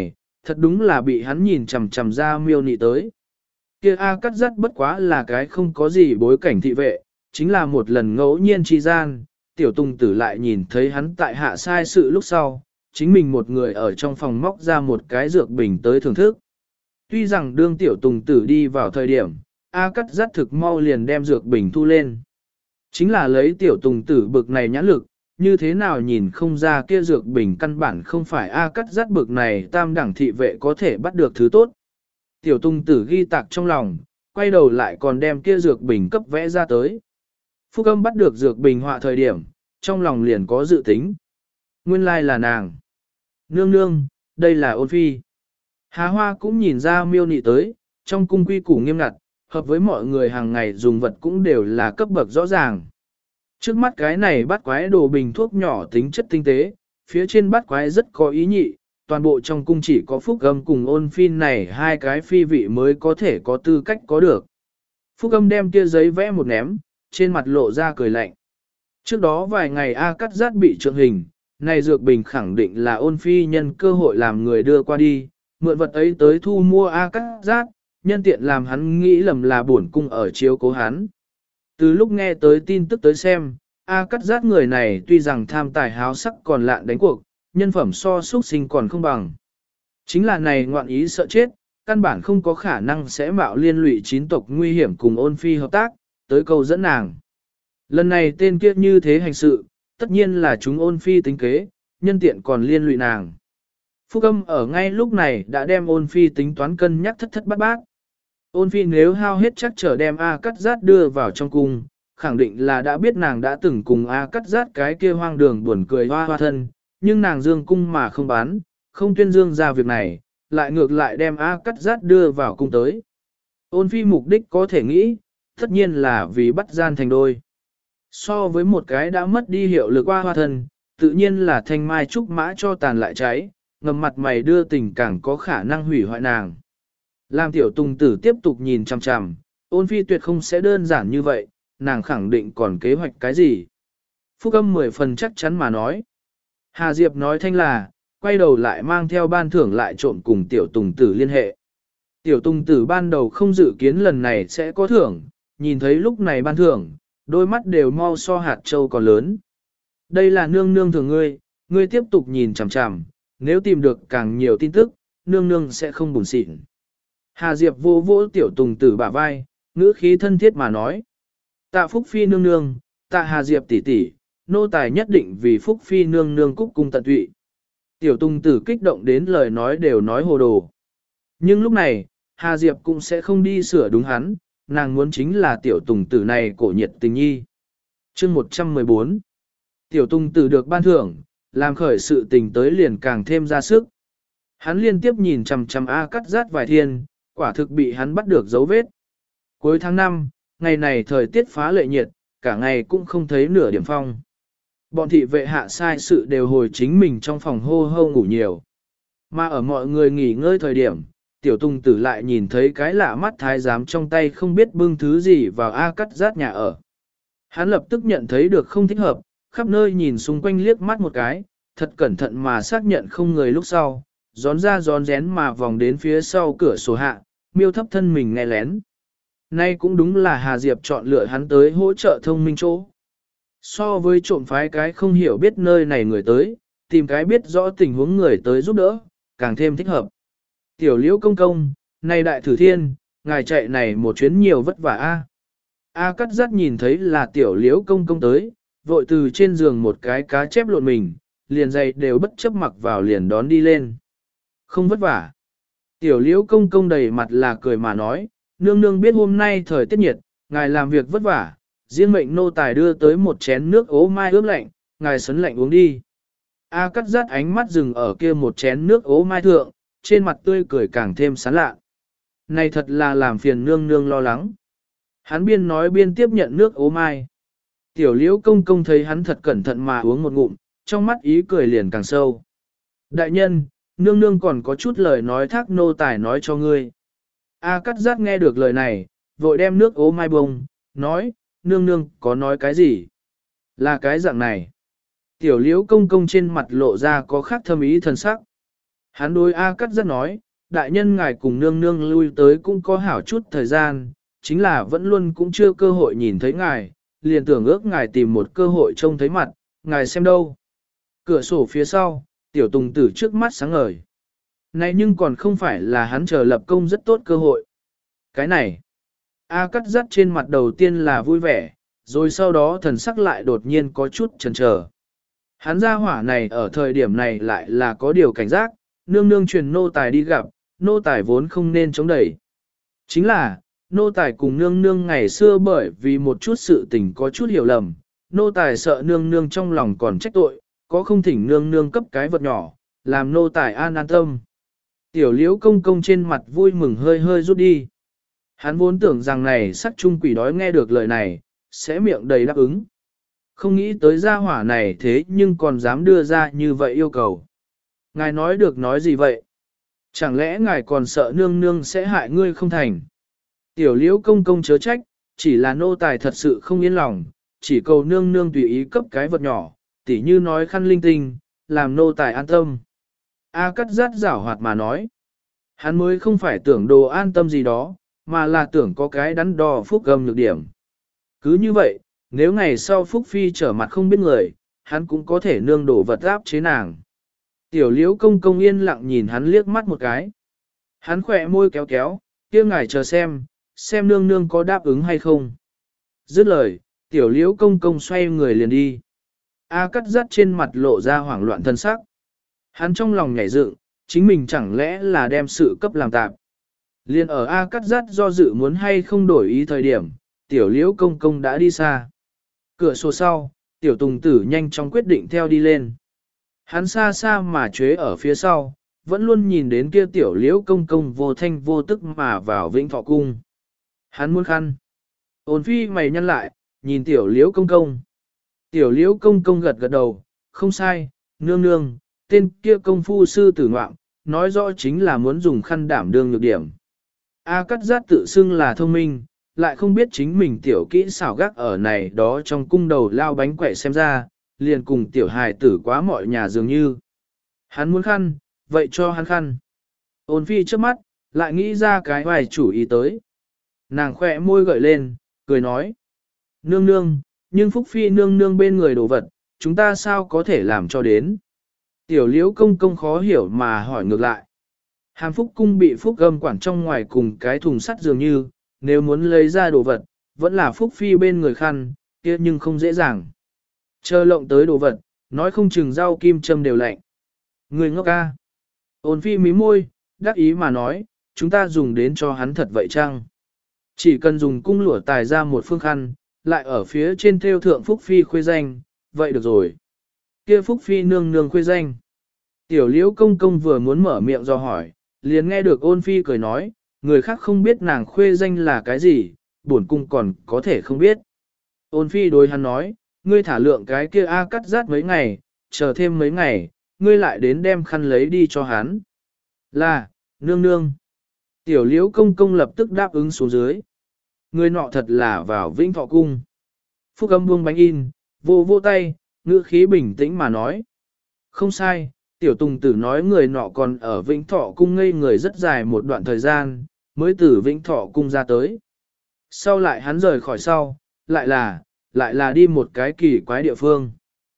thật đúng là bị hắn nhìn chằm chằm ra miêu nị tới. Kia A cắt dắt bất quá là cái không có gì bối cảnh thị vệ, chính là một lần ngẫu nhiên chi gian, tiểu tùng tử lại nhìn thấy hắn tại hạ sai sự lúc sau, chính mình một người ở trong phòng móc ra một cái dược bình tới thưởng thức. Tuy rằng đương tiểu tùng tử đi vào thời điểm, A cắt dắt thực mau liền đem dược bình thu lên. Chính là lấy tiểu tùng tử bực này nhãn lực, như thế nào nhìn không ra kia dược bình căn bản không phải A cắt dắt bực này tam đẳng thị vệ có thể bắt được thứ tốt. Tiểu tùng tử ghi tạc trong lòng, quay đầu lại còn đem kia dược bình cấp vẽ ra tới. Phúc âm bắt được dược bình họa thời điểm, trong lòng liền có dự tính. Nguyên lai là nàng. Nương nương, đây là ôn phi. Hà Hoa cũng nhìn ra miêu nị tới, trong cung quy củ nghiêm ngặt, hợp với mọi người hàng ngày dùng vật cũng đều là cấp bậc rõ ràng. Trước mắt cái này bắt quái đồ bình thuốc nhỏ tính chất tinh tế, phía trên bắt quái rất có ý nhị, toàn bộ trong cung chỉ có Phúc Âm cùng ôn phi này hai cái phi vị mới có thể có tư cách có được. Phúc Âm đem kia giấy vẽ một ném, trên mặt lộ ra cười lạnh. Trước đó vài ngày A cắt rát bị trượng hình, này dược bình khẳng định là ôn phi nhân cơ hội làm người đưa qua đi, mượn vật ấy tới thu mua A cắt rát, nhân tiện làm hắn nghĩ lầm là bổn cung ở chiếu cố hắn. Từ lúc nghe tới tin tức tới xem, A cắt rát người này tuy rằng tham tài háo sắc còn lạn đánh cuộc, nhân phẩm so xuất sinh còn không bằng. Chính là này ngoạn ý sợ chết, căn bản không có khả năng sẽ mạo liên lụy chín tộc nguy hiểm cùng ôn phi hợp tác, tới câu dẫn nàng. Lần này tên kia như thế hành sự, tất nhiên là chúng ôn phi tính kế, nhân tiện còn liên lụy nàng. Phúc Âm ở ngay lúc này đã đem ôn phi tính toán cân nhắc thất thất bát bát. Ôn phi nếu hao hết chắc trở đem A cắt rát đưa vào trong cung, khẳng định là đã biết nàng đã từng cùng A cắt rát cái kia hoang đường buồn cười hoa hoa thân, nhưng nàng dương cung mà không bán, không tuyên dương ra việc này, lại ngược lại đem A cắt rát đưa vào cung tới. Ôn phi mục đích có thể nghĩ, tất nhiên là vì bắt gian thành đôi. So với một cái đã mất đi hiệu lực hoa hoa thân, tự nhiên là thanh mai trúc mã cho tàn lại cháy, ngầm mặt mày đưa tình càng có khả năng hủy hoại nàng. Làm tiểu tùng tử tiếp tục nhìn chằm chằm, ôn phi tuyệt không sẽ đơn giản như vậy, nàng khẳng định còn kế hoạch cái gì. Phúc Âm mười phần chắc chắn mà nói. Hà Diệp nói thanh là, quay đầu lại mang theo ban thưởng lại trộn cùng tiểu tùng tử liên hệ. Tiểu tùng tử ban đầu không dự kiến lần này sẽ có thưởng, nhìn thấy lúc này ban thưởng, đôi mắt đều mau so hạt châu còn lớn. Đây là nương nương thường ngươi, ngươi tiếp tục nhìn chằm chằm, nếu tìm được càng nhiều tin tức, nương nương sẽ không buồn xịn. Hà Diệp vô vỗ tiểu tùng tử bả vai, ngữ khí thân thiết mà nói. Tạ Phúc Phi nương nương, tạ Hà Diệp tỷ tỷ, nô tài nhất định vì Phúc Phi nương nương cúc cung tận tụy. Tiểu tùng tử kích động đến lời nói đều nói hồ đồ. Nhưng lúc này, Hà Diệp cũng sẽ không đi sửa đúng hắn, nàng muốn chính là tiểu tùng tử này cổ nhiệt tình nhi. Chương một trăm mười bốn Tiểu tùng tử được ban thưởng, làm khởi sự tình tới liền càng thêm ra sức. Hắn liên tiếp nhìn chằm chằm A cắt rát vài thiên, quả thực bị hắn bắt được dấu vết. Cuối tháng năm, ngày này thời tiết phá lệ nhiệt, cả ngày cũng không thấy nửa điểm phong. Bọn thị vệ hạ sai sự đều hồi chính mình trong phòng hô hô ngủ nhiều. Mà ở mọi người nghỉ ngơi thời điểm, tiểu tùng tử lại nhìn thấy cái lạ mắt thái giám trong tay không biết bưng thứ gì vào A cắt rát nhà ở. Hắn lập tức nhận thấy được không thích hợp, khắp nơi nhìn xung quanh liếc mắt một cái, thật cẩn thận mà xác nhận không người lúc sau, gión ra gión rén mà vòng đến phía sau cửa sổ hạ, miêu thấp thân mình nghe lén. Nay cũng đúng là Hà Diệp chọn lựa hắn tới hỗ trợ thông minh chỗ. So với trộm phái cái không hiểu biết nơi này người tới, tìm cái biết rõ tình huống người tới giúp đỡ, càng thêm thích hợp. Tiểu liễu công công, này đại thử thiên, ngài chạy này một chuyến nhiều vất vả a. A cắt rắt nhìn thấy là tiểu liễu công công tới, vội từ trên giường một cái cá chép lộn mình, liền dày đều bất chấp mặc vào liền đón đi lên. Không vất vả. Tiểu liễu công công đầy mặt là cười mà nói, nương nương biết hôm nay thời tiết nhiệt, ngài làm việc vất vả, riêng mệnh nô tài đưa tới một chén nước ố mai ướp lạnh, ngài sấn lạnh uống đi. A cắt rát ánh mắt dừng ở kia một chén nước ố mai thượng, trên mặt tươi cười càng thêm sán lạ. Này thật là làm phiền nương nương lo lắng. Hắn biên nói biên tiếp nhận nước ố mai. Tiểu liễu công công thấy hắn thật cẩn thận mà uống một ngụm, trong mắt ý cười liền càng sâu. Đại nhân, nương nương còn có chút lời nói thác nô tài nói cho ngươi. A cắt rát nghe được lời này, vội đem nước ố mai bông, nói, nương nương có nói cái gì? Là cái dạng này. Tiểu liễu công công trên mặt lộ ra có khác thâm ý thần sắc. Hắn đối A Cắt rất nói, đại nhân ngài cùng nương nương lui tới cũng có hảo chút thời gian, chính là vẫn luôn cũng chưa cơ hội nhìn thấy ngài, liền tưởng ước ngài tìm một cơ hội trông thấy mặt, ngài xem đâu. Cửa sổ phía sau, tiểu tùng tử trước mắt sáng ngời. Này nhưng còn không phải là hắn chờ lập công rất tốt cơ hội. Cái này, A Cắt dắt trên mặt đầu tiên là vui vẻ, rồi sau đó thần sắc lại đột nhiên có chút chần chờ. Hắn ra hỏa này ở thời điểm này lại là có điều cảnh giác, nương nương truyền nô tài đi gặp, nô tài vốn không nên chống đẩy. Chính là, nô tài cùng nương nương ngày xưa bởi vì một chút sự tình có chút hiểu lầm, nô tài sợ nương nương trong lòng còn trách tội, có không thỉnh nương nương cấp cái vật nhỏ, làm nô tài an an tâm. Tiểu liễu công công trên mặt vui mừng hơi hơi rút đi. Hắn vốn tưởng rằng này sắc trung quỷ đói nghe được lời này, sẽ miệng đầy đáp ứng. Không nghĩ tới gia hỏa này thế nhưng còn dám đưa ra như vậy yêu cầu. Ngài nói được nói gì vậy? Chẳng lẽ ngài còn sợ nương nương sẽ hại ngươi không thành? Tiểu liễu công công chớ trách, chỉ là nô tài thật sự không yên lòng, chỉ cầu nương nương tùy ý cấp cái vật nhỏ, tỉ như nói khăn linh tinh, làm nô tài an tâm. A Cắt rát giảo hoạt mà nói. Hắn mới không phải tưởng đồ an tâm gì đó, mà là tưởng có cái đắn đo phúc gầm nhược điểm. Cứ như vậy, nếu ngày sau Phúc Phi trở mặt không biết người, hắn cũng có thể nương đổ vật áp chế nàng. Tiểu liễu công công yên lặng nhìn hắn liếc mắt một cái. Hắn khỏe môi kéo kéo, kia ngài chờ xem, xem nương nương có đáp ứng hay không. Dứt lời, tiểu liễu công công xoay người liền đi. A Cắt dắt trên mặt lộ ra hoảng loạn thân sắc. Hắn trong lòng nhảy dựng, chính mình chẳng lẽ là đem sự cấp làm tạp. Liên ở A Cắt dắt do dự muốn hay không đổi ý thời điểm, tiểu liễu công công đã đi xa. Cửa sổ sau, tiểu tùng tử nhanh chóng quyết định theo đi lên. Hắn xa xa mà chế ở phía sau, vẫn luôn nhìn đến kia tiểu liễu công công vô thanh vô tức mà vào Vĩnh Thọ cung. Hắn muốn khăn. Ôn phi mày nhăn lại, nhìn tiểu liễu công công. Tiểu liễu công công gật gật đầu, không sai, nương nương, tên kia công phu sư tử ngoạm, nói rõ chính là muốn dùng khăn đảm đương nhược điểm. A Cắt Giác tự xưng là thông minh, lại không biết chính mình tiểu kỹ xảo gác ở này đó trong cung đầu lao bánh quậy xem ra, liền cùng tiểu hài tử quá mọi nhà dường như. Hắn muốn khăn, vậy cho hắn khăn. Ôn phi trước mắt, lại nghĩ ra cái vài chủ ý tới. Nàng khỏe môi gợi lên, cười nói. Nương nương, nhưng Phúc Phi nương nương bên người đồ vật, chúng ta sao có thể làm cho đến. Tiểu liễu công công khó hiểu mà hỏi ngược lại. Hàm Phúc cung bị Phúc gầm quản trong ngoài cùng cái thùng sắt dường như, nếu muốn lấy ra đồ vật, vẫn là Phúc Phi bên người khăn, kia nhưng không dễ dàng. Chờ lộng tới đồ vật, nói không chừng rau kim châm đều lạnh. Người ngốc ca. Ôn phi mí môi, đắc ý mà nói, chúng ta dùng đến cho hắn thật vậy chăng? Chỉ cần dùng cung lụa tài ra một phương khăn, lại ở phía trên theo thượng Phúc Phi khuê danh, vậy được rồi. Kia Phúc Phi nương nương khuê danh. Tiểu liễu công công vừa muốn mở miệng do hỏi, liền nghe được ôn phi cười nói, người khác không biết nàng khuê danh là cái gì, bổn cung còn có thể không biết. Ôn phi đối hắn nói, ngươi thả lượng cái kia A Cắt Giác mấy ngày, chờ thêm mấy ngày, ngươi lại đến đem khăn lấy đi cho hắn. Là, nương nương. Tiểu liễu công công lập tức đáp ứng xuống dưới. Người nọ thật là vào Vĩnh Thọ cung. Phúc âm buông bánh in, vô vô tay, ngữ khí bình tĩnh mà nói. Không sai, tiểu tùng tử nói người nọ còn ở Vĩnh Thọ cung ngây người rất dài một đoạn thời gian, mới từ Vĩnh Thọ cung ra tới. Sau lại hắn rời khỏi sau, lại là, lại là đi một cái kỳ quái địa phương.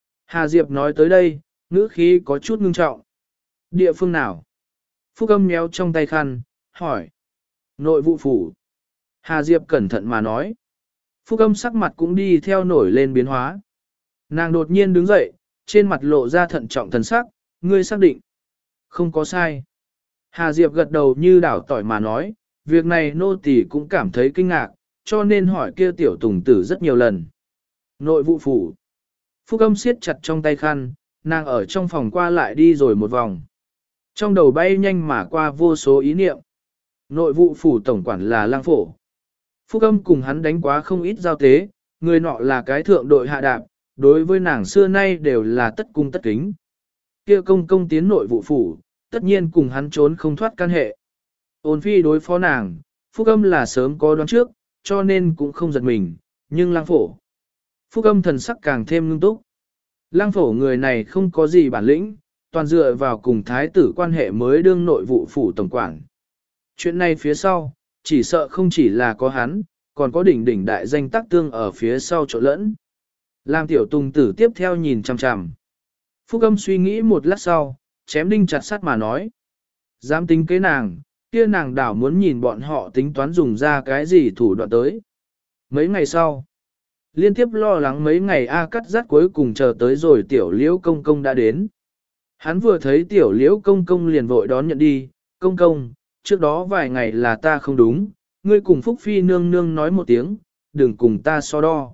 Hà Diệp nói tới đây, ngữ khí có chút ngưng trọng. Địa phương nào? Phúc âm méo trong tay khăn, hỏi. Nội vụ phủ. Hà Diệp cẩn thận mà nói. Phúc âm sắc mặt cũng đi theo nổi lên biến hóa. Nàng đột nhiên đứng dậy, trên mặt lộ ra thận trọng thần sắc, ngươi xác định. Không có sai. Hà Diệp gật đầu như đảo tỏi mà nói, việc này nô tỳ cũng cảm thấy kinh ngạc, cho nên hỏi kia tiểu tùng tử rất nhiều lần. Nội vụ phủ. Phúc âm siết chặt trong tay khăn, nàng ở trong phòng qua lại đi rồi một vòng. Trong đầu bay nhanh mà qua vô số ý niệm. Nội vụ phủ tổng quản là lang phổ. Phúc âm cùng hắn đánh quá không ít giao tế, người nọ là cái thượng đội hạ đạp, đối với nàng xưa nay đều là tất cung tất kính. Kia công công tiến nội vụ phủ, tất nhiên cùng hắn trốn không thoát căn hệ. Ôn phi đối phó nàng, Phúc âm là sớm có đoán trước, cho nên cũng không giật mình, nhưng lang phổ. Phúc âm thần sắc càng thêm ngưng túc. Lang phổ người này không có gì bản lĩnh, toàn dựa vào cùng thái tử quan hệ mới đương nội vụ phủ tổng quản. Chuyện này phía sau, chỉ sợ không chỉ là có hắn, còn có đỉnh đỉnh đại danh tác tương ở phía sau chỗ lẫn. Làm tiểu tùng tử tiếp theo nhìn chằm chằm. Phúc Âm suy nghĩ một lát sau, chém đinh chặt sắt mà nói. Dám tính kế nàng, kia nàng đảo muốn nhìn bọn họ tính toán dùng ra cái gì thủ đoạn tới. Mấy ngày sau, liên tiếp lo lắng mấy ngày A cắt rắt cuối cùng chờ tới rồi tiểu liễu công công đã đến. Hắn vừa thấy tiểu liễu công công liền vội đón nhận đi, công công, trước đó vài ngày là ta không đúng, ngươi cùng Phúc Phi nương nương nói một tiếng, đừng cùng ta so đo.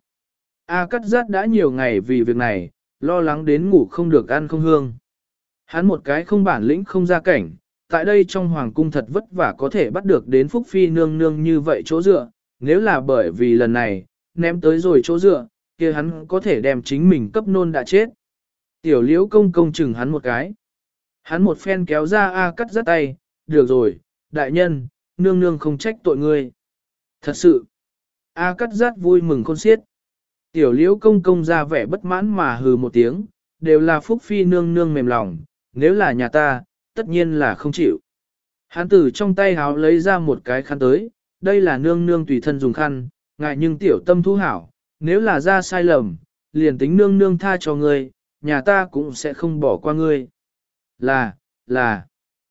A cắt rát đã nhiều ngày vì việc này, lo lắng đến ngủ không được ăn không hương. Hắn một cái không bản lĩnh không ra cảnh, tại đây trong hoàng cung thật vất vả có thể bắt được đến Phúc Phi nương nương như vậy chỗ dựa, nếu là bởi vì lần này, ném tới rồi chỗ dựa, kia hắn có thể đem chính mình cấp nôn đã chết. Tiểu liễu công công chừng hắn một cái. Hắn một phen kéo ra A cắt rát tay, được rồi, đại nhân, nương nương không trách tội ngươi. Thật sự, A cắt rát vui mừng khôn xiết. Tiểu liễu công công ra vẻ bất mãn mà hừ một tiếng, đều là Phúc Phi nương nương mềm lòng, nếu là nhà ta, tất nhiên là không chịu. Hắn từ trong tay háo lấy ra một cái khăn tới, đây là nương nương tùy thân dùng khăn, ngại nhưng tiểu tâm thu hảo, nếu là ra sai lầm, liền tính nương nương tha cho ngươi, nhà ta cũng sẽ không bỏ qua ngươi. Là, là,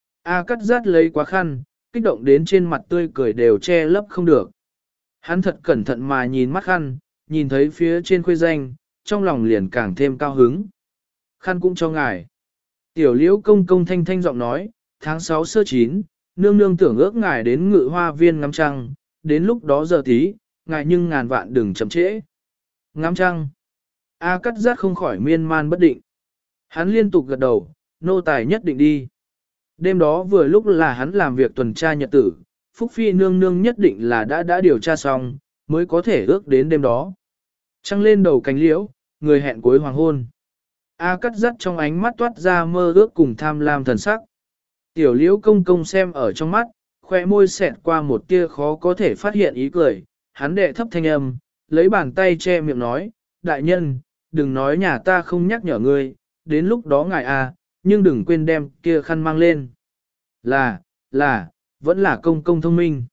A cắt rát lấy quá khăn, kích động đến trên mặt tươi cười đều che lấp không được. Hắn thật cẩn thận mà nhìn mắt khăn, nhìn thấy phía trên khuê danh, trong lòng liền càng thêm cao hứng. Khăn cũng cho ngài. Tiểu liễu công công thanh thanh giọng nói, tháng sáu sơ chín, nương nương tưởng ước ngài đến ngự hoa viên ngắm trăng, đến lúc đó giờ tí, ngài nhưng ngàn vạn đừng chậm trễ. Ngắm trăng. A cắt rát không khỏi miên man bất định. Hắn liên tục gật đầu, nô tài nhất định đi. Đêm đó vừa lúc là hắn làm việc tuần tra nhật tử, Phúc Phi nương nương nhất định là đã đã điều tra xong, mới có thể ước đến đêm đó. Trăng lên đầu cánh liễu, người hẹn cuối hoàng hôn. A cắt rắt trong ánh mắt toát ra mơ ước cùng tham lam thần sắc. Tiểu liễu công công xem ở trong mắt, khoe môi xẹt qua một tia khó có thể phát hiện ý cười, hắn đệ thấp thanh âm, lấy bàn tay che miệng nói, đại nhân, đừng nói nhà ta không nhắc nhở ngươi, đến lúc đó ngài a, nhưng đừng quên đem kia khăn mang lên. Là, là, vẫn là công công thông minh.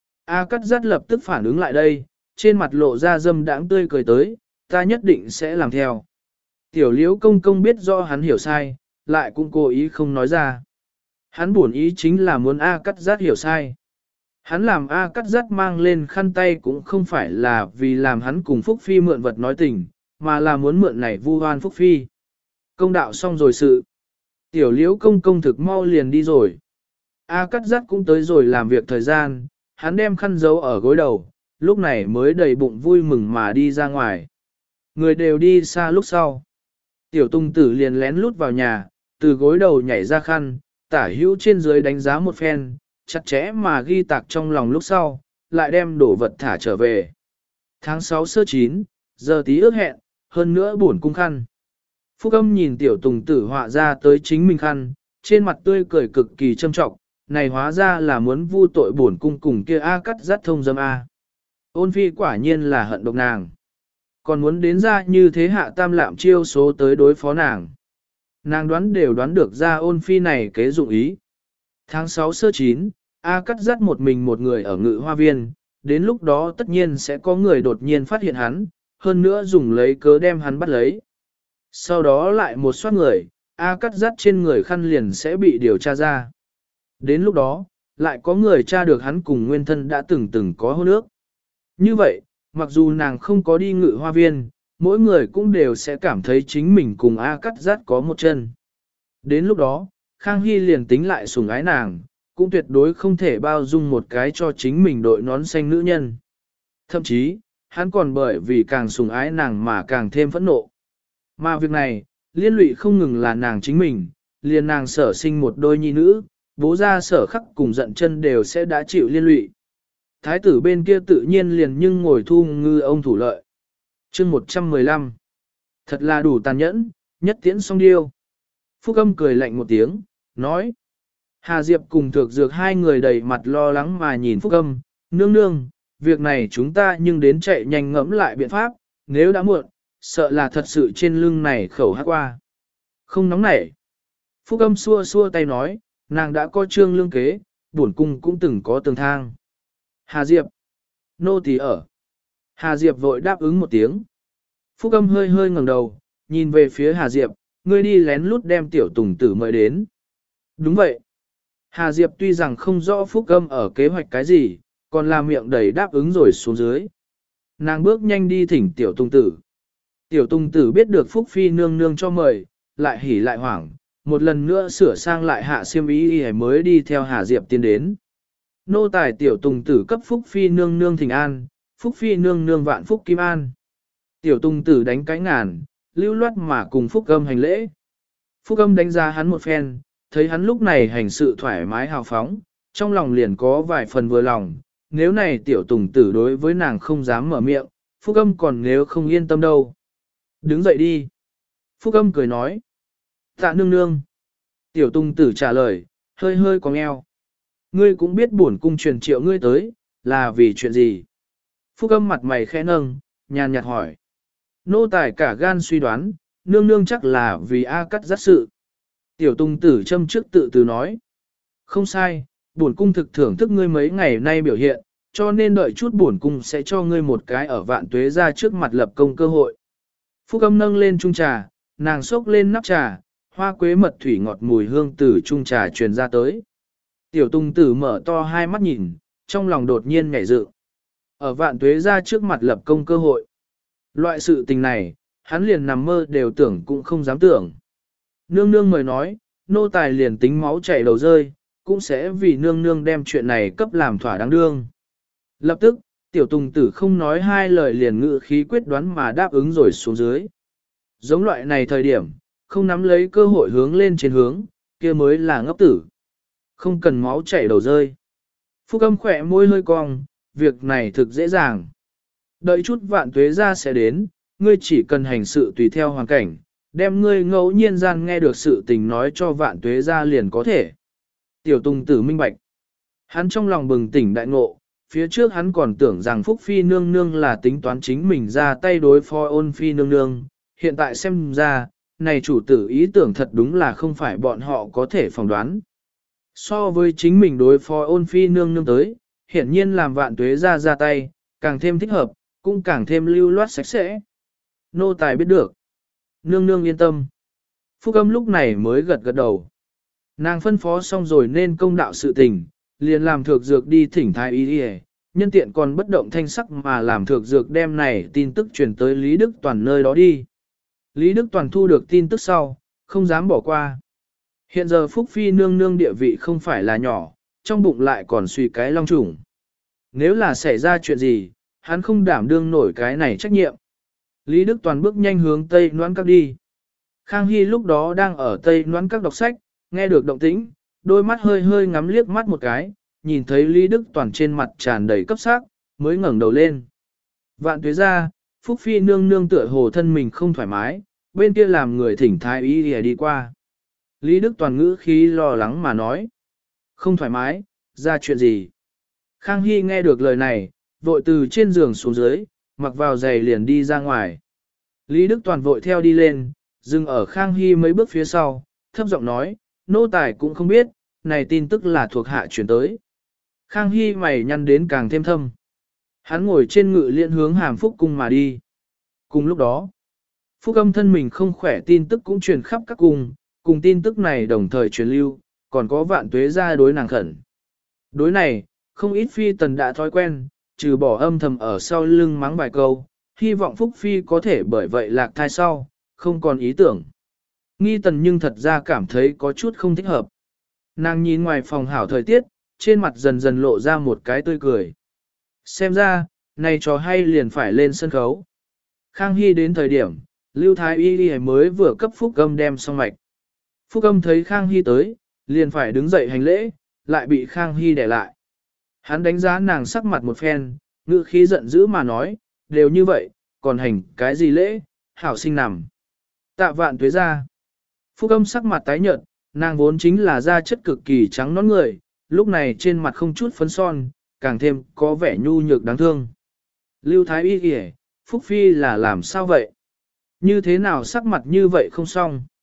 A cắt rắt lập tức phản ứng lại đây, trên mặt lộ ra dâm đãng tươi cười tới, ta nhất định sẽ làm theo. Tiểu liễu công công biết do hắn hiểu sai, lại cũng cố ý không nói ra. Hắn buồn ý chính là muốn A cắt rát hiểu sai. Hắn làm A cắt rát mang lên khăn tay cũng không phải là vì làm hắn cùng Phúc Phi mượn vật nói tình, mà là muốn mượn này vu oan Phúc Phi. Công đạo xong rồi sự. Tiểu liễu công công thực mau liền đi rồi. A cắt rát cũng tới rồi làm việc thời gian, hắn đem khăn giấu ở gối đầu, lúc này mới đầy bụng vui mừng mà đi ra ngoài. Người đều đi xa lúc sau. Tiểu tung tử liền lén lút vào nhà, từ gối đầu nhảy ra khăn, tả hữu trên dưới đánh giá một phen, chặt chẽ mà ghi tạc trong lòng lúc sau, lại đem đổ vật thả trở về. Tháng sáu sơ chín, giờ tí ước hẹn, hơn nữa buồn cung khăn. Phúc Âm nhìn tiểu tùng tử họa ra tới chính mình khăn, trên mặt tươi cười cực kỳ châm trọng, này hóa ra là muốn vu tội bổn cung cùng kia A cắt dắt thông dâm A. Ôn phi quả nhiên là hận độc nàng. Còn muốn đến ra như thế hạ tam lạm chiêu số tới đối phó nàng. Nàng đoán đều đoán được ra ôn phi này kế dụng ý. Tháng sáu sơ chín, A cắt dắt một mình một người ở ngự hoa viên, đến lúc đó tất nhiên sẽ có người đột nhiên phát hiện hắn, hơn nữa dùng lấy cớ đem hắn bắt lấy. Sau đó lại một soát người, A cắt dắt trên người khăn liền sẽ bị điều tra ra. Đến lúc đó, lại có người tra được hắn cùng nguyên thân đã từng từng có hôn ước. Như vậy, mặc dù nàng không có đi ngự hoa viên, mỗi người cũng đều sẽ cảm thấy chính mình cùng A cắt rát có một chân. Đến lúc đó, Khang Hy liền tính lại sủng ái nàng, cũng tuyệt đối không thể bao dung một cái cho chính mình đội nón xanh nữ nhân. Thậm chí, hắn còn bởi vì càng sủng ái nàng mà càng thêm phẫn nộ. Mà việc này, liên lụy không ngừng là nàng chính mình, liền nàng sở sinh một đôi nhi nữ, bố ra sở khắc cùng giận chân đều sẽ đã chịu liên lụy. Thái tử bên kia tự nhiên liền nhưng ngồi thu ngư ông thủ lợi. Chương một trăm mười lăm. Thật là đủ tàn nhẫn, nhất tiễn song điêu. Phúc Âm cười lạnh một tiếng, nói. Hà Diệp cùng Thược Dược hai người đầy mặt lo lắng mà nhìn Phúc Âm, nương nương, việc này chúng ta nhưng đến chạy nhanh ngẫm lại biện pháp, nếu đã muộn, sợ là thật sự trên lưng này khẩu hát qua. Không nóng nảy. Phúc âm xua xua tay nói, nàng đã có trương lương kế, bổn cung cũng từng có tường thang. Hà Diệp. Nô tỳ ở. Hà Diệp vội đáp ứng một tiếng. Phúc âm hơi hơi ngẩng đầu, nhìn về phía Hà Diệp, ngươi đi lén lút đem tiểu tùng tử mời đến. Đúng vậy. Hà Diệp tuy rằng không rõ Phúc âm ở kế hoạch cái gì, còn là miệng đầy đáp ứng rồi xuống dưới. Nàng bước nhanh đi thỉnh tiểu tùng tử. Tiểu tùng tử biết được Phúc Phi nương nương cho mời, lại hỉ lại hoảng, một lần nữa sửa sang lại hạ xiêm y mới đi theo Hà Diệp tiến đến. Nô tài tiểu tùng tử cấp Phúc Phi nương nương thỉnh an, Phúc Phi nương nương vạn Phúc Kim An. Tiểu tùng tử đánh cái ngàn, lưu loát mà cùng Phúc âm hành lễ. Phúc âm đánh giá hắn một phen, thấy hắn lúc này hành sự thoải mái hào phóng, trong lòng liền có vài phần vừa lòng, nếu này tiểu tùng tử đối với nàng không dám mở miệng, Phúc âm còn nếu không yên tâm đâu. Đứng dậy đi. Phúc âm cười nói. Tạ nương nương. Tiểu tùng tử trả lời, hơi hơi có eo. Ngươi cũng biết bổn cung truyền triệu ngươi tới, là vì chuyện gì? Phúc âm mặt mày khẽ nâng, nhàn nhạt hỏi. Nô tài cả gan suy đoán, nương nương chắc là vì A cắt giác sự. Tiểu tùng tử châm trước tự từ nói. Không sai, bổn cung thực thưởng thức ngươi mấy ngày nay biểu hiện, cho nên đợi chút bổn cung sẽ cho ngươi một cái ở vạn tuế ra trước mặt lập công cơ hội. Phúc âm nâng lên chung trà, nàng xốc lên nắp trà, hoa quế mật thủy ngọt mùi hương từ chung trà truyền ra tới. Tiểu tùng tử mở to hai mắt nhìn, trong lòng đột nhiên nhảy dựng. Ở vạn tuế ra trước mặt lập công cơ hội. Loại sự tình này, hắn liền nằm mơ đều tưởng cũng không dám tưởng. Nương nương mời nói, nô tài liền tính máu chảy đầu rơi, cũng sẽ vì nương nương đem chuyện này cấp làm thỏa đáng đương. Lập tức, tiểu tùng tử không nói hai lời liền ngự khí quyết đoán mà đáp ứng rồi xuống dưới. Giống loại này thời điểm, không nắm lấy cơ hội hướng lên trên hướng, kia mới là ngốc tử. Không cần máu chảy đầu rơi. Phúc âm khỏe môi hơi cong, việc này thực dễ dàng. Đợi chút vạn tuế ra sẽ đến, ngươi chỉ cần hành sự tùy theo hoàn cảnh, đem ngươi ngẫu nhiên gian nghe được sự tình nói cho vạn tuế ra liền có thể. Tiểu tùng tử minh bạch. Hắn trong lòng bừng tỉnh đại ngộ, phía trước hắn còn tưởng rằng Phúc Phi nương nương là tính toán chính mình ra tay đối phó ôn Phi nương nương, hiện tại xem ra, này chủ tử ý tưởng thật đúng là không phải bọn họ có thể phỏng đoán. So với chính mình đối phó ôn Phi nương nương tới, hiển nhiên làm vạn tuế ra ra tay, càng thêm thích hợp, cũng càng thêm lưu loát sạch sẽ. Nô tài biết được. Nương nương yên tâm. Phúc âm lúc này mới gật gật đầu. Nàng phân phó xong rồi nên công đạo sự tình, liền làm thược dược đi thỉnh thái y đi, nhân tiện còn bất động thanh sắc mà làm thược dược đem này tin tức truyền tới Lý Đức Toàn nơi đó đi. Lý Đức Toàn thu được tin tức sau, không dám bỏ qua. Hiện giờ Phúc Phi nương nương địa vị không phải là nhỏ, trong bụng lại còn suy cái long trùng. Nếu là xảy ra chuyện gì, hắn không đảm đương nổi cái này trách nhiệm. Lý Đức Toàn bước nhanh hướng Tây Noãn Các đi. Khang Hy lúc đó đang ở Tây Noãn Các đọc sách, nghe được động tĩnh, đôi mắt hơi hơi ngắm liếc mắt một cái, nhìn thấy Lý Đức Toàn trên mặt tràn đầy cấp sắc, mới ngẩng đầu lên. Vạn tuế ra, Phúc Phi nương nương tựa hồ thân mình không thoải mái, bên kia làm người thỉnh thái y đi, đi qua. Lý Đức Toàn ngữ khí lo lắng mà nói. Không thoải mái, ra chuyện gì? Khang Hy nghe được lời này, vội từ trên giường xuống dưới, mặc vào giày liền đi ra ngoài. Lý Đức Toàn vội theo đi lên, dừng ở Khang Hy mấy bước phía sau, thấp giọng nói, nô tài cũng không biết, này tin tức là thuộc hạ chuyển tới. Khang Hy mày nhăn đến càng thêm thâm. Hắn ngồi trên ngự liên hướng Hàm Phúc cung mà đi. Cùng lúc đó, Phúc âm thân mình không khỏe tin tức cũng truyền khắp các cung, cùng tin tức này đồng thời truyền lưu, còn có vạn tuế ra đối nàng khẩn. Đối này, không ít phi tần đã thói quen, trừ bỏ âm thầm ở sau lưng mắng vài câu, hy vọng Phúc Phi có thể bởi vậy lạc thai sau, không còn ý tưởng. Nghi tần nhưng thật ra cảm thấy có chút không thích hợp. Nàng nhìn ngoài phòng hảo thời tiết, trên mặt dần dần lộ ra một cái tươi cười. Xem ra, này trò hay liền phải lên sân khấu. Khang Hy đến thời điểm, Lưu Thái Y Y mới vừa cấp Phúc Âm đem xong mạch. Phúc Âm thấy Khang Hy tới, liền phải đứng dậy hành lễ, lại bị Khang Hy đè lại. Hắn đánh giá nàng sắc mặt một phen, ngữ khí giận dữ mà nói, đều như vậy, còn hành cái gì lễ, hảo sinh nằm. Tạ vạn tuế ra. Phúc Âm sắc mặt tái nhợt, nàng vốn chính là da chất cực kỳ trắng nõn người, lúc này trên mặt không chút phấn son, càng thêm có vẻ nhu nhược đáng thương. Lưu Thái Y kìa, Phúc Phi là làm sao vậy? Như thế nào sắc mặt như vậy không xong?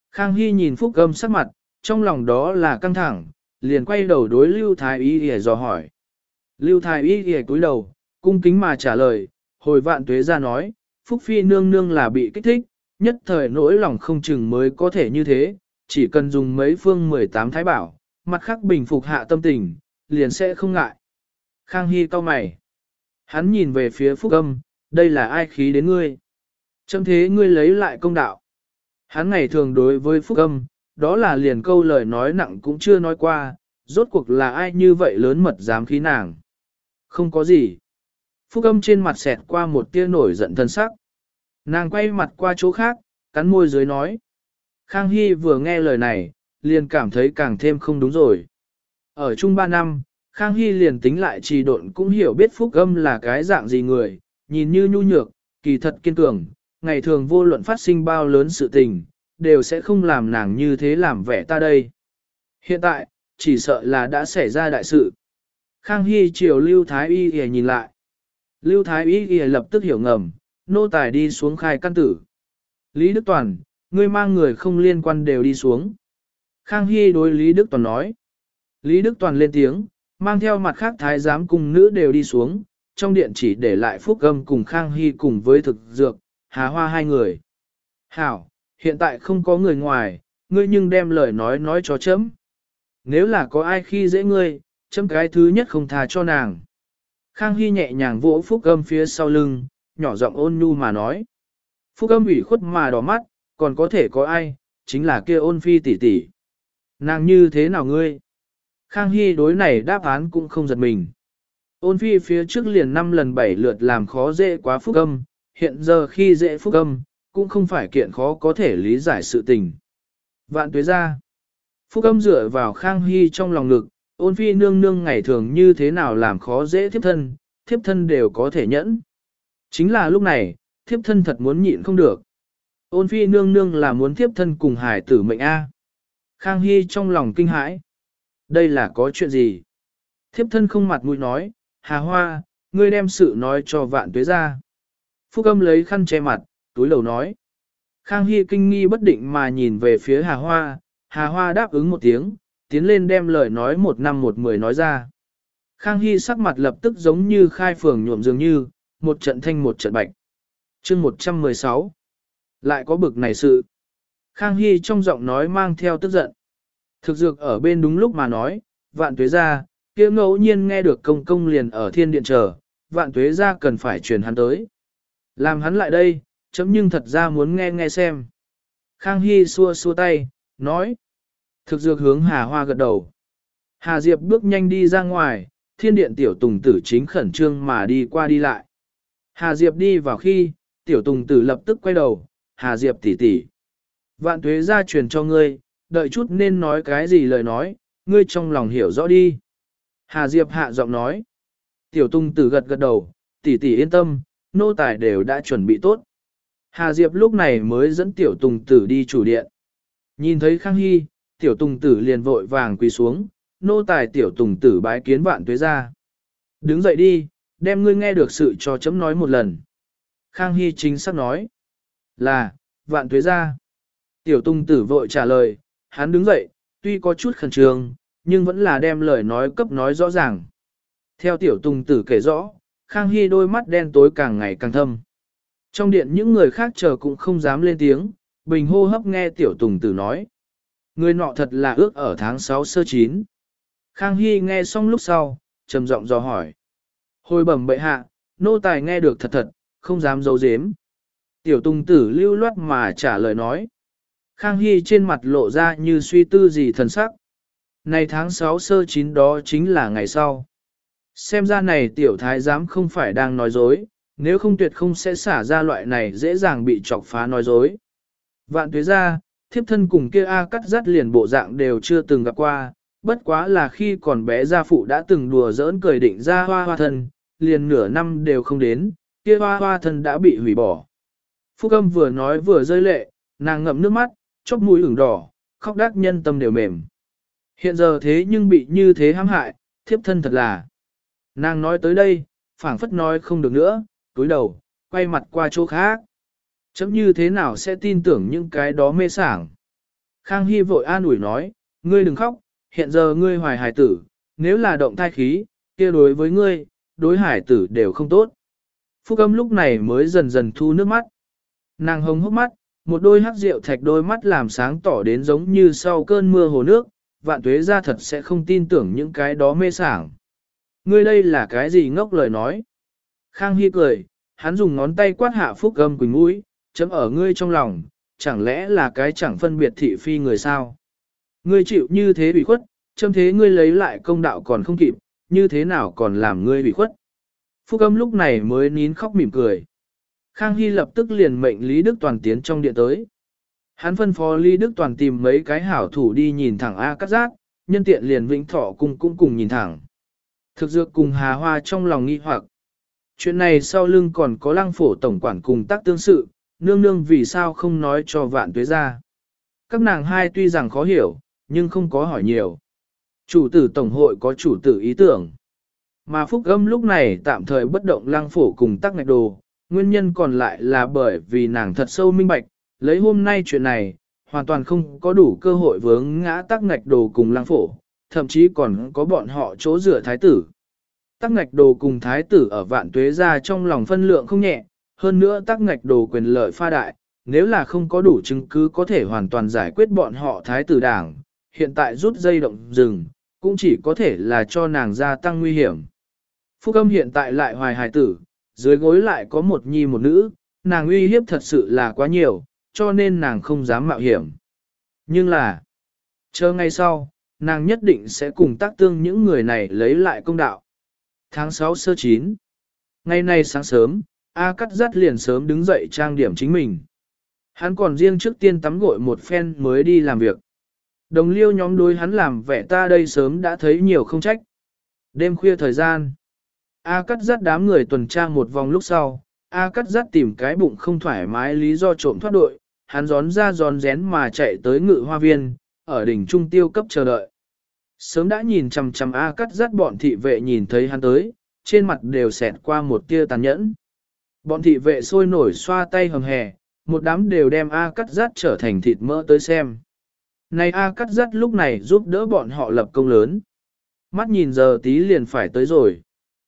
Khang Hy nhìn Phúc Âm sắc mặt, trong lòng đó là căng thẳng, liền quay đầu đối Lưu Thái Y để dò hỏi. Lưu Thái Y để cúi đầu, cung kính mà trả lời, hồi Vạn Tuế ra nói, Phúc Phi nương nương là bị kích thích, nhất thời nỗi lòng không chừng mới có thể như thế, chỉ cần dùng mấy phương mười tám thái bảo, mặt khác bình phục hạ tâm tình, liền sẽ không ngại. Khang Hy cau mày. Hắn nhìn về phía Phúc Âm, đây là ai khí đến ngươi? Châm thế ngươi lấy lại công đạo. Hắn ngày thường đối với Phúc Âm, đó là liền câu lời nói nặng cũng chưa nói qua, rốt cuộc là ai như vậy lớn mật dám khí nàng. Không có gì. Phúc Âm trên mặt xẹt qua một tia nổi giận thân sắc. Nàng quay mặt qua chỗ khác, cắn môi dưới nói. Khang Hy vừa nghe lời này, liền cảm thấy càng thêm không đúng rồi. Ở chung ba năm, Khang Hy liền tính lại trì độn cũng hiểu biết Phúc Âm là cái dạng gì người, nhìn như nhu nhược, kỳ thật kiên cường, ngày thường vô luận phát sinh bao lớn sự tình, đều sẽ không làm nàng như thế làm vẻ ta đây. Hiện tại, chỉ sợ là đã xảy ra đại sự. Khang Hy chiều Lưu Thái Y Y nhìn lại. Lưu Thái Y Y lập tức hiểu ngầm, nô tài đi xuống khai căn tử. Lý Đức Toàn, ngươi mang người không liên quan đều đi xuống. Khang Hy đối Lý Đức Toàn nói. Lý Đức Toàn lên tiếng, mang theo mặt khác thái giám cùng nữ đều đi xuống, trong điện chỉ để lại Phúc Âm cùng Khang Hy cùng với thực dược, Hà Hoa hai người. Hảo, hiện tại không có người ngoài, ngươi nhưng đem lời nói nói cho chấm. Nếu là có ai khi dễ ngươi, chấm cái thứ nhất không tha cho nàng. Khang Hy nhẹ nhàng vỗ Phúc Âm phía sau lưng, nhỏ giọng ôn nhu mà nói. Phúc Âm ủy khuất mà đỏ mắt, còn có thể có ai, chính là kia ôn phi tỷ tỷ. Nàng như thế nào ngươi? Khang Hy đối này đáp án cũng không giật mình. Ôn phi phía trước liền năm lần bảy lượt làm khó dễ quá Phúc Âm, hiện giờ khi dễ Phúc Âm, cũng không phải kiện khó có thể lý giải sự tình. Vạn Tuế ra. Phúc Âm dựa vào Khang Hy trong lòng ngực, ôn phi nương nương ngày thường như thế nào làm khó dễ thiếp thân, thiếp thân đều có thể nhẫn. Chính là lúc này, thiếp thân thật muốn nhịn không được. Ôn phi nương nương là muốn thiếp thân cùng hải tử mệnh A. Khang Hy trong lòng kinh hãi. Đây là có chuyện gì? Thiếp thân không mặt mũi nói, Hà Hoa, ngươi đem sự nói cho Vạn Tuế ra. Phúc Âm lấy khăn che mặt, túi lầu nói. Khang Hy kinh nghi bất định mà nhìn về phía Hà Hoa, Hà Hoa đáp ứng một tiếng, tiến lên đem lời nói một năm một mười nói ra. Khang Hy sắc mặt lập tức giống như khai phường nhuộm dường như, một trận thanh một trận bạch. chương một trăm mười sáu. Lại có bực này sự. Khang Hy trong giọng nói mang theo tức giận. Thực dược ở bên đúng lúc mà nói, Vạn Tuế ra, kia ngẫu nhiên nghe được công công liền ở thiên điện chờ, Vạn Tuế ra cần phải truyền hắn tới. Làm hắn lại đây, chấm nhưng thật ra muốn nghe nghe xem. Khang Hy xua xua tay, nói. Thực dược hướng Hà Hoa gật đầu. Hà Diệp bước nhanh đi ra ngoài, thiên điện tiểu tùng tử chính khẩn trương mà đi qua đi lại. Hà Diệp đi vào khi, tiểu tùng tử lập tức quay đầu, Hà Diệp tỷ tỷ. Vạn Tuế ra truyền cho ngươi, đợi chút nên nói cái gì lời nói, ngươi trong lòng hiểu rõ đi. Hà Diệp hạ giọng nói. Tiểu tùng tử gật gật đầu, tỷ tỷ yên tâm, nô tài đều đã chuẩn bị tốt. Hà Diệp lúc này mới dẫn tiểu tùng tử đi chủ điện. Nhìn thấy Khang Hy, tiểu tùng tử liền vội vàng quỳ xuống, nô tài tiểu tùng tử bái kiến Vạn Tuế ra. Đứng dậy đi, đem ngươi nghe được sự cho chấm nói một lần. Khang Hy chính xác nói. Là, Vạn Tuế ra. Tiểu tùng tử vội trả lời, hắn đứng dậy, tuy có chút khẩn trương, nhưng vẫn là đem lời nói cấp nói rõ ràng. Theo tiểu tùng tử kể rõ, Khang Hy đôi mắt đen tối càng ngày càng thâm. Trong điện những người khác chờ cũng không dám lên tiếng, bình hô hấp nghe tiểu tùng tử nói. Người nọ thật là ước ở tháng sáu sơ chín. Khang Hy nghe xong lúc sau, trầm giọng dò hỏi. Hồi bẩm bệ hạ, nô tài nghe được thật thật, không dám giấu giếm. Tiểu tùng tử lưu loát mà trả lời nói. Khang Hy trên mặt lộ ra như suy tư gì thần sắc. Này tháng sáu sơ chín đó chính là ngày sau. Xem ra này tiểu thái giám không phải đang nói dối, nếu không tuyệt không sẽ xả ra loại này dễ dàng bị chọc phá nói dối. Vạn Tuế ra, thiếp thân cùng kia A cắt dắt liền bộ dạng đều chưa từng gặp qua, bất quá là khi còn bé gia phụ đã từng đùa giỡn cười định ra hoa hoa thân, liền nửa năm đều không đến, kia hoa hoa thân đã bị hủy bỏ. Phúc Âm vừa nói vừa rơi lệ, nàng ngậm nước mắt, chóp mũi ửng đỏ, khóc đắc nhân tâm đều mềm. Hiện giờ thế nhưng bị như thế hãm hại, thiếp thân thật là. Nàng nói tới đây, phảng phất nói không được nữa, túi đầu, quay mặt qua chỗ khác. Chấm như thế nào sẽ tin tưởng những cái đó mê sảng. Khang Hy vội an ủi nói, ngươi đừng khóc, hiện giờ ngươi hoài hài tử, nếu là động thai khí, kia đối với ngươi, đối hải tử đều không tốt. Phúc Âm lúc này mới dần dần thu nước mắt. Nàng hồng hốc mắt, một đôi hắc rượu thạch đôi mắt làm sáng tỏ đến giống như sau cơn mưa hồ nước, Vạn Tuế ra thật sẽ không tin tưởng những cái đó mê sảng. Ngươi đây là cái gì ngốc lời nói? Khang Hy cười, hắn dùng ngón tay quát hạ Phúc Âm quỳnh mũi, chấm ở ngươi trong lòng, chẳng lẽ là cái chẳng phân biệt thị phi người sao? Ngươi chịu như thế bị khuất, châm thế ngươi lấy lại công đạo còn không kịp, như thế nào còn làm ngươi bị khuất? Phúc Âm lúc này mới nín khóc mỉm cười. Khang Hy lập tức liền mệnh Lý Đức Toàn tiến trong điện tới. Hắn phân phó Lý Đức Toàn tìm mấy cái hảo thủ đi nhìn thẳng A Cát Giác, nhân tiện liền Vĩnh Thọ cùng cũng cùng nhìn thẳng. Thực dược cùng Hà Hoa trong lòng nghi hoặc. Chuyện này sau lưng còn có Lăng Phổ tổng quản cùng tác tương sự, nương nương vì sao không nói cho Vạn Tuế ra. Các nàng hai tuy rằng khó hiểu, nhưng không có hỏi nhiều. Chủ tử tổng hội có chủ tử ý tưởng. Mà Phúc Âm lúc này tạm thời bất động Lăng Phổ cùng Tắc Ngạch Đồ, nguyên nhân còn lại là bởi vì nàng thật sâu minh bạch, lấy hôm nay chuyện này, hoàn toàn không có đủ cơ hội vướng ngã Tắc Ngạch Đồ cùng Lăng Phổ, thậm chí còn có bọn họ chỗ dựa thái tử. Tắc Ngạch Đồ cùng thái tử ở Vạn Tuế ra trong lòng phân lượng không nhẹ, hơn nữa Tắc Ngạch Đồ quyền lợi pha đại, nếu là không có đủ chứng cứ có thể hoàn toàn giải quyết bọn họ thái tử đảng, hiện tại rút dây động rừng, cũng chỉ có thể là cho nàng gia tăng nguy hiểm. Phúc Âm hiện tại lại hoài hài tử, dưới gối lại có một nhi một nữ, nàng uy hiếp thật sự là quá nhiều, cho nên nàng không dám mạo hiểm. Nhưng là, chờ ngày sau, nàng nhất định sẽ cùng tác tương những người này lấy lại công đạo. Tháng sáu sơ chín, ngày nay sáng sớm, A Cát Giác liền sớm đứng dậy trang điểm chính mình. Hắn còn riêng trước tiên tắm gội một phen mới đi làm việc. Đồng liêu nhóm đối hắn làm vẻ ta đây sớm đã thấy nhiều không trách. Đêm khuya thời gian, A Cát Giác đám người tuần tra một vòng lúc sau, A Cát Giác tìm cái bụng không thoải mái lý do trộm thoát đội, hắn gión ra gión rén mà chạy tới Ngự Hoa Viên, ở đỉnh trung tiêu cấp chờ đợi. Sớm đã nhìn chằm chằm A Cát Giác bọn thị vệ nhìn thấy hắn tới, trên mặt đều xẹt qua một tia tàn nhẫn. Bọn thị vệ sôi nổi xoa tay hầm hè, một đám đều đem A Cát Giác trở thành thịt mỡ tới xem. Này A Cát Giác lúc này giúp đỡ bọn họ lập công lớn. Mắt nhìn giờ tí liền phải tới rồi.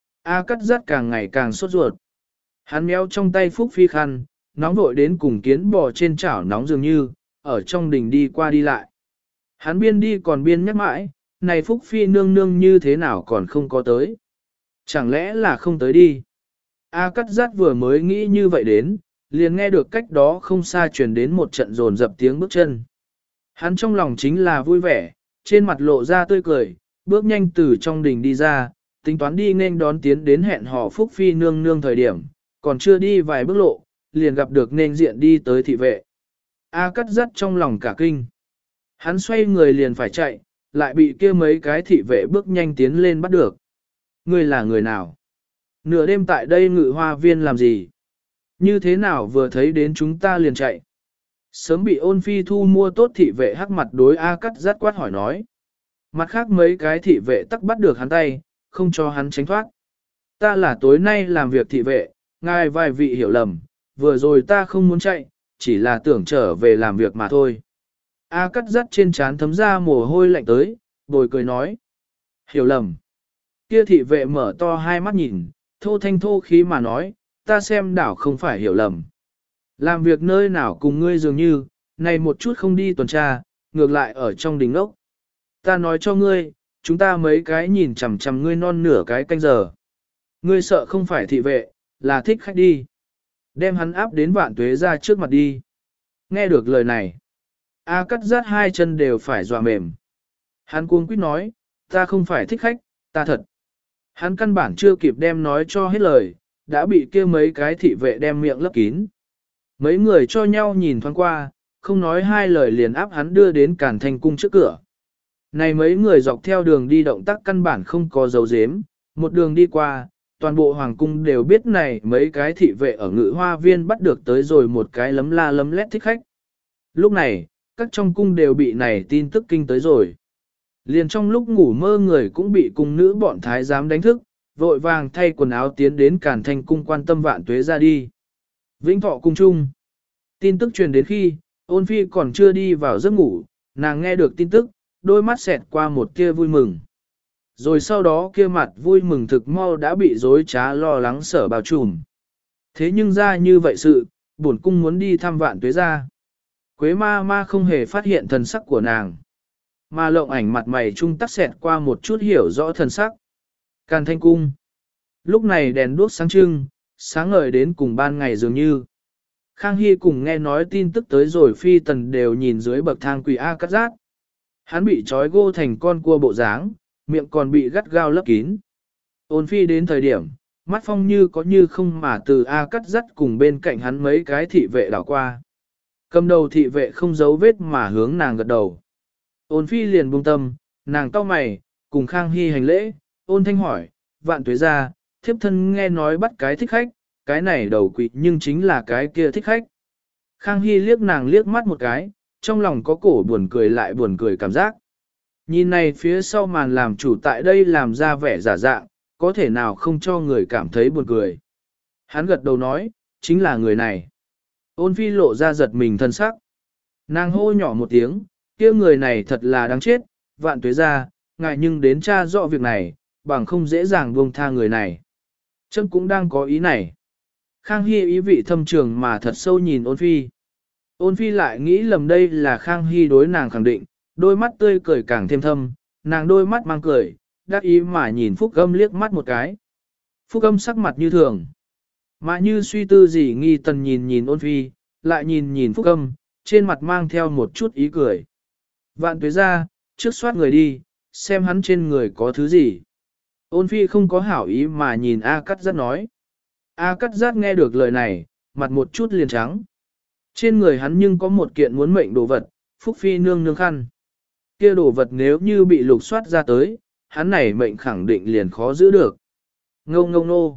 A Cát Giác càng ngày càng sốt ruột. Hắn méo trong tay Phúc Phi khăn, nóng vội đến cùng kiến bò trên chảo nóng dường như, ở trong đình đi qua đi lại. Hắn biên đi còn biên nhắc mãi, này Phúc Phi nương nương như thế nào còn không có tới. Chẳng lẽ là không tới đi. A Cát Giác vừa mới nghĩ như vậy đến, liền nghe được cách đó không xa truyền đến một trận rồn dập tiếng bước chân. Hắn trong lòng chính là vui vẻ, trên mặt lộ ra tươi cười, bước nhanh từ trong đình đi ra, tính toán đi nên đón tiến đến hẹn hò Phúc Phi nương nương thời điểm, còn chưa đi vài bước lộ, liền gặp được nên diện đi tới thị vệ. A Cát Giác trong lòng cả kinh. Hắn xoay người liền phải chạy, lại bị kia mấy cái thị vệ bước nhanh tiến lên bắt được. Ngươi là người nào? Nửa đêm tại đây Ngự Hoa Viên làm gì? Như thế nào vừa thấy đến chúng ta liền chạy? Sớm bị Ôn Phi thu mua tốt thị vệ hắc mặt đối A Cát Giác quát hỏi nói. Mặt khác mấy cái thị vệ tắc bắt được hắn tay, không cho hắn tránh thoát. Ta là tối nay làm việc thị vệ, ngài vài vị hiểu lầm, vừa rồi ta không muốn chạy, chỉ là tưởng trở về làm việc mà thôi. A Cát Giác trên trán thấm ra mồ hôi lạnh tới, bồi cười nói. Hiểu lầm. Kia thị vệ mở to hai mắt nhìn, thô thanh thô khí mà nói, ta xem đảo không phải hiểu lầm. Làm việc nơi nào cùng ngươi dường như, này một chút không đi tuần tra, ngược lại ở trong đình ốc. Ta nói cho ngươi, chúng ta mấy cái nhìn chằm chằm ngươi non nửa cái canh giờ. Ngươi sợ không phải thị vệ, là thích khách đi. Đem hắn áp đến Vạn Tuế ra trước mặt đi. Nghe được lời này, A Cát Giác hai chân đều phải dọa mềm. Hắn cuống quýt nói, ta không phải thích khách, ta thật. Hắn căn bản chưa kịp đem nói cho hết lời, đã bị kia mấy cái thị vệ đem miệng lấp kín. Mấy người cho nhau nhìn thoáng qua, không nói hai lời liền áp hắn đưa đến Càn Thanh cung trước cửa. Này mấy người dọc theo đường đi động tác căn bản không có dấu dếm, một đường đi qua, toàn bộ hoàng cung đều biết này mấy cái thị vệ ở Ngự Hoa Viên bắt được tới rồi một cái lấm la lấm lét thích khách. Lúc này, các trong cung đều bị này tin tức kinh tới rồi. Liền trong lúc ngủ mơ người cũng bị cung nữ bọn thái giám đánh thức, vội vàng thay quần áo tiến đến Càn Thanh cung quan tâm Vạn Tuế ra đi. Vĩnh Thọ cung trung. Tin tức truyền đến khi, Ôn Phi còn chưa đi vào giấc ngủ, nàng nghe được tin tức, đôi mắt xẹt qua một tia vui mừng. Rồi sau đó kia mặt vui mừng thực mau đã bị dối trá lo lắng sở bao trùm. Thế nhưng ra như vậy sự, bổn cung muốn đi thăm Vạn Tuế gia. Quế ma ma không hề phát hiện thần sắc của nàng. Mà lộng ảnh mặt mày trung tắc xẹt qua một chút hiểu rõ thần sắc. Càn Thanh cung. Lúc này đèn đuốc sáng trưng, sáng ngời đến cùng ban ngày dường như. Khang Hy cùng nghe nói tin tức tới rồi phi tần đều nhìn dưới bậc thang quỷ A cắt rát. Hắn bị trói gô thành con cua bộ dáng, miệng còn bị gắt gao lấp kín. Ôn phi đến thời điểm, mắt phong như có như không mà từ A cắt rắt cùng bên cạnh hắn mấy cái thị vệ đảo qua. Cầm đầu thị vệ không giấu vết mà hướng nàng gật đầu. Ôn phi liền buông tâm, nàng cau mày, cùng Khang Hy hành lễ, ôn thanh hỏi, Vạn Tuế gia, thiếp thân nghe nói bắt cái thích khách, cái này đầu quỷ nhưng chính là cái kia thích khách. Khang Hy liếc nàng liếc mắt một cái, trong lòng có cổ buồn cười lại buồn cười cảm giác. Nhìn này phía sau màn làm chủ tại đây làm ra vẻ giả dạng, có thể nào không cho người cảm thấy buồn cười. Hắn gật đầu nói, chính là người này. Ôn phi lộ ra giật mình thân sắc. Nàng hô nhỏ một tiếng, kia người này thật là đáng chết, Vạn Tuế gia, ngại nhưng đến tra rõ việc này, bằng không dễ dàng buông tha người này. Trâm cũng đang có ý này. Khang Hy ý vị thâm trường mà thật sâu nhìn ôn phi. Ôn phi lại nghĩ lầm đây là Khang Hy đối nàng khẳng định, đôi mắt tươi cười càng thêm thâm, nàng đôi mắt mang cười, đắc ý mà nhìn Phúc Âm liếc mắt một cái. Phúc Âm sắc mặt như thường. Mà như suy tư gì nghi tần nhìn nhìn ôn phi, lại nhìn nhìn Phúc Âm, trên mặt mang theo một chút ý cười. Vạn Tuế gia, trước soát người đi, xem hắn trên người có thứ gì. Ôn phi không có hảo ý mà nhìn A Cắt Giác nói. A Cắt Giác nghe được lời này, mặt một chút liền trắng. Trên người hắn nhưng có một kiện muốn mệnh đồ vật, Phúc Phi nương nương khăn. Kia đồ vật nếu như bị lục soát ra tới, hắn này mệnh khẳng định liền khó giữ được. Ngô ngô nô.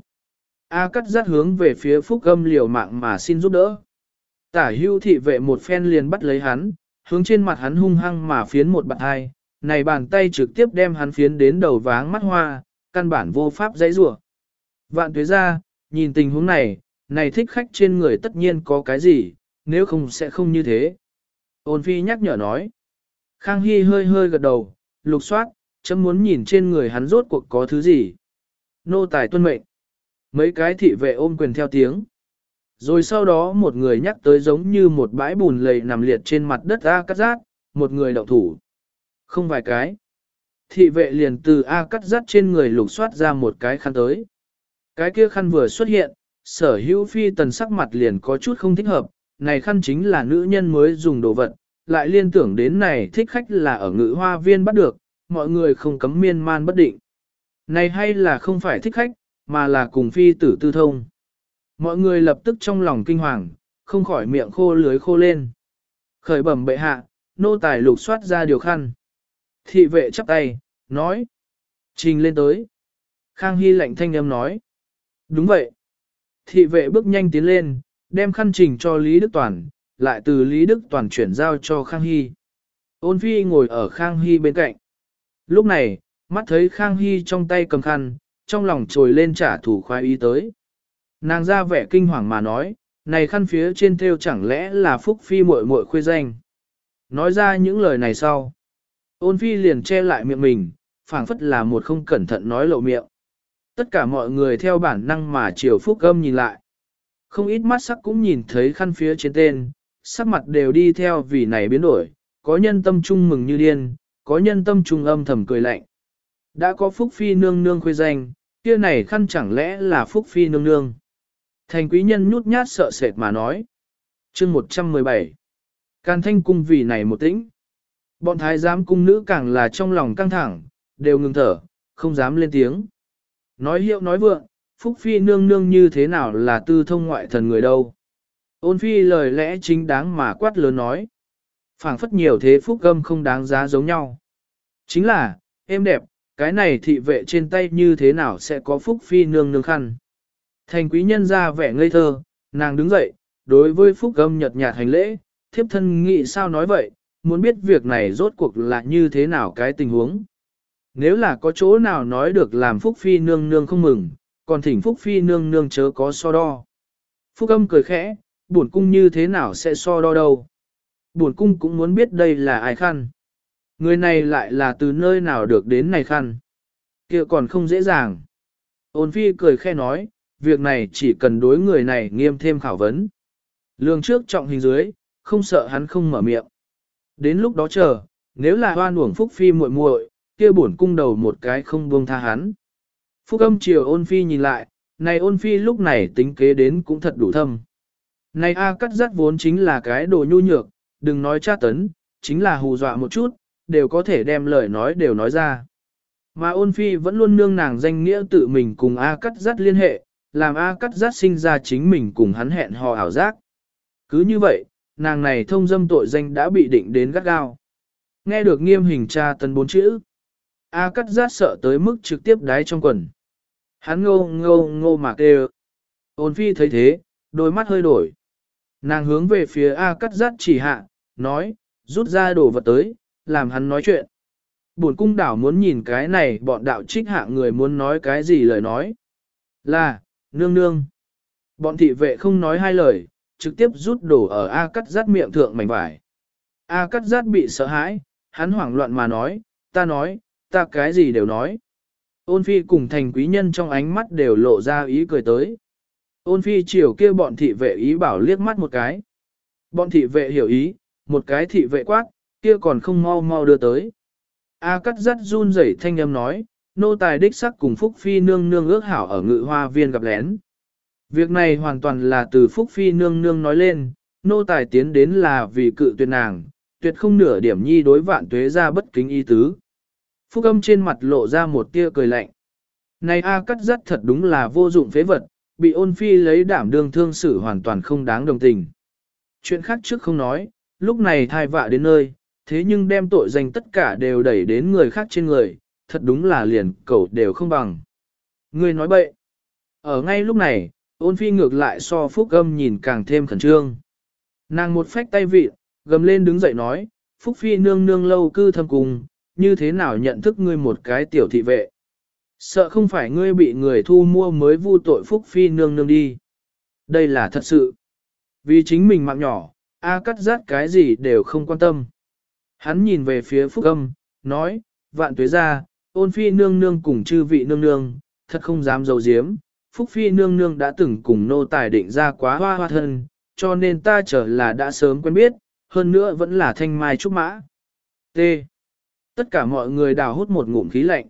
A Cắt Giác hướng về phía Phúc Âm liều mạng mà xin giúp đỡ. Tả hưu thị vệ một phen liền bắt lấy hắn, hướng trên mặt hắn hung hăng mà phiến một bạn hai, này bàn tay trực tiếp đem hắn phiến đến đầu váng mắt hoa, căn bản vô pháp dãy rủa. Vạn Tuế gia, nhìn tình huống này, này thích khách trên người tất nhiên có cái gì, nếu không sẽ không như thế. Ôn phi nhắc nhở nói. Khang Hy hơi hơi gật đầu, lục soát, chấm muốn nhìn trên người hắn rốt cuộc có thứ gì. Nô tài tuân mệnh. Mấy cái thị vệ ôm quyền theo tiếng. Rồi sau đó một người nhắc tới giống như một bãi bùn lầy nằm liệt trên mặt đất A Cắt Giác, một người động thủ. Không vài cái. Thị vệ liền từ A Cắt Giác trên người lục soát ra một cái khăn tới. Cái kia khăn vừa xuất hiện, sở hữu phi tần sắc mặt liền có chút không thích hợp, này khăn chính là nữ nhân mới dùng đồ vật, lại liên tưởng đến này thích khách là ở ngự hoa viên bắt được, mọi người không cấm miên man bất định. Này hay là không phải thích khách, mà là cùng phi tử tư thông. Mọi người lập tức trong lòng kinh hoàng, không khỏi miệng khô lưới khô lên. Khởi bẩm bệ hạ, nô tài lục soát ra điều khăn. Thị vệ chắp tay, nói. Trình lên tới. Khang Hy lạnh thanh âm nói. Đúng vậy. Thị vệ bước nhanh tiến lên, đem khăn trình cho Lý Đức Toàn, lại từ Lý Đức Toàn chuyển giao cho Khang Hy. Ôn phi ngồi ở Khang Hy bên cạnh. Lúc này, mắt thấy Khang Hy trong tay cầm khăn, trong lòng trồi lên trả thù khoái ý tới. Nàng ra vẻ kinh hoàng mà nói, này khăn phía trên thêu chẳng lẽ là Phúc Phi muội muội khuê danh. Nói ra những lời này sau. Ôn phi liền che lại miệng mình, phảng phất là một không cẩn thận nói lộ miệng. Tất cả mọi người theo bản năng mà chiều Phúc Âm nhìn lại. Không ít mắt sắc cũng nhìn thấy khăn phía trên tên, sắc mặt đều đi theo vì này biến đổi, có nhân tâm trung mừng như điên, có nhân tâm trung âm thầm cười lạnh. Đã có Phúc Phi nương nương khuê danh, kia này khăn chẳng lẽ là Phúc Phi nương nương. Thành quý nhân nhút nhát sợ sệt mà nói. Chương một trăm mười bảy. Càn Thanh cung vì này một tĩnh. Bọn thái giám cung nữ càng là trong lòng căng thẳng, đều ngừng thở, không dám lên tiếng. Nói hiệu nói vượng, Phúc Phi nương nương như thế nào là tư thông ngoại thần người đâu. Ôn phi lời lẽ chính đáng mà quát lớn nói. Phảng phất nhiều thế Phúc Âm không đáng giá giống nhau. Chính là, em đẹp, cái này thị vệ trên tay như thế nào sẽ có Phúc Phi nương nương khăn. Thành quý nhân ra vẻ ngây thơ, nàng đứng dậy, đối với Phúc Âm nhợt nhạt hành lễ, thiếp thân nghĩ sao nói vậy, muốn biết việc này rốt cuộc là như thế nào cái tình huống. Nếu là có chỗ nào nói được làm Phúc Phi nương nương không mừng, còn thỉnh Phúc Phi nương nương chớ có so đo. Phúc Âm cười khẽ, buồn cung như thế nào sẽ so đo đâu. Buồn cung cũng muốn biết đây là ai khăn. Người này lại là từ nơi nào được đến này khăn. Kia còn không dễ dàng. Ôn phi cười khe nói, việc này chỉ cần đối người này nghiêm thêm khảo vấn. Lương trước trọng hình dưới, không sợ hắn không mở miệng. Đến lúc đó chờ, nếu là hoan uổng Phúc Phi muội muội, kia bổn cung đầu một cái không buông tha hắn. Phúc âm chiều ôn phi nhìn lại, này ôn phi lúc này tính kế đến cũng thật đủ thâm. Này A cắt rắt vốn chính là cái đồ nhu nhược, đừng nói tra tấn, chính là hù dọa một chút, đều có thể đem lời nói đều nói ra. Mà ôn phi vẫn luôn nương nàng danh nghĩa tự mình cùng A cắt rắt liên hệ, làm A cắt rắt sinh ra chính mình cùng hắn hẹn hò ảo giác. Cứ như vậy, nàng này thông dâm tội danh đã bị định đến gắt gao. Nghe được nghiêm hình tra tấn bốn chữ. A cắt rát sợ tới mức trực tiếp đáy trong quần. Hắn ngô ngô ngô mà kêu. Ôn phi thấy thế, đôi mắt hơi đổi. Nàng hướng về phía A cắt rát chỉ hạ, nói, rút ra đồ vật tới, làm hắn nói chuyện. Bổn cung đảo muốn nhìn cái này bọn đạo trích hạ người muốn nói cái gì lời nói. Là, nương nương. Bọn thị vệ không nói hai lời, trực tiếp rút đổ ở A cắt rát miệng thượng mảnh vải. A cắt rát bị sợ hãi, hắn hoảng loạn mà nói, ta nói, ta cái gì đều nói. Ôn phi cùng thành quý nhân trong ánh mắt đều lộ ra ý cười tới. Ôn phi chiều kia bọn thị vệ ý bảo liếc mắt một cái. Bọn thị vệ hiểu ý, một cái thị vệ quát, kia còn không mau mau đưa tới. A cắt rắt run rẩy thanh âm nói, nô tài đích sắc cùng Phúc Phi nương nương ước hảo ở ngự hoa viên gặp lén. Việc này hoàn toàn là từ Phúc Phi nương nương nói lên, nô tài tiến đến là vì cự tuyệt nàng, tuyệt không nửa điểm nhi đối vạn tuế ra bất kính ý tứ. Phúc âm trên mặt lộ ra một tia cười lạnh. Này A cắt rắt thật đúng là vô dụng phế vật, bị ôn phi lấy đảm đương thương xử hoàn toàn không đáng đồng tình. Chuyện khác trước không nói, lúc này thai vạ đến nơi, thế nhưng đem tội danh tất cả đều đẩy đến người khác trên người, thật đúng là liền cẩu đều không bằng. Người nói bậy. Ở ngay lúc này, ôn phi ngược lại so Phúc âm nhìn càng thêm khẩn trương. Nàng một phách tay vịt, gầm lên đứng dậy nói, Phúc Phi nương nương lâu cư thâm cùng, như thế nào nhận thức ngươi một cái tiểu thị vệ. Sợ không phải ngươi bị người thu mua mới vu tội Phúc Phi nương nương đi. Đây là thật sự. Vì chính mình mạng nhỏ, A cắt rát cái gì đều không quan tâm. Hắn nhìn về phía Phúc âm, nói, vạn tuế ra, ôn Phi nương nương cùng chư vị nương nương, thật không dám giấu giếm. Phúc Phi nương nương đã từng cùng nô tài định ra quá hoa hoa thân, cho nên ta chờ là đã sớm quen biết, hơn nữa vẫn là thanh mai trúc mã. T. Tất cả mọi người đào hút một ngụm khí lạnh.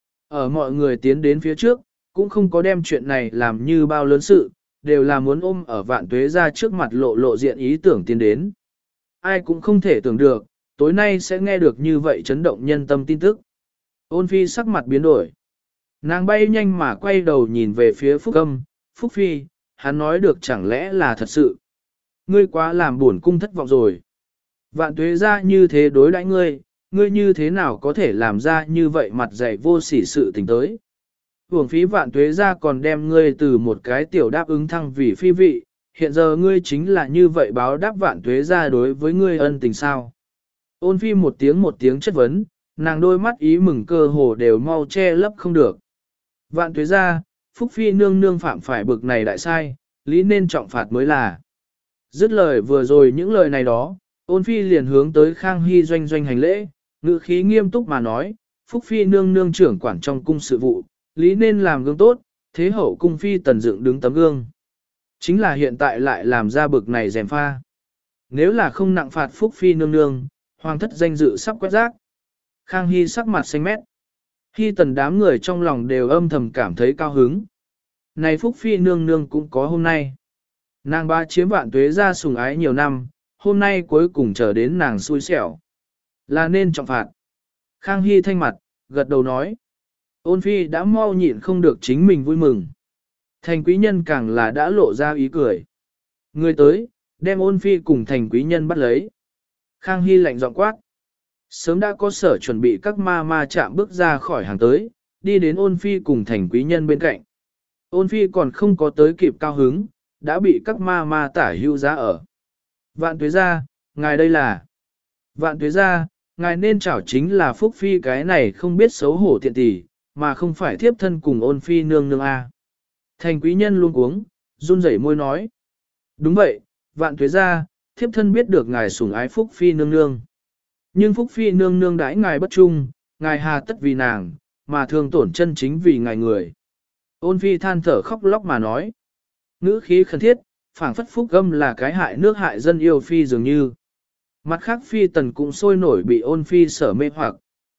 Ở mọi người tiến đến phía trước, cũng không có đem chuyện này làm như bao lớn sự, đều là muốn ôm ở vạn tuế ra trước mặt lộ lộ diện ý tưởng tiến đến. Ai cũng không thể tưởng được, tối nay sẽ nghe được như vậy chấn động nhân tâm tin tức. Ôn phi sắc mặt biến đổi. Nàng bay nhanh mà quay đầu nhìn về phía Phúc Âm, Phúc Phi, hắn nói được chẳng lẽ là thật sự. Ngươi quá làm buồn cung thất vọng rồi. Vạn tuế ra như thế đối đãi ngươi, ngươi như thế nào có thể làm ra như vậy mặt dày vô sỉ sự tình tới. Hưởng phí vạn tuế ra còn đem ngươi từ một cái tiểu đáp ứng thăng vì phi vị, hiện giờ ngươi chính là như vậy báo đáp vạn tuế ra đối với ngươi ân tình sao. Ôn phi một tiếng một tiếng chất vấn, nàng đôi mắt ý mừng cơ hồ đều mau che lấp không được. Vạn tuế ra, Phúc Phi nương nương phạm phải bực này đại sai, lý nên trọng phạt mới là. Dứt lời vừa rồi những lời này đó, ôn phi liền hướng tới Khang Hy doanh doanh hành lễ, ngữ khí nghiêm túc mà nói, Phúc Phi nương nương trưởng quản trong cung sự vụ, lý nên làm gương tốt, thế hậu cung phi tần dựng đứng tấm gương. Chính là hiện tại lại làm ra bực này rèm pha. Nếu là không nặng phạt Phúc Phi nương nương, hoàng thất danh dự sắp quét rác. Khang Hy sắc mặt xanh mét. Hy tần đám người trong lòng đều âm thầm cảm thấy cao hứng. Này Phúc Phi nương nương cũng có hôm nay. Nàng ba chiếm vạn tuế ra sủng ái nhiều năm, hôm nay cuối cùng chờ đến nàng xui xẻo. Là nên trọng phạt. Khang Hy thanh mặt, gật đầu nói. Ôn phi đã mau nhịn không được chính mình vui mừng. Thành quý nhân càng là đã lộ ra ý cười. Người tới, đem ôn phi cùng thành quý nhân bắt lấy. Khang Hy lạnh giọng quát. Sớm đã có sở chuẩn bị các ma ma chạm bước ra khỏi hàng tới, đi đến ôn phi cùng thành quý nhân bên cạnh. Ôn phi còn không có tới kịp cao hứng, đã bị các ma ma tả hưu giá ở. Vạn tuế ra, ngài đây là. Vạn tuế ra, ngài nên chảo chính là Phúc Phi cái này không biết xấu hổ tiện tỷ, mà không phải thiếp thân cùng ôn phi nương nương a. Thành quý nhân luôn uống, run rẩy môi nói. Đúng vậy, vạn tuế ra, thiếp thân biết được ngài sủng ái Phúc Phi nương nương. Nhưng Phúc Phi nương nương đãi ngài bất trung, ngài hà tất vì nàng, mà thương tổn chân chính vì ngài người. Ôn Phi than thở khóc lóc mà nói. Ngữ khí khẩn thiết, phảng phất Phúc Âm là cái hại nước hại dân yêu Phi dường như. Mặt khác Phi Tần cũng sôi nổi bị Ôn Phi sở mê hoặc.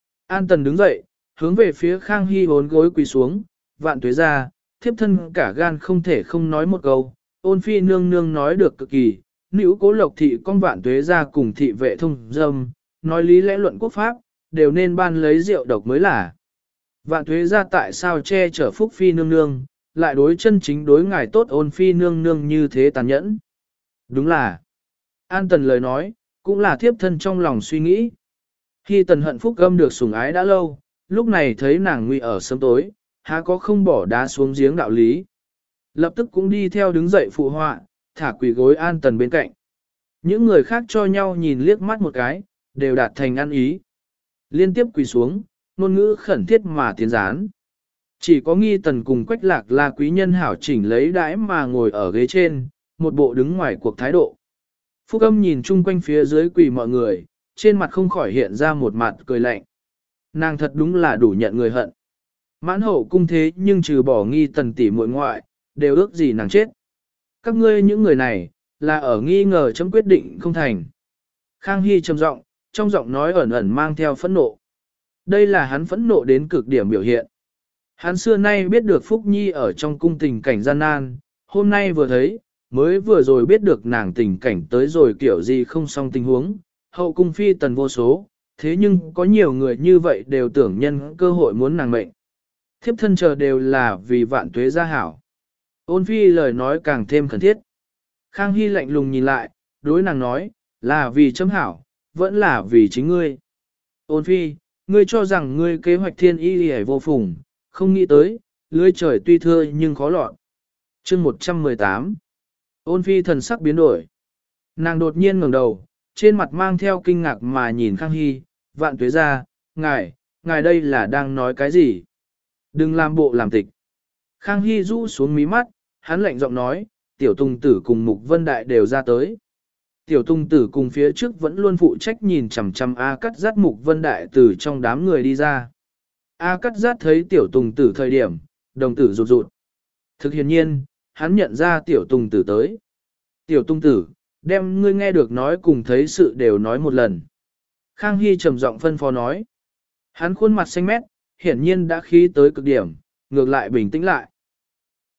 An Tần đứng dậy, hướng về phía Khang Hy bốn gối quỳ xuống, vạn tuế ra, thiếp thân cả gan không thể không nói một câu. Ôn Phi nương nương nói được cực kỳ, nữ cố lộc thị con vạn tuế ra cùng thị vệ thông dâm, nói lý lẽ luận quốc pháp, đều nên ban lấy rượu độc mới là. Vạn tuế ra tại sao che chở Phúc Phi nương nương, lại đối chân chính đối ngài tốt Ôn Phi nương nương như thế tàn nhẫn. Đúng là, An Tần lời nói, cũng là thiếp thân trong lòng suy nghĩ. Khi Tần hận Phúc Âm được sủng ái đã lâu, lúc này thấy nàng nguy ở sớm tối, há có không bỏ đá xuống giếng đạo lý. Lập tức cũng đi theo đứng dậy phụ họa, thả quỳ gối An Tần bên cạnh. Những người khác cho nhau nhìn liếc mắt một cái, đều đạt thành ăn ý. Liên tiếp quỳ xuống, ngôn ngữ khẩn thiết mà tiến gián. Chỉ có Nghi Tần cùng Quách Lạc là quý nhân hảo chỉnh lấy đãi mà ngồi ở ghế trên, một bộ đứng ngoài cuộc thái độ. Phúc Âm nhìn chung quanh phía dưới quỳ mọi người, trên mặt không khỏi hiện ra một mặt cười lạnh. Nàng thật đúng là đủ nhận người hận. Mãn hậu cung thế nhưng trừ bỏ Nghi Tần tỷ muội ngoại, đều ước gì nàng chết. Các ngươi những người này, là ở nghi ngờ chấm quyết định không thành. Khang Hy trầm giọng, trong giọng nói ẩn ẩn mang theo phẫn nộ. Đây là hắn phẫn nộ đến cực điểm biểu hiện. Hắn xưa nay biết được Phúc Nhi ở trong cung tình cảnh gian nan, hôm nay vừa thấy, mới vừa rồi biết được nàng tình cảnh tới rồi kiểu gì không xong tình huống, hậu cung phi tần vô số, thế nhưng có nhiều người như vậy đều tưởng nhân cơ hội muốn nàng mệnh. Thiếp thân chờ đều là vì vạn tuế gia hảo. Ôn Phi lời nói càng thêm khẩn thiết. Khang Hy lạnh lùng nhìn lại, đối nàng nói, là vì chấm hảo, vẫn là vì chính ngươi. Ôn Phi, ngươi cho rằng ngươi kế hoạch thiên y hề vô phùng, không nghĩ tới, lưới trời tuy thưa nhưng khó lọt. Chương một trăm mười tám. Ôn Phi thần sắc biến đổi. Nàng đột nhiên ngẩng đầu, trên mặt mang theo kinh ngạc mà nhìn Khang Hy, vạn tuế ra, ngài, ngài đây là đang nói cái gì? Đừng làm bộ làm tịch. Khang Hy rũ xuống mí mắt, hắn lạnh giọng nói, tiểu tùng tử cùng Mục Vân Đại đều ra tới. Tiểu tùng tử cùng phía trước vẫn luôn phụ trách nhìn chằm chằm A Cắt Giác Mục Vân Đại từ trong đám người đi ra. A Cắt Giác thấy tiểu tùng tử thời điểm, đồng tử rụt rụt. Thực hiện nhiên, hắn nhận ra tiểu tùng tử tới. Tiểu tùng tử, đem ngươi nghe được nói cùng thấy sự đều nói một lần. Khang Hy trầm giọng phân phó nói. Hắn khuôn mặt xanh mét, hiển nhiên đã khí tới cực điểm, ngược lại bình tĩnh lại.